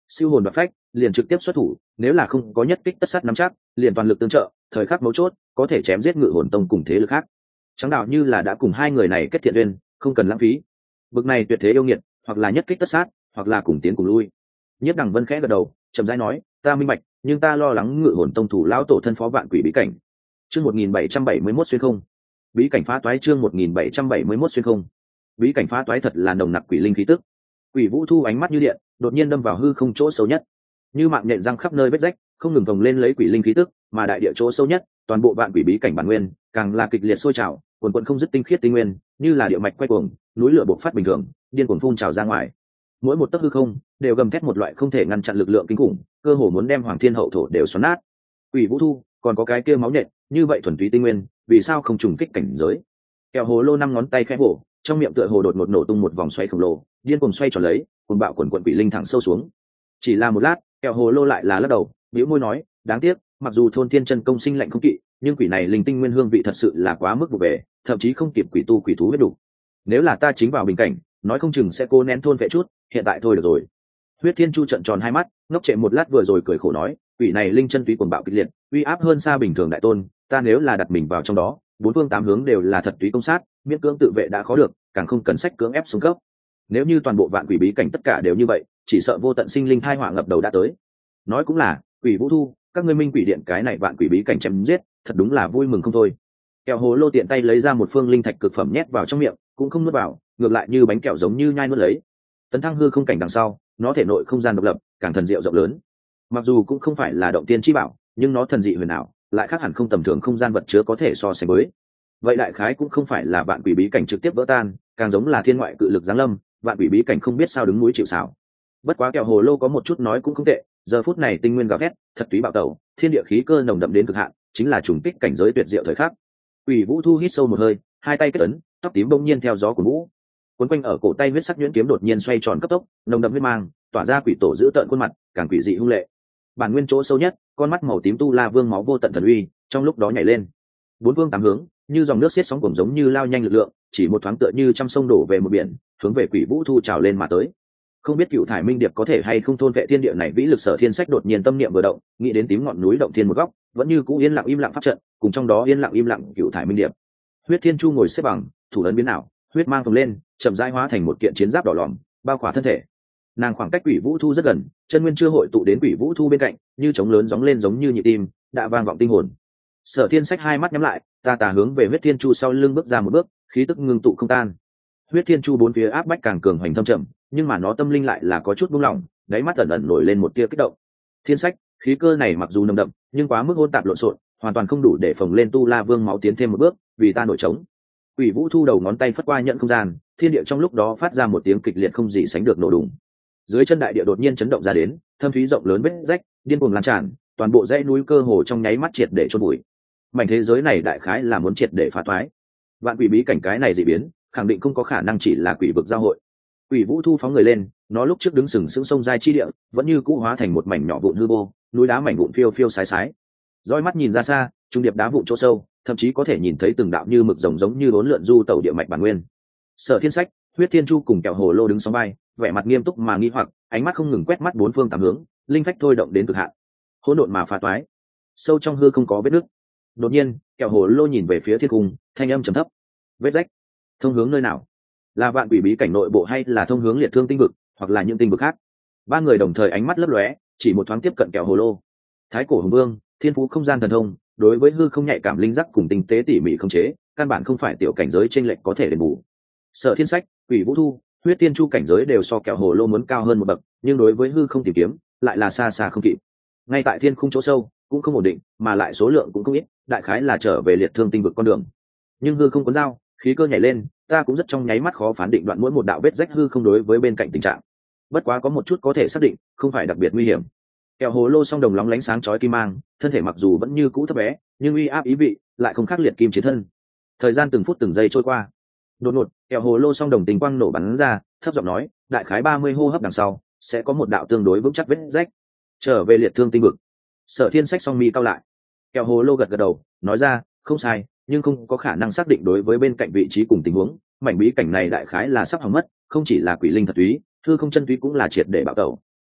siêu hồn đoạt phách liền trực tiếp xuất thủ, nếu là không có nhất kích tất sát nắm chắc, liền toàn lực tương trợ, thời khắc mấu chốt có thể chém giết Ngự Hồn Tông cùng thế lực khác. Trắng đạo như là đã cùng hai người này kết thiện duyên, không cần lãng phí. Bực này tuyệt thế yêu nghiệt, hoặc là nhất kích tất sát, hoặc là cùng tiến cùng lui. Nhiếp Đằng Vân khẽ gật đầu, chậm rãi nói, ta minh bạch, nhưng ta lo lắng Ngự Hồn Tông thủ lão tổ thân phó vạn quỷ bí cảnh. Chương 1771 xuyên không. Bí cảnh phá toái chương 1771 xuyên không. Bí cảnh phá toái thật là nồng nặc quỷ linh khí tức. Quỷ Vũ Thu ánh mắt như điện, đột nhiên đâm vào hư không chỗ sâu nhất. Như mạng nhện răng khắp nơi vết rách, không ngừng vòng lên lấy quỷ linh khí tức, mà đại địa chỗ sâu nhất, toàn bộ vạn quỷ bí cảnh bản nguyên, càng là kịch liệt sôi trào, cuồn cuộn không dứt tinh khiết tinh nguyên, như là địa mạch quay cuồng, núi lửa bộc phát bình thường, điên cuồng phun trào ra ngoài. Mỗi một tấc hư không đều gầm thét một loại không thể ngăn chặn lực lượng kinh khủng, cơ hồ muốn đem Hoàng Thiên Hậu thổ đều xoắn nát. Quỷ Vũ Thu, còn có cái kia máu nhện, như vậy thuần túy tinh nguyên, vì sao không trùng kích cảnh giới? Kẹo hồ lô năm ngón tay khẽ vỗ, trong miệng tựa hồ đột ngột nổ tung một vòng xoay khổng lồ, điên cuồng xoay tròn lấy, cuồng bạo quần quần quỷ linh thẳng sâu xuống. Chỉ là một lát, kẹo hồ lô lại là lắc đầu, bĩu môi nói, đáng tiếc, mặc dù thôn thiên chân công sinh lạnh không kỵ, nhưng quỷ này linh tinh nguyên hương vị thật sự là quá mức vụ về, thậm chí không kịp quỷ tu quỷ thú huyết đủ. Nếu là ta chính vào bình cảnh, nói không chừng sẽ cố nén thôn vệ chút, hiện tại thôi được rồi. Huyết Thiên Chu trợn tròn hai mắt, ngốc trệ một lát vừa rồi cười khổ nói, quỷ này linh chân túy cuồng bạo kịch liệt, uy áp hơn xa bình thường đại tôn, ta nếu là đặt mình vào trong đó, bốn phương tám hướng đều là thật túy công sát, miễn cưỡng tự vệ đã khó được, càng không cần sách cưỡng ép xuống cấp. Nếu như toàn bộ vạn quỷ bí cảnh tất cả đều như vậy, chỉ sợ vô tận sinh linh thai họa ngập đầu đã tới. Nói cũng là, Quỷ Vũ Thu, các ngươi minh quỷ điện cái này vạn quỷ bí cảnh chém giết, thật đúng là vui mừng không thôi. Kẹo hồ lô tiện tay lấy ra một phương linh thạch cực phẩm nhét vào trong miệng, cũng không nuốt vào, ngược lại như bánh kẹo giống như nhai nuốt lấy. Tấn thăng hư không cảnh đằng sau, nó thể nội không gian độc lập, càng thần diệu rộng lớn. Mặc dù cũng không phải là động tiên chi bảo, nhưng nó thần dị huyền ảo, lại khác hẳn không tầm thường không gian vật chứa có thể so sánh với. Vậy đại khái cũng không phải là vạn quỷ bí cảnh trực tiếp vỡ tan, càng giống là thiên ngoại cự lực giáng lâm, vạn quỷ bí cảnh không biết sao đứng núi chịu sào. Bất quá kẹo hồ lô có một chút nói cũng không tệ, giờ phút này tinh nguyên gào thét, thật túy bạo tẩu, thiên địa khí cơ nồng đậm đến cực hạn, chính là trùng kích cảnh giới tuyệt diệu thời khắc. Quỷ Vũ Thu hít sâu một hơi, hai tay kết ấn, tóc tím bỗng nhiên theo gió của vũ, cuốn quanh ở cổ tay huyết sắc nhuyễn kiếm đột nhiên xoay tròn cấp tốc, nồng đậm huyết mang, tỏa ra quỷ tổ giữ tợn khuôn mặt, càng quỷ dị hung lệ. Bản nguyên chỗ sâu nhất, con mắt màu tím tu la vương máu vô tận thần uy, trong lúc đó nhảy lên. Bốn phương tám hướng, như dòng nước xiết sóng cuồng giống như lao nhanh lực lượng, chỉ một thoáng tựa như trăm sông đổ về một biển, hướng về Quỷ Vũ Thu trào lên mà tới. Không biết Cựu Thải Minh Điệp có thể hay không thôn vệ thiên địa này vĩ lực Sở Thiên Sách đột nhiên tâm niệm vừa động, nghĩ đến tím ngọn núi động thiên một góc, vẫn như cũ yên lặng im lặng pháp trận, cùng trong đó yên lặng im lặng Cựu Thải Minh Điệp. Huyết Thiên Chu ngồi xếp bằng, thủ ấn biến ảo, huyết mang phồng lên, chậm rãi hóa thành một kiện chiến giáp đỏ lòm, bao khỏa thân thể. Nàng khoảng cách Quỷ Vũ Thu rất gần, chân nguyên chưa hội tụ đến Quỷ Vũ Thu bên cạnh, như trống lớn gióng lên giống như nhịp tim, đã vang vọng tinh hồn. Sở Thiên Sách hai mắt nhắm lại, tà hướng về Huyết Thiên Chu sau lưng bước ra một bước, khí tức ngưng tụ không tan. Huyết Thiên Chu bốn phía áp bách càng cường hoành thâm trầm, nhưng mà nó tâm linh lại là có chút buông lỏng, đáy mắt ẩn ẩn nổi lên một tia kích động. Thiên Sách, khí cơ này mặc dù nồng đậm, nhưng quá mức hỗn tạp lộn xộn, hoàn toàn không đủ để phồng lên tu la vương máu tiến thêm một bước, vì ta nổi trống. Quỷ Vũ Thu đầu ngón tay phất qua nhận không gian, thiên địa trong lúc đó phát ra một tiếng kịch liệt không gì sánh được nổ đùng. Dưới chân đại địa đột nhiên chấn động ra đến, thâm thúy rộng lớn vết rách, điên cuồng lan tràn, toàn bộ dãy núi cơ hồ trong nháy mắt triệt để chôn bụi. Mảnh thế giới này đại khái là muốn triệt để phá toái. Vạn quỷ bí cảnh cái này dị biến, khẳng định không có khả năng chỉ là quỷ vực giao hội. Quỷ Vũ Thu phóng người lên, nó lúc trước đứng sừng sững sông giai chi địa, vẫn như cũ hóa thành một mảnh nhỏ vụn hư vô, núi đá mảnh vụn phiêu phiêu sái sái. Dõi mắt nhìn ra xa, trung điệp đá vụn chỗ sâu, thậm chí có thể nhìn thấy từng đạo như mực rồng giống như uốn lượn du tẩu địa mạch bản nguyên. Sở Thiên Sách, Huyết Thiên Chu cùng kẹo hồ lô đứng sóng vai, vẻ mặt nghiêm túc mà nghi hoặc, ánh mắt không ngừng quét mắt bốn phương tám hướng, linh phách thôi động đến cực hạn. Hỗn độn mà phá toái, sâu trong hư không có vết nứt. Đột nhiên, kẹo hồ lô nhìn về phía thiên cung, thanh âm trầm thấp. Vết rách, thông hướng nơi nào? Là vạn quỷ bí cảnh nội bộ hay là thông hướng liệt thương tinh vực, hoặc là những tinh vực khác? Ba người đồng thời ánh mắt lấp lóe, chỉ một thoáng tiếp cận kẹo hồ lô. Thái cổ hùng vương, thiên phú không gian thần thông, đối với hư không nhạy cảm linh giác cùng tinh tế tỉ mỉ không chế, căn bản không phải tiểu cảnh giới chênh lệch có thể đền bù. Sở Thiên Sách, Quỷ Vũ Thu, Huyết Tiên Chu cảnh giới đều so kẹo hồ lô muốn cao hơn một bậc, nhưng đối với hư không tìm kiếm, lại là xa xa không kịp. Ngay tại thiên khung chỗ sâu, cũng không ổn định, mà lại số lượng cũng không ít, đại khái là trở về liệt thương tinh vực con đường. Nhưng hư không cuốn dao, khí cơ nhảy lên, ta cũng rất trong nháy mắt khó phán định đoạn mỗi một đạo vết rách hư không đối với bên cạnh tình trạng. Bất quá có một chút có thể xác định, không phải đặc biệt nguy hiểm. Kẹo hồ lô song đồng lóng lánh sáng chói kim mang, thân thể mặc dù vẫn như cũ thấp bé, nhưng uy áp ý vị lại không khác liệt kim chiến thân. Thời gian từng phút từng giây trôi qua, đột ngột kẹo hồ lô song đồng tình quang nổ bắn ra, thấp giọng nói, đại khái 30 hô hấp đằng sau sẽ có một đạo tương đối vững chắc vết rách trở về liệt thương tinh vực. Sở Thiên Sách song mi cao lại, kẹo hồ lô gật gật đầu, nói ra, không sai, nhưng không có khả năng xác định đối với bên cạnh vị trí cùng tình huống. Mảnh bí cảnh này đại khái là sắp hỏng mất, không chỉ là quỷ linh thật túy, hư không chân túy cũng là triệt để bạo tẩu.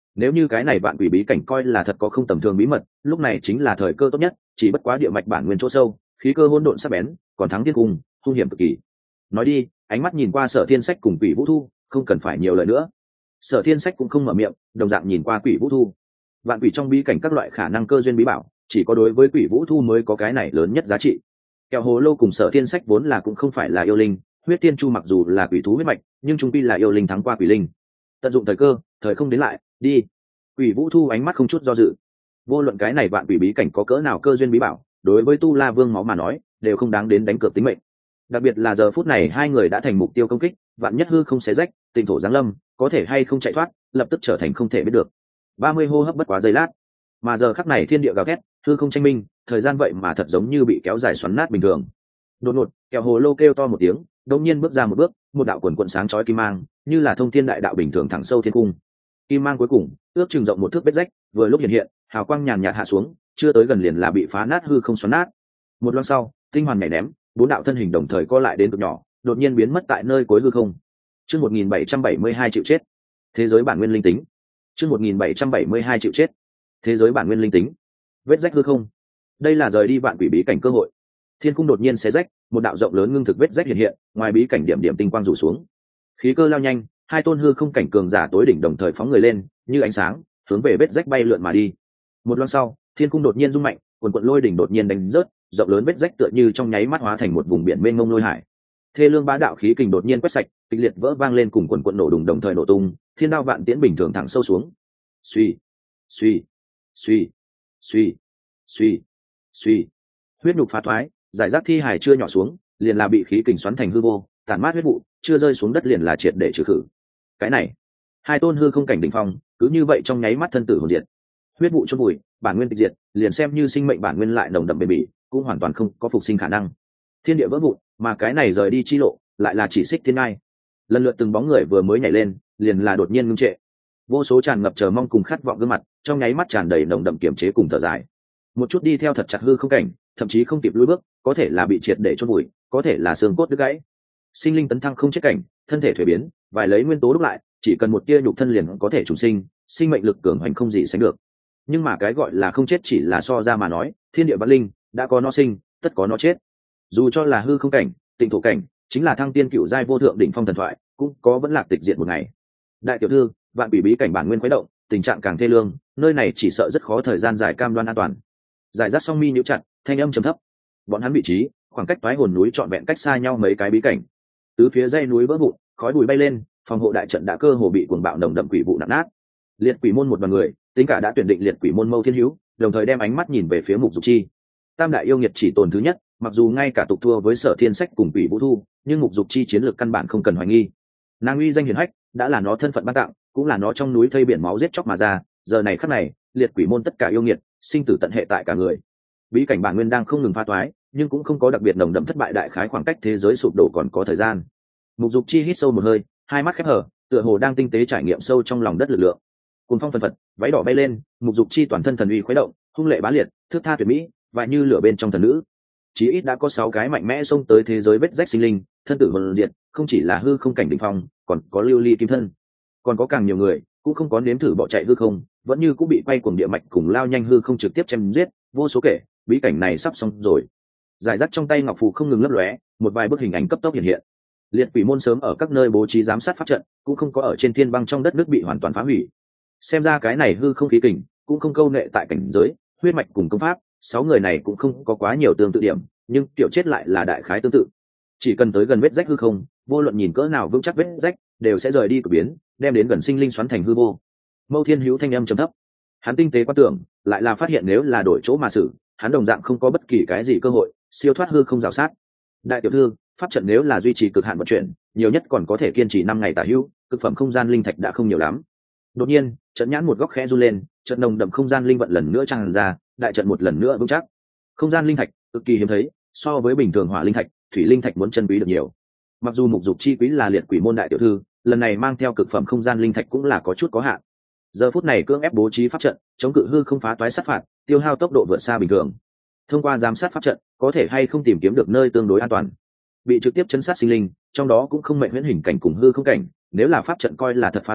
Nếu như cái này vạn quỷ bí cảnh coi là thật có không tầm thường bí mật, lúc này chính là thời cơ tốt nhất, chỉ bất quá địa mạch bản nguyên chỗ sâu, khí cơ hỗn độn sắc bén, còn thắng thiên cung, hung hiểm cực kỳ. Nói đi, ánh mắt nhìn qua Sở Thiên Sách cùng Quỷ Vũ Thu, không cần phải nhiều lời nữa. Sở Thiên Sách cũng không mở miệng, đồng dạng nhìn qua Quỷ Vũ Thu. Vạn quỷ trong bí cảnh các loại khả năng cơ duyên bí bảo, chỉ có đối với Quỷ Vũ Thu mới có cái này lớn nhất giá trị. Kẹo hồ lô cùng Sở Thiên Sách vốn là cũng không phải là yêu linh, huyết tiên chu mặc dù là quỷ thú huyết mạch, nhưng chúng pi là yêu linh thắng qua quỷ linh. Tận dụng thời cơ, thời không đến lại, đi. Quỷ Vũ Thu ánh mắt không chút do dự. Vô luận cái này vạn quỷ bí cảnh có cỡ nào cơ duyên bí bảo, đối với Tu La Vương máu mà nói, đều không đáng đến đánh cược tính mệnh. Đặc biệt là giờ phút này hai người đã thành mục tiêu công kích, vạn nhất hư không xé rách, tinh thổ giáng lâm, có thể hay không chạy thoát, lập tức trở thành không thể biết được. 30 hô hấp bất quá giây lát, mà giờ khắc này thiên địa gào thét, hư không tranh minh, thời gian vậy mà thật giống như bị kéo dài xoắn nát bình thường. Đột ngột, kẹo hồ lô kêu to một tiếng, đột nhiên bước ra một bước, một đạo quần quần sáng chói kim mang, như là thông thiên đại đạo bình thường thẳng sâu thiên cung. Kim mang cuối cùng, ước chừng rộng một thước vết rách, vừa lúc hiện hiện, hào quang nhàn nhạt hạ xuống, chưa tới gần liền là bị phá nát hư không xoắn nát. Một loang sau, tinh hoàn nhảy ném, bốn đạo thân hình đồng thời co lại đến cực nhỏ, đột nhiên biến mất tại nơi cuối hư không. Chương 1772 chịu chết. Thế giới bản nguyên linh tính. Chương 1772 chịu chết. Thế giới bản nguyên linh tính. Vết rách hư không. Đây là rời đi vạn quỷ bí cảnh cơ hội. Thiên cung đột nhiên xé rách, một đạo rộng lớn ngưng thực vết rách hiện hiện, ngoài bí cảnh điểm điểm tinh quang rủ xuống. Khí cơ lao nhanh, hai tôn hư không cảnh cường giả tối đỉnh đồng thời phóng người lên, như ánh sáng, hướng về vết rách bay lượn mà đi. Một loang sau, thiên cung đột nhiên rung mạnh, quần quần lôi đỉnh đột nhiên đánh rớt, rộng lớn vết rách tựa như trong nháy mắt hóa thành một vùng biển mênh mông lôi hải. Thê lương bá đạo khí kình đột nhiên quét sạch, kịch liệt vỡ vang lên cùng quần quần nổ đùng đồng thời nổ tung, thiên đao vạn tiễn bình thường thẳng sâu xuống. Suy, suy, suy, suy, suy, suy. Huyết nhục phá thoái, giải rác thi hải chưa nhỏ xuống, liền là bị khí kình xoắn thành hư vô, tản mát huyết vụ, chưa rơi xuống đất liền là triệt để trừ khử. Cái này, hai tôn hư không cảnh đỉnh phong, cứ như vậy trong nháy mắt thân tử hồn diệt. Huyết vụ chôn bụi, bản nguyên tịch diệt, liền xem như sinh mệnh bản nguyên lại nồng đậm bền bỉ, cũng hoàn toàn không có phục sinh khả năng. Thiên địa vỡ vụn, mà cái này rời đi chi lộ, lại là chỉ xích thiên ngai. Lần lượt từng bóng người vừa mới nhảy lên, liền là đột nhiên ngưng trệ. Vô số tràn ngập chờ mong cùng khát vọng gương mặt, trong nháy mắt tràn đầy nồng đậm kiềm chế cùng thở dài. Một chút đi theo thật chặt hư không cảnh, thậm chí không kịp lùi bước, có thể là bị triệt để chôn bụi, có thể là xương cốt đứt gãy. Sinh linh tấn thăng không chết cảnh, thân thể thuế biến, vài lấy nguyên tố đúc lại, chỉ cần một tia nhục thân liền có thể trùng sinh, sinh mệnh lực cường hoành không gì sánh được. Nhưng mà cái gọi là không chết chỉ là so ra mà nói, thiên địa vạn linh đã có nó sinh, tất có nó chết. Dù cho là hư không cảnh, tịnh thổ cảnh, chính là thăng tiên cựu giai vô thượng đỉnh phong thần thoại, cũng có vẫn lạc tịch diệt một ngày. Đại tiểu thư, vạn quỷ bí cảnh bản nguyên khuấy động, tình trạng càng thê lương, nơi này chỉ sợ rất khó thời gian dài cam đoan an toàn. Giải rác song mi nhíu chặt, thanh âm trầm thấp. Bọn hắn vị trí, khoảng cách toái hồn núi trọn vẹn cách xa nhau mấy cái bí cảnh. Tứ phía dãy núi vỡ vụn, khói bụi bay lên, phòng hộ đại trận đã cơ hồ bị cuồng bạo nồng đậm quỷ vụ nặng nát. Liệt quỷ môn một đoàn người, tính cả đã tuyển định liệt quỷ môn Mâu Thiên Hữu, đồng thời đem ánh mắt nhìn về phía Mục Dục Chi. Tam đại yêu nghiệt chỉ tồn thứ nhất, mặc dù ngay cả tục thua với Sở Thiên Sách cùng Quỷ Vũ Thu, nhưng Mục Dục Chi chiến lược căn bản không cần hoài nghi. Nàng uy danh hiển hách, đã là nó thân phận ban tặng, cũng là nó trong núi thây biển máu giết chóc mà ra. Giờ này khắc này, liệt quỷ môn tất cả yêu nghiệt, sinh tử tận hệ tại cả người. Bí cảnh bản nguyên đang không ngừng phá toái, nhưng cũng không có đặc biệt nồng đậm thất bại, đại khái khoảng cách thế giới sụp đổ còn có thời gian. Mục Dục Chi hít sâu một hơi, hai mắt khép hờ, tựa hồ đang tinh tế trải nghiệm sâu trong lòng đất lực lượng. Cuồng phong phần phật, váy đỏ bay lên, Mục Dục Chi toàn thân thần uy khuấy động, hung lệ bá liệt, thước tha tuyệt mỹ, và như lửa bên trong thần nữ. Chí ít đã có 6 cái mạnh mẽ xông tới thế giới vết rách sinh linh, thân tử hồn diệt, không chỉ là hư không cảnh đỉnh phong, còn có lưu ly kim thân, còn có càng nhiều người cũng không có nếm thử bỏ chạy hư không, vẫn như cũng bị quay cuồng địa mạch cùng lao nhanh hư không trực tiếp chém giết, vô số kể, bí cảnh này sắp xong rồi. Giải rác trong tay ngọc phù không ngừng lấp lóe, một vài bức hình ảnh cấp tốc hiện hiện. Liệt quỷ môn sớm ở các nơi bố trí giám sát pháp trận, cũng không có ở trên thiên băng trong đất nước bị hoàn toàn phá hủy. Xem ra cái này hư không khí kình cũng không câu nệ tại cảnh giới, huyết mạch cùng công pháp, 6 người này cũng không có quá nhiều tương tự điểm, nhưng kiểu chết lại là đại khái tương tự. Chỉ cần tới gần vết rách hư không, vô luận nhìn cỡ nào vững chắc vết rách, đều sẽ rời đi cực biến, đem đến gần sinh linh xoắn thành hư vô. Mâu Thiên Hữu thanh âm trầm thấp. Hắn tinh tế quan tưởng, lại là phát hiện nếu là đổi chỗ mà xử, hắn đồng dạng không có bất kỳ cái gì cơ hội siêu thoát hư không rào sát. Đại tiểu thư, pháp trận nếu là duy trì cực hạn vận chuyển, nhiều nhất còn có thể kiên trì 5 ngày tả hữu, cực phẩm không gian linh thạch đã không nhiều lắm. Đột nhiên, trận nhãn một góc khẽ run lên, trận nồng đậm không gian linh vận lần nữa tràn ra, đại trận một lần nữa vững chắc. Không gian linh thạch cực kỳ hiếm thấy, so với bình thường hỏa linh thạch, thủy linh thạch muốn chân quý được nhiều. Mặc dù Mục Dục Chi quý là liệt quỷ môn đại tiểu thư, lần này mang theo cực phẩm không gian linh thạch cũng là có chút có hạn. Giờ phút này cưỡng ép bố trí pháp trận, chống cự hư không phá toái sát phạt, tiêu hao tốc độ vượt xa bình thường. Thông qua giám sát pháp trận, có thể hay không tìm kiếm được nơi tương đối an toàn. Bị trực tiếp chấn sát sinh linh, trong đó cũng không mệnh huyễn hình cảnh cùng hư không cảnh, nếu là pháp trận coi là thật phá toái,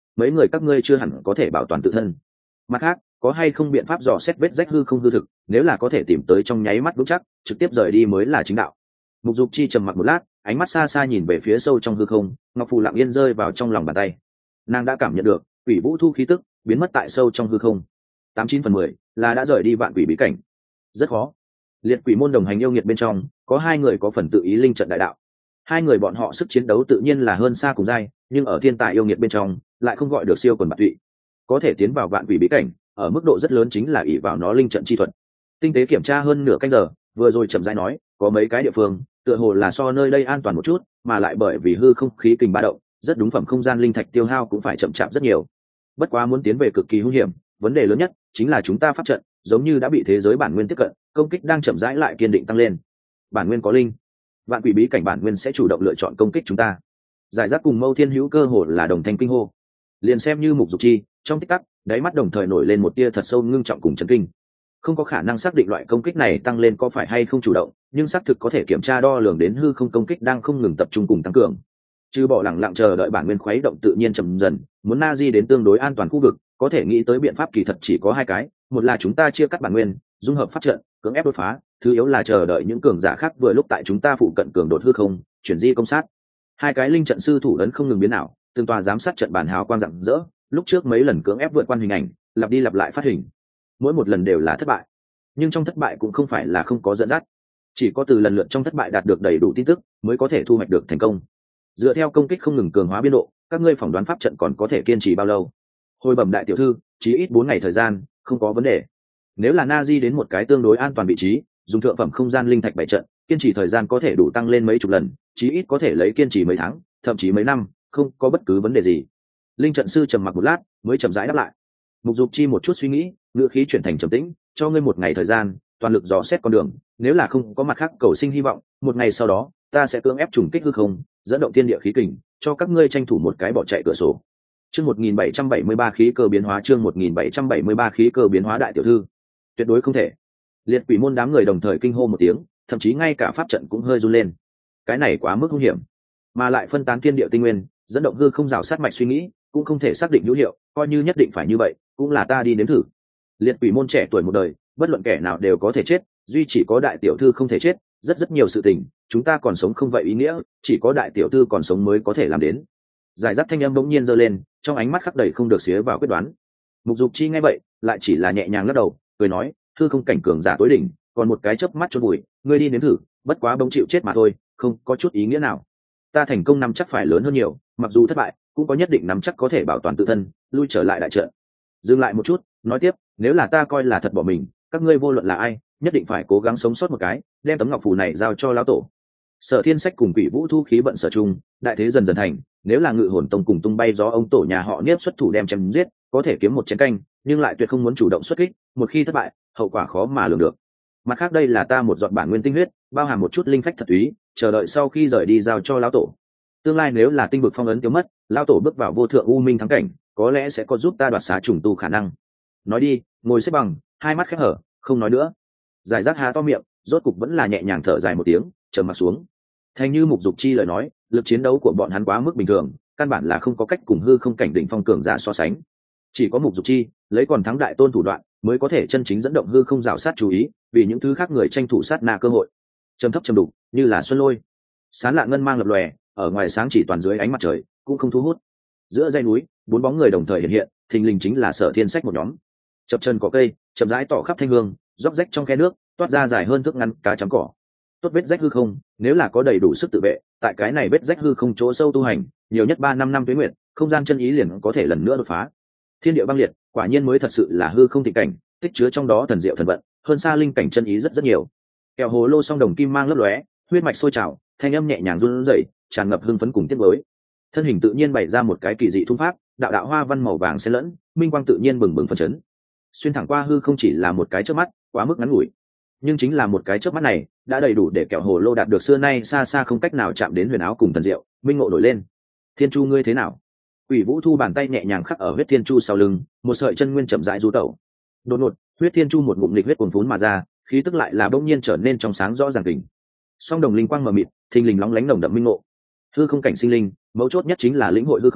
mấy người các ngươi chưa hẳn có thể bảo toàn tự thân. Mặt khác, có hay không biện pháp dò xét vết rách hư không hư thực, nếu là có thể tìm tới trong nháy mắt vững chắc, trực tiếp rời đi mới là chính đạo. Mục Dục Chi trầm mặc một lát, ánh mắt xa xa nhìn về phía sâu trong hư không, ngọc phù lặng yên rơi vào trong lòng bàn tay. Nàng đã cảm nhận được quỷ vũ thu khí tức biến mất tại sâu trong hư không. 89/10 là đã rời đi vạn quỷ bí cảnh. Rất khó. Liệt quỷ môn đồng hành yêu nghiệt bên trong, có hai người có phần tự ý linh trận đại đạo. Hai người bọn họ sức chiến đấu tự nhiên là hơn xa cùng giai, nhưng ở thiên tài yêu nghiệt bên trong, lại không gọi được siêu quần bạt tụy. Có thể tiến vào vạn quỷ bí cảnh, ở mức độ rất lớn chính là ỷ vào nó linh trận chi thuật. Tinh tế kiểm tra hơn nửa canh giờ, vừa rồi chậm rãi nói, có mấy cái địa phương, tựa hồ là so nơi đây an toàn một chút, mà lại bởi vì hư không khí kình ba động, rất đúng phẩm không gian linh thạch tiêu hao cũng phải chậm chạp rất nhiều. Bất quá muốn tiến về cực kỳ hung hiểm, vấn đề lớn nhất chính là chúng ta pháp trận giống như đã bị thế giới bản nguyên tiếp cận, công kích đang chậm rãi lại kiên định tăng lên. Bản nguyên có linh, vạn quỷ bí cảnh bản nguyên sẽ chủ động lựa chọn công kích chúng ta. Giải rác cùng Mâu Thiên Hữu cơ hồ là đồng thanh kinh hô. Liền xem như Mục Dục Chi, trong tích tắc, đáy mắt đồng thời nổi lên một tia thật sâu ngưng trọng cùng chấn kinh. Không có khả năng xác định loại công kích này tăng lên có phải hay không chủ động, nhưng xác thực có thể kiểm tra đo lường đến hư không công kích đang không ngừng tập trung cùng tăng cường. Chứ bỏ lẳng lặng chờ đợi bản nguyên khuấy động tự nhiên chậm dần, muốn na di đến tương đối an toàn khu vực, có thể nghĩ tới biện pháp kỳ thật chỉ có hai cái, một là chúng ta chia cắt bản nguyên, dung hợp pháp trận, cưỡng ép đột phá, thứ yếu là chờ đợi những cường giả khác vừa lúc tại chúng ta phụ cận cường đột hư không, chuyển di công sát. Hai cái linh trận sư thủ ấn không ngừng biến ảo, từng tòa giám sát trận bản hào quang rạng rỡ, lúc trước mấy lần cưỡng ép vượt qua hình ảnh, lặp đi lặp lại phát hình. Mỗi một lần đều là thất bại. Nhưng trong thất bại cũng không phải là không có dẫn dắt, chỉ có từ lần lượt trong thất bại đạt được đầy đủ tin tức mới có thể thu hoạch được thành công. Dựa theo công kích không ngừng cường hóa biên độ, các ngươi phỏng đoán pháp trận còn có thể kiên trì bao lâu? Hồi bẩm đại tiểu thư, chí ít 4 ngày thời gian, không có vấn đề. Nếu là na di đến một cái tương đối an toàn vị trí, dùng thượng phẩm không gian linh thạch bảy trận, kiên trì thời gian có thể đủ tăng lên mấy chục lần, chí ít có thể lấy kiên trì mấy tháng, thậm chí mấy năm, không có bất cứ vấn đề gì. Linh trận sư trầm mặc một lát, mới chậm rãi đáp lại. Mục Dục Chi một chút suy nghĩ, ngữ khí chuyển thành trầm tĩnh, cho ngươi 1 ngày thời gian, toàn lực dò xét con đường, nếu là không có mặt khác cầu sinh hy vọng, 1 ngày sau đó, ta sẽ cưỡng ép trùng kích hư không, dẫn động thiên địa khí kình, cho các ngươi tranh thủ một cái bỏ chạy cửa sổ. Chương 1773 khí cơ biến hóa, chương 1773 khí cơ biến hóa đại tiểu thư. Tuyệt đối không thể. Liệt quỷ môn đám người đồng thời kinh hô một tiếng, thậm chí ngay cả pháp trận cũng hơi run lên. Cái này quá mức nguy hiểm, mà lại phân tán thiên địa tinh nguyên, dẫn động hư không rào sát mạch suy nghĩ, cũng không thể xác định hữu hiệu, coi như nhất định phải như vậy, cũng là ta đi nếm thử. Liệt quỷ môn trẻ tuổi một đời, bất luận kẻ nào đều có thể chết, duy chỉ có đại tiểu thư không thể chết, rất nhiều sự tình, chúng ta còn sống không vậy ý nghĩa, chỉ có đại tiểu thư còn sống mới có thể làm đến. Giải rác thanh âm bỗng nhiên giơ lên, trong ánh mắt khắc đầy không được xía vào quyết đoán. Mục Dục Chi nghe vậy, lại chỉ là nhẹ nhàng lắc đầu, cười nói, thư không cảnh cường giả tối đỉnh, còn một cái chớp mắt chôn bụi, ngươi đi nếm thử, bất quá bỗng chịu chết mà thôi, không có chút ý nghĩa nào. Ta thành công nắm chắc phải lớn hơn nhiều, mặc dù thất bại, cũng có nhất định nắm chắc có thể bảo toàn tự thân, lui trở lại đại trận. Dừng lại một chút, nói tiếp, nếu là ta coi là thật bỏ mình, các ngươi vô luận là ai, nhất định phải cố gắng sống sót một cái, đem tấm ngọc phù này giao cho lão tổ. Sở Thiên Sách cùng Quỷ Vũ thu khí bận sở chung, đại thế dần dần thành, nếu là Ngự Hồn Tông cùng tung bay gió ông tổ nhà họ Niếp xuất thủ đem chém giết, có thể kiếm một chén canh, nhưng lại tuyệt không muốn chủ động xuất kích, một khi thất bại, hậu quả khó mà lường được. Mặt khác đây là ta một giọt bản nguyên tinh huyết, bao hàm một chút linh phách thật túy, chờ đợi sau khi rời đi giao cho lão tổ. Tương lai nếu là tinh vực phong ấn tiêu mất, lão tổ bước vào vô thượng u minh thắng cảnh, có lẽ sẽ có giúp ta đoạt xá trùng tu khả năng. Nói đi, ngồi xếp bằng, hai mắt khép hở, không nói nữa. Giải rác há to miệng, rốt cục vẫn là nhẹ nhàng thở dài một tiếng, trầm mặt xuống. Thành như Mục Dục Chi lời nói, lực chiến đấu của bọn hắn quá mức bình thường, căn bản là không có cách cùng hư không cảnh đỉnh phong cường giả so sánh. Chỉ có Mục Dục Chi lấy còn thắng đại tôn thủ đoạn, mới có thể chân chính dẫn động hư không rào sát chú ý, vì những thứ khác người tranh thủ sát na cơ hội. Trầm thấp trầm đục, như là xuân lôi, sáng lạ ngân mang lập lòe, ở ngoài sáng chỉ toàn dưới ánh mặt trời, cũng không thu hút. Giữa dãy núi, 4 bóng người đồng thời hiện hiện, thình lình chính là Sở Thiên Sách một nhóm. Chập chân có cây, chậm rãi tỏ khắp thanh hương, róc rách trong khe nước, toát ra dài hơn thước ngắn cá chấm cỏ. Tốt vết rách hư không, nếu là có đầy đủ sức tự vệ, tại cái này vết rách hư không chỗ sâu tu hành, nhiều nhất 3-5 năm tuế nguyệt, không gian chân ý liền có thể lần nữa đột phá. Thiên địa băng liệt, quả nhiên mới thật sự là hư không thịnh cảnh, tích chứa trong đó thần diệu thần vận, hơn xa linh cảnh chân ý rất nhiều. Kẹo hồ lô song đồng kim mang lấp lóe, huyết mạch sôi trào, thanh âm nhẹ nhàng run rẩy, tràn ngập hưng phấn cùng tiết mới. Thân hình tự nhiên bày ra một cái kỳ dị thung pháp, đạo đạo hoa văn màu vàng xen lẫn, minh quang tự nhiên bừng bừng phấn chấn. Xuyên thẳng qua hư không chỉ là một cái chớp mắt, quá mức ngắn ngủi, nhưng chính là một cái chớp mắt này đã đầy đủ để kẹo hồ lô đạt được xưa nay xa xa không cách nào chạm đến huyền áo cùng thần diệu, minh ngộ nổi lên. Thiên Chu ngươi thế nào? Quỷ Vũ thu bàn tay nhẹ nhàng khắc ở huyết Thiên Chu sau lưng, một sợi chân nguyên chậm rãi du tẩu. Đột ngột, huyết Thiên Chu một ngụm nghịch huyết cuồn phún mà ra, khí tức lại là bỗng nhiên trở nên trong sáng rõ ràng kình. Song đồng linh quang mờ mịt, thình lình lóng lánh nồng đậm minh ngộ. Hư không cảnh sinh linh, mấu chốt nhất chính là lĩnh hội hư không,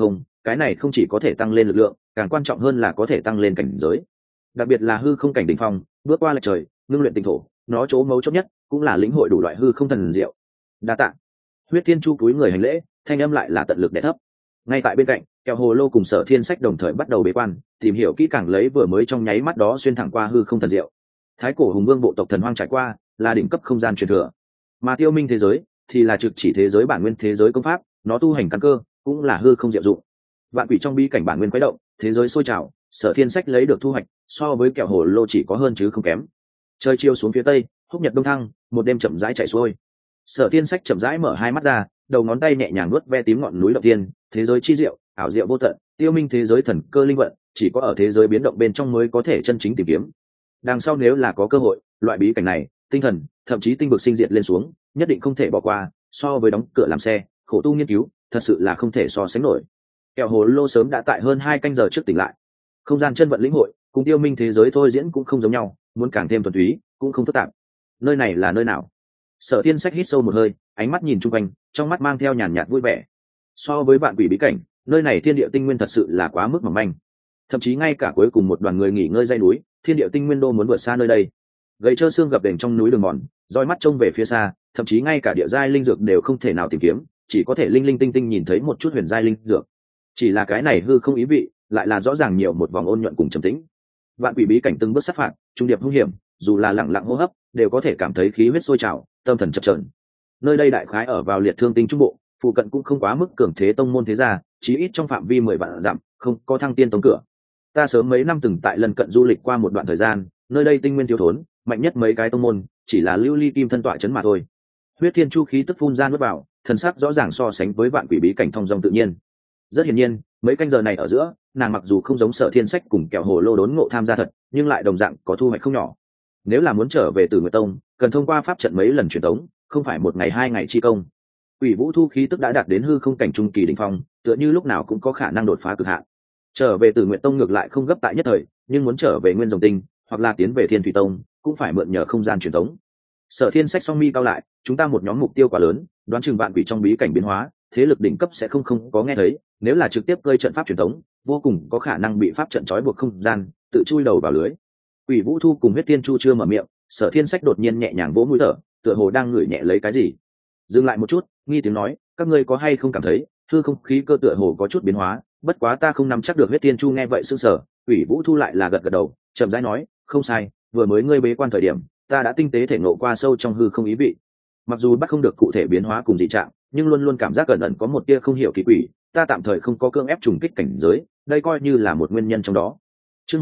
cái này không chỉ có thể tăng lên lực lượng, càng quan trọng hơn là có thể tăng lên cảnh giới, đặc biệt là hư không cảnh đỉnh phong, bước qua lệch trời ngưng luyện tinh thổ, nó chỗ mấu chốt nhất cũng là lĩnh hội đủ loại hư không thần diệu. Đa tạ. Huyết Thiên Chu cúi người hành lễ, thanh âm lại là tận lực đè thấp. Ngay tại bên cạnh, Kẹo Hồ Lô cùng Sở Thiên Sách đồng thời bắt đầu bế quan, tìm hiểu kỹ càng lấy vừa mới trong nháy mắt đó xuyên thẳng qua hư không thần diệu. Thái cổ hùng vương bộ tộc thần hoang trải qua là đỉnh cấp không gian truyền thừa, mà Tiêu Minh thế giới thì là trực chỉ thế giới bản nguyên thế giới công pháp, nó tu hành căn cơ cũng là hư không diệu dụng. Vạn quỷ trong bi cảnh bản nguyên quấy động, thế giới sôi trào, Sở Thiên Sách lấy được thu hoạch so với Kẹo Hồ Lô chỉ có hơn chứ không kém. Trời chiều xuống phía tây, húc nhật đông thăng, một đêm chậm rãi chảy xuôi. Sở Thiên Sách chậm rãi mở hai mắt ra, đầu ngón tay nhẹ nhàng nuốt ve tím ngọn núi động tiên, thế giới chi diệu, ảo diệu vô tận, Tiêu Minh thế giới thần cơ linh vận, chỉ có ở thế giới biến động bên trong mới có thể chân chính tìm kiếm. Đằng sau nếu là có cơ hội, loại bí cảnh này, tinh thần, thậm chí tinh vực sinh diệt lên xuống, nhất định không thể bỏ qua, so với đóng cửa làm xe, khổ tu nghiên cứu, thật sự là không thể so sánh nổi. Kẹo Hồ Lô sớm đã tại hơn 2 canh giờ trước tỉnh lại. Không gian chân vận lĩnh hội, cùng Tiêu Minh thế giới thôi diễn cũng không giống nhau, muốn càng thêm thuần túy, cũng không phức tạp. Nơi này là nơi nào? Sở Thiên Sách hít sâu một hơi, ánh mắt nhìn chung quanh, trong mắt mang theo nhàn nhạt vui vẻ. So với vạn quỷ bí cảnh, nơi này thiên địa tinh nguyên thật sự là quá mức mỏng manh. Thậm chí ngay cả cuối cùng một đoàn người nghỉ ngơi dãy núi, thiên địa tinh nguyên đô muốn vượt xa nơi đây. Gầy trơ xương gập ghềnh trong núi đường mòn, dõi mắt trông về phía xa, thậm chí ngay cả địa giai linh dược đều không thể nào tìm kiếm, chỉ có thể linh linh tinh tinh nhìn thấy một chút huyền giai linh dược. Chỉ là cái này hư không ý vị, lại là rõ ràng nhiều một vòng ôn nhuận cùng trầm tĩnh. Vạn quỷ bí cảnh từng bước sát phạt, trung điệp hung hiểm, dù là lặng lặng hô hấp, đều có thể cảm thấy khí huyết sôi trào, tâm thần chập chờn. Nơi đây đại khái ở vào liệt thương tinh trung bộ, phụ cận cũng không quá mức cường thế tông môn thế gia, chí ít trong phạm vi 10 vạn dặm, không có thăng tiên tông cửa. Ta sớm mấy năm từng tại lần cận du lịch qua một đoạn thời gian, nơi đây tinh nguyên thiếu thốn, mạnh nhất mấy cái tông môn chỉ là lưu ly kim thân tọa chấn mà thôi. Huyết Thiên Chu khí tức phun ra nuốt vào, thần sắc rõ ràng so sánh với vạn quỷ bí cảnh thông dong tự nhiên. Rất hiển nhiên, mấy canh giờ này ở giữa, nàng mặc dù không giống Sở Thiên Sách cùng Kẹo Hồ Lô đốn ngộ tham gia thật, nhưng lại đồng dạng có thu hoạch không nhỏ. Nếu là muốn trở về Tử Nguyệt Tông, cần thông qua pháp trận mấy lần truyền tống, không phải một ngày 2 ngày chi công. Quỷ Vũ Thu khí tức đã đạt đến hư không cảnh trung kỳ đỉnh phong, tựa như lúc nào cũng có khả năng đột phá cực hạn. Trở về Tử Nguyệt Tông ngược lại không gấp tại nhất thời, nhưng muốn trở về Nguyên Rồng Tinh, hoặc là tiến về Thiên Thủy Tông, cũng phải mượn nhờ không gian truyền tống. Sở Thiên Sách song mi cao lại, chúng ta một nhóm mục tiêu quá lớn, đoán chừng vạn quỷ trong bí cảnh biến hóa, thế lực đỉnh cấp sẽ không có nghe thấy, nếu là trực tiếp gây trận pháp truyền tống, vô cùng có khả năng bị pháp trận trói buộc không gian, tự chui đầu vào lưới. Quỷ Vũ Thu cùng Huyết Thiên Chu chưa mở miệng, Sở Thiên Sách đột nhiên nhẹ nhàng vỗ mũi thở, tựa hồ đang ngửi nhẹ lấy cái gì. Dừng lại một chút, nghi tiếng nói, các ngươi có hay không cảm thấy hư không khí cơ tựa hồ có chút biến hóa, bất quá ta không nắm chắc được. Huyết Thiên Chu nghe vậy sững sờ, Quỷ Vũ Thu lại là gật gật đầu, chậm rãi nói, không sai, vừa mới ngươi bế quan thời điểm, ta đã tinh tế thể ngộ qua sâu trong hư không ý vị. Mặc dù bắt không được cụ thể biến hóa cùng dị trạng, nhưng luôn luôn cảm giác ẩn ẩn có một tia không hiểu kỳ quỷ, ta tạm thời không có cưỡng ép trùng kích cảnh giới, đây coi như là một nguyên nhân trong đó. Chương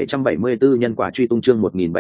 1774 nhân quả truy tung, chương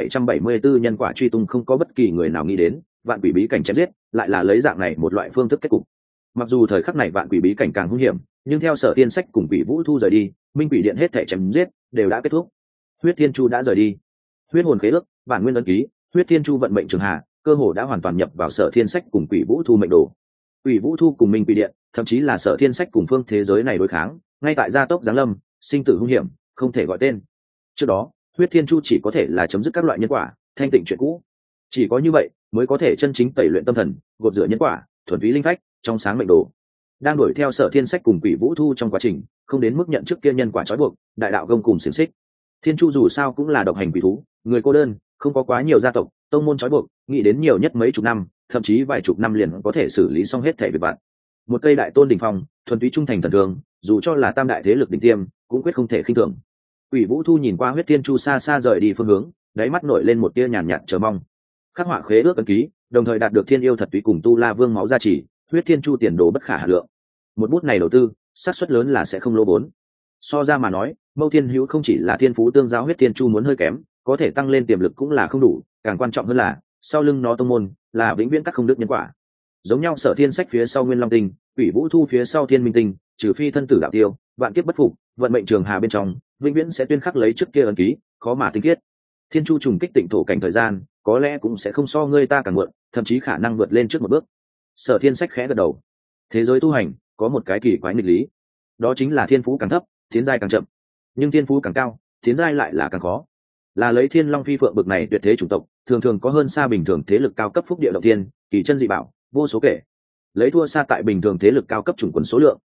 1774 nhân quả truy tung. Không có bất kỳ người nào nghĩ đến, vạn quỷ bí cảnh chém giết, lại là lấy dạng này một loại phương thức kết cục. Mặc dù thời khắc này vạn quỷ bí cảnh càng hung hiểm, nhưng theo Sở Thiên Sách cùng Quỷ Vũ Thu rời đi, Minh Quỷ Điện hết thảy chém giết đều đã kết thúc. Huyết Thiên Chu đã rời đi, huyết hồn khế ước, bản nguyên ấn ký, Huyết Thiên Chu vận mệnh trường hà, cơ hồ đã hoàn toàn nhập vào Sở Thiên Sách cùng Quỷ Vũ Thu mệnh đồ. Quỷ Vũ Thu cùng Minh Quỷ Điện, thậm chí là Sở Thiên Sách cùng phương thế giới này đối kháng, ngay tại gia tốc giáng lâm, sinh tử hung hiểm, không thể gọi tên. Trước đó, Huyết Thiên Chu chỉ có thể là chấm dứt các loại nhân quả, thanh tịnh chuyện cũ. Chỉ có như vậy mới có thể chân chính tẩy luyện tâm thần, gột rửa nhân quả, thuần túy linh phách, trong sáng mệnh đồ. Đang đuổi theo Sở Thiên Sách cùng Quỷ Vũ Thu trong quá trình, không đến mức nhận trước kia nhân quả trói buộc, đại đạo gông cùng xiềng xích. Thiên Chu dù sao cũng là độc hành quỷ thú, người cô đơn, không có quá nhiều gia tộc, tông môn trói buộc, nghĩ đến nhiều nhất mấy chục năm, thậm chí vài chục năm liền có thể xử lý xong hết thảy việc vặt. Một cây đại tôn đỉnh phong, thuần túy trung thành thần thường, dù cho là tam đại thế lực đỉnh tiêm, cũng quyết không thể khinh thường. Quỷ Vũ Thu nhìn qua Huyết Thiên Chu xa xa rời đi phương hướng, đáy mắt nổi lên một tia nhàn nhạt chờ mong. Khắc họa khế ước ấn ký, đồng thời đạt được thiên yêu thật túy cùng tu la vương máu gia trì, Huyết Thiên Chu tiền đồ bất khả hà lượng. Một bút này đầu tư, xác suất lớn là sẽ không lỗ vốn. So ra mà nói, Mâu Thiên Hữu không chỉ là thiên phú tương giao, Huyết Thiên Chu muốn hơi kém, có thể tăng lên tiềm lực cũng là không đủ, càng quan trọng hơn là sau lưng nó tông môn là vĩnh viễn cắt không được nhân quả. Giống nhau Sở Thiên Sách phía sau Nguyên Long Tinh, Quỷ Vũ Thu phía sau Thiên Minh Tinh, trừ phi thân tử đạo tiêu, vạn kiếp bất phục, vận mệnh trường hà bên trong, vĩnh viễn sẽ tuyên khắc lấy trước kia ấn ký, khó mà tinh khiết. Thiên Chu trùng kích tịnh thổ cảnh thời gian, có lẽ cũng sẽ không so ngươi ta càng muộn, thậm chí khả năng vượt lên trước một bước. Sở Thiên Sách khẽ gật đầu. Thế giới tu hành có một cái kỳ quái nghịch lý, đó chính là thiên phú càng thấp, tiến giai càng chậm, nhưng thiên phú càng cao, tiến giai lại là càng khó. Là lấy Thiên Long Phi Phượng bực này tuyệt thế chủng tộc, thường thường có hơn xa bình thường thế lực cao cấp phúc địa động thiên, kỳ chân dị bảo vô số kể. Lấy thua xa tại bình thường thế lực cao cấp chủng quần số lượng,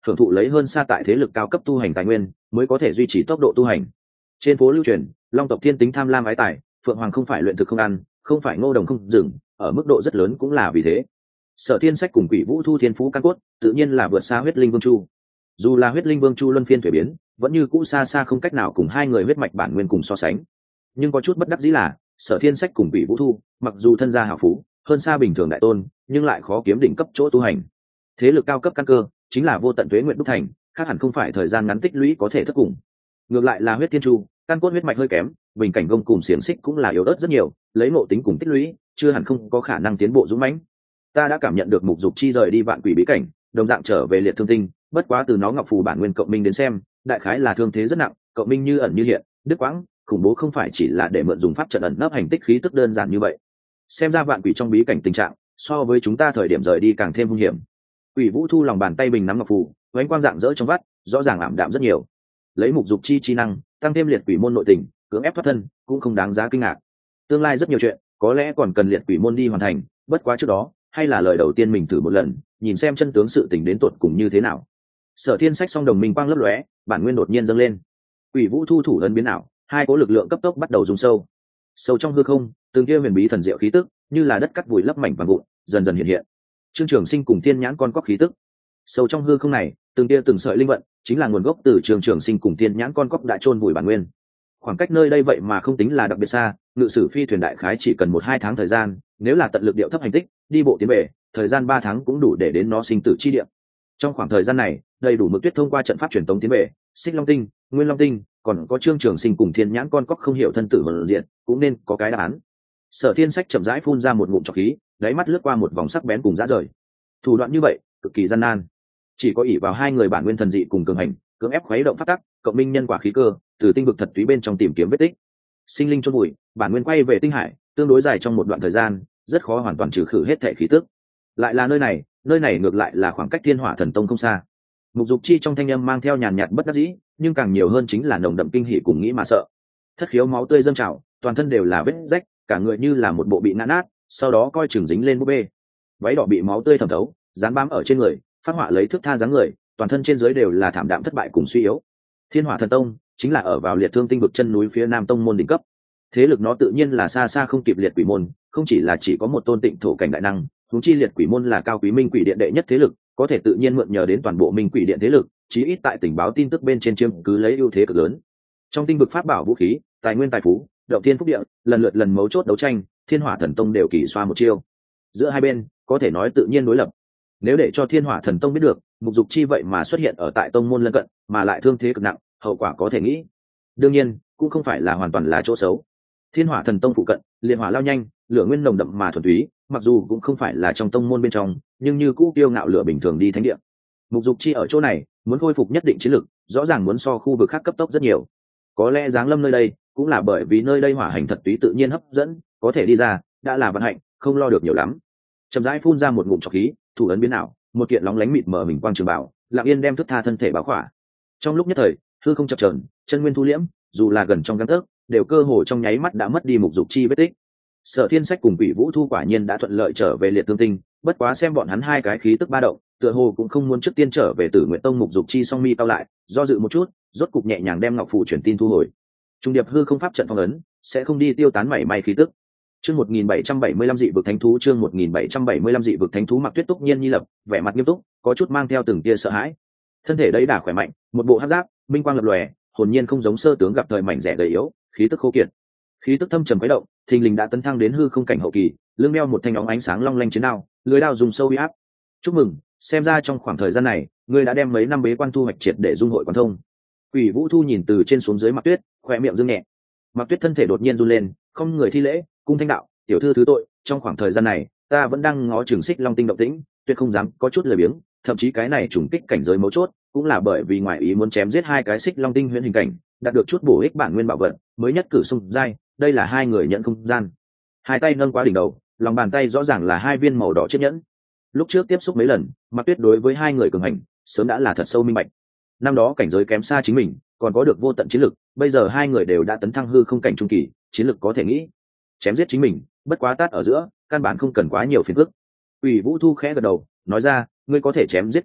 hưởng thụ lấy hơn xa tại thế lực cao cấp tu hành tài nguyên mới có thể duy trì tốc độ tu hành. Trên phố lưu truyền, long tộc thiên tính tham lam ái tài, phượng hoàng không phải luyện thực không ăn, không phải ngô đồng không dừng, ở mức độ rất lớn cũng là vì thế. Sở Thiên Sách cùng Quỷ Vũ Thu thiên phú căn cốt tự nhiên là vượt xa Huyết Linh Vương Chu. Dù là Huyết Linh Vương Chu luân phiên thuế biến, vẫn như cũ xa xa không cách nào cùng hai người huyết mạch bản nguyên cùng so sánh. Nhưng có chút bất đắc dĩ là, Sở Thiên Sách cùng Quỷ Vũ Thu, mặc dù thân gia hào phú, hơn xa bình thường đại tôn, nhưng lại khó kiếm đỉnh cấp chỗ tu hành. Thế lực cao cấp căn cơ chính là vô tận tuế nguyện đúc thành, khác hẳn không phải thời gian ngắn tích lũy có thể thất cùng. Ngược lại là Huyết Thiên Chu, căn cốt huyết mạch hơi kém, bình cảnh gông cùng xiềng xích cũng là yếu ớt rất nhiều, lấy ngộ tính cùng tích lũy, chưa hẳn không có khả năng tiến bộ dũng mãnh. Ta đã cảm nhận được Mục Dục Chi rời đi vạn quỷ bí cảnh, đồng dạng trở về liệt thương tinh, bất quá từ nó ngọc phù bản nguyên cộng minh đến xem, đại khái là thương thế rất nặng, cộng minh như ẩn như hiện, đứt quãng, khủng bố không phải chỉ là để mượn dùng pháp trận ẩn nấp hành tích khí tức đơn giản như vậy. Xem ra vạn quỷ trong bí cảnh tình trạng, so với chúng ta thời điểm rời đi càng thêm hung hiểm. Quỷ Vũ Thu lòng bàn tay bình nắm ngọc phù, ánh quang dạng dỡ trong vắt, rõ ràng ảm đạm rất nhiều. Lấy Mục Dục Chi năng, tăng thêm liệt quỷ môn nội tình, cưỡng ép thoát thân, cũng không đáng giá kinh ngạc. Tương lai rất nhiều chuyện, có lẽ còn cần liệt quỷ môn đi hoàn thành, bất quá trước đó, hay là lời đầu tiên mình thử một lần, nhìn xem chân tướng sự tình đến tột cùng như thế nào. Sở Thiên Sách song đồng minh quang lấp lóe, bản nguyên đột nhiên dâng lên. Quỷ Vũ Thu thủ ấn biến ảo, hai cỗ lực lượng cấp tốc bắt đầu rung sâu. Sâu trong hư không, từng kia huyền bí thần diệu khí tức, như là đất cắt vùi lấp mảnh vàng vụn, dần dần hiện hiện. Trương Trường Sinh cùng Thiên Nhãn con cóc khí tức. Sâu trong hư không này, từng kia từng sợi linh vận, chính là nguồn gốc từ Trương Trường Sinh cùng Thiên Nhãn con cóc đã chôn vùi bản nguyên. Khoảng cách nơi đây vậy mà không tính là đặc biệt xa, ngự sử phi thuyền đại khái chỉ cần 1-2 tháng thời gian, nếu là tận lực điệu thấp hành tích, đi bộ tiến về, thời gian 3 tháng cũng đủ để đến nó sinh tử chi địa. Trong khoảng thời gian này, đầy đủ Mực Tuyết thông qua trận pháp truyền tống tiến về, Xích Long Tinh, Nguyên Long Tinh, còn có Trương Trường Sinh cùng Thiên Nhãn con cóc không hiểu thân tử hồn diện, cũng nên có cái đáp án. Sở Thiên Sách chậm rãi phun ra một ngụm trọc khí, đáy mắt lướt qua một vòng sắc bén cùng dã rời. Thủ đoạn như vậy, cực kỳ gian nan. Chỉ có ỷ vào hai người bản nguyên thần dị cùng cường hành, cưỡng ép khuấy động phát tắc, cộng minh nhân quả khí cơ, từ tinh vực thật túy bên trong tìm kiếm vết tích. Sinh linh chôn bụi, bản nguyên quay về tinh hải, tương đối dài trong một đoạn thời gian, rất khó hoàn toàn trừ khử hết thể khí tức. Lại là nơi này ngược lại là khoảng cách Thiên Hỏa Thần Tông không xa. Mục Dục Chi trong thanh âm mang theo nhàn nhạt bất đắc dĩ, nhưng càng nhiều hơn chính là nồng đậm kinh hỉ cùng nghĩ mà sợ. Thất khiếu máu tươi dâng trào, toàn thân đều là vết rách, cả người như là một bộ bị nát nát, sau đó coi chừng dính lên búp bê. Váy đỏ bị máu tươi thẩm thấu, dán bám ở trên người, phát họa lấy thước tha dáng người, toàn thân trên dưới đều là thảm đạm thất bại cùng suy yếu. Thiên Hỏa Thần Tông chính là ở vào liệt thương tinh vực chân núi phía nam tông môn đỉnh cấp. Thế lực nó tự nhiên là xa xa không kịp liệt quỷ môn, không chỉ là chỉ có một tôn tịnh thổ cảnh đại năng, huống chi liệt quỷ môn là cao quý minh quỷ điện đệ nhất thế lực, có thể tự nhiên mượn nhờ đến toàn bộ minh quỷ điện thế lực, chí ít tại tình báo tin tức bên trên chiếm cứ lấy ưu thế cực lớn. Trong tinh vực pháp bảo vũ khí, tài nguyên tài phú, động thiên phúc địa, lần mấu chốt đấu tranh, Thiên Hỏa Thần Tông đều kỳ xoa một chiêu. Giữa hai bên, có thể nói tự nhiên đối lập. Nếu để cho Thiên Hỏa Thần Tông biết được, Mục Dục Chi vậy mà xuất hiện ở tại tông môn lân cận, mà lại thương thế cực nặng, hậu quả có thể nghĩ. Đương nhiên, cũng không phải là hoàn toàn là chỗ xấu. Thiên Hỏa Thần Tông phụ cận, liệt hỏa lao nhanh, lửa nguyên nồng đậm mà thuần túy, mặc dù cũng không phải là trong tông môn bên trong, nhưng như cũ kiêu ngạo lửa bình thường đi thánh địa. Mục Dục Chi ở chỗ này, muốn khôi phục nhất định chiến lực, rõ ràng muốn so khu vực khác cấp tốc rất nhiều. Có lẽ giáng lâm nơi đây, cũng là bởi vì nơi đây hỏa hành thật túy tự nhiên hấp dẫn, có thể đi ra, đã là vận hạnh, không lo được nhiều lắm. Chậm rãi phun ra một ngụm trọc khí, thủ ấn biến ảo, một kiện lóng lánh mịt mờ mình quang trường bảo, lặng yên đem thức tha thân thể báo khỏa. Trong lúc nhất thời, hư không chập chờn, chân nguyên thu liễm, dù là gần trong gang tấc, đều cơ hồ trong nháy mắt đã mất đi Mục Dục Chi vết tích. Sở Thiên Sách cùng Quỷ Vũ Thu quả nhiên đã thuận lợi trở về liệt thương tinh, bất quá xem bọn hắn hai cái khí tức ba động, tựa hồ cũng không muốn trước tiên trở về Tử Nguyện Tông. Mục Dục Chi song mi cao lại, do dự một chút, rốt cục nhẹ nhàng đem ngọc phù truyền tin thu hồi. Trung điệp hư không pháp trận phong ấn, sẽ không đi tiêu tán mảy may khí tức. Chương 1775 dị vực thánh thú, chương 1775 dị vực thánh thú. Mặc Tuyết túc nhiên nhi lập, vẻ mặt nghiêm túc, có chút mang theo từng tia sợ hãi. Thân thể đấy đã khỏe mạnh, một bộ hắc giáp, minh quang lập lòe, hồn nhiên không giống sơ tướng gặp thời mảnh rẻ gầy yếu, khí tức khô kiệt. Khí tức thâm trầm quấy động, thình lình đã tấn thăng đến hư không cảnh hậu kỳ, lưng đeo một thanh óng ánh sáng long lanh chiến đao, lưỡi đao dùng sâu uy áp. Chúc mừng, xem ra trong khoảng thời gian này, ngươi đã đem mấy năm bế quan thu hoạch triệt để dung hội quan thông. Quỷ Vũ Thu nhìn từ trên xuống dưới Mặc Tuyết, khoe miệng dương nhẹ. Mặc Tuyết thân thể đột nhiên run lên, không người thi lễ, cung thanh đạo, tiểu thư thứ tội, trong khoảng thời gian này, ta vẫn đang ngó chừng Xích Long Tinh động tĩnh, tuyệt không dám có chút lười biếng, thậm chí cái này trùng kích cảnh giới mấu chốt, cũng là bởi vì ngoại ý muốn chém giết hai cái Xích Long Tinh huyễn hình cảnh, đạt được chút bổ ích bản nguyên bảo vật, mới nhất cử xung giai, đây là hai người nhận không gian. Hai tay nâng quá đỉnh đầu, lòng bàn tay rõ ràng là hai viên màu đỏ chiếc nhẫn. Lúc trước tiếp xúc mấy lần, Mặc Tuyết đối với hai người cường hành, sớm đã là thật sâu minh bạch. Năm đó cảnh giới kém xa chính mình, còn có được vô tận chiến lực, bây giờ hai người đều đã tấn thăng hư không cảnh trung kỳ, chiến lực có thể nghĩ. Chém giết chính mình, bất quá tát ở giữa, căn bản không cần quá nhiều phiền phức. Quỷ Vũ Thu khẽ gật đầu, nói ra, ngươi có thể chém giết cường địch,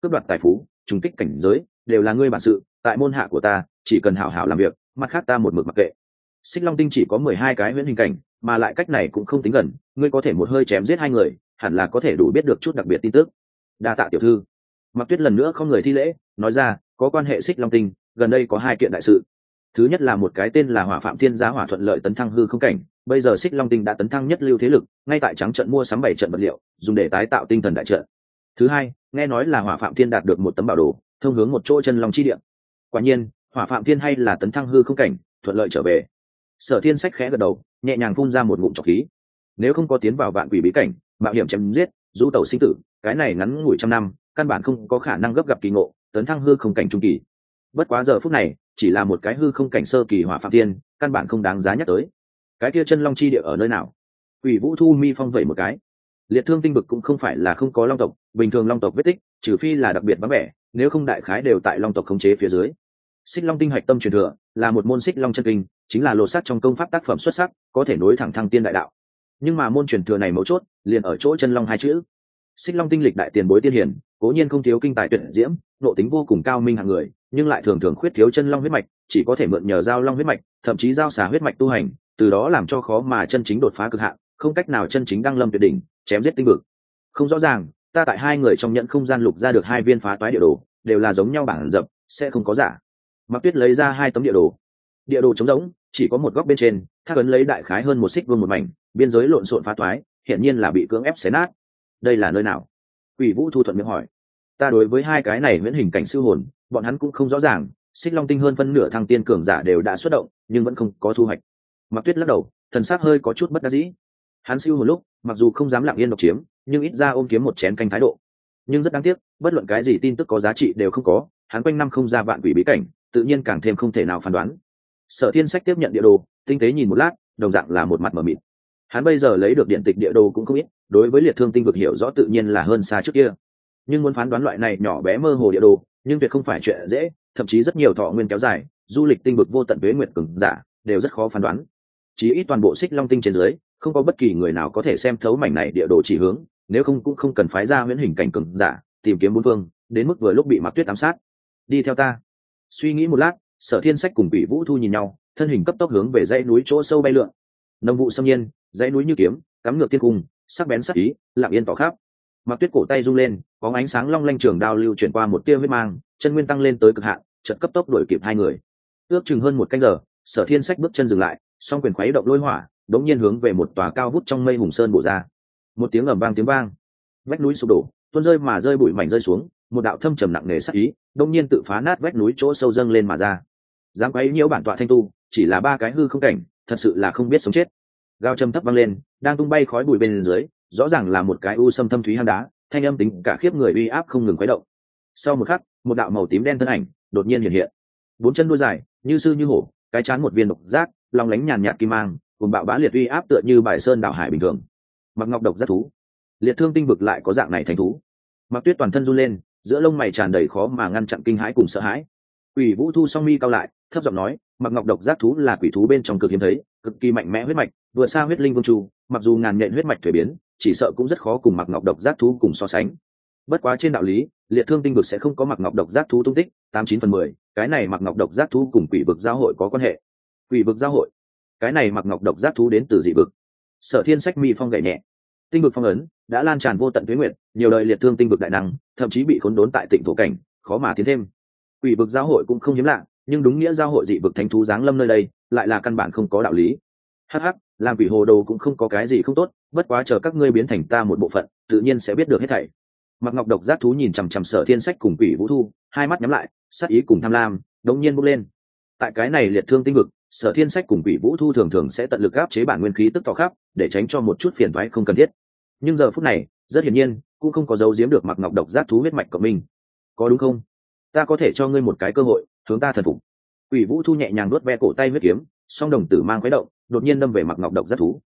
cướp đoạt tài phú, trùng kích cảnh giới, đều là ngươi bản sự, tại môn hạ của ta, chỉ cần hảo hảo làm việc, mặt khác ta một mực mặc kệ. Xích Long Tinh chỉ có 12 cái huyễn hình cảnh, mà lại cách này cũng không tính gần, ngươi có thể một hơi chém giết hai người, hẳn là có thể đủ biết được chút đặc biệt tin tức. Đa tạ tiểu thư. Mạc Tuyết lần nữa không người thi lễ, nói ra, có quan hệ Xích Long Tinh, gần đây có hai kiện đại sự. Thứ nhất là một cái tên là Hỏa Phạm Thiên Giá hỏa thuận lợi tấn thăng hư không cảnh, bây giờ Xích Long Tinh đã tấn thăng nhất lưu thế lực, ngay tại trắng trận mua sắm 7 trận vật liệu, dùng để tái tạo tinh thần đại trận. Thứ hai, nghe nói là Hỏa Phạm Thiên đạt được một tấm bảo đồ, thông hướng một chỗ chân long chi địa. Quả nhiên, Hỏa Phạm Thiên hay là tấn thăng hư không cảnh, thuận lợi trở về. Sở Thiên Sách khẽ gật đầu, nhẹ nhàng phun ra một ngụm trọc khí. Nếu không có tiến vào vạn quỷ bí cảnh, mạo hiểm chém giết, du tẩu sinh tử, cái này ngắn ngủi trăm năm, căn bản không có khả năng gấp gặp kỳ ngộ, tấn thăng hư không cảnh trung kỳ. Bất quá giờ phút này, chỉ là một cái hư không cảnh sơ kỳ Hỏa Phạm Thiên, căn bản không đáng giá nhắc tới. Cái kia chân long chi địa ở nơi nào? Quỷ Vũ Thu mi phong vẩy một cái. Liệt Thương Tinh vực cũng không phải là không có long tộc, bình thường long tộc vết tích, trừ phi là đặc biệt vắng vẻ, nếu không đại khái đều tại long tộc khống chế phía dưới. Xích Long Tinh hạch tâm truyền thừa là một môn Xích Long chân kinh, chính là lột xác trong công pháp tác phẩm xuất sắc, có thể nối thẳng thăng tiên đại đạo. Nhưng mà môn truyền thừa này mấu chốt, liền ở chỗ chân long hai chữ. Xích Long Tinh lịch đại tiền bối tiên hiển, cố nhiên không thiếu kinh tài tuyệt diễm, nộ tính vô cùng cao minh hạng người, nhưng lại thường thường khuyết thiếu chân long huyết mạch, chỉ có thể mượn nhờ giao long huyết mạch, thậm chí giao xà huyết mạch tu hành, từ đó làm cho khó mà chân chính đột phá cực hạn, không cách nào chân chính đăng lâm tuyệt đỉnh, chém giết tinh vực. Không rõ ràng, ta tại hai người trong nhận không gian lục ra được hai viên phá toái địa đồ, đều là giống nhau bản dập, sẽ không có giả. Mạc Tuyết lấy ra hai tấm địa đồ. Địa đồ trống rỗng, chỉ có một góc bên trên, thác ấn lấy đại khái hơn một xích vuông một mảnh, biên giới lộn xộn phá toái, hiển nhiên là bị cưỡng ép xé nát. Đây là nơi nào? Quỷ Vũ Thu thuận miệng hỏi. Ta đối với hai cái này huyễn hình cảnh siêu hồn, bọn hắn cũng không rõ ràng, Xích Long Tinh hơn phân nửa thăng tiên cường giả đều đã xuất động, nhưng vẫn không có thu hoạch. Mạc Tuyết lắc đầu, thần sắc hơi có chút bất đắc dĩ. Hắn siêu hồn lúc, mặc dù không dám lặng yên độc chiếm, nhưng ít ra ôm kiếm một chén canh thái độ. Nhưng rất đáng tiếc, bất luận cái gì tin tức có giá trị đều không có, hắn quanh năm không ra vạn quỷ bí cảnh, tự nhiên càng thêm không thể nào phán đoán. Sở Thiên Sách tiếp nhận địa đồ, tinh tế nhìn một lát, đồng dạng là một mặt mờ mịt. Hắn bây giờ lấy được điện tịch địa đồ cũng không ít, đối với Liệt Thương Tinh vực hiểu rõ tự nhiên là hơn xa trước kia. Nhưng muốn phán đoán loại này nhỏ bé mơ hồ địa đồ, nhưng tuyệt không phải chuyện dễ, thậm chí rất nhiều thọ nguyên kéo dài, du lịch tinh vực vô tận tuế nguyệt cường giả, đều rất khó phán đoán. Chỉ ít toàn bộ Xích Long Tinh trên dưới, không có bất kỳ người nào có thể xem thấu mảnh này địa đồ chỉ hướng, nếu không cũng không cần phái ra huyễn hình cảnh cường giả, tìm kiếm bốn phương, đến mức vừa lúc bị Mạc Tuyết ám sát. Đi theo ta. Suy nghĩ một lát, Sở Thiên Sách cùng Quỷ Vũ Thu nhìn nhau, thân hình cấp tốc hướng về dãy núi chỗ sâu bay lượn. Nông vụ xâm nhiên, dãy núi như kiếm, cắm ngược thiên cung, sắc bén sắc ý, lặng yên tỏ khắp. Mạc Tuyết cổ tay rung lên, có ánh sáng long lanh trường đao lưu chuyển qua một tia huyết mang, chân nguyên tăng lên tới cực hạn, chợt cấp tốc đuổi kịp hai người. Ước chừng hơn một canh giờ, Sở Thiên Sách bước chân dừng lại, song quyền khuấy động lôi hỏa, đống nhiên hướng về một tòa cao vút trong mây hùng sơn bổ ra. Một tiếng ầm vang tiếng vang, vách núi sụp đổ, tuôn rơi mà rơi bụi mảnh rơi xuống, một đạo thâm trầm nặng nề sắc ý, đống nhiên tự phá nát vách núi chỗ sâu dâng lên mà ra. Dám quấy nhiễu bản tọa thanh tu, chỉ là ba cái hư không cảnh, thật sự là không biết sống chết. Gao trầm thấp vang lên, đang tung bay khói bụi bên dưới, rõ ràng là một cái u sâm thâm thúy hang đá, thanh âm tính cả khiếp người uy áp không ngừng khuấy động. Sau một khắc, một đạo màu tím đen thân ảnh đột nhiên hiện hiện, bốn chân đuôi dài, như sư như hổ, cái trán một viên độc giác, long lánh nhàn nhạt kim mang, cùng bạo bá liệt uy áp tựa như bài sơn đảo hải bình thường. Mặc Ngọc độc giác thú, Liệt Thương Tinh vực lại có dạng này thành thú. Mặc Tuyết toàn thân run lên, giữa lông mày tràn đầy khó mà ngăn chặn kinh hãi cùng sợ hãi. Quỷ Vũ Thu song mi cao lại, thấp giọng nói, Mặc Ngọc độc giác thú là quỷ thú bên trong cực hiếm thấy, cực kỳ mạnh mẽ huyết mạch, vừa xa huyết linh vương chu, mặc dù ngàn nhện huyết mạch thuế biến, chỉ sợ cũng rất khó cùng Mặc Ngọc độc giác thú cùng so sánh. Bất quá trên đạo lý, Liệt Thương Tinh vực sẽ không có Mặc Ngọc độc giác thú tung tích, 89/10, cái này Mặc Ngọc độc giác thú cùng quỷ vực giao hội có quan hệ. Quỷ vực giao hội, cái này Mặc Ngọc độc giác thú đến từ dị vực. Sở Thiên Sách mi phong gảy nhẹ, tinh vực phong ấn đã lan tràn vô tận tuế nguyệt, nhiều đời Liệt Thương Tinh vực đại năng, thậm chí bị khốn đốn tại Tịnh thổ cảnh, khó mà tiến thêm. Quỷ vực giao hội cũng không hiếm lạ, nhưng đúng nghĩa giao hội dị vực thánh thú giáng lâm nơi đây, lại là căn bản không có đạo lý. Hắc hắc, làm quỷ hồ đồ cũng không có cái gì không tốt, bất quá chờ các ngươi biến thành ta một bộ phận, tự nhiên sẽ biết được hết thảy. Mặc Ngọc độc giác thú nhìn chằm chằm Sở Thiên Sách cùng Quỷ Vũ Thu, hai mắt nhắm lại, sát ý cùng tham lam đống nhiên bốc lên. Tại cái này Liệt Thương Tinh vực, Sở Thiên Sách cùng Quỷ Vũ Thu thường thường sẽ tận lực áp chế bản nguyên khí tức tỏ khắp, để tránh cho một chút phiền toái không cần thiết. Nhưng giờ phút này, rất hiển nhiên, cũng không có giấu giếm được Mặc Ngọc độc giác thú huyết mạch của mình. Có đúng không? Ta có thể cho ngươi một cái cơ hội, hướng ta thần phục. Quỷ Vũ Thu nhẹ nhàng nuốt ve cổ tay huyết kiếm, song đồng tử mang khuấy động, đột nhiên đâm về Mặc Ngọc độc giác thú.